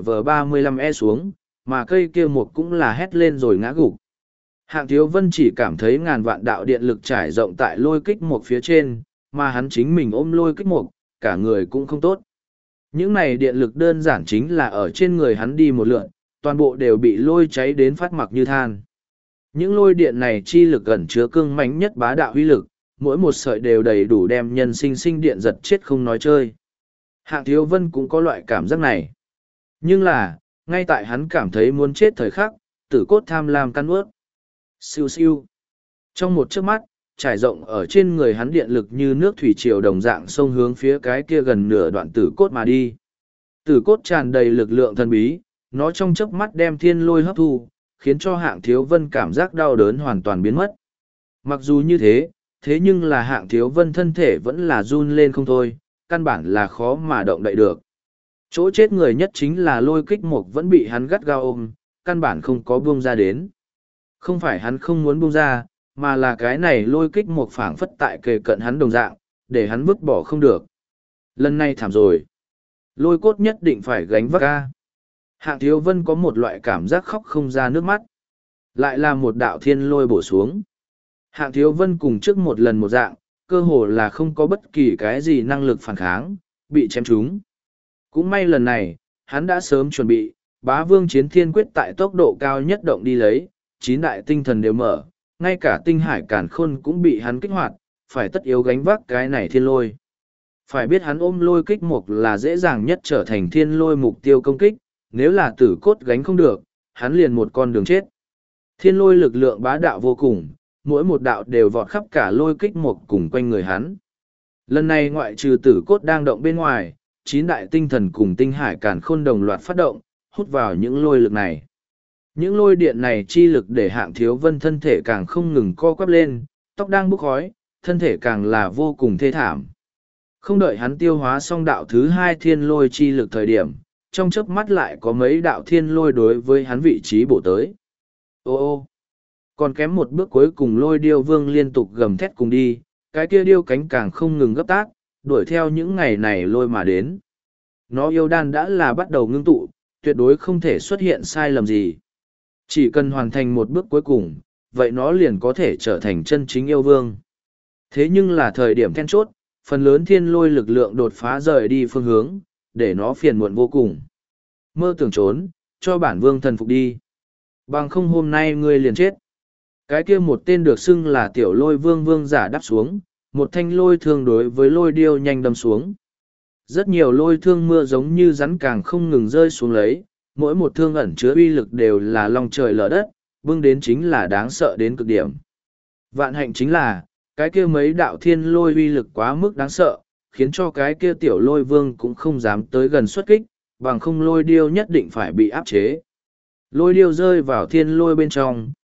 HNV35E xuống, mà cây kia mục cũng là hét lên rồi ngã gục. Hạng Thiếu Vân chỉ cảm thấy ngàn vạn đạo điện lực trải rộng tại lôi kích mục phía trên, mà hắn chính mình ôm lôi kích mục, cả người cũng không tốt. Những này điện lực đơn giản chính là ở trên người hắn đi một lượn, toàn bộ đều bị lôi cháy đến phát mặc như than. Những lôi điện này chi lực ẩn chứa cương mãnh nhất bá đạo uy lực, mỗi một sợi đều đầy đủ đem nhân sinh sinh điện giật chết không nói chơi. Hạng Thiếu Vân cũng có loại cảm giác này. Nhưng là, ngay tại hắn cảm thấy muốn chết thời khắc, tử cốt tham lam căn ướt. Siêu siêu. Trong một chớp mắt, trải rộng ở trên người hắn điện lực như nước thủy triều đồng dạng xông hướng phía cái kia gần nửa đoạn tử cốt mà đi. Tử cốt tràn đầy lực lượng thần bí, nó trong chớp mắt đem thiên lôi hấp thu, khiến cho Hạng Thiếu Vân cảm giác đau đớn hoàn toàn biến mất. Mặc dù như thế, thế nhưng là Hạng Thiếu Vân thân thể vẫn là run lên không thôi, căn bản là khó mà động đậy được. Chỗ chết người nhất chính là lôi kích mục vẫn bị hắn gắt gao ôm, căn bản không có buông ra đến. Không phải hắn không muốn buông ra, mà là cái này lôi kích mục phảng phất tại kề cận hắn đồng dạng, để hắn vứt bỏ không được. Lần này thảm rồi. Lôi cốt nhất định phải gánh vác ca. Hạng Thiếu Vân có một loại cảm giác khóc không ra nước mắt. Lại là một đạo thiên lôi bổ xuống. Hạng Thiếu Vân cùng trước một lần một dạng, cơ hồ là không có bất kỳ cái gì năng lực phản kháng, bị chém trúng. Cũng may lần này, hắn đã sớm chuẩn bị, bá vương chiến thiên quyết tại tốc độ cao nhất động đi lấy, 9 đại tinh thần đều mở, ngay cả tinh hải càn khôn cũng bị hắn kích hoạt, phải tất yếu gánh vác cái này thiên lôi. Phải biết hắn ôm lôi kích mục là dễ dàng nhất trở thành thiên lôi mục tiêu công kích, nếu là tử cốt gánh không được, hắn liền một con đường chết. Thiên lôi lực lượng bá đạo vô cùng, mỗi một đạo đều vọt khắp cả lôi kích mục cùng quanh người hắn. Lần này ngoại trừ tử cốt đang động bên ngoài, 9 đại tinh thần cùng tinh hải càn khôn đồng loạt phát động, hút vào những lôi lực này. Những lôi điện này chi lực để Hạng Thiếu Vân thân thể càng không ngừng co quắp lên, tóc đang bốc khói, thân thể càng là vô cùng thê thảm. Không đợi hắn tiêu hóa xong đạo thứ 2 thiên lôi chi lực thời điểm, trong chớp mắt lại có mấy đạo thiên lôi đối với hắn vị trí bổ tới. Ô ô, còn kém một bước cuối cùng lôi điêu vương liên tục gầm thét cùng đi, cái kia điêu cánh càng không ngừng gấp tác, đuổi theo những ngày này lôi mà đến. Nó yêu đan đã là bắt đầu ngưng tụ, tuyệt đối không thể xuất hiện sai lầm gì. Chỉ cần hoàn thành một bước cuối cùng, vậy nó liền có thể trở thành chân chính yêu vương. Thế nhưng là thời điểm then chốt, phần lớn thiên lôi lực lượng đột phá rời đi phương hướng, để nó phiền muộn vô cùng. Mơ tưởng trốn, cho bản vương thần phục đi. Bằng không hôm nay ngươi liền chết. Cái kia một tên được xưng là tiểu lôi vương vương giả đáp xuống, một thanh lôi thương đối với lôi điêu nhanh đâm xuống. Rất nhiều lôi thương mưa giống như rắn càng không ngừng rơi xuống lấy, mỗi một thương ẩn chứa uy lực đều là long trời lở đất, bưng đến chính là đáng sợ đến cực điểm. Vạn hạnh chính là, cái kia mấy đạo thiên lôi uy lực quá mức đáng sợ, khiến cho cái kia tiểu lôi vương cũng không dám tới gần xuất kích, bằng không lôi điêu nhất định phải bị áp chế. Lôi điêu rơi vào thiên lôi bên trong,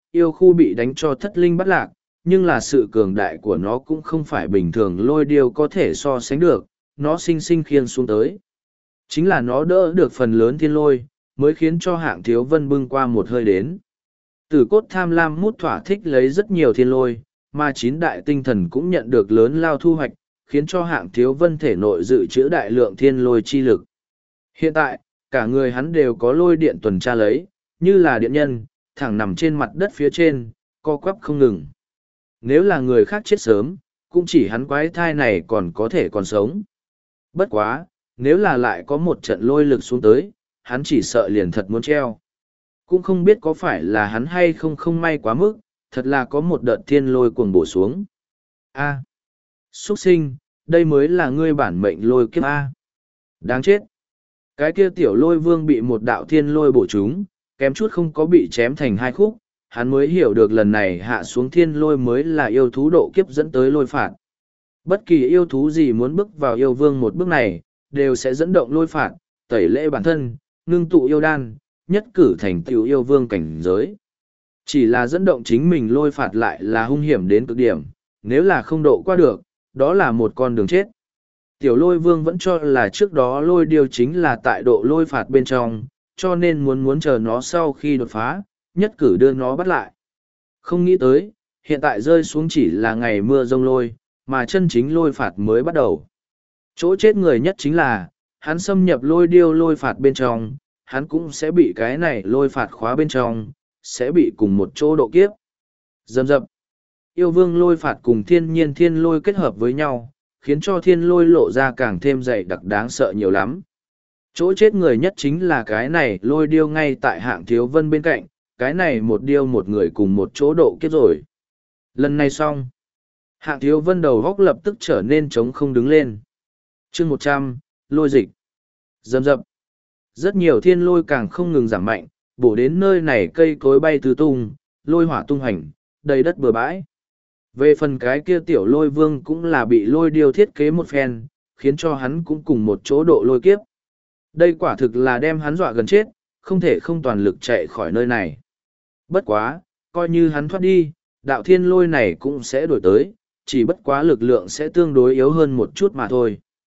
yêu khu bị đánh cho thất linh bắt lạc, nhưng là sự cường đại của nó cũng không phải bình thường lôi điêu có thể so sánh được, nó sinh sinh khiêng xuống tới. Chính là nó đỡ được phần lớn thiên lôi, mới khiến cho Hạng Thiếu Vân bưng qua một hơi đến. Tử cốt tham lam mút thỏa thích lấy rất nhiều thiên lôi, mà chín đại tinh thần cũng nhận được lớn lao thu hoạch, khiến cho Hạng Thiếu Vân thể nội dự trữ đại lượng thiên lôi chi lực. Hiện tại, cả người hắn đều có lôi điện tuần tra lấy, như là điện nhân, thẳng nằm trên mặt đất phía trên, co quắp không ngừng. Nếu là người khác chết sớm, cũng chỉ hắn quái thai này còn có thể còn sống. Bất quá, nếu là lại có một trận lôi lực xuống tới, hắn chỉ sợ liền thật muốn treo. Cũng không biết có phải là hắn hay không không may quá mức, thật là có một đợt thiên lôi cuồng bổ xuống. A. Xuất sinh, đây mới là ngươi bản mệnh lôi kiếp A. Đáng chết. Cái kia tiểu lôi vương bị một đạo thiên lôi bổ trúng, kém chút không có bị chém thành hai khúc, hắn mới hiểu được lần này hạ xuống thiên lôi mới là yêu thú độ kiếp dẫn tới lôi phạt. Bất kỳ yêu thú gì muốn bước vào yêu vương một bước này, đều sẽ dẫn động lôi phạt, tẩy lễ bản thân, ngưng tụ yêu đan, nhất cử thành tựu yêu vương cảnh giới. Chỉ là dẫn động chính mình lôi phạt lại là hung hiểm đến cực điểm, nếu là không độ qua được, đó là một con đường chết. Tiểu lôi vương vẫn cho là trước đó lôi điều chính là tại độ lôi phạt bên trong, cho nên muốn chờ nó sau khi đột phá, nhất cử đưa nó bắt lại. Không nghĩ tới, hiện tại rơi xuống chỉ là ngày mưa rông lôi, mà chân chính lôi phạt mới bắt đầu. Chỗ chết người nhất chính là, hắn xâm nhập lôi điêu lôi phạt bên trong, hắn cũng sẽ bị cái này lôi phạt khóa bên trong, sẽ bị cùng một chỗ độ kiếp. Dầm dập, yêu vương lôi phạt cùng thiên nhiên thiên lôi kết hợp với nhau, khiến cho thiên lôi lộ ra càng thêm dày đặc đáng sợ nhiều lắm. Chỗ chết người nhất chính là cái này lôi điêu ngay tại Hạng Thiếu Vân bên cạnh, cái này một điêu một người cùng một chỗ độ kiếp rồi. Lần này xong, Hạng Thiếu Vân đầu góc lập tức trở nên trống không đứng lên. chương 100, lôi dịch. Dầm dập. Rất nhiều thiên lôi càng không ngừng giảm mạnh, bổ đến nơi này cây cối bay tứ tung, lôi hỏa tung hành, đầy đất bừa bãi. Về phần cái kia tiểu lôi vương cũng là bị lôi điêu thiết kế một phen, khiến cho hắn cũng cùng một chỗ độ lôi kiếp. Đây quả thực là đem hắn dọa gần chết, không thể không toàn lực chạy khỏi nơi này. Bất quá, coi như hắn thoát đi, đạo thiên lôi này cũng sẽ đổi tới, chỉ bất quá lực lượng sẽ tương đối yếu hơn một chút mà thôi.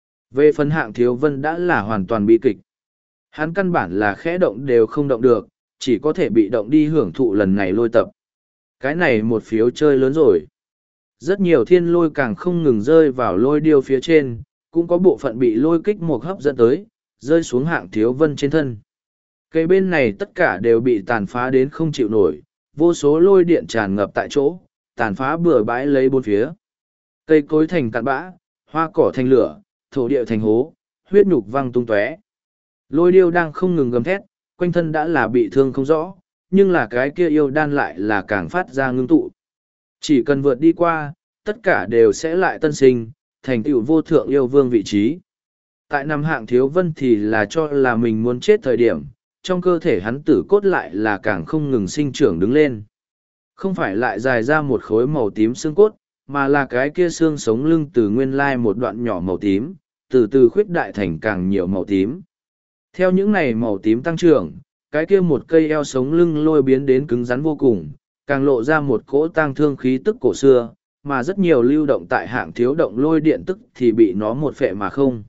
Về phần Hạng Thiếu Vân đã là hoàn toàn bi kịch. Hắn căn bản là khẽ động đều không động được, chỉ có thể bị động đi hưởng thụ lần này lôi tập. Cái này một phiếu chơi lớn rồi. Rất nhiều thiên lôi càng không ngừng rơi vào lôi điêu phía trên, cũng có bộ phận bị lôi kích một hấp dẫn tới, rơi xuống Hạng Thiếu Vân trên thân. Cây bên này tất cả đều bị tàn phá đến không chịu nổi, vô số lôi điện tràn ngập tại chỗ, tàn phá bừa bãi lấy bốn phía. Cây cối thành cạn bã, hoa cỏ thành lửa, thổ địa thành hố, huyết nhục văng tung tóe. Lôi điêu đang không ngừng gầm thét, quanh thân đã là bị thương không rõ, nhưng là cái kia yêu đan lại là càng phát ra ngưng tụ. Chỉ cần vượt đi qua, tất cả đều sẽ lại tân sinh, thành tựu vô thượng yêu vương vị trí. Tại năm Hạng Thiếu Vân thì là cho là mình muốn chết thời điểm, trong cơ thể hắn tử cốt lại là càng không ngừng sinh trưởng đứng lên. Không phải lại dài ra một khối màu tím xương cốt, mà là cái kia xương sống lưng từ nguyên lai một đoạn nhỏ màu tím, từ từ khuyết đại thành càng nhiều màu tím. Theo những này màu tím tăng trưởng, cái kia một cây eo sống lưng lôi biến đến cứng rắn vô cùng, càng lộ ra một cỗ tang thương khí tức cổ xưa, mà rất nhiều lưu động tại Hạng Thiếu động lôi điện tức thì bị nó một phệ mà không.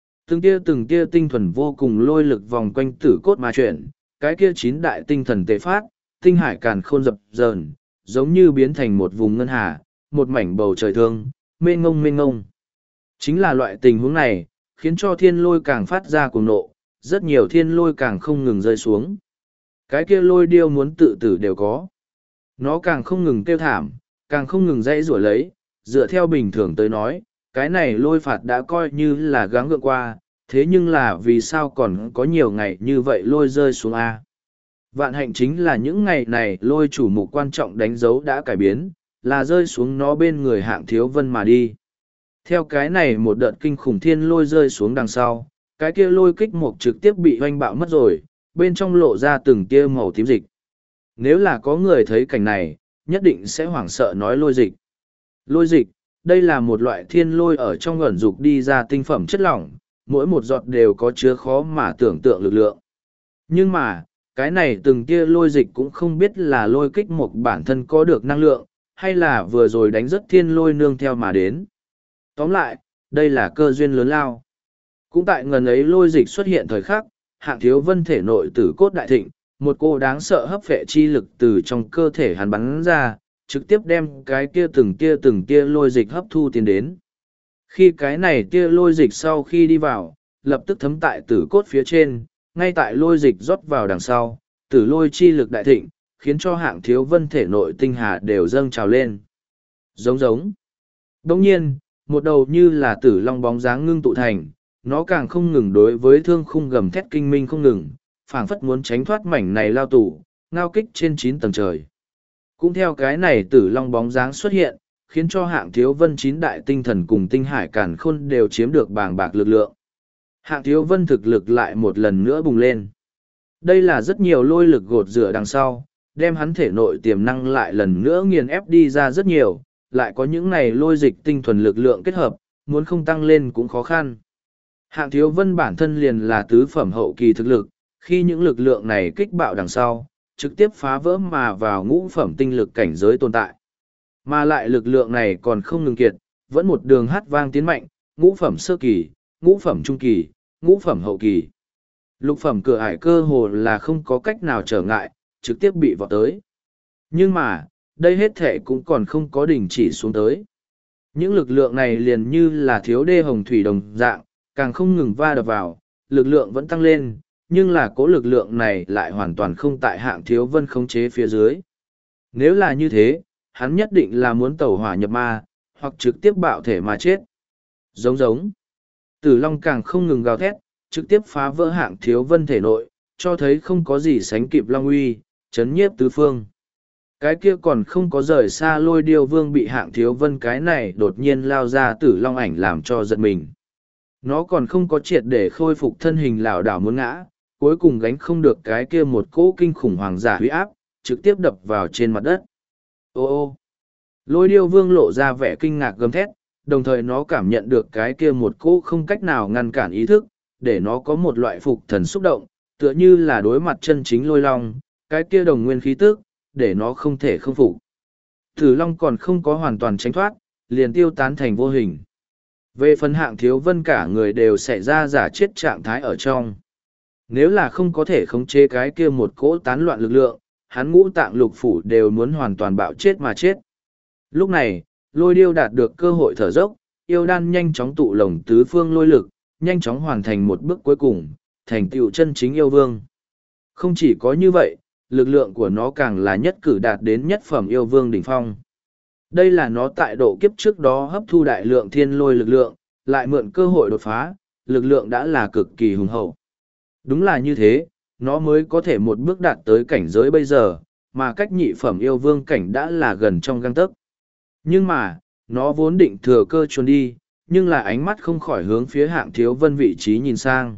Từng tia tinh thuần vô cùng lôi lực vòng quanh tử cốt mà chuyển, cái kia chín đại tinh thần tế phát, tinh hải càn khôn dập dờn, giống như biến thành một vùng ngân hà, một mảnh bầu trời thương, mênh ngông. Chính là loại tình huống này, khiến cho thiên lôi càng phát ra cuồng nộ, rất nhiều thiên lôi càng không ngừng rơi xuống. Cái kia lôi điêu muốn tự tử đều có. Nó càng không ngừng kêu thảm, càng không ngừng dãy rủa lấy, dựa theo bình thường tới nói, cái này lôi phạt đã coi như là gắng gượng qua, thế nhưng là vì sao còn có nhiều ngày như vậy lôi rơi xuống A. Vạn hạnh chính là những ngày này lôi chủ mục quan trọng đánh dấu đã cải biến, là rơi xuống nó bên người Hạng Thiếu Vân mà đi. Theo cái này một đợt kinh khủng thiên lôi rơi xuống đằng sau, cái kia lôi kích mục trực tiếp bị hoanh bạo mất rồi, bên trong lộ ra từng tia màu tím dịch. Nếu là có người thấy cảnh này, nhất định sẽ hoảng sợ nói lôi dịch. Lôi dịch, đây là một loại thiên lôi ở trong ẩn dục đi ra tinh phẩm chất lỏng, mỗi một giọt đều có chứa khó mà tưởng tượng lực lượng. Nhưng mà, Cái này từng tia lôi dịch cũng không biết là lôi kích một bản thân có được năng lượng, hay là vừa rồi đánh rất thiên lôi nương theo mà đến. Tóm lại, đây là cơ duyên lớn lao. Cũng tại ngần ấy lôi dịch xuất hiện thời khắc, Hạng Thiếu Vân thể nội tử cốt đại thịnh, một cô đáng sợ hấp phệ chi lực từ trong cơ thể hắn bắn ra, trực tiếp đem cái kia từng tia lôi dịch hấp thu tiến đến. Khi cái này tia lôi dịch sau khi đi vào, lập tức thấm tại tử cốt phía trên, ngay tại lôi dịch rót vào đằng sau, tử lôi chi lực đại thịnh, khiến cho Hạng Thiếu Vân thể nội tinh hà đều dâng trào lên. Giống giống. Đồng nhiên, một đầu như là tử long bóng dáng ngưng tụ thành, nó càng không ngừng đối với thương khung gầm thét kinh minh không ngừng, phảng phất muốn tránh thoát mảnh này lao tù, ngao kích trên 9 tầng trời. Cũng theo cái này tử long bóng dáng xuất hiện, khiến cho Hạng Thiếu Vân 9 đại tinh thần cùng tinh hải càn khôn đều chiếm được bàng bạc lực lượng. Hạng Thiếu Vân thực lực lại một lần nữa bùng lên. Đây là rất nhiều lôi lực gột rửa đằng sau, đem hắn thể nội tiềm năng lại lần nữa nghiền ép đi ra rất nhiều, lại có những này lôi dịch tinh thuần lực lượng kết hợp, muốn không tăng lên cũng khó khăn. Hạng Thiếu Vân bản thân liền là tứ phẩm hậu kỳ thực lực, khi những lực lượng này kích bạo đằng sau, trực tiếp phá vỡ mà vào ngũ phẩm tinh lực cảnh giới tồn tại. Mà lại lực lượng này còn không ngừng kiệt, vẫn một đường hát vang tiến mạnh, ngũ phẩm sơ kỳ, ngũ phẩm trung kỳ, ngũ phẩm hậu kỳ. Lục phẩm cửa ải cơ hồ là không có cách nào trở ngại, trực tiếp bị vọt tới. Nhưng mà, đây hết thể cũng còn không có đình chỉ xuống tới. Những lực lượng này liền như là thiếu đê hồng thủy đồng dạng, càng không ngừng va đập vào, lực lượng vẫn tăng lên, nhưng là cố lực lượng này lại hoàn toàn không tại Hạng Thiếu Vân khống chế phía dưới. Nếu là như thế, hắn nhất định là muốn tẩu hỏa nhập ma, hoặc trực tiếp bạo thể mà chết. Giống giống. Tử Long càng không ngừng gào thét, trực tiếp phá vỡ Hạng Thiếu Vân thể nội, cho thấy không có gì sánh kịp Long uy, chấn nhiếp tứ phương. Cái kia còn không có rời xa Lôi Điêu Vương bị Hạng Thiếu Vân cái này đột nhiên lao ra Tử Long ảnh làm cho giật mình. Nó còn không có triệt để khôi phục thân hình lảo đảo muốn ngã, cuối cùng gánh không được cái kia một cỗ kinh khủng hoàng giả huy áp, trực tiếp đập vào trên mặt đất. Ô ô! Lôi Điêu Vương lộ ra vẻ kinh ngạc gầm thét, đồng thời nó cảm nhận được cái kia một cỗ không cách nào ngăn cản ý thức, để nó có một loại phục thần xúc động, tựa như là đối mặt chân chính lôi long, cái kia đồng nguyên khí tức, để nó không thể không phục. Tử Long còn không có hoàn toàn tránh thoát, liền tiêu tán thành vô hình. Về phần Hạng Thiếu Vân cả người đều xảy ra giả chết trạng thái ở trong. Nếu là không có thể khống chế cái kia một cỗ tán loạn lực lượng, hắn ngũ tạng lục phủ đều muốn hoàn toàn bạo chết mà chết. Lúc này, Lôi Điêu đạt được cơ hội thở dốc, yêu đan nhanh chóng tụ lồng tứ phương lôi lực, nhanh chóng hoàn thành một bước cuối cùng, thành tựu chân chính yêu vương. Không chỉ có như vậy, lực lượng của nó càng là nhất cử đạt đến nhất phẩm yêu vương đỉnh phong. Đây là nó tại độ kiếp trước đó hấp thu đại lượng thiên lôi lực lượng, lại mượn cơ hội đột phá, lực lượng đã là cực kỳ hùng hậu. Đúng là như thế, nó mới có thể một bước đạt tới cảnh giới bây giờ, mà cách nhị phẩm yêu vương cảnh đã là gần trong gang tấc. Nhưng mà, nó vốn định thừa cơ chuồn đi, nhưng là ánh mắt không khỏi hướng phía Hạng Thiếu Vân vị trí nhìn sang.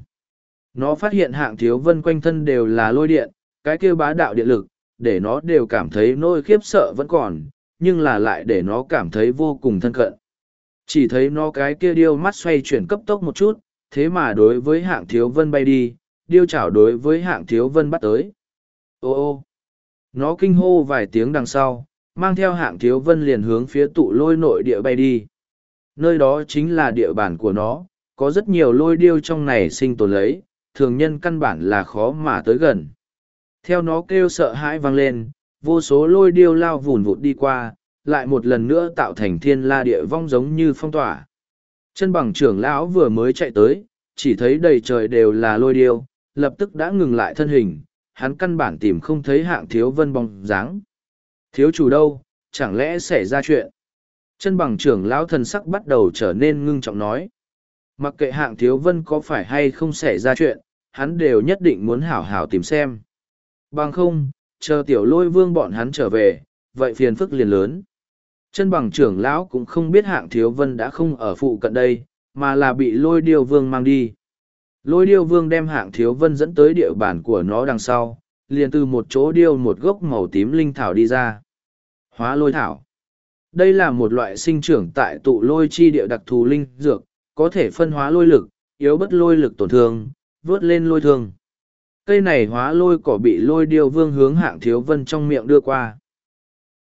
Nó phát hiện Hạng Thiếu Vân quanh thân đều là lôi điện, cái kia bá đạo điện lực, để nó đều cảm thấy nỗi khiếp sợ vẫn còn, nhưng là lại để nó cảm thấy vô cùng thân cận. Chỉ thấy nó cái kia điêu mắt xoay chuyển cấp tốc một chút, thế mà đối với Hạng Thiếu Vân bay đi, điêu chảo đối với Hạng Thiếu Vân bắt tới. Ô ô! Nó kinh hô vài tiếng đằng sau, mang theo Hạng Thiếu Vân liền hướng phía tụ lôi nội địa bay đi. Nơi đó chính là địa bàn của nó, có rất nhiều lôi điêu trong này sinh tồn lấy, thường nhân căn bản là khó mà tới gần. Theo nó kêu sợ hãi vang lên, vô số lôi điêu lao vùn vụt đi qua, lại một lần nữa tạo thành thiên la địa vong giống như phong tỏa. Chân bằng trưởng lão vừa mới chạy tới, chỉ thấy đầy trời đều là lôi điêu, lập tức đã ngừng lại thân hình, hắn căn bản tìm không thấy Hạng Thiếu Vân bóng dáng. Thiếu chủ đâu, chẳng lẽ xảy ra chuyện? Chân bằng trưởng lão thần sắc bắt đầu trở nên ngưng trọng nói. Mặc kệ Hạng Thiếu Vân có phải hay không xảy ra chuyện, hắn đều nhất định muốn hảo hảo tìm xem. Bằng không, chờ tiểu lôi vương bọn hắn trở về, vậy phiền phức liền lớn. Chân bằng trưởng lão cũng không biết Hạng Thiếu Vân đã không ở phụ cận đây, mà là bị lôi điêu vương mang đi. Lôi điêu vương đem Hạng Thiếu Vân dẫn tới địa bàn của nó đằng sau, liền từ một chỗ điêu một gốc màu tím linh thảo đi ra. Hóa lôi thảo. Đây là một loại sinh trưởng tại tụ lôi chi địa đặc thù linh dược, có thể phân hóa lôi lực, yếu bất lôi lực tổn thương, vớt lên lôi thương. Cây này hóa lôi cỏ bị lôi điêu vương hướng Hạng Thiếu Vân trong miệng đưa qua.